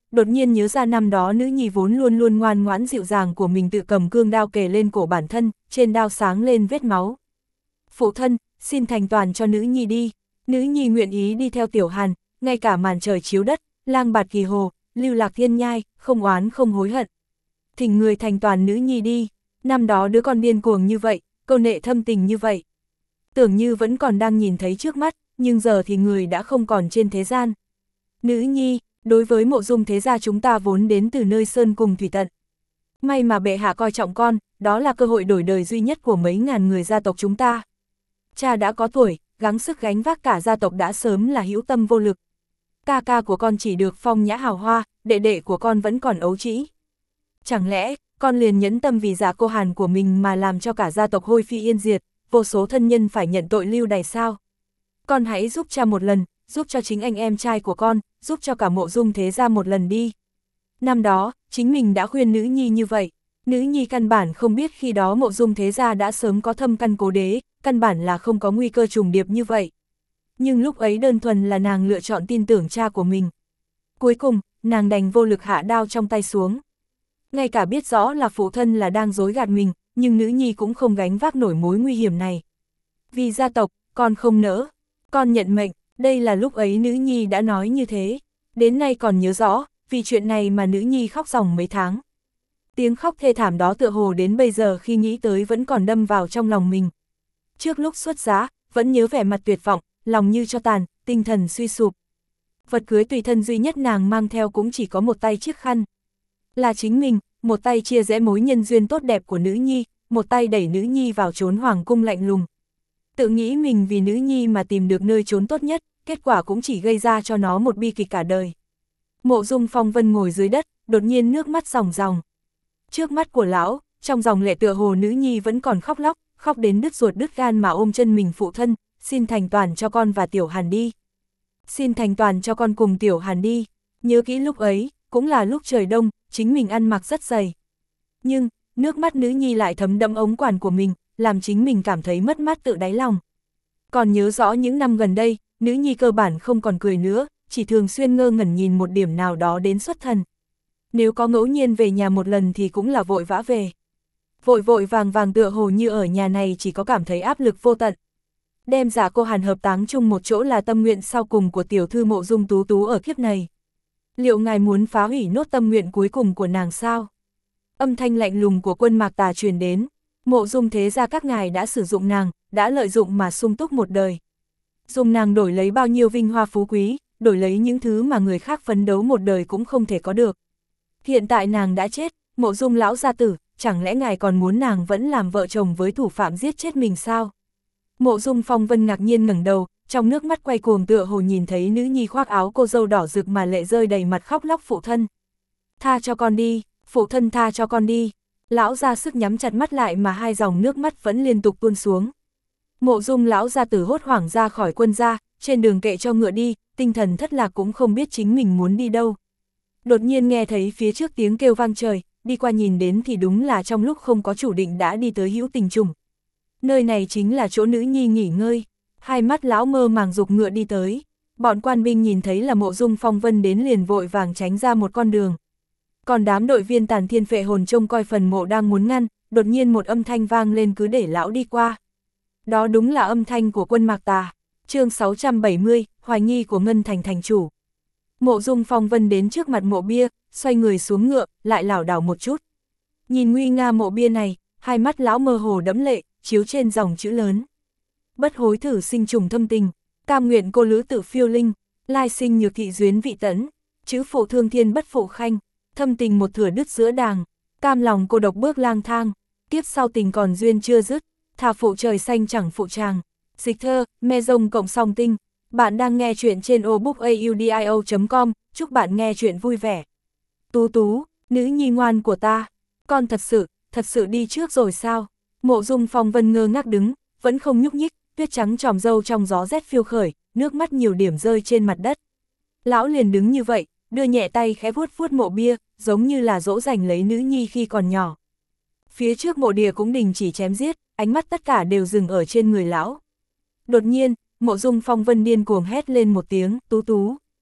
Speaker 1: đột nhiên nhớ ra năm đó nữ nhi vốn luôn luôn ngoan ngoãn dịu dàng của mình tự cầm cương đao kề lên cổ bản thân, trên đao sáng lên vết máu. Phụ thân, xin thành toàn cho nữ nhi đi. Nữ nhi nguyện ý đi theo Tiểu Hàn, ngay cả màn trời chiếu đất, lang bạt kỳ hồ, lưu lạc thiên nhai, không oán không hối hận. Thỉnh người thành toàn nữ nhi đi. Năm đó đứa con điên cuồng như vậy, câu nệ thâm tình như vậy. Tưởng như vẫn còn đang nhìn thấy trước mắt, nhưng giờ thì người đã không còn trên thế gian. Nữ nhi, đối với Mộ Dung thế gia chúng ta vốn đến từ nơi sơn cùng thủy tận. May mà bệ hạ coi trọng con, đó là cơ hội đổi đời duy nhất của mấy ngàn người gia tộc chúng ta. Cha đã có tuổi, gắng sức gánh vác cả gia tộc đã sớm là hữu tâm vô lực. Ca ca của con chỉ được phong nhã hào hoa, đệ đệ của con vẫn còn ấu trĩ. Chẳng lẽ, con liền nhẫn tâm vì giả cô Hàn của mình mà làm cho cả gia tộc hôi phi yên diệt, vô số thân nhân phải nhận tội lưu đày sao? Con hãy giúp cha một lần, giúp cho chính anh em trai của con, giúp cho cả Mộ Dung thế gia một lần đi. Năm đó, chính mình đã khuyên nữ nhi như vậy. Nữ nhi căn bản không biết khi đó Mộ Dung thế gia đã sớm có thâm căn cố đế, căn bản là không có nguy cơ trùng điệp như vậy. Nhưng lúc ấy đơn thuần là nàng lựa chọn tin tưởng cha của mình. Cuối cùng, nàng đành vô lực hạ đao trong tay xuống. Ngay cả biết rõ là phụ thân là đang dối gạt mình, nhưng nữ nhi cũng không gánh vác nổi mối nguy hiểm này. Vì gia tộc, con không nỡ, con nhận mệnh, đây là lúc ấy nữ nhi đã nói như thế. Đến nay còn nhớ rõ, vì chuyện này mà nữ nhi khóc ròng mấy tháng. Tiếng khóc thê thảm đó tựa hồ đến bây giờ khi nghĩ tới vẫn còn đâm vào trong lòng mình. Trước lúc xuất giá, vẫn nhớ vẻ mặt tuyệt vọng, lòng như cho tàn, tinh thần suy sụp. Vật cưới tùy thân duy nhất nàng mang theo cũng chỉ có một tay chiếc khăn. Là chính mình, một tay chia rẽ mối nhân duyên tốt đẹp của nữ nhi, một tay đẩy nữ nhi vào chốn hoàng cung lạnh lùng. Tự nghĩ mình vì nữ nhi mà tìm được nơi trốn tốt nhất, kết quả cũng chỉ gây ra cho nó một bi kịch cả đời. Mộ Dung Phong Vân ngồi dưới đất, đột nhiên nước mắt ròng ròng. Trước mắt của lão, trong dòng lệ tựa hồ nữ nhi vẫn còn khóc lóc, khóc đến đứt ruột đứt gan mà ôm chân mình phụ thân, xin thành toàn cho con và Tiểu Hàn đi. Xin thành toàn cho con cùng Tiểu Hàn đi. Nhớ kỹ lúc ấy, cũng là lúc trời đông, chính mình ăn mặc rất dày. Nhưng, nước mắt nữ nhi lại thấm đẫm ống quản của mình, làm chính mình cảm thấy mất mát tự đáy lòng. Còn nhớ rõ những năm gần đây, nữ nhi cơ bản không còn cười nữa, chỉ thường xuyên ngơ ngẩn nhìn một điểm nào đó đến xuất thần. Nếu có ngẫu nhiên về nhà một lần thì cũng là vội vã về. Vội vội vàng vàng tựa hồ như ở nhà này chỉ có cảm thấy áp lực vô tận. Đem giả cô Hàn hợp táng chung một chỗ là tâm nguyện sau cùng của tiểu thư Mộ Dung Tú Tú ở kiếp này. Liệu ngài muốn phá hủy nốt tâm nguyện cuối cùng của nàng sao? Âm thanh lạnh lùng của Quân Mạc Tà truyền đến. Mộ Dung thế gia các ngài đã sử dụng nàng, đã lợi dụng mà sung túc một đời. Dùng nàng đổi lấy bao nhiêu vinh hoa phú quý, đổi lấy những thứ mà người khác phấn đấu một đời cũng không thể có được. Hiện tại nàng đã chết, Mộ Dung lão gia tử, chẳng lẽ ngài còn muốn nàng vẫn làm vợ chồng với thủ phạm giết chết mình sao? Mộ Dung Phong Vân ngạc nhiên ngẩng đầu, trong nước mắt quay cuồng tựa hồ nhìn thấy nữ nhi khoác áo cô dâu đỏ rực mà lệ rơi đầy mặt khóc lóc phụ thân. Tha cho con đi, phụ thân tha cho con đi. Lão ra sức nhắm chặt mắt lại mà hai dòng nước mắt vẫn liên tục tuôn xuống. Mộ Dung lão gia tử hốt hoảng ra khỏi quân gia, trên đường kệ cho ngựa đi, tinh thần thất lạc cũng không biết chính mình muốn đi đâu. Đột nhiên nghe thấy phía trước tiếng kêu vang trời, đi qua nhìn đến thì đúng là trong lúc không có chủ định đã đi tới Hữu Tình Trùng. Nơi này chính là chỗ nữ nhi nghỉ ngơi. Hai mắt lão mơ màng giục ngựa đi tới. Bọn quan binh nhìn thấy là Mộ Dung Phong Vân đến liền vội vàng tránh ra một con đường. Còn đám đội viên Tàn Thiên Phệ Hồn trông coi phần mộ đang muốn ngăn, đột nhiên một âm thanh vang lên cứ để lão đi qua. Đó đúng là âm thanh của Quân Mạc Tà. Chương 670, hoài nghi của Ngân Thành thành chủ. Mộ Dung Phong Vân đến trước mặt mộ bia, xoay người xuống ngựa, lại lảo đảo một chút. Nhìn nguy nga mộ bia này, hai mắt lão mơ hồ đẫm lệ, chiếu trên dòng chữ lớn. Bất hối thử sinh trùng thâm tình, cam nguyện cô lữ tự phiêu linh, lai sinh nhược thị duyến vị tẫn, chữ phụ thương thiên bất phụ khanh, thâm tình một thửa đứt giữa đàng, cam lòng cô độc bước lang thang, kiếp sau tình còn duyên chưa dứt, thà phụ trời xanh chẳng phụ chàng. Dịch thơ, me rông cộng song tinh. Bạn đang nghe chuyện trên obookaudio.com, chúc bạn nghe chuyện vui vẻ. Tú Tú, nữ nhi ngoan của ta, con thật sự đi trước rồi sao? Mộ Dung Phong Vân ngơ ngác đứng, vẫn không nhúc nhích, tuyết trắng tròm râu trong gió rét phiêu khởi, nước mắt nhiều điểm rơi trên mặt đất. Lão liền đứng như vậy, đưa nhẹ tay khẽ vuốt vuốt mộ bia, giống như là dỗ dành lấy nữ nhi khi còn nhỏ. Phía trước mộ địa cũng đình chỉ chém giết, ánh mắt tất cả đều dừng ở trên người lão. Đột nhiên, Mộ Dung Phong Vân điên cuồng hét lên một tiếng, Tú Tú.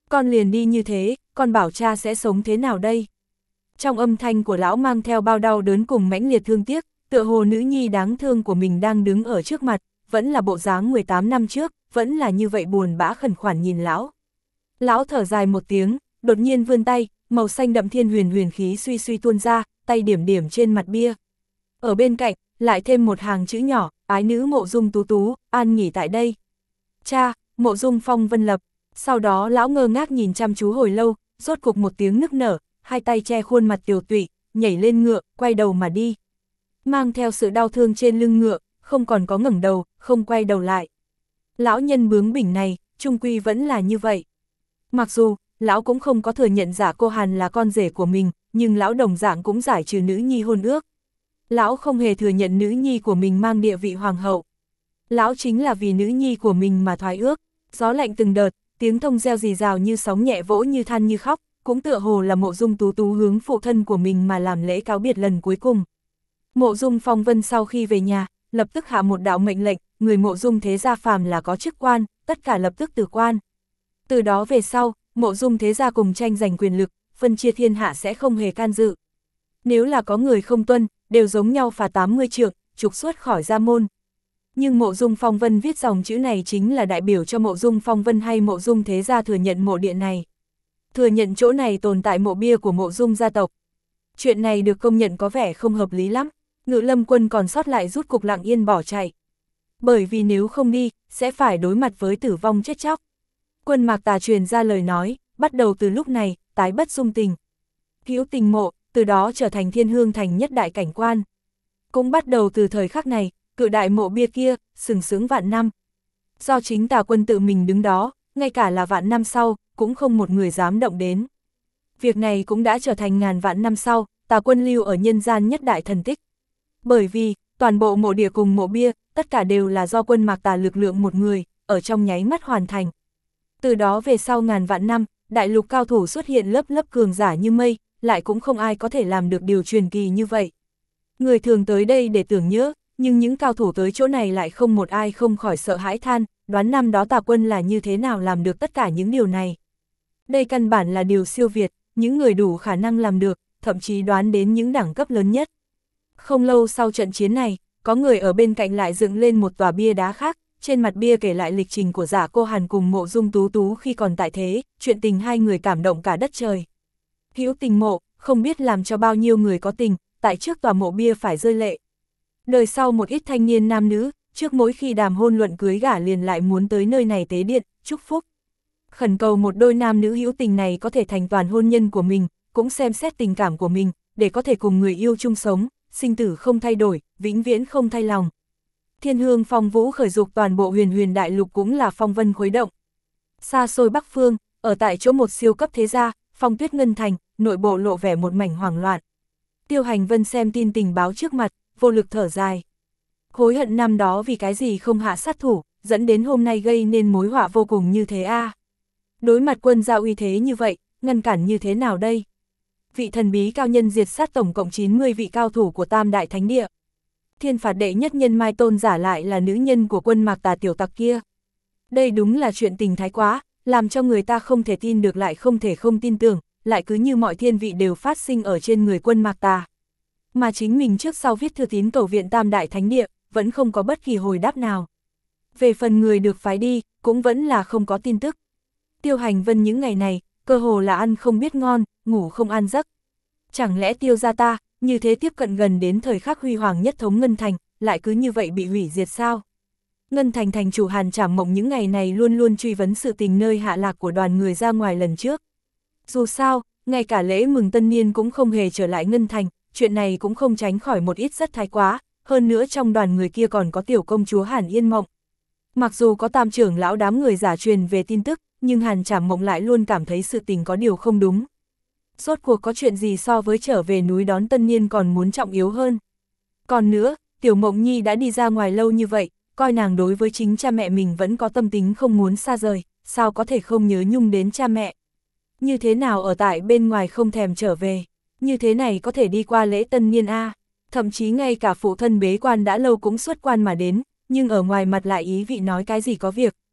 Speaker 1: Con liền đi như thế, con bảo cha sẽ sống thế nào đây? Trong âm thanh của lão mang theo bao đau đớn cùng mãnh liệt thương tiếc, tựa hồ nữ nhi đáng thương của mình đang đứng ở trước mặt, vẫn là bộ dáng 18 năm trước, vẫn là như vậy buồn bã khẩn khoản nhìn lão. Lão thở dài một tiếng, đột nhiên vươn tay, màu xanh đậm thiên huyền huyền khí suy suy tuôn ra, tay điểm điểm trên mặt bia. Ở bên cạnh, lại thêm một hàng chữ nhỏ, ái nữ Mộ Dung Tú Tú, an nghỉ tại đây. Cha, Mộ Dung Phong Vân Lập. Sau đó lão ngơ ngác nhìn chăm chú hồi lâu, rốt cục một tiếng nức nở, hai tay che khuôn mặt tiều tụy, nhảy lên ngựa, quay đầu mà đi. Mang theo sự đau thương trên lưng ngựa, không còn có ngẩng đầu, không quay đầu lại. Lão nhân bướng bỉnh này, chung quy vẫn là như vậy. Mặc dù, lão cũng không có thừa nhận Giả Cô Hàn là con rể của mình, nhưng lão đồng dạng cũng giải trừ nữ nhi hôn ước. Lão không hề thừa nhận nữ nhi của mình mang địa vị hoàng hậu. Lão chính là vì nữ nhi của mình mà thoái ước. Gió lạnh từng đợt, tiếng thông reo rì rào như sóng nhẹ vỗ như than như khóc, cũng tựa hồ là Mộ Dung Tú Tú hướng phụ thân của mình mà làm lễ cáo biệt lần cuối cùng. Mộ Dung Phong Vân sau khi về nhà, lập tức hạ một đạo mệnh lệnh, người Mộ Dung thế gia phàm là có chức quan, tất cả lập tức từ quan. Từ đó về sau, Mộ Dung thế gia cùng tranh giành quyền lực, phân chia thiên hạ sẽ không hề can dự. Nếu là có người không tuân, đều giống nhau phạt 80 trượng, trục xuất khỏi gia môn. Nhưng Mộ Dung Phong Vân viết dòng chữ này chính là đại biểu cho Mộ Dung Phong Vân hay Mộ Dung thế gia thừa nhận mộ điện này. Thừa nhận chỗ này tồn tại mộ bia của Mộ Dung gia tộc. Chuyện này được công nhận có vẻ không hợp lý lắm, Ngự Lâm quân còn sót lại rút cục lặng yên bỏ chạy. Bởi vì nếu không đi, sẽ phải đối mặt với tử vong chết chóc. Quân Mạc Tà truyền ra lời nói, bắt đầu từ lúc này, tái bất dung tình. Hữu tình mộ, từ đó trở thành Thiên Hương thành nhất đại cảnh quan. Cũng bắt đầu từ thời khắc này, cự đại mộ bia kia, sừng sững vạn năm. Do chính Tà quân tự mình đứng đó, ngay cả là vạn năm sau, cũng không một người dám động đến. Việc này cũng đã trở thành ngàn vạn năm sau, Tà quân lưu ở nhân gian nhất đại thần tích. Bởi vì, toàn bộ mộ địa cùng mộ bia, tất cả đều là do Quân Mạc Tà lực lượng một người, ở trong nháy mắt hoàn thành. Từ đó về sau ngàn vạn năm, đại lục cao thủ xuất hiện lớp lớp cường giả như mây, lại cũng không ai có thể làm được điều truyền kỳ như vậy. Người thường tới đây để tưởng nhớ, nhưng những cao thủ tới chỗ này lại không một ai không khỏi sợ hãi than, đoán năm đó Tà quân là như thế nào làm được tất cả những điều này. Đây căn bản là điều siêu việt, những người đủ khả năng làm được, thậm chí đoán đến những đẳng cấp lớn nhất. Không lâu sau trận chiến này, có người ở bên cạnh lại dựng lên một tòa bia đá khác, trên mặt bia kể lại lịch trình của Giả Cô Hàn cùng Mộ Dung Tú Tú khi còn tại thế, chuyện tình hai người cảm động cả đất trời. Hữu tình mộ, không biết làm cho bao nhiêu người có tình, tại trước tòa mộ bia phải rơi lệ. Đời sau một ít thanh niên nam nữ, trước mỗi khi đàm hôn luận cưới gả liền lại muốn tới nơi này tế điện, chúc phúc. Khẩn cầu một đôi nam nữ hữu tình này có thể thành toàn hôn nhân của mình, cũng xem xét tình cảm của mình, để có thể cùng người yêu chung sống, sinh tử không thay đổi, vĩnh viễn không thay lòng. Thiên Hương phong vũ khởi dục toàn bộ huyền huyền đại lục cũng là phong vân khuấy động. Xa xôi Bắc Phương, ở tại chỗ một siêu cấp thế gia, Phong Tuyết Ngân Thành, nội bộ lộ vẻ một mảnh hoảng loạn. Tiêu Hành Vân xem tin tình báo trước mặt, vô lực thở dài. Hối hận năm đó vì cái gì không hạ sát thủ, dẫn đến hôm nay gây nên mối họa vô cùng như thế a. Đối mặt quân gia uy thế như vậy, ngăn cản như thế nào đây? Vị thần bí cao nhân diệt sát tổng cộng 90 vị cao thủ của Tam Đại Thánh Địa. Thiên phạt đệ nhất nhân Mai Tôn giả lại là nữ nhân của Quân Mạc Tà tiểu tặc kia. Đây đúng là chuyện tình thái quá, làm cho người ta không thể tin được lại không thể không tin tưởng, lại cứ như mọi thiên vị đều phát sinh ở trên người Quân Mạc Tà. Mà chính mình trước sau viết thư tín cầu viện Tam Đại Thánh Địa, vẫn không có bất kỳ hồi đáp nào. Về phần người được phái đi, cũng vẫn là không có tin tức. Tiêu Hành Vân những ngày này, cơ hồ là ăn không biết ngon, ngủ không an giấc. Chẳng lẽ Tiêu gia ta, như thế tiếp cận gần đến thời khắc huy hoàng nhất thống Ngân Thành, lại cứ như vậy bị hủy diệt sao? Ngân Thành thành chủ Hàn Trảm Mộng những ngày này luôn luôn truy vấn sự tình nơi hạ lạc của đoàn người ra ngoài lần trước. Dù sao, ngay cả lễ mừng tân niên cũng không hề trở lại Ngân Thành, chuyện này cũng không tránh khỏi một ít rất thái quá, hơn nữa trong đoàn người kia còn có tiểu công chúa Hàn Yên Mộng. Mặc dù có tam trưởng lão đám người giả truyền về tin tức, nhưng Hàn Trảm Mộng lại luôn cảm thấy sự tình có điều không đúng. Rốt cuộc có chuyện gì so với trở về núi đón tân niên còn muốn trọng yếu hơn. Còn nữa, Tiểu Mộng Nhi đã đi ra ngoài lâu như vậy, coi nàng đối với chính cha mẹ mình vẫn có tâm tính không muốn xa rời, sao có thể không nhớ nhung đến cha mẹ. Như thế nào ở tại bên ngoài không thèm trở về, như thế này có thể đi qua lễ tân niên a. Thậm chí ngay cả phụ thân bế quan đã lâu cũng xuất quan mà đến, nhưng ở ngoài mặt lại ý vị nói cái gì có việc,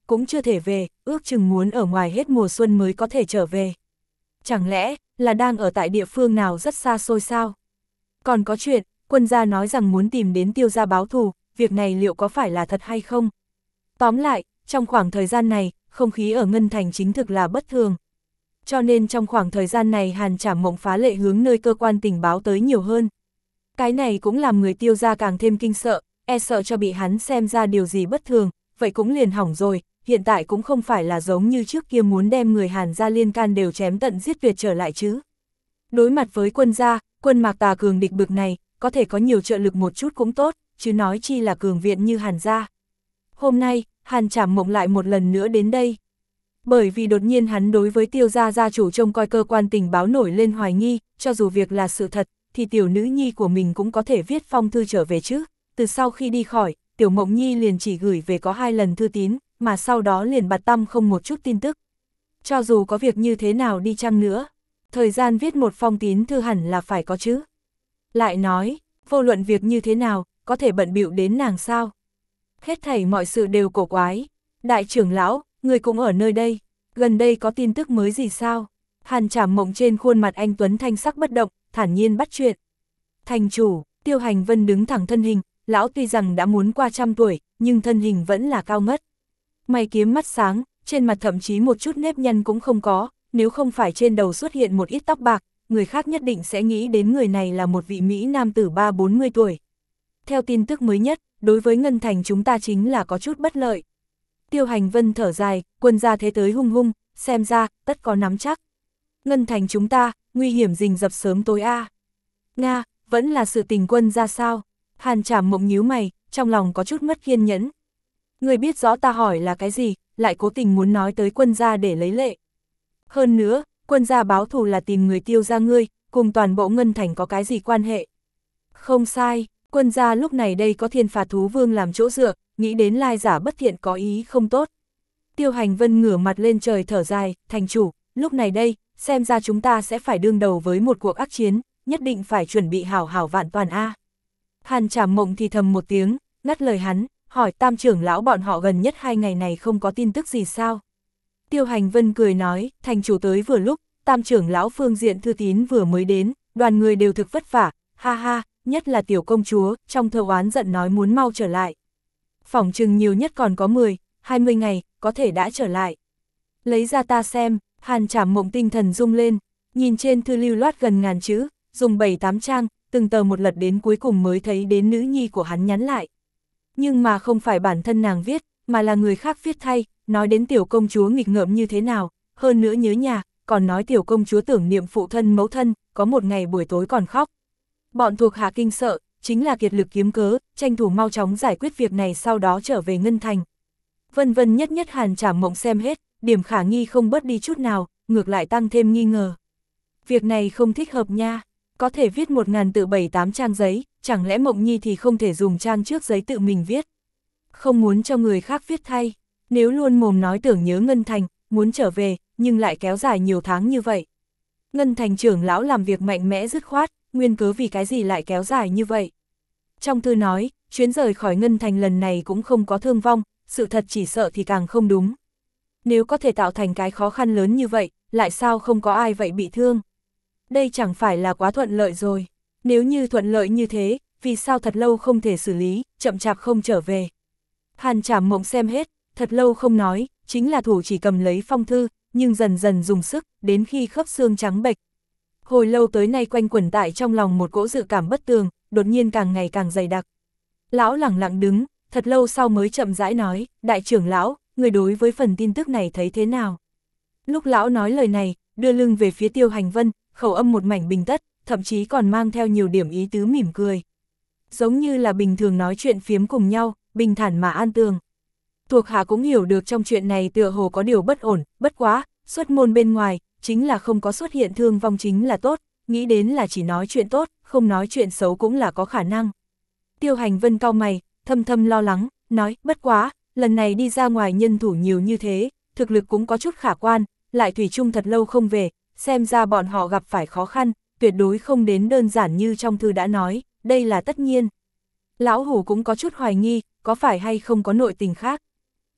Speaker 1: cũng chưa thể về, ước chừng muốn ở ngoài hết mùa xuân mới có thể trở về. Chẳng lẽ, là đang ở tại địa phương nào rất xa xôi sao? Còn có chuyện, quân gia nói rằng muốn tìm đến Tiêu gia báo thù, việc này liệu có phải là thật hay không? Tóm lại, trong khoảng thời gian này, không khí ở Ngân Thành chính thực là bất thường. Cho nên trong khoảng thời gian này Hàn Trảm Mộng phá lệ hướng nơi cơ quan tình báo tới nhiều hơn. Cái này cũng làm người Tiêu gia càng thêm kinh sợ, e sợ cho bị hắn xem ra điều gì bất thường, vậy cũng liền hỏng rồi, hiện tại cũng không phải là giống như trước kia muốn đem người Hàn gia liên can đều chém tận giết tuyệt trở lại chứ. Đối mặt với quân gia, quân Mạc Tà cường địch bực này, có thể có nhiều trợ lực một chút cũng tốt, chứ nói chi là cường viện như Hàn gia. Hôm nay, Hàn Trảm Mộng lại một lần nữa đến đây. Bởi vì đột nhiên hắn đối với Tiêu gia gia chủ trông coi cơ quan tình báo nổi lên hoài nghi, cho dù việc là sự thật, thì tiểu nữ nhi của mình cũng có thể viết phong thư trở về chứ. Từ sau khi đi khỏi, tiểu Mộng Nhi liền chỉ gửi về có 2 lần thư tín, mà sau đó liền bặt tăm không một chút tin tức. Cho dù có việc như thế nào đi chăng nữa, thời gian viết một phong tín thư hẳn là phải có chứ. Lại nói, vô luận việc như thế nào, có thể bận bịu đến nàng sao? Hết thảy mọi sự đều cổ quái. Đại trưởng lão, người cũng ở nơi đây, gần đây có tin tức mới gì sao? Hàn Trảm Mộng trên khuôn mặt anh tuấn thanh sắc bất động, thản nhiên bắt chuyện. Thành chủ, Tiêu Hành Vân đứng thẳng thân hình, lão tuy rằng đã muốn qua 100 tuổi, nhưng thân hình vẫn là cao ngất. Mày kiếm mắt sáng, trên mặt thậm chí một chút nếp nhăn cũng không có, nếu không phải trên đầu xuất hiện một ít tóc bạc, người khác nhất định sẽ nghĩ đến người này là một vị Mỹ nam tử 30-40 tuổi. Theo tin tức mới nhất, đối với Ngân Thành chúng ta chính là có chút bất lợi. Tiêu Hành Vân thở dài, quân gia thế tới hung hung, xem ra, tất có nắm chắc. Ngân Thành chúng ta, nguy hiểm rình rập sớm tối a. Nga, vẫn là sự tình quân gia sao? Hàn Trảm Mộng nhíu mày, trong lòng có chút mất kiên nhẫn. Người biết rõ ta hỏi là cái gì, lại cố tình muốn nói tới quân gia để lấy lệ. Hơn nữa, quân gia báo thù là tìm người Tiêu gia ngươi, cùng toàn bộ Ngân Thành có cái gì quan hệ? Không sai, quân gia lúc này đây có Thiên Phạt Thú Vương làm chỗ dựa, nghĩ đến lai giả bất thiện có ý không tốt. Tiêu Hành Vân ngửa mặt lên trời thở dài, thành chủ, lúc này đây, xem ra chúng ta sẽ phải đương đầu với một cuộc ác chiến, nhất định phải chuẩn bị hảo hảo vạn toàn a. Hàn Trảm Mộng thì thầm một tiếng, ngắt lời hắn, hỏi Tam trưởng lão bọn họ gần nhất 2 ngày này không có tin tức gì sao? Tiêu Hành Vân cười nói, thành chủ tới vừa lúc, Tam trưởng lão phương diện thư tín vừa mới đến, đoàn người đều thực vất vả, ha ha, nhất là tiểu công chúa, trong thơ oán giận nói muốn mau trở lại. Phỏng chừng nhiều nhất còn có 10-20 ngày, có thể đã trở lại. Lấy ra ta xem, Hàn Trảm Mộng tinh thần rung lên, nhìn trên thư lưu loát gần ngàn chữ, dùng 7-8 trang, từng tờ một lật đến cuối cùng mới thấy đến nữ nhi của hắn nhắn lại. Nhưng mà không phải bản thân nàng viết, mà là người khác viết thay, nói đến tiểu công chúa nghịch ngợm như thế nào, hơn nữa nhớ nhà, còn nói tiểu công chúa tưởng niệm phụ thân mẫu thân, có một ngày buổi tối còn khóc. Bọn thuộc hạ kinh sợ, chính là kiệt lực kiếm cớ, tranh thủ mau chóng giải quyết việc này sau đó trở về Ngân Thành. Vân vân nhất nhất Hàn Trảm Mộng xem hết, điểm khả nghi không bớt đi chút nào, ngược lại tăng thêm nghi ngờ. Việc này không thích hợp nha, có thể viết 1000 tự 7-8 trang giấy, chẳng lẽ Mộng Nhi thì không thể dùng trang trước giấy tự mình viết. Không muốn cho người khác viết thay, nếu luôn mồm nói tưởng nhớ Ngân Thành, muốn trở về, nhưng lại kéo dài nhiều tháng như vậy. Ngân Thành trưởng lão làm việc mạnh mẽ dứt khoát, nguyên cớ vì cái gì lại kéo dài như vậy. Trong thư nói, chuyến rời khỏi Ngân Thành lần này cũng không có thương vong, sự thật chỉ sợ thì càng không đúng. Nếu có thể tạo thành cái khó khăn lớn như vậy, lại sao không có ai vậy bị thương? Đây chẳng phải là quá thuận lợi rồi. Nếu như thuận lợi như thế, vì sao thật lâu không thể xử lý, chậm chạp không trở về? Hàn Trảm Mộng xem hết, thật lâu không nói, chính là thủ chỉ cầm lấy phong thư, nhưng dần dần dùng sức, đến khi khớp xương trắng bệch. Hồi lâu tới nay quanh quẩn tại trong lòng một cỗ dự cảm bất tường, đột nhiên càng ngày càng dày đặc. Lão lẳng lặng đứng, thật lâu sau mới chậm rãi nói, đại trưởng lão, người đối với phần tin tức này thấy thế nào? Lúc lão nói lời này, đưa lưng về phía Tiêu Hành Vân, khẩu âm một mảnh bình tất, thậm chí còn mang theo nhiều điểm ý tứ mỉm cười. Giống như là bình thường nói chuyện phiếm cùng nhau, bình thản mà an tường. Thuộc hạ cũng hiểu được trong chuyện này tựa hồ có điều bất ổn, bất quá, xuất môn bên ngoài, chính là không có xuất hiện thương vong chính là tốt, nghĩ đến là chỉ nói chuyện tốt, không nói chuyện xấu cũng là có khả năng. Tiêu Hành Vân cau mày, thâm thâm lo lắng, nói, bất quá, lần này đi ra ngoài nhân thủ nhiều như thế, thực lực cũng có chút khả quan, lại thủy chung thật lâu không về, xem ra bọn họ gặp phải khó khăn, tuyệt đối không đến đơn giản như trong thư đã nói, đây là tất nhiên. Lão Hủ cũng có chút hoài nghi, có phải hay không có nội tình khác.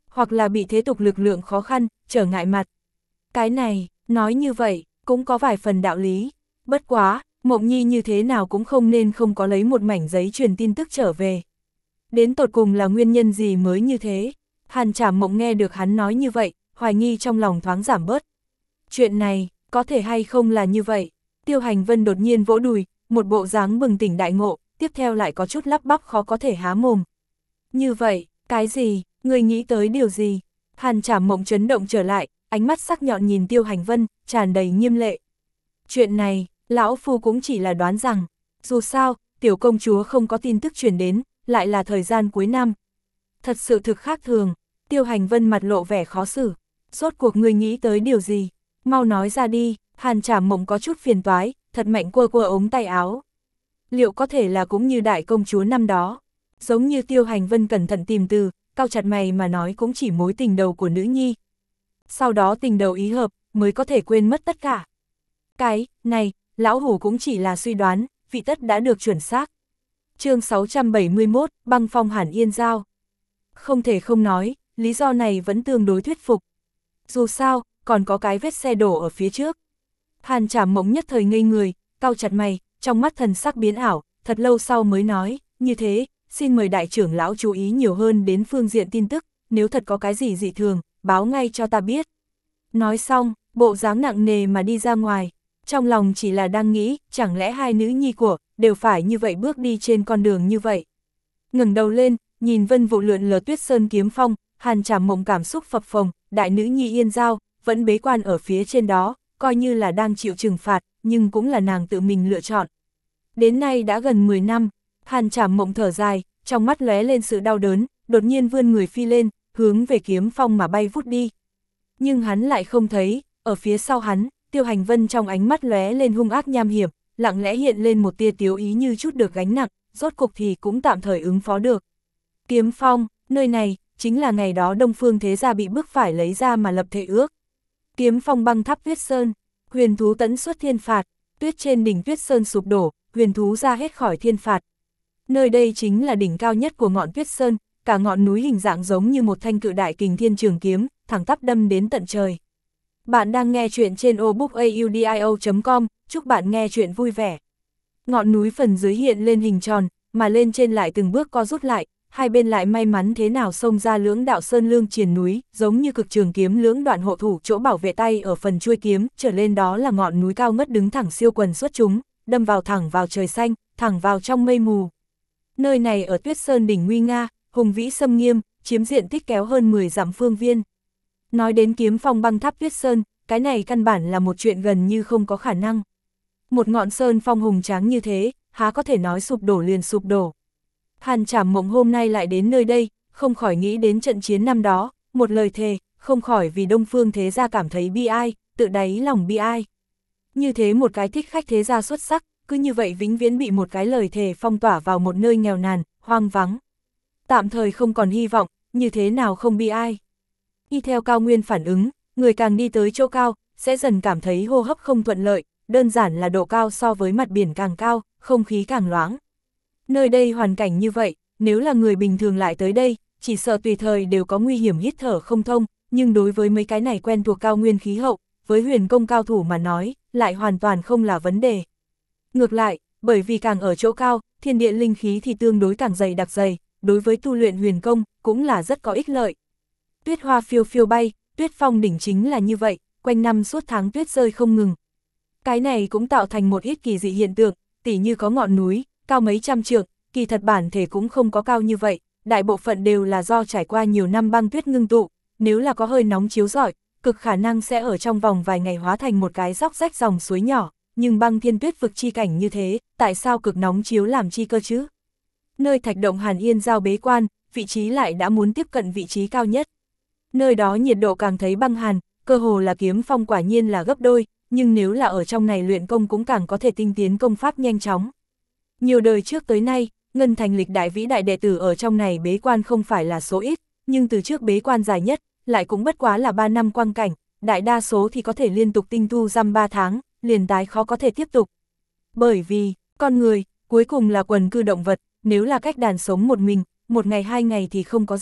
Speaker 1: hoặc là bị thế tục lực lượng khó khăn, trở ngại mặt. Cái này, nói như vậy, cũng có vài phần đạo lý. Bất quá, Mộng Nhi như thế nào cũng không nên không có lấy một mảnh giấy truyền tin tức trở về. Đến tột cùng là nguyên nhân gì mới như thế? Hàn Trảm Mộng nghe được hắn nói như vậy, hoài nghi trong lòng thoáng giảm bớt. Chuyện này, có thể hay không là như vậy? Tiêu Hành Vân đột nhiên vỗ đùi, một bộ dáng bừng tỉnh đại ngộ, tiếp theo lại có chút lắp bắp khó có thể há mồm. Như vậy, cái gì? Người nghĩ tới điều gì? Hàn Trảm Mộng chấn động trở lại, ánh mắt sắc nhọn nhìn Tiêu Hành Vân, tràn đầy nghiêm lệ. Chuyện này, lão phu cũng chỉ là đoán rằng, dù sao, tiểu công chúa không có tin tức truyền đến, lại là thời gian cuối năm. Thật sự thực khác thường. Tiêu Hành Vân mặt lộ vẻ khó xử. Rốt cuộc người nghĩ tới điều gì? Mau nói ra đi. Hàn Trảm Mộng có chút phiền toái, thật mạnh quơ quơ ống tay áo. Liệu có thể là cũng như đại công chúa năm đó? Giống như Tiêu Hành Vân cẩn thận tìm từ, cau chặt mày mà nói cũng chỉ mối tình đầu của nữ nhi. Sau đó tình đầu ý hợp, mới có thể quên mất tất cả. Cái này, lão hủ cũng chỉ là suy đoán, vị tất đã được chuẩn xác. Chương 671, băng phong Hàn Yên Giao. Không thể không nói, lý do này vẫn tương đối thuyết phục. Dù sao, còn có cái vết xe đổ ở phía trước. Hàn Trảm Mộng nhất thời ngây người, cau chặt mày, trong mắt thần sắc biến ảo, thật lâu sau mới nói, như thế, xin mời đại trưởng lão chú ý nhiều hơn đến phương diện tin tức, nếu thật có cái gì dị thường, báo ngay cho ta biết. Nói xong, bộ dáng nặng nề mà đi ra ngoài, trong lòng chỉ là đang nghĩ, chẳng lẽ hai nữ nhi của, đều phải như vậy bước đi trên con đường như vậy. Ngẩng đầu lên, nhìn vân vụ lượn lờ tuyết sơn kiếm phong, Hàn Trảm Mộng cảm xúc phập phồng, đại nữ nhi Yên Giao, vẫn bế quan ở phía trên đó, coi như là đang chịu trừng phạt, nhưng cũng là nàng tự mình lựa chọn. Đến nay đã gần 10 năm, Hàn Trảm Mộng thở dài, trong mắt lóe lên sự đau đớn, đột nhiên vươn người phi lên, hướng về kiếm phong mà bay vút đi. Nhưng hắn lại không thấy, ở phía sau hắn, Tiêu Hành Vân trong ánh mắt lóe lên hung ác nham hiểm, lặng lẽ hiện lên một tia tiếu ý như chút được gánh nặng, rốt cục thì cũng tạm thời ứng phó được. Kiếm phong, nơi này, chính là ngày đó Đông Phương Thế Gia bị bức phải lấy ra mà lập thệ ước. Kiếm phong băng tháp tuyết sơn, huyền thú tấn xuất thiên phạt, tuyết trên đỉnh tuyết sơn sụp đổ, huyền thú ra hết khỏi thiên phạt. Nơi đây chính là đỉnh cao nhất của ngọn tuyết sơn, cả ngọn núi hình dạng giống như một thanh cự đại kình thiên trường kiếm, thẳng tắp đâm đến tận trời. Bạn đang nghe chuyện trên obookaudio.com, chúc bạn nghe chuyện vui vẻ. Ngọn núi phần dưới hiện lên hình tròn, mà lên trên lại từng bước co rút lại, hai bên lại may mắn thế nào xông ra lưỡng đạo sơn lương triền núi, giống như cực trường kiếm lưỡng đoạn hộ thủ chỗ bảo vệ tay ở phần chuôi kiếm, trở lên đó là ngọn núi cao ngất đứng thẳng siêu quần xuất chúng, đâm vào thẳng vào trời xanh, thẳng vào trong mây mù. Nơi này ở Tuyết Sơn đỉnh nguy nga, hùng vĩ xâm nghiêm, chiếm diện tích kéo hơn 10 dặm phương viên. Nói đến kiếm phong băng tháp Tuyết Sơn, cái này căn bản là một chuyện gần như không có khả năng. Một ngọn sơn phong hùng tráng như thế, há có thể nói sụp đổ liền sụp đổ. Hàn Trảm Mộng hôm nay lại đến nơi đây, không khỏi nghĩ đến trận chiến năm đó, một lời thề, không khỏi vì Đông Phương Thế Gia cảm thấy bi ai, tự đáy lòng bi ai. Như thế một cái thích khách thế gia xuất sắc, cứ như vậy vĩnh viễn bị một cái lời thề phong tỏa vào một nơi nghèo nàn, hoang vắng. Tạm thời không còn hy vọng, như thế nào không bi ai. Y theo Cao Nguyên phản ứng, người càng đi tới chỗ cao, sẽ dần cảm thấy hô hấp không thuận lợi, đơn giản là độ cao so với mặt biển càng cao, không khí càng loãng. Nơi đây hoàn cảnh như vậy, nếu là người bình thường lại tới đây, chỉ sợ tùy thời đều có nguy hiểm hít thở không thông, nhưng đối với mấy cái này quen thuộc cao nguyên khí hậu, với huyền công cao thủ mà nói, lại hoàn toàn không là vấn đề. Ngược lại, bởi vì càng ở chỗ cao, thiên địa linh khí thì tương đối càng dày đặc dày, đối với tu luyện huyền công, cũng là rất có ích lợi. Tuyết hoa phiêu phiêu bay, tuyết phong đỉnh chính là như vậy, quanh năm suốt tháng tuyết rơi không ngừng. Cái này cũng tạo thành một ít kỳ dị hiện tượng, tỉ như có ngọn núi, cao mấy trăm trượng, kỳ thật bản thể cũng không có cao như vậy, đại bộ phận đều là do trải qua nhiều năm băng tuyết ngưng tụ, nếu là có hơi nóng chiếu rọi, cực khả năng sẽ ở trong vòng vài ngày hóa thành một cái róc rách dòng suối nhỏ, nhưng băng thiên tuyết vực chi cảnh như thế, tại sao cực nóng chiếu làm chi cơ chứ? Nơi thạch động Hàn Yên Giao bế quan, vị trí lại đã muốn tiếp cận vị trí cao nhất. Nơi đó nhiệt độ càng thấy băng hàn, cơ hồ là kiếm phong quả nhiên là gấp đôi, nhưng nếu là ở trong này luyện công cũng càng có thể tinh tiến công pháp nhanh chóng. Nhiều đời trước tới nay, Ngân Thành lịch đại vĩ đại đệ tử ở trong này bế quan không phải là số ít, nhưng từ trước bế quan dài nhất, lại cũng bất quá là 3 năm quang cảnh, đại đa số thì có thể liên tục tinh tu dăm 3 tháng, liền tái khó có thể tiếp tục. Bởi vì, con người, cuối cùng là quần cư động vật, nếu là cách đàn sống một mình, một ngày 2 ngày thì không có gì,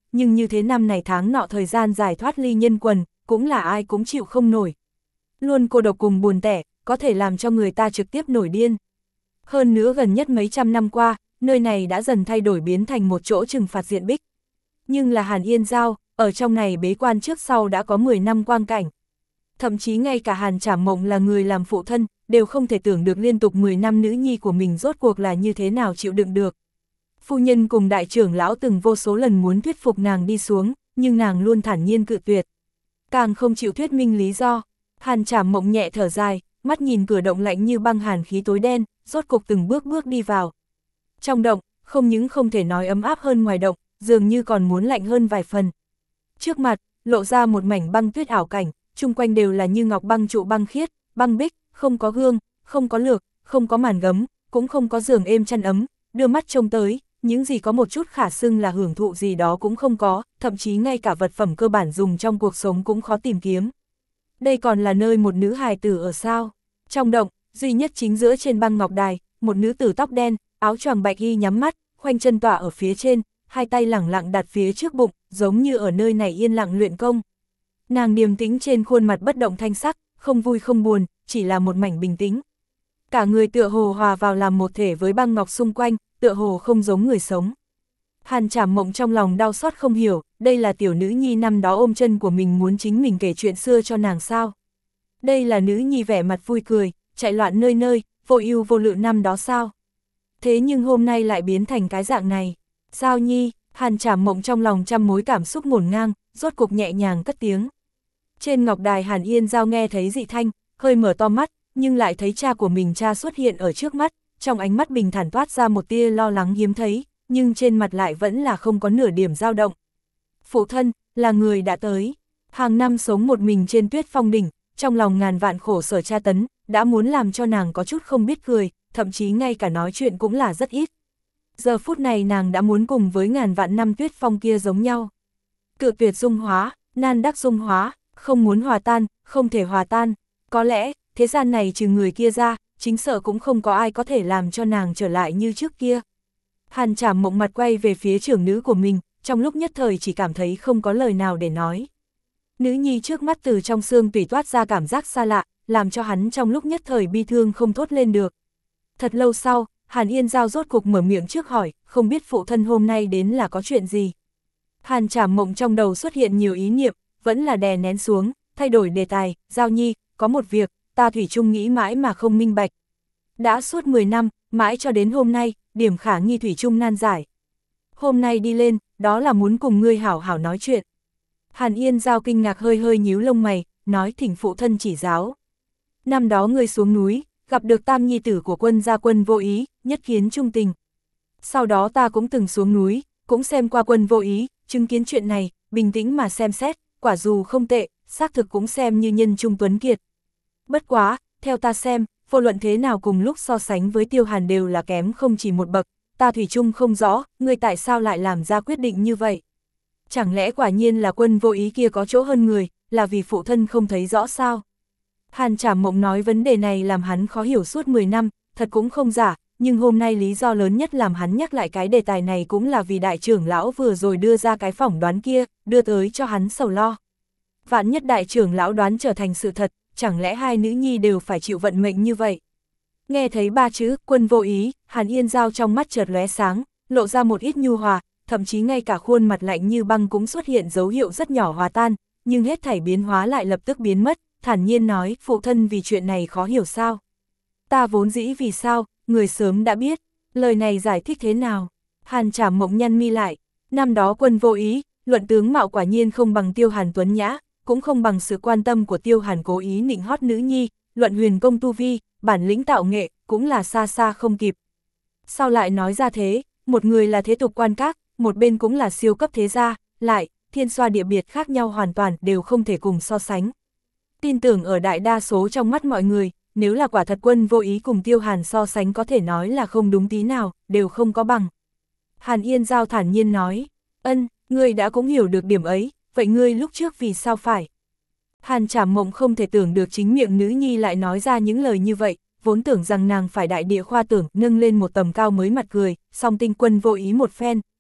Speaker 1: nhưng như thế năm này tháng nọ thời gian giải thoát ly nhân quần, cũng là ai cũng chịu không nổi. Luôn cô độc cùng buồn tẻ, có thể làm cho người ta trực tiếp nổi điên. Hơn nữa gần nhất mấy trăm năm qua, nơi này đã dần thay đổi biến thành một chỗ trừng phạt diện bích. Nhưng là Hàn Yên Giao, ở trong này bế quan trước sau đã có 10 năm quang cảnh. Thậm chí ngay cả Hàn Trảm Mộng là người làm phụ thân, đều không thể tưởng được liên tục 10 năm nữ nhi của mình rốt cuộc là như thế nào chịu đựng được. Phu nhân cùng đại trưởng lão từng vô số lần muốn thuyết phục nàng đi xuống, nhưng nàng luôn thản nhiên cự tuyệt. Càng không chịu thuyết minh lý do. Hàn Trảm Mộng nhẹ thở dài, mắt nhìn cửa động lạnh như băng hàn khí tối đen, rốt cục từng bước bước đi vào. Trong động, không những không thể nói ấm áp hơn ngoài động, dường như còn muốn lạnh hơn vài phần. Trước mặt, lộ ra một mảnh băng tuyết ảo cảnh, chung quanh đều là như ngọc băng trụ băng khiết, băng bích, không có gương, không có lược, không có màn gấm, cũng không có giường êm chăn ấm, đưa mắt trông tới, những gì có một chút khả xưng là hưởng thụ gì đó cũng không có, thậm chí ngay cả vật phẩm cơ bản dùng trong cuộc sống cũng khó tìm kiếm. Đây còn là nơi một nữ hài tử ở sao? Trong động, duy nhất chính giữa trên băng ngọc đài, một nữ tử tóc đen, áo choàng bạch y nhắm mắt, khoanh chân tọa ở phía trên, hai tay lẳng lặng đặt phía trước bụng, giống như ở nơi này yên lặng luyện công. Nàng điềm tĩnh trên khuôn mặt bất động thanh sắc, không vui không buồn, chỉ là một mảnh bình tĩnh. Cả người tựa hồ hòa vào làm một thể với băng ngọc xung quanh, tựa hồ không giống người sống. Hàn Trảm Mộng trong lòng đau xót không hiểu, đây là tiểu nữ nhi năm đó ôm chân của mình muốn chính mình kể chuyện xưa cho nàng sao? Đây là nữ nhi vẻ mặt vui cười, chạy loạn nơi nơi, vô ưu vô lự năm đó sao? Thế nhưng hôm nay lại biến thành cái dạng này. Sao nhi? Hàn Trảm Mộng trong lòng trăm mối cảm xúc ngổn ngang, rốt cục nhẹ nhàng cất tiếng. Trên ngọc đài Hàn Yên Giao nghe thấy dị thanh, hơi mở to mắt, nhưng lại thấy cha của mình cha xuất hiện ở trước mắt, trong ánh mắt bình thản toát ra một tia lo lắng hiếm thấy, nhưng trên mặt lại vẫn là không có nửa điểm dao động. Phụ thân, là người đã tới. Hàng năm sống một mình trên Tuyết Phong đỉnh, trong lòng ngàn vạn khổ sở tra tấn, đã muốn làm cho nàng có chút không biết cười, thậm chí ngay cả nói chuyện cũng là rất ít. Giờ phút này nàng đã muốn cùng với ngàn vạn năm Tuyết Phong kia giống nhau. Cự tuyệt dung hóa, nan đắc dung hóa, không muốn hòa tan, không thể hòa tan. Có lẽ, thế gian này trừ người kia ra, chính sợ cũng không có ai có thể làm cho nàng trở lại như trước kia. Hàn Trảm Mộng mặt quay về phía trưởng nữ của mình, trong lúc nhất thời chỉ cảm thấy không có lời nào để nói. Nữ nhi trước mắt từ trong xương tủy toát ra cảm giác xa lạ, làm cho hắn trong lúc nhất thời bi thương không thốt lên được. Thật lâu sau, Hàn Yên Giao rốt cục mở miệng trước hỏi, không biết phụ thân hôm nay đến là có chuyện gì. Hàn Trảm Mộng trong đầu xuất hiện nhiều ý niệm, vẫn là đè nén xuống, thay đổi đề tài, Giao nhi, có một việc, ta thủy chung nghĩ mãi mà không minh bạch. Đã suốt 10 năm, mãi cho đến hôm nay, điểm khả nghi thủy chung nan giải. Hôm nay đi lên, đó là muốn cùng ngươi hảo hảo nói chuyện. Hàn Yên Giao kinh ngạc hơi hơi nhíu lông mày, nói thỉnh phụ thân chỉ giáo. Năm đó ngươi xuống núi, gặp được tam nhi tử của quân gia Quân Vô Ý, nhất kiến trung tình. Sau đó ta cũng từng xuống núi, cũng xem qua Quân Vô Ý, chứng kiến chuyện này, bình tĩnh mà xem xét, quả dù không tệ, xác thực cũng xem như nhân trung tuấn kiệt. Bất quá, theo ta xem, vô luận thế nào cùng lúc so sánh với Tiêu Hàn đều là kém không chỉ một bậc, ta thủy chung không rõ, ngươi tại sao lại làm ra quyết định như vậy. Chẳng lẽ quả nhiên là Quân Vô Ý kia có chỗ hơn người, là vì phụ thân không thấy rõ sao? Hàn Trảm Mộng nói vấn đề này làm hắn khó hiểu suốt 10 năm, thật cũng không giả, nhưng hôm nay lý do lớn nhất làm hắn nhắc lại cái đề tài này cũng là vì đại trưởng lão vừa rồi đưa ra cái phỏng đoán kia, đưa tới cho hắn sầu lo. Vạn nhất đại trưởng lão đoán trở thành sự thật, chẳng lẽ hai nữ nhi đều phải chịu vận mệnh như vậy? Nghe thấy ba chữ Quân Vô Ý, Hàn Yên Giao trong mắt chợt lóe sáng, lộ ra một ít nhu hòa, thậm chí ngay cả khuôn mặt lạnh như băng cũng xuất hiện dấu hiệu rất nhỏ hòa tan, nhưng hết thảy biến hóa lại lập tức biến mất, thản nhiên nói, phụ thân vì chuyện này khó hiểu sao? Ta vốn dĩ vì sao, người sớm đã biết, lời này giải thích thế nào? Hàn Trảm Mộng nhăn mi lại, năm đó Quân Vô Ý, luận tướng mạo quả nhiên không bằng Tiêu Hàn tuấn nhã, cũng không bằng sự quan tâm của Tiêu Hàn cố ý nịnh hót nữ nhi, luận huyền công tu vi, bản lĩnh tạo nghệ, cũng là xa xa không kịp. Sao lại nói ra thế, một người là thế tục quan các, một bên cũng là siêu cấp thế gia, lại, thiên xoa địa biệt khác nhau hoàn toàn đều không thể cùng so sánh. Tin tưởng ở đại đa số trong mắt mọi người, nếu là quả thật Quân Vô Ý cùng Tiêu Hàn so sánh có thể nói là không đúng tí nào, đều không có bằng. Hàn Yên Giao thản nhiên nói, ân, ngươi đã cũng hiểu được điểm ấy, vậy ngươi lúc trước vì sao phải? Hàn Trảm Mộng không thể tưởng được chính miệng nữ nhi lại nói ra những lời như vậy, vốn tưởng rằng nàng phải đại địa khoa tưởng nâng lên một tầm cao mới mặt cười, song tinh Quân Vô Ý một phen,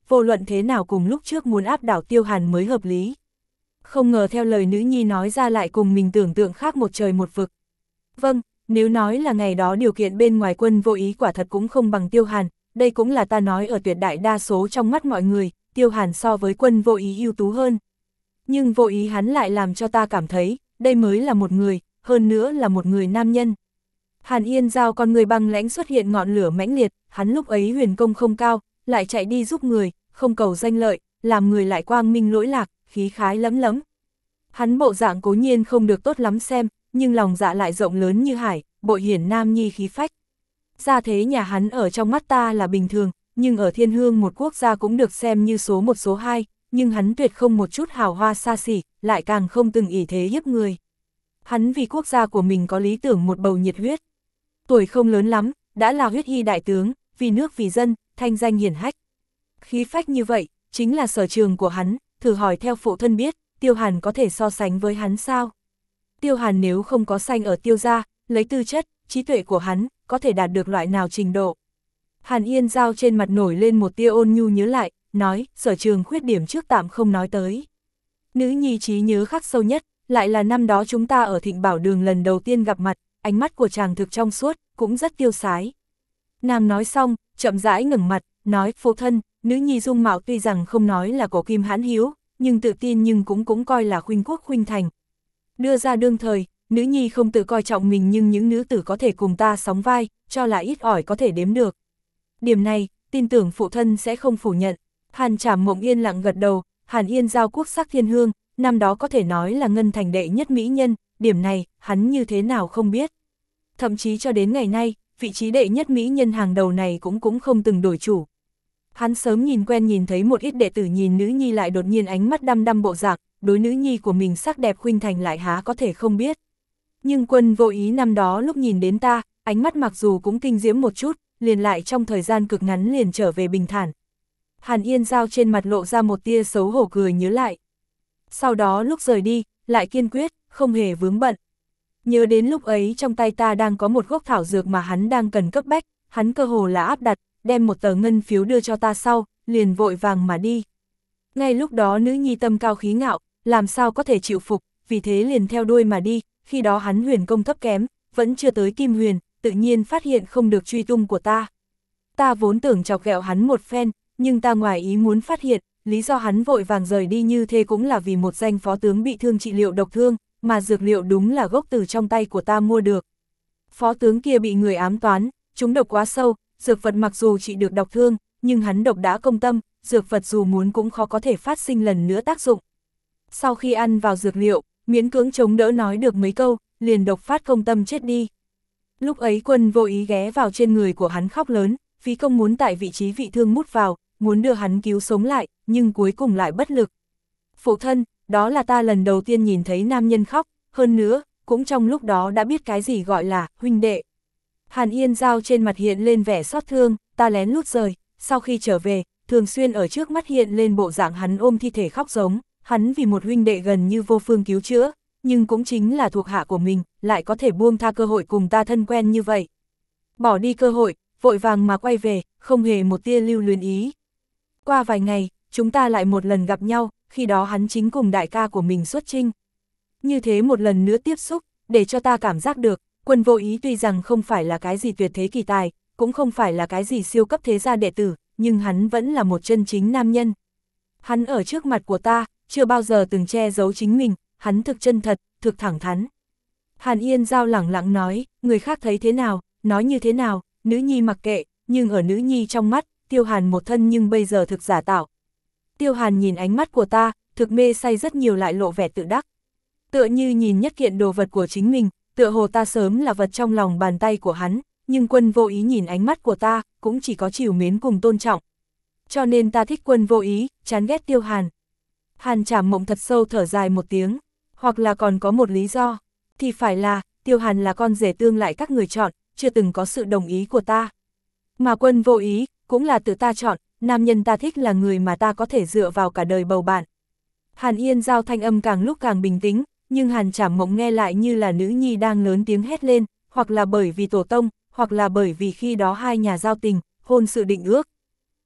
Speaker 1: vô luận thế nào cùng lúc trước muốn áp đảo Tiêu Hàn mới hợp lý. Không ngờ theo lời nữ nhi nói ra lại cùng mình tưởng tượng khác một trời một vực. Vâng, nếu nói là ngày đó điều kiện bên ngoài Quân Vô Ý quả thật cũng không bằng Tiêu Hàn, đây cũng là ta nói ở tuyệt đại đa số trong mắt mọi người, Tiêu Hàn so với Quân Vô Ý ưu tú hơn. Nhưng Vô Ý hắn lại làm cho ta cảm thấy, đây mới là một người, hơn nữa là một người nam nhân. Hàn Yên Giao con người băng lãnh xuất hiện ngọn lửa mãnh liệt, hắn lúc ấy huyền công không cao, lại chạy đi giúp người, không cầu danh lợi, làm người lại quang minh lỗi lạc, khí khái lấm lấm. Hắn bộ dạng cố nhiên không được tốt lắm xem, nhưng lòng dạ lại rộng lớn như hải, bội hiển nam nhi khí phách. Gia thế nhà hắn ở trong mắt ta là bình thường, nhưng ở thiên hương một quốc gia cũng được xem như số một số hai, nhưng hắn tuyệt không một chút hào hoa xa xỉ, lại càng không từng ỷ thế hiếp người. Hắn vì quốc gia của mình có lý tưởng một bầu nhiệt huyết. Tuổi không lớn lắm, đã là huyết y đại tướng, vì nước vì dân, thanh danh hiển hách. Khí phách như vậy, chính là sở trường của hắn, thử hỏi theo phụ thân biết, Tiêu Hàn có thể so sánh với hắn sao? Tiêu Hàn nếu không có sanh ở Tiêu gia, lấy tư chất, trí tuệ của hắn, có thể đạt được loại nào trình độ? Hàn Yên Giao trên mặt nổi lên một tia ôn nhu nhớ lại, nói, sở trường khuyết điểm trước tạm không nói tới. Nữ nhi trí nhớ khắc sâu nhất, lại là năm đó chúng ta ở Thịnh Bảo Đường lần đầu tiên gặp mặt, ánh mắt của chàng thực trong suốt, cũng rất tiêu sái. Nàng nói xong, chậm rãi ngẩng mặt, nói, phụ thân, nữ nhi dung mạo tuy rằng không nói là cổ kim hãn hiếu, nhưng tự tin nhưng cũng coi là khuynh quốc khuynh thành. Đưa ra đương thời, nữ nhi không tự coi trọng mình nhưng những nữ tử có thể cùng ta sóng vai, cho là ít ỏi có thể đếm được. Điểm này, tin tưởng phụ thân sẽ không phủ nhận. Hàn Trảm Mộng yên lặng gật đầu, Hàn Yên Giao quốc sắc thiên hương, năm đó có thể nói là Ngân Thành đệ nhất mỹ nhân, điểm này, hắn như thế nào không biết. Thậm chí cho đến ngày nay, vị trí đệ nhất mỹ nhân hàng đầu này cũng không từng đổi chủ. Hắn sớm nhìn quen nhìn thấy một ít đệ tử nhìn nữ nhi lại đột nhiên ánh mắt đăm đăm bộ dạng, đối nữ nhi của mình sắc đẹp khuynh thành lại há có thể không biết. Nhưng Quân Vô Ý năm đó lúc nhìn đến ta, ánh mắt mặc dù cũng kinh diễm một chút, liền lại trong thời gian cực ngắn liền trở về bình thản. Hàn Yên Giao trên mặt lộ ra một tia xấu hổ cười nhớ lại. Sau đó lúc rời đi, lại kiên quyết, không hề vướng bận. Nhớ đến lúc ấy trong tay ta đang có một gốc thảo dược mà hắn đang cần cấp bách, hắn cơ hồ là áp đặt, đem một tờ ngân phiếu đưa cho ta sau, liền vội vàng mà đi. Ngay lúc đó nữ nhi tâm cao khí ngạo, làm sao có thể chịu phục, vì thế liền theo đuôi mà đi, khi đó hắn huyền công thấp kém, vẫn chưa tới kim huyền, tự nhiên phát hiện không được truy tung của ta. Ta vốn tưởng chọc ghẹo hắn một phen, nhưng ta ngoài ý muốn phát hiện, lý do hắn vội vàng rời đi như thế cũng là vì một danh phó tướng bị thương trị liệu độc thương, mà dược liệu đúng là gốc từ trong tay của ta mua được. Phó tướng kia bị người ám toán, chúng độc quá sâu, dược vật mặc dù trị được độc thương, nhưng hắn độc đã công tâm, dược vật dù muốn cũng khó có thể phát sinh lần nữa tác dụng. Sau khi ăn vào dược liệu, miễn cưỡng chống đỡ nói được mấy câu, liền độc phát công tâm chết đi. Lúc ấy Quân Vô Ý ghé vào trên người của hắn khóc lớn, phí công muốn tại vị trí vị thương mút vào, muốn đưa hắn cứu sống lại, nhưng cuối cùng lại bất lực. Phụ thân, đó là ta lần đầu tiên nhìn thấy nam nhân khóc, hơn nữa, cũng trong lúc đó đã biết cái gì gọi là huynh đệ. Hàn Yên Giao trên mặt hiện lên vẻ xót thương, ta lén lút rời, sau khi trở về, thường xuyên ở trước mắt hiện lên bộ dạng hắn ôm thi thể khóc giống, hắn vì một huynh đệ gần như vô phương cứu chữa, nhưng cũng chính là thuộc hạ của mình, lại có thể buông tha cơ hội cùng ta thân quen như vậy. Bỏ đi cơ hội, vội vàng mà quay về, không hề một tia lưu luyến ý. Qua vài ngày, chúng ta lại một lần gặp nhau, khi đó hắn chính cùng đại ca của mình xuất chinh. Như thế một lần nữa tiếp xúc, để cho ta cảm giác được, Quân Vô Ý tuy rằng không phải là cái gì tuyệt thế kỳ tài, cũng không phải là cái gì siêu cấp thế gia đệ tử, nhưng hắn vẫn là một chân chính nam nhân. Hắn ở trước mặt của ta, chưa bao giờ từng che giấu chính mình, hắn thực chân thật, thực thẳng thắn. Hàn Yên Giao lẳng lặng nói, người khác thấy thế nào, nói như thế nào, nữ nhi mặc kệ, nhưng ở nữ nhi trong mắt, Tiêu Hàn một thân nhưng bây giờ thực giả tạo. Tiêu Hàn nhìn ánh mắt của ta, thực mê say rất nhiều lại lộ vẻ tự đắc. Tựa như nhìn nhất kiện đồ vật của chính mình, tựa hồ ta sớm là vật trong lòng bàn tay của hắn, nhưng Quân Vô Ý nhìn ánh mắt của ta, cũng chỉ có trìu mến cùng tôn trọng. Cho nên ta thích Quân Vô Ý, chán ghét Tiêu Hàn. Hàn Trảm Mộng thật sâu thở dài một tiếng, hoặc là còn có một lý do, thì phải là, Tiêu Hàn là con rể tương lại các người chọn, chưa từng có sự đồng ý của ta. Mà Quân Vô Ý, cũng là tự ta chọn, nam nhân ta thích là người mà ta có thể dựa vào cả đời bầu bạn. Hàn Yên Giao thanh âm càng lúc càng bình tĩnh, nhưng Hàn Trảm Mộng nghe lại như là nữ nhi đang lớn tiếng hét lên, hoặc là bởi vì tổ tông, hoặc là bởi vì khi đó hai nhà giao tình, hôn sự định ước.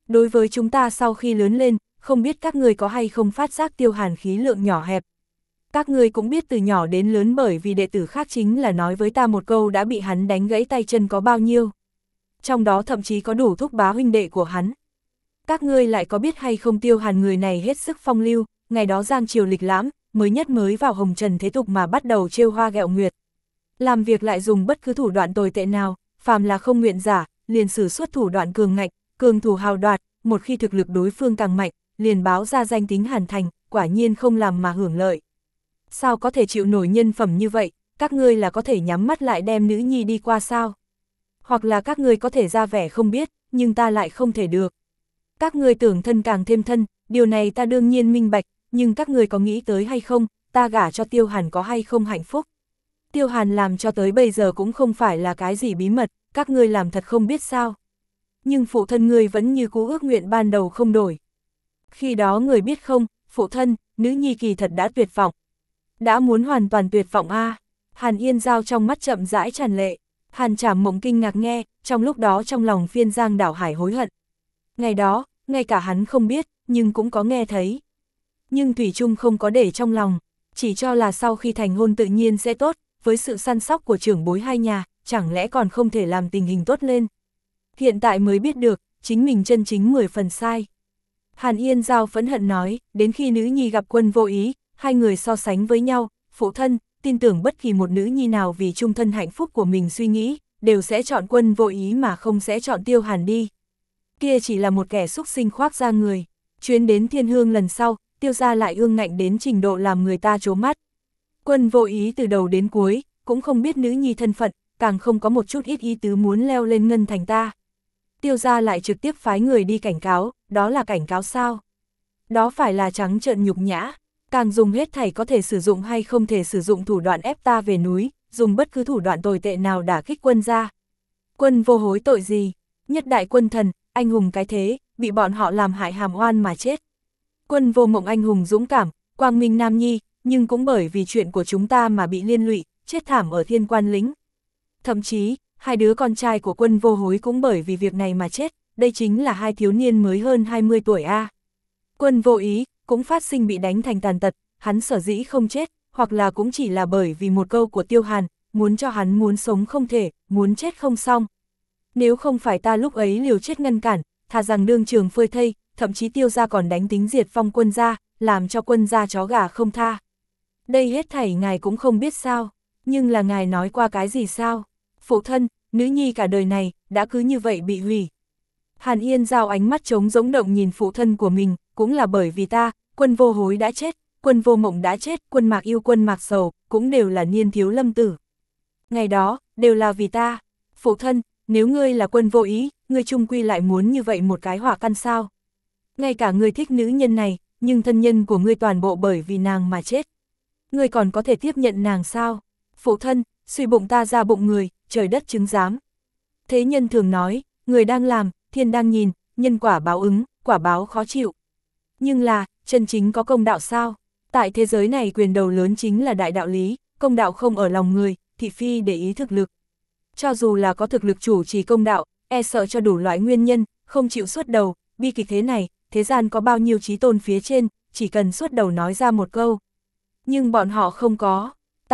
Speaker 1: Đối với chúng ta sau khi lớn lên, không biết các người có hay không phát giác Tiêu Hàn khí lượng nhỏ hẹp. Các người cũng biết từ nhỏ đến lớn bởi vì đệ tử khác chính là nói với ta một câu đã bị hắn đánh gãy tay chân có bao nhiêu. Trong đó thậm chí có đủ thúc bá huynh đệ của hắn. Các ngươi lại có biết hay không Tiêu Hàn người này hết sức phong lưu, ngày đó giang triều lịch lãm, mới vào hồng trần thế tục mà bắt đầu trêu hoa ghẹo nguyệt. Làm việc lại dùng bất cứ thủ đoạn tồi tệ nào, phàm là không nguyện giả, liền sử xuất thủ đoạn cường ngạnh, cường thủ hào đoạt, một khi thực lực đối phương càng mạnh, liền báo ra danh tính Hàn Thành, quả nhiên không làm mà hưởng lợi. Sao có thể chịu nổi nhân phẩm như vậy, các ngươi là có thể nhắm mắt lại đem nữ nhi đi qua sao? Hoặc là các ngươi có thể ra vẻ không biết, nhưng ta lại không thể được. Các ngươi tưởng thân càng thêm thân, điều này ta đương nhiên minh bạch, nhưng các ngươi có nghĩ tới hay không, ta gả cho Tiêu Hàn có hay không hạnh phúc? Tiêu Hàn làm cho tới bây giờ cũng không phải là cái gì bí mật, các ngươi làm thật không biết sao. Nhưng phụ thân ngươi vẫn như cũ ước nguyện ban đầu không đổi. Khi đó người biết không, phụ thân, nữ nhi kỳ thật đã tuyệt vọng. Đã muốn hoàn toàn tuyệt vọng a. Hàn Yên Giao trong mắt chậm rãi tràn lệ. Hàn Trảm Mộng kinh ngạc nghe, trong lúc đó trong lòng phiên giang đảo hải hối hận. Ngày đó, ngay cả hắn không biết, nhưng cũng có nghe thấy. Nhưng Thủy Trung không có để trong lòng, chỉ cho là sau khi thành hôn tự nhiên sẽ tốt, với sự săn sóc của trưởng bối hai nhà, chẳng lẽ còn không thể làm tình hình tốt lên. Hiện tại mới biết được, chính mình chân chính 10 phần sai. Hàn Yên Giao phẫn hận nói, đến khi nữ nhi gặp Quân Vô Ý, hai người so sánh với nhau, phụ thân, tin tưởng bất kỳ một nữ nhi nào vì chung thân hạnh phúc của mình suy nghĩ, đều sẽ chọn Quân Vô Ý mà không sẽ chọn Tiêu Hàn đi. Kia chỉ là một kẻ xúc sinh khoác ra người. Chuyến đến Thiên Hương lần sau, Tiêu gia lại ương ngạnh đến trình độ làm người ta trố mắt. Quân Vô Ý từ đầu đến cuối, cũng không biết nữ nhi thân phận, càng không có một chút ít ý tứ muốn leo lên ngân thành ta. Tiêu gia lại trực tiếp phái người đi cảnh cáo, đó là cảnh cáo sao? Đó phải là trắng trợn nhục nhã, càng dùng hết thảy có thể sử dụng hay không thể sử dụng thủ đoạn ép ta về núi, dùng bất cứ thủ đoạn tồi tệ nào đả kích Quân gia. Quân Vô hối tội gì? Nhất đại quân thần, anh hùng cái thế, bị bọn họ làm hại hàm oan mà chết. Quân Vô Mộng anh hùng dũng cảm, quang minh nam nhi, nhưng cũng bởi vì chuyện của chúng ta mà bị liên lụy, chết thảm ở Thiên Quan Lĩnh. Thậm chí, hai đứa con trai của Quân Vô hối cũng bởi vì việc này mà chết, đây chính là hai thiếu niên mới hơn 20 tuổi a. Quân Vô Ý cũng phát sinh bị đánh thành tàn tật, hắn sở dĩ không chết, hoặc là cũng chỉ là bởi vì một câu của Tiêu Hàn, muốn cho hắn muốn sống không thể, muốn chết không xong. Nếu không phải ta lúc ấy liều chết ngăn cản, thà rằng đương trường phơi thây, thậm chí Tiêu gia còn đánh tính diệt phong Quân gia, làm cho Quân gia chó gà không tha. Đây hết thảy ngài cũng không biết sao, nhưng là ngài nói qua cái gì sao? Phụ thân, nữ nhi cả đời này, đã cứ như vậy bị hủy. Hàn Yên Giao ánh mắt trống rỗng động nhìn phụ thân của mình, cũng là bởi vì ta, Quân Vô hối đã chết, Quân Vô Mộng đã chết, Quân Mạc Yêu Quân Mạc Sầu, cũng đều là niên thiếu lâm tử. Ngày đó, đều là vì ta. Phụ thân, nếu ngươi là Quân Vô Ý, ngươi chung quy lại muốn như vậy một cái hỏa căn sao? Ngay cả ngươi thích nữ nhân này, nhưng thân nhân của ngươi toàn bộ bởi vì nàng mà chết. Ngươi còn có thể tiếp nhận nàng sao? Phụ thân, suy bụng ta ra bụng người, trời đất chứng giám. Thế nhân thường nói, người đang làm, thiên đang nhìn, nhân quả báo ứng, quả báo khó chịu. Nhưng là, chân chính có công đạo sao? Tại thế giới này quyền đầu lớn chính là đại đạo lý, công đạo không ở lòng người, thị phi để ý thực lực. Cho dù là có thực lực chủ trì công đạo, e sợ cho đủ loại nguyên nhân, không chịu xuất đầu, bi kịch thế này, thế gian có bao nhiêu trí tôn phía trên, chỉ cần xuất đầu nói ra một câu. Nhưng bọn họ không có.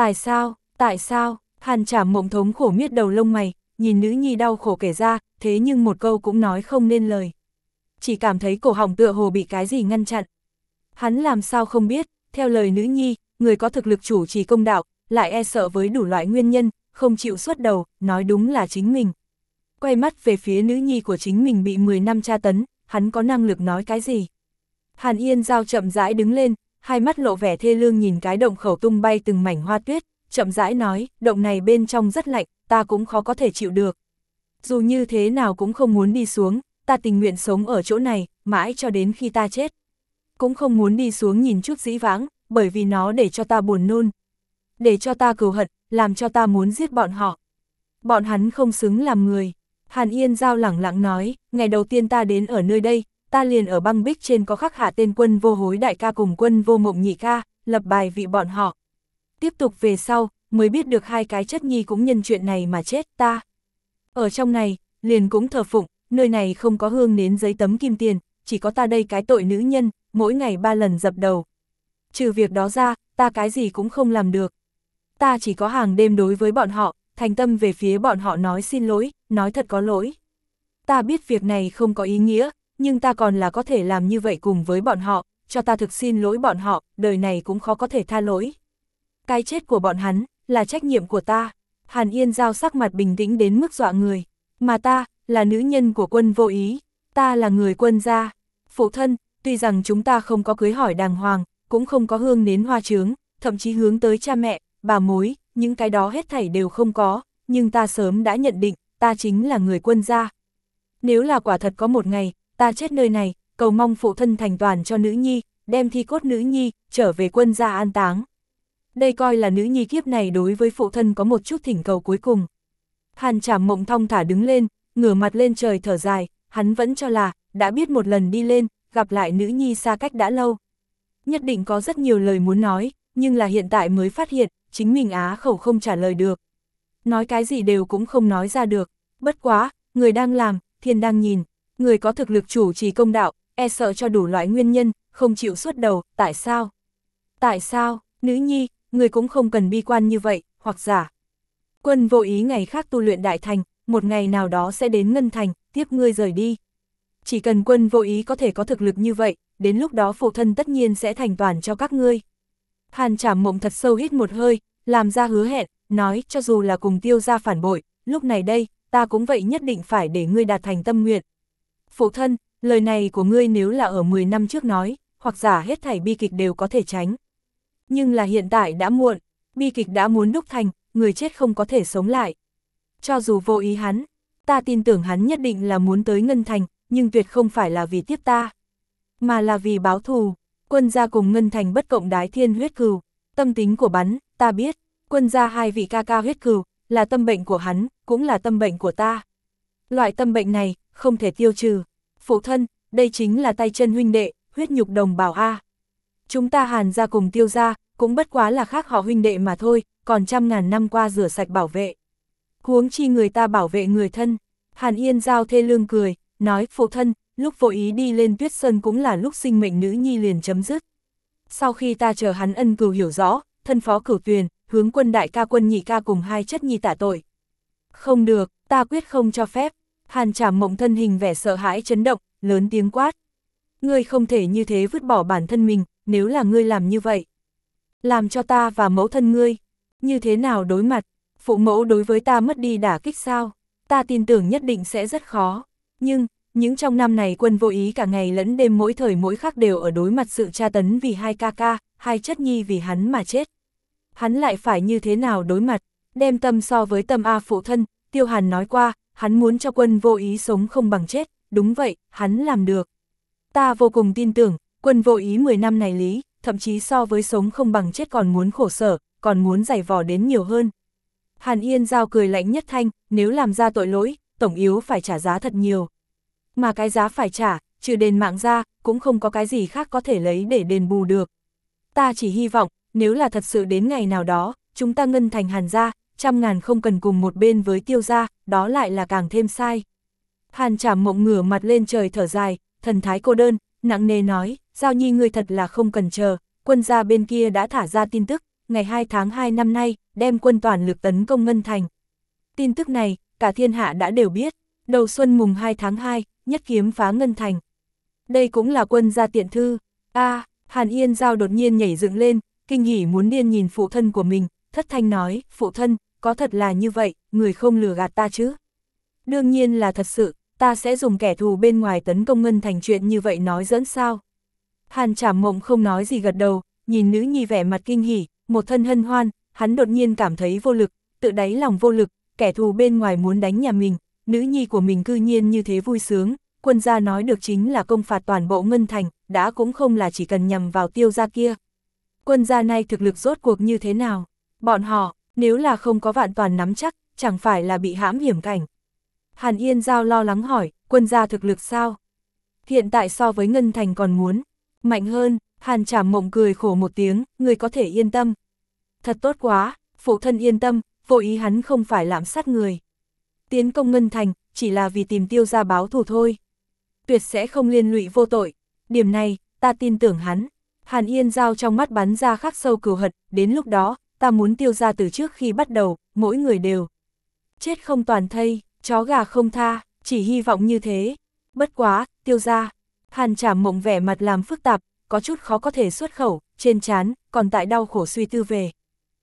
Speaker 1: Tại sao, Hàn Trảm Mộng thống khổ miết đầu lông mày, nhìn nữ nhi đau khổ kể ra, thế nhưng một câu cũng nói không nên lời. Chỉ cảm thấy cổ họng tựa hồ bị cái gì ngăn chặn. Hắn làm sao không biết, theo lời nữ nhi, người có thực lực chủ trì công đạo, lại e sợ với đủ loại nguyên nhân, không chịu xuất đầu, nói đúng là chính mình. Quay mắt về phía nữ nhi của chính mình bị 10 năm tra tấn, hắn có năng lực nói cái gì? Hàn Yên Giao chậm rãi đứng lên, hai mắt lộ vẻ thê lương nhìn cái động khẩu tung bay từng mảnh hoa tuyết, chậm rãi nói, động này bên trong rất lạnh, ta cũng khó có thể chịu được. Dù như thế nào cũng không muốn đi xuống, ta tình nguyện sống ở chỗ này, mãi cho đến khi ta chết. Cũng không muốn đi xuống nhìn chút dĩ vãng, bởi vì nó để cho ta buồn nôn. Để cho ta cừu hận, làm cho ta muốn giết bọn họ. Bọn hắn không xứng làm người. Hàn Yên Giao lẳng lặng nói, ngày đầu tiên ta đến ở nơi đây, ta liền ở băng bích trên có khắc hạ tên Quân Vô hối đại ca cùng Quân Vô Mộng nhị ca, lập bài vị bọn họ. Tiếp tục về sau, mới biết được hai cái chất nhi cũng nhân chuyện này mà chết ta. Ở trong này, liền cũng thờ phụng, nơi này không có hương nến giấy tấm kim tiền, chỉ có ta đây cái tội nữ nhân, mỗi ngày 3 lần dập đầu. Trừ việc đó ra, ta cái gì cũng không làm được. Ta chỉ có hàng đêm đối với bọn họ, thành tâm về phía bọn họ nói xin lỗi, nói thật có lỗi. Ta biết việc này không có ý nghĩa, nhưng ta còn là có thể làm như vậy cùng với bọn họ, cho ta thực xin lỗi bọn họ, đời này cũng khó có thể tha lỗi. Cái chết của bọn hắn, là trách nhiệm của ta. Hàn Yên Giao sắc mặt bình tĩnh đến mức dọa người. Mà ta, là nữ nhân của Quân Vô Ý. Ta là người Quân gia. Phụ thân, tuy rằng chúng ta không có cưới hỏi đàng hoàng, cũng không có hương nến hoa chướng, thậm chí hướng tới cha mẹ, bà mối, những cái đó hết thảy đều không có, nhưng ta sớm đã nhận định, ta chính là người Quân gia. Nếu là quả thật có một ngày, ta chết nơi này, cầu mong phụ thân thành toàn cho nữ nhi, đem thi cốt nữ nhi, trở về Quân gia an táng. Đây coi là nữ nhi kiếp này đối với phụ thân có một chút thỉnh cầu cuối cùng. Hàn Trảm Mộng thong thả đứng lên, ngửa mặt lên trời thở dài, hắn vẫn cho là, đã biết một lần đi lên, gặp lại nữ nhi xa cách đã lâu. Nhất định có rất nhiều lời muốn nói, nhưng là hiện tại mới phát hiện, chính mình á khẩu không trả lời được. Nói cái gì đều cũng không nói ra được, bất quá, người đang làm, thiên đang nhìn, người có thực lực chủ trì công đạo, e sợ cho đủ loại nguyên nhân, không chịu xuất đầu, tại sao? Tại sao, nữ nhi, người cũng không cần bi quan như vậy, hoặc giả. Quân Vô Ý ngày khác tu luyện đại thành, một ngày nào đó sẽ đến Ngân Thành, tiếp ngươi rời đi. Chỉ cần Quân Vô Ý có thể có thực lực như vậy, đến lúc đó phụ thân tất nhiên sẽ thành toàn cho các ngươi. Hàn Trảm Mộng thật sâu hít một hơi, làm ra hứa hẹn, nói cho dù là cùng Tiêu gia phản bội, lúc này đây, ta cũng vậy nhất định phải để ngươi đạt thành tâm nguyện. Phụ thân, lời này của ngươi nếu là ở 10 năm trước nói, hoặc giả hết thảy bi kịch đều có thể tránh. Nhưng là hiện tại đã muộn, bi kịch đã muốn đúc thành, người chết không có thể sống lại. Cho dù Vô Ý hắn, ta tin tưởng hắn nhất định là muốn tới Ngân Thành, nhưng tuyệt không phải là vì tiếp ta, mà là vì báo thù. Quân gia cùng Ngân Thành bất cộng đái thiên huyết cừu, tâm tính của bắn, ta biết, Quân gia hai vị ca ca huyết cừu, là tâm bệnh của hắn, cũng là tâm bệnh của ta. Loại tâm bệnh này, không thể tiêu trừ. Phụ thân, đây chính là tay chân huynh đệ, huyết nhục đồng bào a. Chúng ta Hàn gia cùng Tiêu gia, cũng bất quá là khác họ huynh đệ mà thôi, còn trăm ngàn năm qua rửa sạch bảo vệ. Huống chi người ta bảo vệ người thân. Hàn Yên Giao thê lương cười, nói phụ thân, lúc Vô Ý đi lên Tuyết Sơn cũng là lúc sinh mệnh nữ nhi liền chấm dứt. Sau khi ta chờ hắn ân cừu hiểu rõ, thân phó Cửu Tuyền, hướng Quân đại ca Quân nhị ca cùng hai chất nhi tạ tội. Không được, ta quyết không cho phép. Hàn Trảm Mộng thân hình vẻ sợ hãi chấn động, lớn tiếng quát. Ngươi không thể như thế vứt bỏ bản thân mình, nếu là ngươi làm như vậy. Làm cho ta và mẫu thân ngươi, như thế nào đối mặt, phụ mẫu đối với ta mất đi đả kích sao, ta tin tưởng nhất định sẽ rất khó. Nhưng, những trong năm này Quân Vô Ý cả ngày lẫn đêm mỗi thời mỗi khắc đều ở đối mặt sự tra tấn vì hai ca ca, hai chất nhi vì hắn mà chết. Hắn lại phải như thế nào đối mặt, đem tâm so với tâm A phụ thân, Tiêu Hàn nói qua, hắn muốn cho Quân Vô Ý sống không bằng chết, đúng vậy, hắn làm được. Ta vô cùng tin tưởng, Quân Vô Ý 10 năm này lý, thậm chí so với sống không bằng chết còn muốn khổ sở, còn muốn giày vò đến nhiều hơn. Hàn Yên Giao cười lạnh nhất thanh, nếu làm ra tội lỗi, tổng yếu phải trả giá thật nhiều. Mà cái giá phải trả, trừ đền mạng ra, cũng không có cái gì khác có thể lấy để đền bù được. Ta chỉ hy vọng, nếu là thật sự đến ngày nào đó, chúng ta Ngân Thành Hàn gia, trăm ngàn không cần cùng một bên với Tiêu gia, đó lại là càng thêm sai. Hàn Trảm Mộng ngửa mặt lên trời thở dài, thần thái cô đơn, nặng nề nói, Giao Nhi ngươi thật là không cần chờ, Quân gia bên kia đã thả ra tin tức, ngày 2 tháng 2 năm nay, đem quân toàn lực tấn công Ngân Thành. Tin tức này, cả thiên hạ đã đều biết, đầu xuân mùng 2 tháng 2, nhất kiếm phá Ngân Thành. Đây cũng là Quân gia tiện thư. Hàn Yên Giao đột nhiên nhảy dựng lên, kinh hỉ muốn điên nhìn phụ thân của mình, thất thanh nói, phụ thân, có thật là như vậy, người không lừa gạt ta chứ? Đương nhiên là thật sự, ta sẽ dùng kẻ thù bên ngoài tấn công Ngân Thành chuyện như vậy nói giỡn sao? Hàn Trảm Mộng không nói gì gật đầu, nhìn nữ nhi vẻ mặt kinh hỉ, một thân hân hoan, hắn đột nhiên cảm thấy vô lực, tự đáy lòng vô lực, kẻ thù bên ngoài muốn đánh nhà mình, nữ nhi của mình cư nhiên như thế vui sướng, Quân gia nói được chính là công phạt toàn bộ Ngân Thành, đã cũng không là chỉ cần nhằm vào Tiêu gia kia. Quân gia này thực lực rốt cuộc như thế nào? Bọn họ, nếu là không có vạn toàn nắm chắc, chẳng phải là bị hãm hiểm cảnh. Hàn Yên Giao lo lắng hỏi, Quân gia thực lực sao? Hiện tại so với Ngân Thành còn muốn mạnh hơn. Hàn Trảm Mộng cười khổ một tiếng, người có thể yên tâm. Thật tốt quá, phụ thân yên tâm, Vô Ý hắn không phải lạm sát người. Tiến công Ngân Thành, chỉ là vì tìm Tiêu gia báo thù thôi. Tuyệt sẽ không liên lụy vô tội, điểm này, ta tin tưởng hắn. Hàn Yên Giao trong mắt bắn ra khắc sâu cừu hận, đến lúc đó, ta muốn Tiêu gia từ trước khi bắt đầu, mỗi người đều chết không toàn thây, chó gà không tha, chỉ hy vọng như thế. Bất quá, Tiêu gia. Hàn Trảm Mộng vẻ mặt làm phức tạp, có chút khó có thể xuất khẩu, trên trán còn tại đau khổ suy tư về.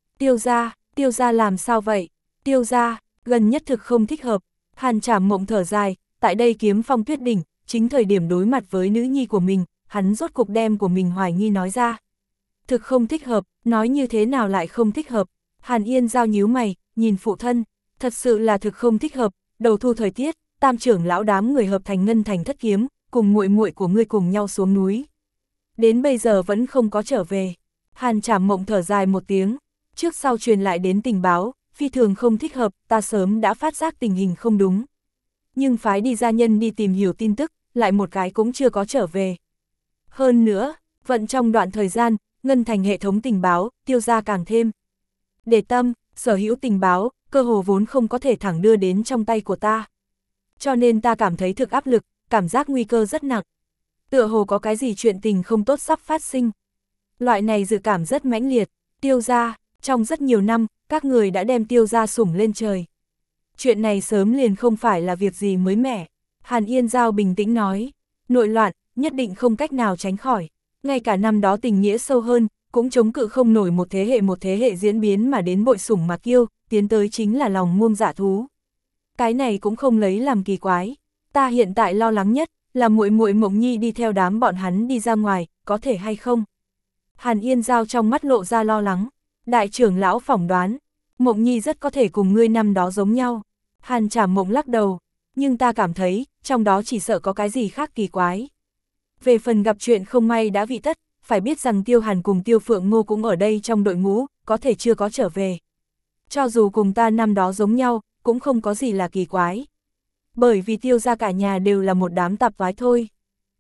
Speaker 1: Tiêu gia làm sao vậy? Tiêu gia, gần nhất thực không thích hợp. Hàn Trảm Mộng thở dài, tại đây Kiếm Phong Tuyết đỉnh, chính thời điểm đối mặt với nữ nhi của mình, hắn rốt cục đem của mình hoài nghi nói ra. Thực không thích hợp, nói như thế nào lại không thích hợp? Hàn Yên Giao nhíu mày, nhìn phụ thân, thật sự là thực không thích hợp, đầu thu thời tiết, Tam trưởng lão đám người hợp thành Ngân Thành Thất Kiếm, cùng muội muội của ngươi cùng nhau xuống núi. Đến bây giờ vẫn không có trở về. Hàn Trảm Mộng thở dài một tiếng, trước sau truyền lại đến tình báo, phi thường không thích hợp, ta sớm đã phát giác tình hình không đúng. Nhưng phái đi gia nhân đi tìm hiểu tin tức, lại một cái cũng chưa có trở về. Hơn nữa, vận trong đoạn thời gian, Ngân Thành hệ thống tình báo, Tiêu gia càng thêm để tâm, sở hữu tình báo, cơ hồ vốn không có thể thẳng đưa đến trong tay của ta. Cho nên ta cảm thấy thực áp lực, cảm giác nguy cơ rất nặng. Tựa hồ có cái gì chuyện tình không tốt sắp phát sinh. Loại này dự cảm rất mãnh liệt, Tiêu gia, trong rất nhiều năm, các người đã đem Tiêu gia sủng lên trời. Chuyện này sớm liền không phải là việc gì mới mẻ. Hàn Yên Giao bình tĩnh nói, nội loạn, nhất định không cách nào tránh khỏi. Ngay cả năm đó tình nghĩa sâu hơn, cũng chống cự không nổi một thế hệ diễn biến mà đến bội sủng mà kiêu, tiến tới chính là lòng muông dạ thú. Cái này cũng không lấy làm kỳ quái. Ta hiện tại lo lắng nhất, là muội muội Mộng Nhi đi theo đám bọn hắn đi ra ngoài, có thể hay không? Hàn Yên Giao trong mắt lộ ra lo lắng. Đại trưởng lão phỏng đoán, Mộng Nhi rất có thể cùng ngươi năm đó giống nhau. Hàn Trảm Mộng lắc đầu, nhưng ta cảm thấy, trong đó chỉ sợ có cái gì khác kỳ quái. Về phần gặp chuyện không may đã vị tất, phải biết rằng Tiêu Hàn cùng Tiêu Phượng Ngô cũng ở đây trong đội ngũ, có thể chưa có trở về. Cho dù cùng ta năm đó giống nhau, cũng không có gì là kỳ quái. Bởi vì Tiêu gia cả nhà đều là một đám tạp vái thôi.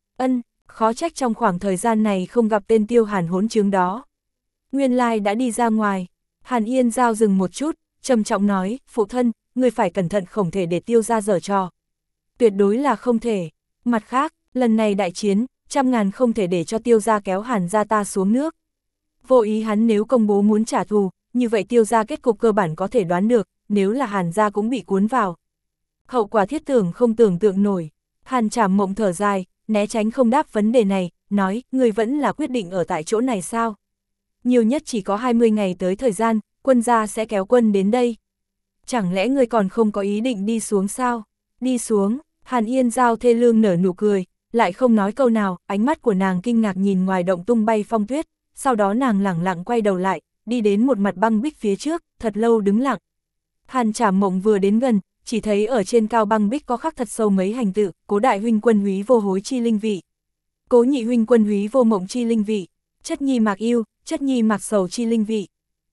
Speaker 1: Khó trách trong khoảng thời gian này không gặp tên Tiêu Hàn hỗn chứng đó. Nguyên lai đã đi ra ngoài. Hàn Yên Giao dừng một chút, trầm trọng nói, phụ thân, người phải cẩn thận, không thể để Tiêu gia giở trò. Tuyệt đối là không thể. Mặt khác, lần này đại chiến, 100.000 không thể để cho Tiêu gia kéo Hàn gia ta xuống nước. Vô ý hắn nếu công bố muốn trả thù, như vậy Tiêu gia kết cục cơ bản có thể đoán được, nếu là Hàn gia cũng bị cuốn vào. Hậu quả thiết tưởng không tưởng tượng nổi. Hàn Trảm Mộng thở dài, né tránh không đáp vấn đề này, nói, người vẫn là quyết định ở tại chỗ này sao? Nhiều nhất chỉ có 20 ngày tới thời gian, quân gia sẽ kéo quân đến đây. Chẳng lẽ người còn không có ý định đi xuống sao? Đi xuống, Hàn Yên Giao thê lương nở nụ cười, lại không nói câu nào, ánh mắt của nàng kinh ngạc nhìn ngoài động tung bay phong tuyết, sau đó nàng lẳng lặng quay đầu lại, đi đến một mặt băng bích phía trước, thật lâu đứng lặng. Hàn Trảm Mộng vừa đến gần, chỉ thấy ở trên cao băng bích có khắc thật sâu mấy hành tự, Cố đại huynh Quân Húy vô hối chi linh vị, Cố nhị huynh Quân Húy vô mộng chi linh vị, Chất nhi mạc yêu, Chất nhi mạc sầu chi linh vị.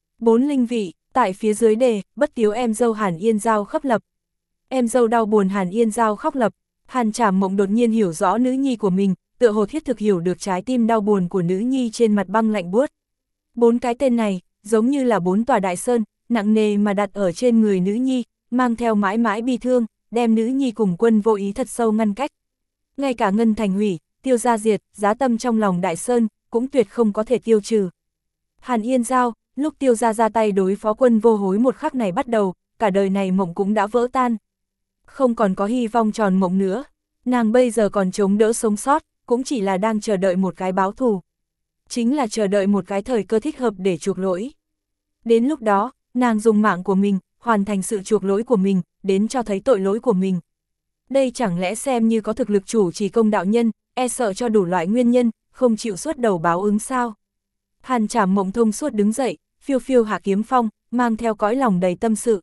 Speaker 1: 4 linh vị, tại phía dưới đề, bất tiếu em dâu Hàn Yên Giao khấp lập. Em dâu đau buồn Hàn Yên Giao khóc lập. Hàn Trảm Mộng đột nhiên hiểu rõ nữ nhi của mình, tựa hồ thiết thực hiểu được trái tim đau buồn của nữ nhi trên mặt băng lạnh buốt. 4 cái tên này, giống như là 4 tòa đại sơn, nặng nề mà đặt ở trên người nữ nhi, mang theo mãi mãi bi thương, đem nữ nhi cùng Quân vô ý thật sâu ngăn cách. Ngay cả Ngân Thành hủy, Tiêu gia diệt, giá tâm trong lòng đại sơn, cũng tuyệt không có thể tiêu trừ. Hàn Yên Giao, lúc Tiêu gia ra tay đối phó Quân vô hối một khắc này bắt đầu, cả đời này mộng cũng đã vỡ tan. Không còn có hy vọng tròn mộng nữa, nàng bây giờ còn chống đỡ sống sót, cũng chỉ là đang chờ đợi một cái báo thù. Chính là chờ đợi một cái thời cơ thích hợp để chuộc lỗi. Đến lúc đó, nàng dùng mạng của mình, hoàn thành sự chuộc lỗi của mình, đến cho thấy tội lỗi của mình. Đây chẳng lẽ xem như có thực lực chủ trì công đạo nhân, e sợ cho đủ loại nguyên nhân, không chịu suốt đầu báo ứng sao. Hàn Trảm Mộng thông suốt đứng dậy, phiêu phiêu hạ kiếm phong, mang theo cõi lòng đầy tâm sự.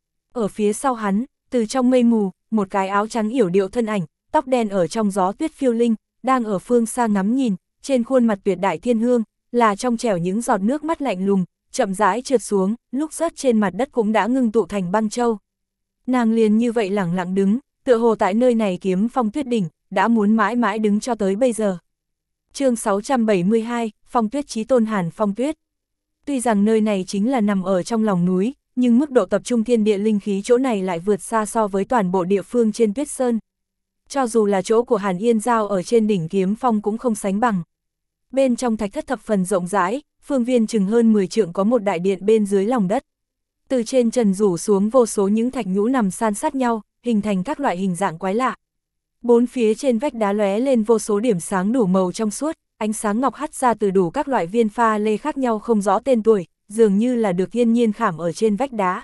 Speaker 1: Ở phía sau hắn, từ trong mây mù, một cái áo trắng yểu điệu thân ảnh, tóc đen ở trong gió tuyết phiêu linh, đang ở phương xa ngắm nhìn, trên khuôn mặt tuyệt đại thiên hương, là trong trẻo những giọt nước mắt lạnh lùng, chậm rãi trượt xuống, lúc rớt trên mặt đất cũng đã ngưng tụ thành băng châu. Nàng liền như vậy lẳng lặng đứng, tựa hồ tại nơi này Kiếm Phong Tuyết đỉnh, đã muốn mãi mãi đứng cho tới bây giờ. Chương 672, Phong Tuyết chí tôn Hàn Phong Tuyết. Tuy rằng nơi này chính là nằm ở trong lòng núi, nhưng mức độ tập trung thiên địa linh khí chỗ này lại vượt xa so với toàn bộ địa phương trên Tuyết Sơn. Cho dù là chỗ của Hàn Yên Giao ở trên đỉnh Kiếm Phong cũng không sánh bằng. Bên trong thạch thất thập phần rộng rãi, phương viên chừng hơn 10 trượng có một đại điện bên dưới lòng đất. Từ trên trần rủ xuống vô số những thạch nhũ nằm san sát nhau, hình thành các loại hình dạng quái lạ. Bốn phía trên vách đá lóe lên vô số điểm sáng đủ màu trong suốt, ánh sáng ngọc hắt ra từ đủ các loại viên pha lê khác nhau không rõ tên tuổi, dường như là được thiên nhiên khảm ở trên vách đá.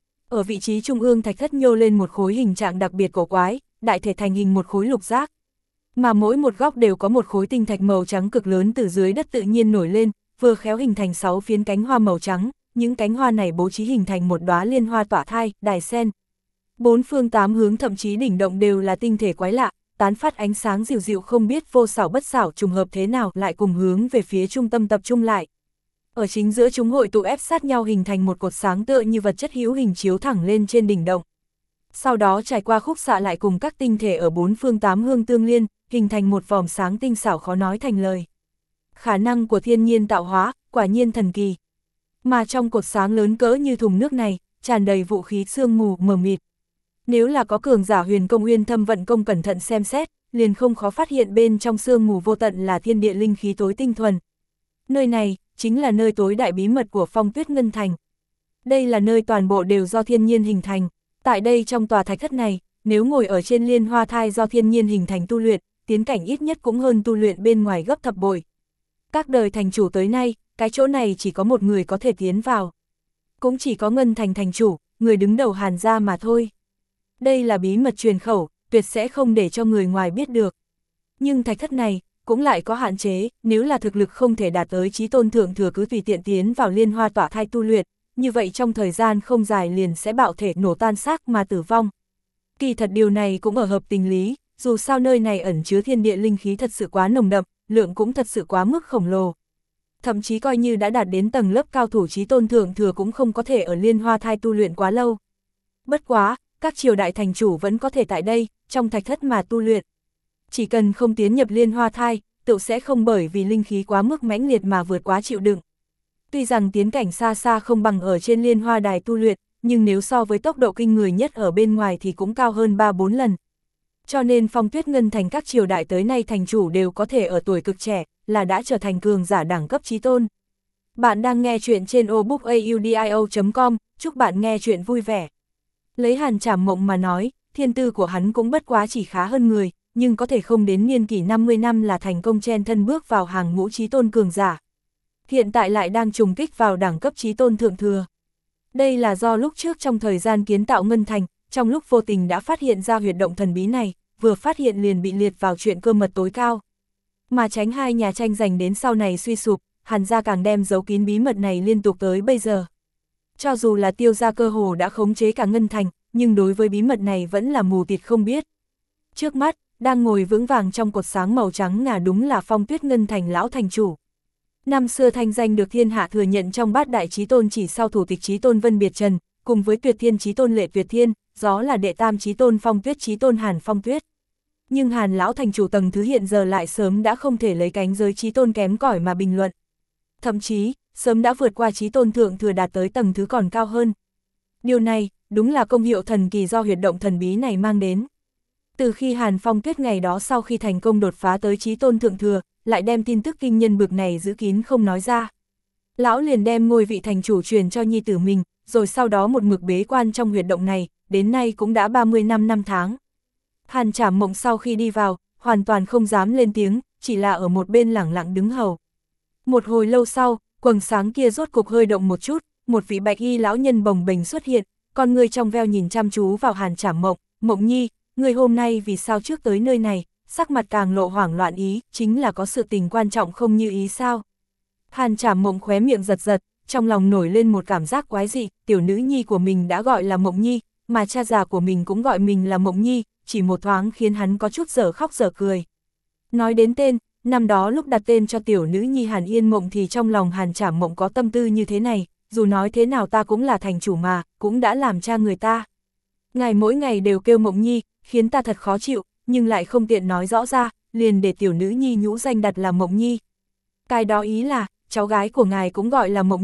Speaker 1: Ở vị trí trung ương thạch thất nhô lên một khối hình trạng đặc biệt cổ quái, đại thể thành hình một khối lục giác. Mà mỗi một góc đều có một khối tinh thạch màu trắng cực lớn từ dưới đất tự nhiên nổi lên, vừa khéo hình thành 6 phiến cánh hoa màu trắng, những cánh hoa này bố trí hình thành một đóa liên hoa tỏa thai, đài sen. Bốn phương tám hướng thậm chí đỉnh động đều là tinh thể quái lạ, tán phát ánh sáng dịu dịu không biết vô xảo bất xảo trùng hợp thế nào lại cùng hướng về phía trung tâm tập trung lại. Ở chính giữa chúng hội tụ ép sát nhau hình thành một cột sáng tựa như vật chất hữu hình chiếu thẳng lên trên đỉnh động. Sau đó trải qua khúc xạ lại cùng các tinh thể ở bốn phương tám hướng tương liên, hình thành một vòm sáng tinh xảo khó nói thành lời. Khả năng của thiên nhiên tạo hóa, quả nhiên thần kỳ. Mà trong cột sáng lớn cỡ như thùng nước này, tràn đầy vũ khí sương mù mờ mịt. Nếu là có cường giả huyền công uyên thâm vận công cẩn thận xem xét, liền không khó phát hiện bên trong sương mù vô tận là thiên địa linh khí tối tinh thuần. Nơi này, chính là nơi tối đại bí mật của Phong Tuyết Ngân Thành. Đây là nơi toàn bộ đều do thiên nhiên hình thành. Tại đây trong tòa thạch thất này, nếu ngồi ở trên liên hoa thai do thiên nhiên hình thành tu luyện, tiến cảnh ít nhất cũng hơn tu luyện bên ngoài gấp thập bội. Các đời thành chủ tới nay, cái chỗ này chỉ có một người có thể tiến vào. Cũng chỉ có Ngân Thành thành chủ, người đứng đầu Hàn gia mà thôi. Đây là bí mật truyền khẩu, tuyệt sẽ không để cho người ngoài biết được. Nhưng thạch thất này, cũng lại có hạn chế, nếu là thực lực không thể đạt tới chí tôn thượng thừa cứ tùy tiện tiến vào liên hoa tỏa thai tu luyện, như vậy trong thời gian không dài liền sẽ bạo thể nổ tan xác mà tử vong. Kỳ thật điều này cũng ở hợp tình lý, dù sao nơi này ẩn chứa thiên địa linh khí thật sự quá nồng đậm, lượng cũng thật sự quá mức khổng lồ. Thậm chí coi như đã đạt đến tầng lớp cao thủ chí tôn thượng thừa cũng không có thể ở liên hoa thai tu luyện quá lâu. Bất quá, các triều đại thành chủ vẫn có thể tại đây, trong thạch thất mà tu luyện. Chỉ cần không tiến nhập liên hoa thai, tự sẽ không bởi vì linh khí quá mức mãnh liệt mà vượt quá chịu đựng. Tuy rằng tiến cảnh xa xa không bằng ở trên liên hoa đài tu luyện, nhưng nếu so với tốc độ kinh người nhất ở bên ngoài thì cũng cao hơn 3-4 lần. Cho nên Phong Tuyết Ngân Thành các triều đại tới nay thành chủ đều có thể ở tuổi cực trẻ, là đã trở thành cường giả đẳng cấp chí tôn. Bạn đang nghe chuyện trên obookaudio.com, chúc bạn nghe chuyện vui vẻ. Lấy Hàn Trảm Mộng mà nói, thiên tư của hắn cũng bất quá chỉ khá hơn người, nhưng có thể không đến niên kỷ 50 năm là thành công chen thân bước vào hàng ngũ chí tôn cường giả. Hiện tại lại đang trùng kích vào đẳng cấp chí tôn thượng thừa. Đây là do lúc trước trong thời gian kiến tạo Ngân Thành, trong lúc vô tình đã phát hiện ra huyệt động thần bí này, vừa phát hiện liền bị liệt vào chuyện cơ mật tối cao. Mà tránh hai nhà tranh giành đến sau này suy sụp, Hàn gia càng đem giấu kín bí mật này liên tục tới bây giờ. Cho dù là Tiêu gia cơ hồ đã khống chế cả Ngân Thành, nhưng đối với bí mật này vẫn là mù tịt không biết. Trước mắt, đang ngồi vững vàng trong cột sáng màu trắng ngà đúng là Phong Tuyết Ngân Thành lão thành chủ. Năm xưa thanh danh được thiên hạ thừa nhận trong bát đại chí tôn chỉ sau thủ tịch chí tôn Vân Biệt Trần, cùng với tuyệt thiên chí tôn Lệ Tuyệt Thiên, đó là đệ tam chí tôn Phong Tuyết chí tôn Hàn Phong Tuyết. Nhưng Hàn lão thành chủ tầng thứ hiện giờ lại sớm đã không thể lấy cánh giới chí tôn kém cỏi mà bình luận. Thậm chí, sớm đã vượt qua chí tôn thượng thừa đạt tới tầng thứ còn cao hơn. Điều này, đúng là công hiệu thần kỳ do huyệt động thần bí này mang đến. Từ khi Hàn Phong Tuyết ngày đó sau khi thành công đột phá tới chí tôn thượng thừa, lại đem tin tức kinh nhân bực này giữ kín không nói ra. Lão liền đem ngôi vị thành chủ truyền cho nhi tử mình, rồi sau đó một mực bế quan trong huyệt động này, đến nay cũng đã 30 năm tháng. Hàn Trảm Mộng sau khi đi vào, hoàn toàn không dám lên tiếng, chỉ là ở một bên lẳng lặng đứng hầu. Một hồi lâu sau, quầng sáng kia rốt cục hơi động một chút, một vị bạch y lão nhân bồng bềnh xuất hiện, con người trong veo nhìn chăm chú vào Hàn Trảm Mộng, Mộng nhi, người hôm nay vì sao trước tới nơi này, sắc mặt càng lộ hoảng loạn ý, chính là có sự tình quan trọng không như ý sao. Hàn Trảm Mộng khóe miệng giật giật, trong lòng nổi lên một cảm giác quái dị, tiểu nữ nhi của mình đã gọi là Mộng nhi, mà cha già của mình cũng gọi mình là Mộng nhi, chỉ một thoáng khiến hắn có chút dở khóc dở cười. Nói đến tên, năm đó lúc đặt tên cho tiểu nữ nhi Hàn Yên Mộng thì trong lòng Hàn Trảm Mộng có tâm tư như thế này, dù nói thế nào ta cũng là thành chủ mà, cũng đã làm cha người ta. Ngài mỗi ngày đều kêu Mộng nhi, khiến ta thật khó chịu, nhưng lại không tiện nói rõ ra, liền để tiểu nữ nhi nhũ danh đặt là Mộng nhi. Cái đó ý là, cháu gái của ngài cũng gọi là Mộng nhi,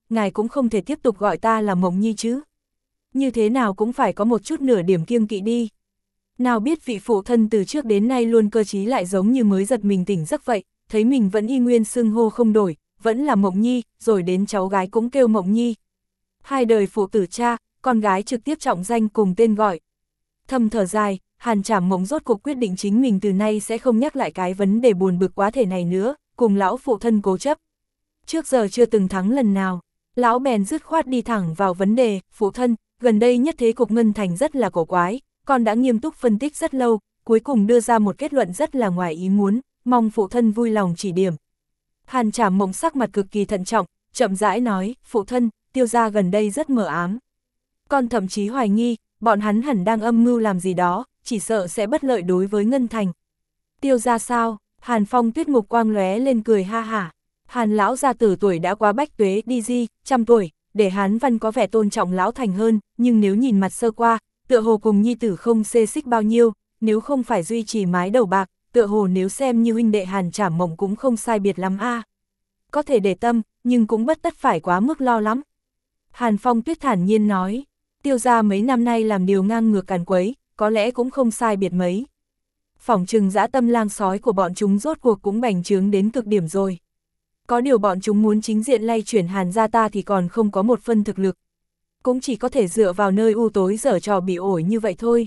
Speaker 1: ngài cũng không thể tiếp tục gọi ta là Mộng Nhi chứ. Như thế nào cũng phải có một chút nửa điểm kiêng kỵ đi. Nào biết vị phụ thân từ trước đến nay luôn cơ trí lại giống như mới giật mình tỉnh giấc vậy, thấy mình vẫn y nguyên xưng hô không đổi, vẫn là Mộng Nhi, rồi đến cháu gái cũng kêu Mộng Nhi. Hai đời phụ tử cha, con gái trực tiếp trọng danh cùng tên gọi. Thầm thở dài, Hàn Trảm Mộng rốt cuộc quyết định chính mình từ nay sẽ không nhắc lại cái vấn đề buồn bực quá thể này nữa, cùng lão phụ thân cố chấp. Trước giờ chưa từng thắng lần nào, lão bèn dứt khoát đi thẳng vào vấn đề, phụ thân, gần đây nhất thế cục Ngân Thành rất là cổ quái, con đã nghiêm túc phân tích rất lâu, cuối cùng đưa ra một kết luận rất là ngoài ý muốn, mong phụ thân vui lòng chỉ điểm. Hàn Trảm Mộng sắc mặt cực kỳ thận trọng, chậm rãi nói, phụ thân, Tiêu gia gần đây rất mờ ám. Con thậm chí hoài nghi, bọn hắn hẳn đang âm mưu làm gì đó, chỉ sợ sẽ bất lợi đối với Ngân Thành. Tiêu gia sao? Hàn Phong Tuyết mục quang lóe lên cười ha hả. Hàn lão gia tử tuổi đã quá bách tuế đi di, 100 tuổi, để Hán Văn có vẻ tôn trọng lão thành hơn, nhưng nếu nhìn mặt sơ qua, tựa hồ cùng nhi tử không xê xích bao nhiêu, nếu không phải duy trì mái đầu bạc, tựa hồ nếu xem như huynh đệ Hàn Trảm Mộng cũng không sai biệt lắm a. Có thể để tâm, nhưng cũng bất tất phải quá mức lo lắm. Hàn Phong Tuyết thản nhiên nói, Tiêu gia mấy năm nay làm điều ngang ngược càn quấy, có lẽ cũng không sai biệt mấy. Phỏng chừng dã tâm lang sói của bọn chúng rốt cuộc cũng bành trướng đến cực điểm rồi. Có điều bọn chúng muốn chính diện lay chuyển Hàn gia ta thì còn không có một phân thực lực. Cũng chỉ có thể dựa vào nơi u tối giở trò bị ổi như vậy thôi.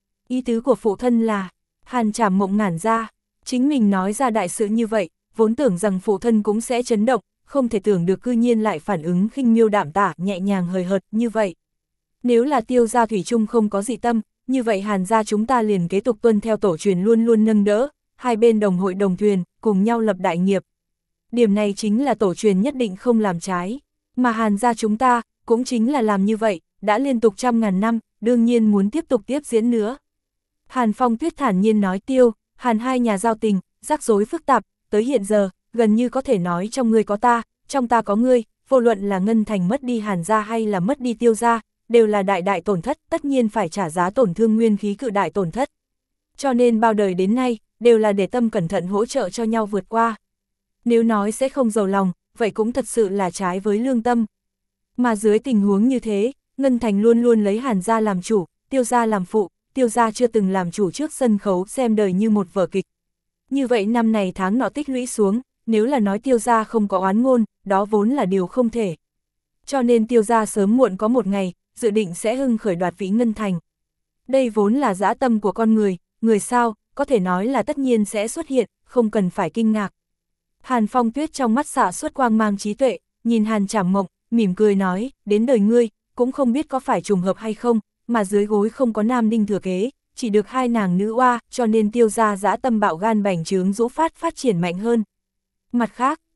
Speaker 1: Ý tứ của phụ thân là, Hàn Trảm Mộng ngản ra, chính mình nói ra đại sự như vậy, vốn tưởng rằng phụ thân cũng sẽ chấn động, không thể tưởng được cư nhiên lại phản ứng khinh miêu đạm tả, nhẹ nhàng hời hợt như vậy. Nếu là Tiêu gia thủy chung không có dị tâm, như vậy Hàn gia chúng ta liền kế tục tuân theo tổ truyền luôn luôn nâng đỡ, hai bên đồng hội đồng thuyền, cùng nhau lập đại nghiệp. Điểm này chính là tổ truyền nhất định không làm trái, mà Hàn gia chúng ta, cũng chính là làm như vậy, đã liên tục 100.000 năm, đương nhiên muốn tiếp tục tiếp diễn nữa. Hàn Phong Tuyết thản nhiên nói, Tiêu, Hàn hai nhà giao tình, rắc rối phức tạp, tới hiện giờ, gần như có thể nói trong ngươi có ta, trong ta có ngươi, vô luận là Ngân Thành mất đi Hàn gia hay là mất đi Tiêu gia, đều là đại đại tổn thất, tất nhiên phải trả giá tổn thương nguyên khí cự đại tổn thất. Cho nên bao đời đến nay, đều là để tâm cẩn thận hỗ trợ cho nhau vượt qua. Nếu nói sẽ không giàu lòng, vậy cũng thật sự là trái với lương tâm. Mà dưới tình huống như thế, Ngân Thành luôn luôn lấy Hàn gia làm chủ, Tiêu gia làm phụ, Tiêu gia chưa từng làm chủ trước sân khấu xem đời như một vở kịch. Như vậy năm này tháng nọ tích lũy xuống, nếu là nói Tiêu gia không có oán ngôn, đó vốn là điều không thể. Cho nên Tiêu gia sớm muộn có một ngày, dự định sẽ hưng khởi đoạt vĩ Ngân Thành. Đây vốn là dã tâm của con người sao, có thể nói là tất nhiên sẽ xuất hiện, không cần phải kinh ngạc. Hàn Phong Tuyết trong mắt xạ xuất quang mang trí tuệ, nhìn Hàn Trảm Mộng, mỉm cười nói, đến đời ngươi, cũng không biết có phải trùng hợp hay không, mà dưới gối không có nam đinh thừa kế, chỉ được hai nàng nữ oa, cho nên Tiêu gia dã tâm bạo gan bành trướng rũ phát triển mạnh hơn. Mặt khác,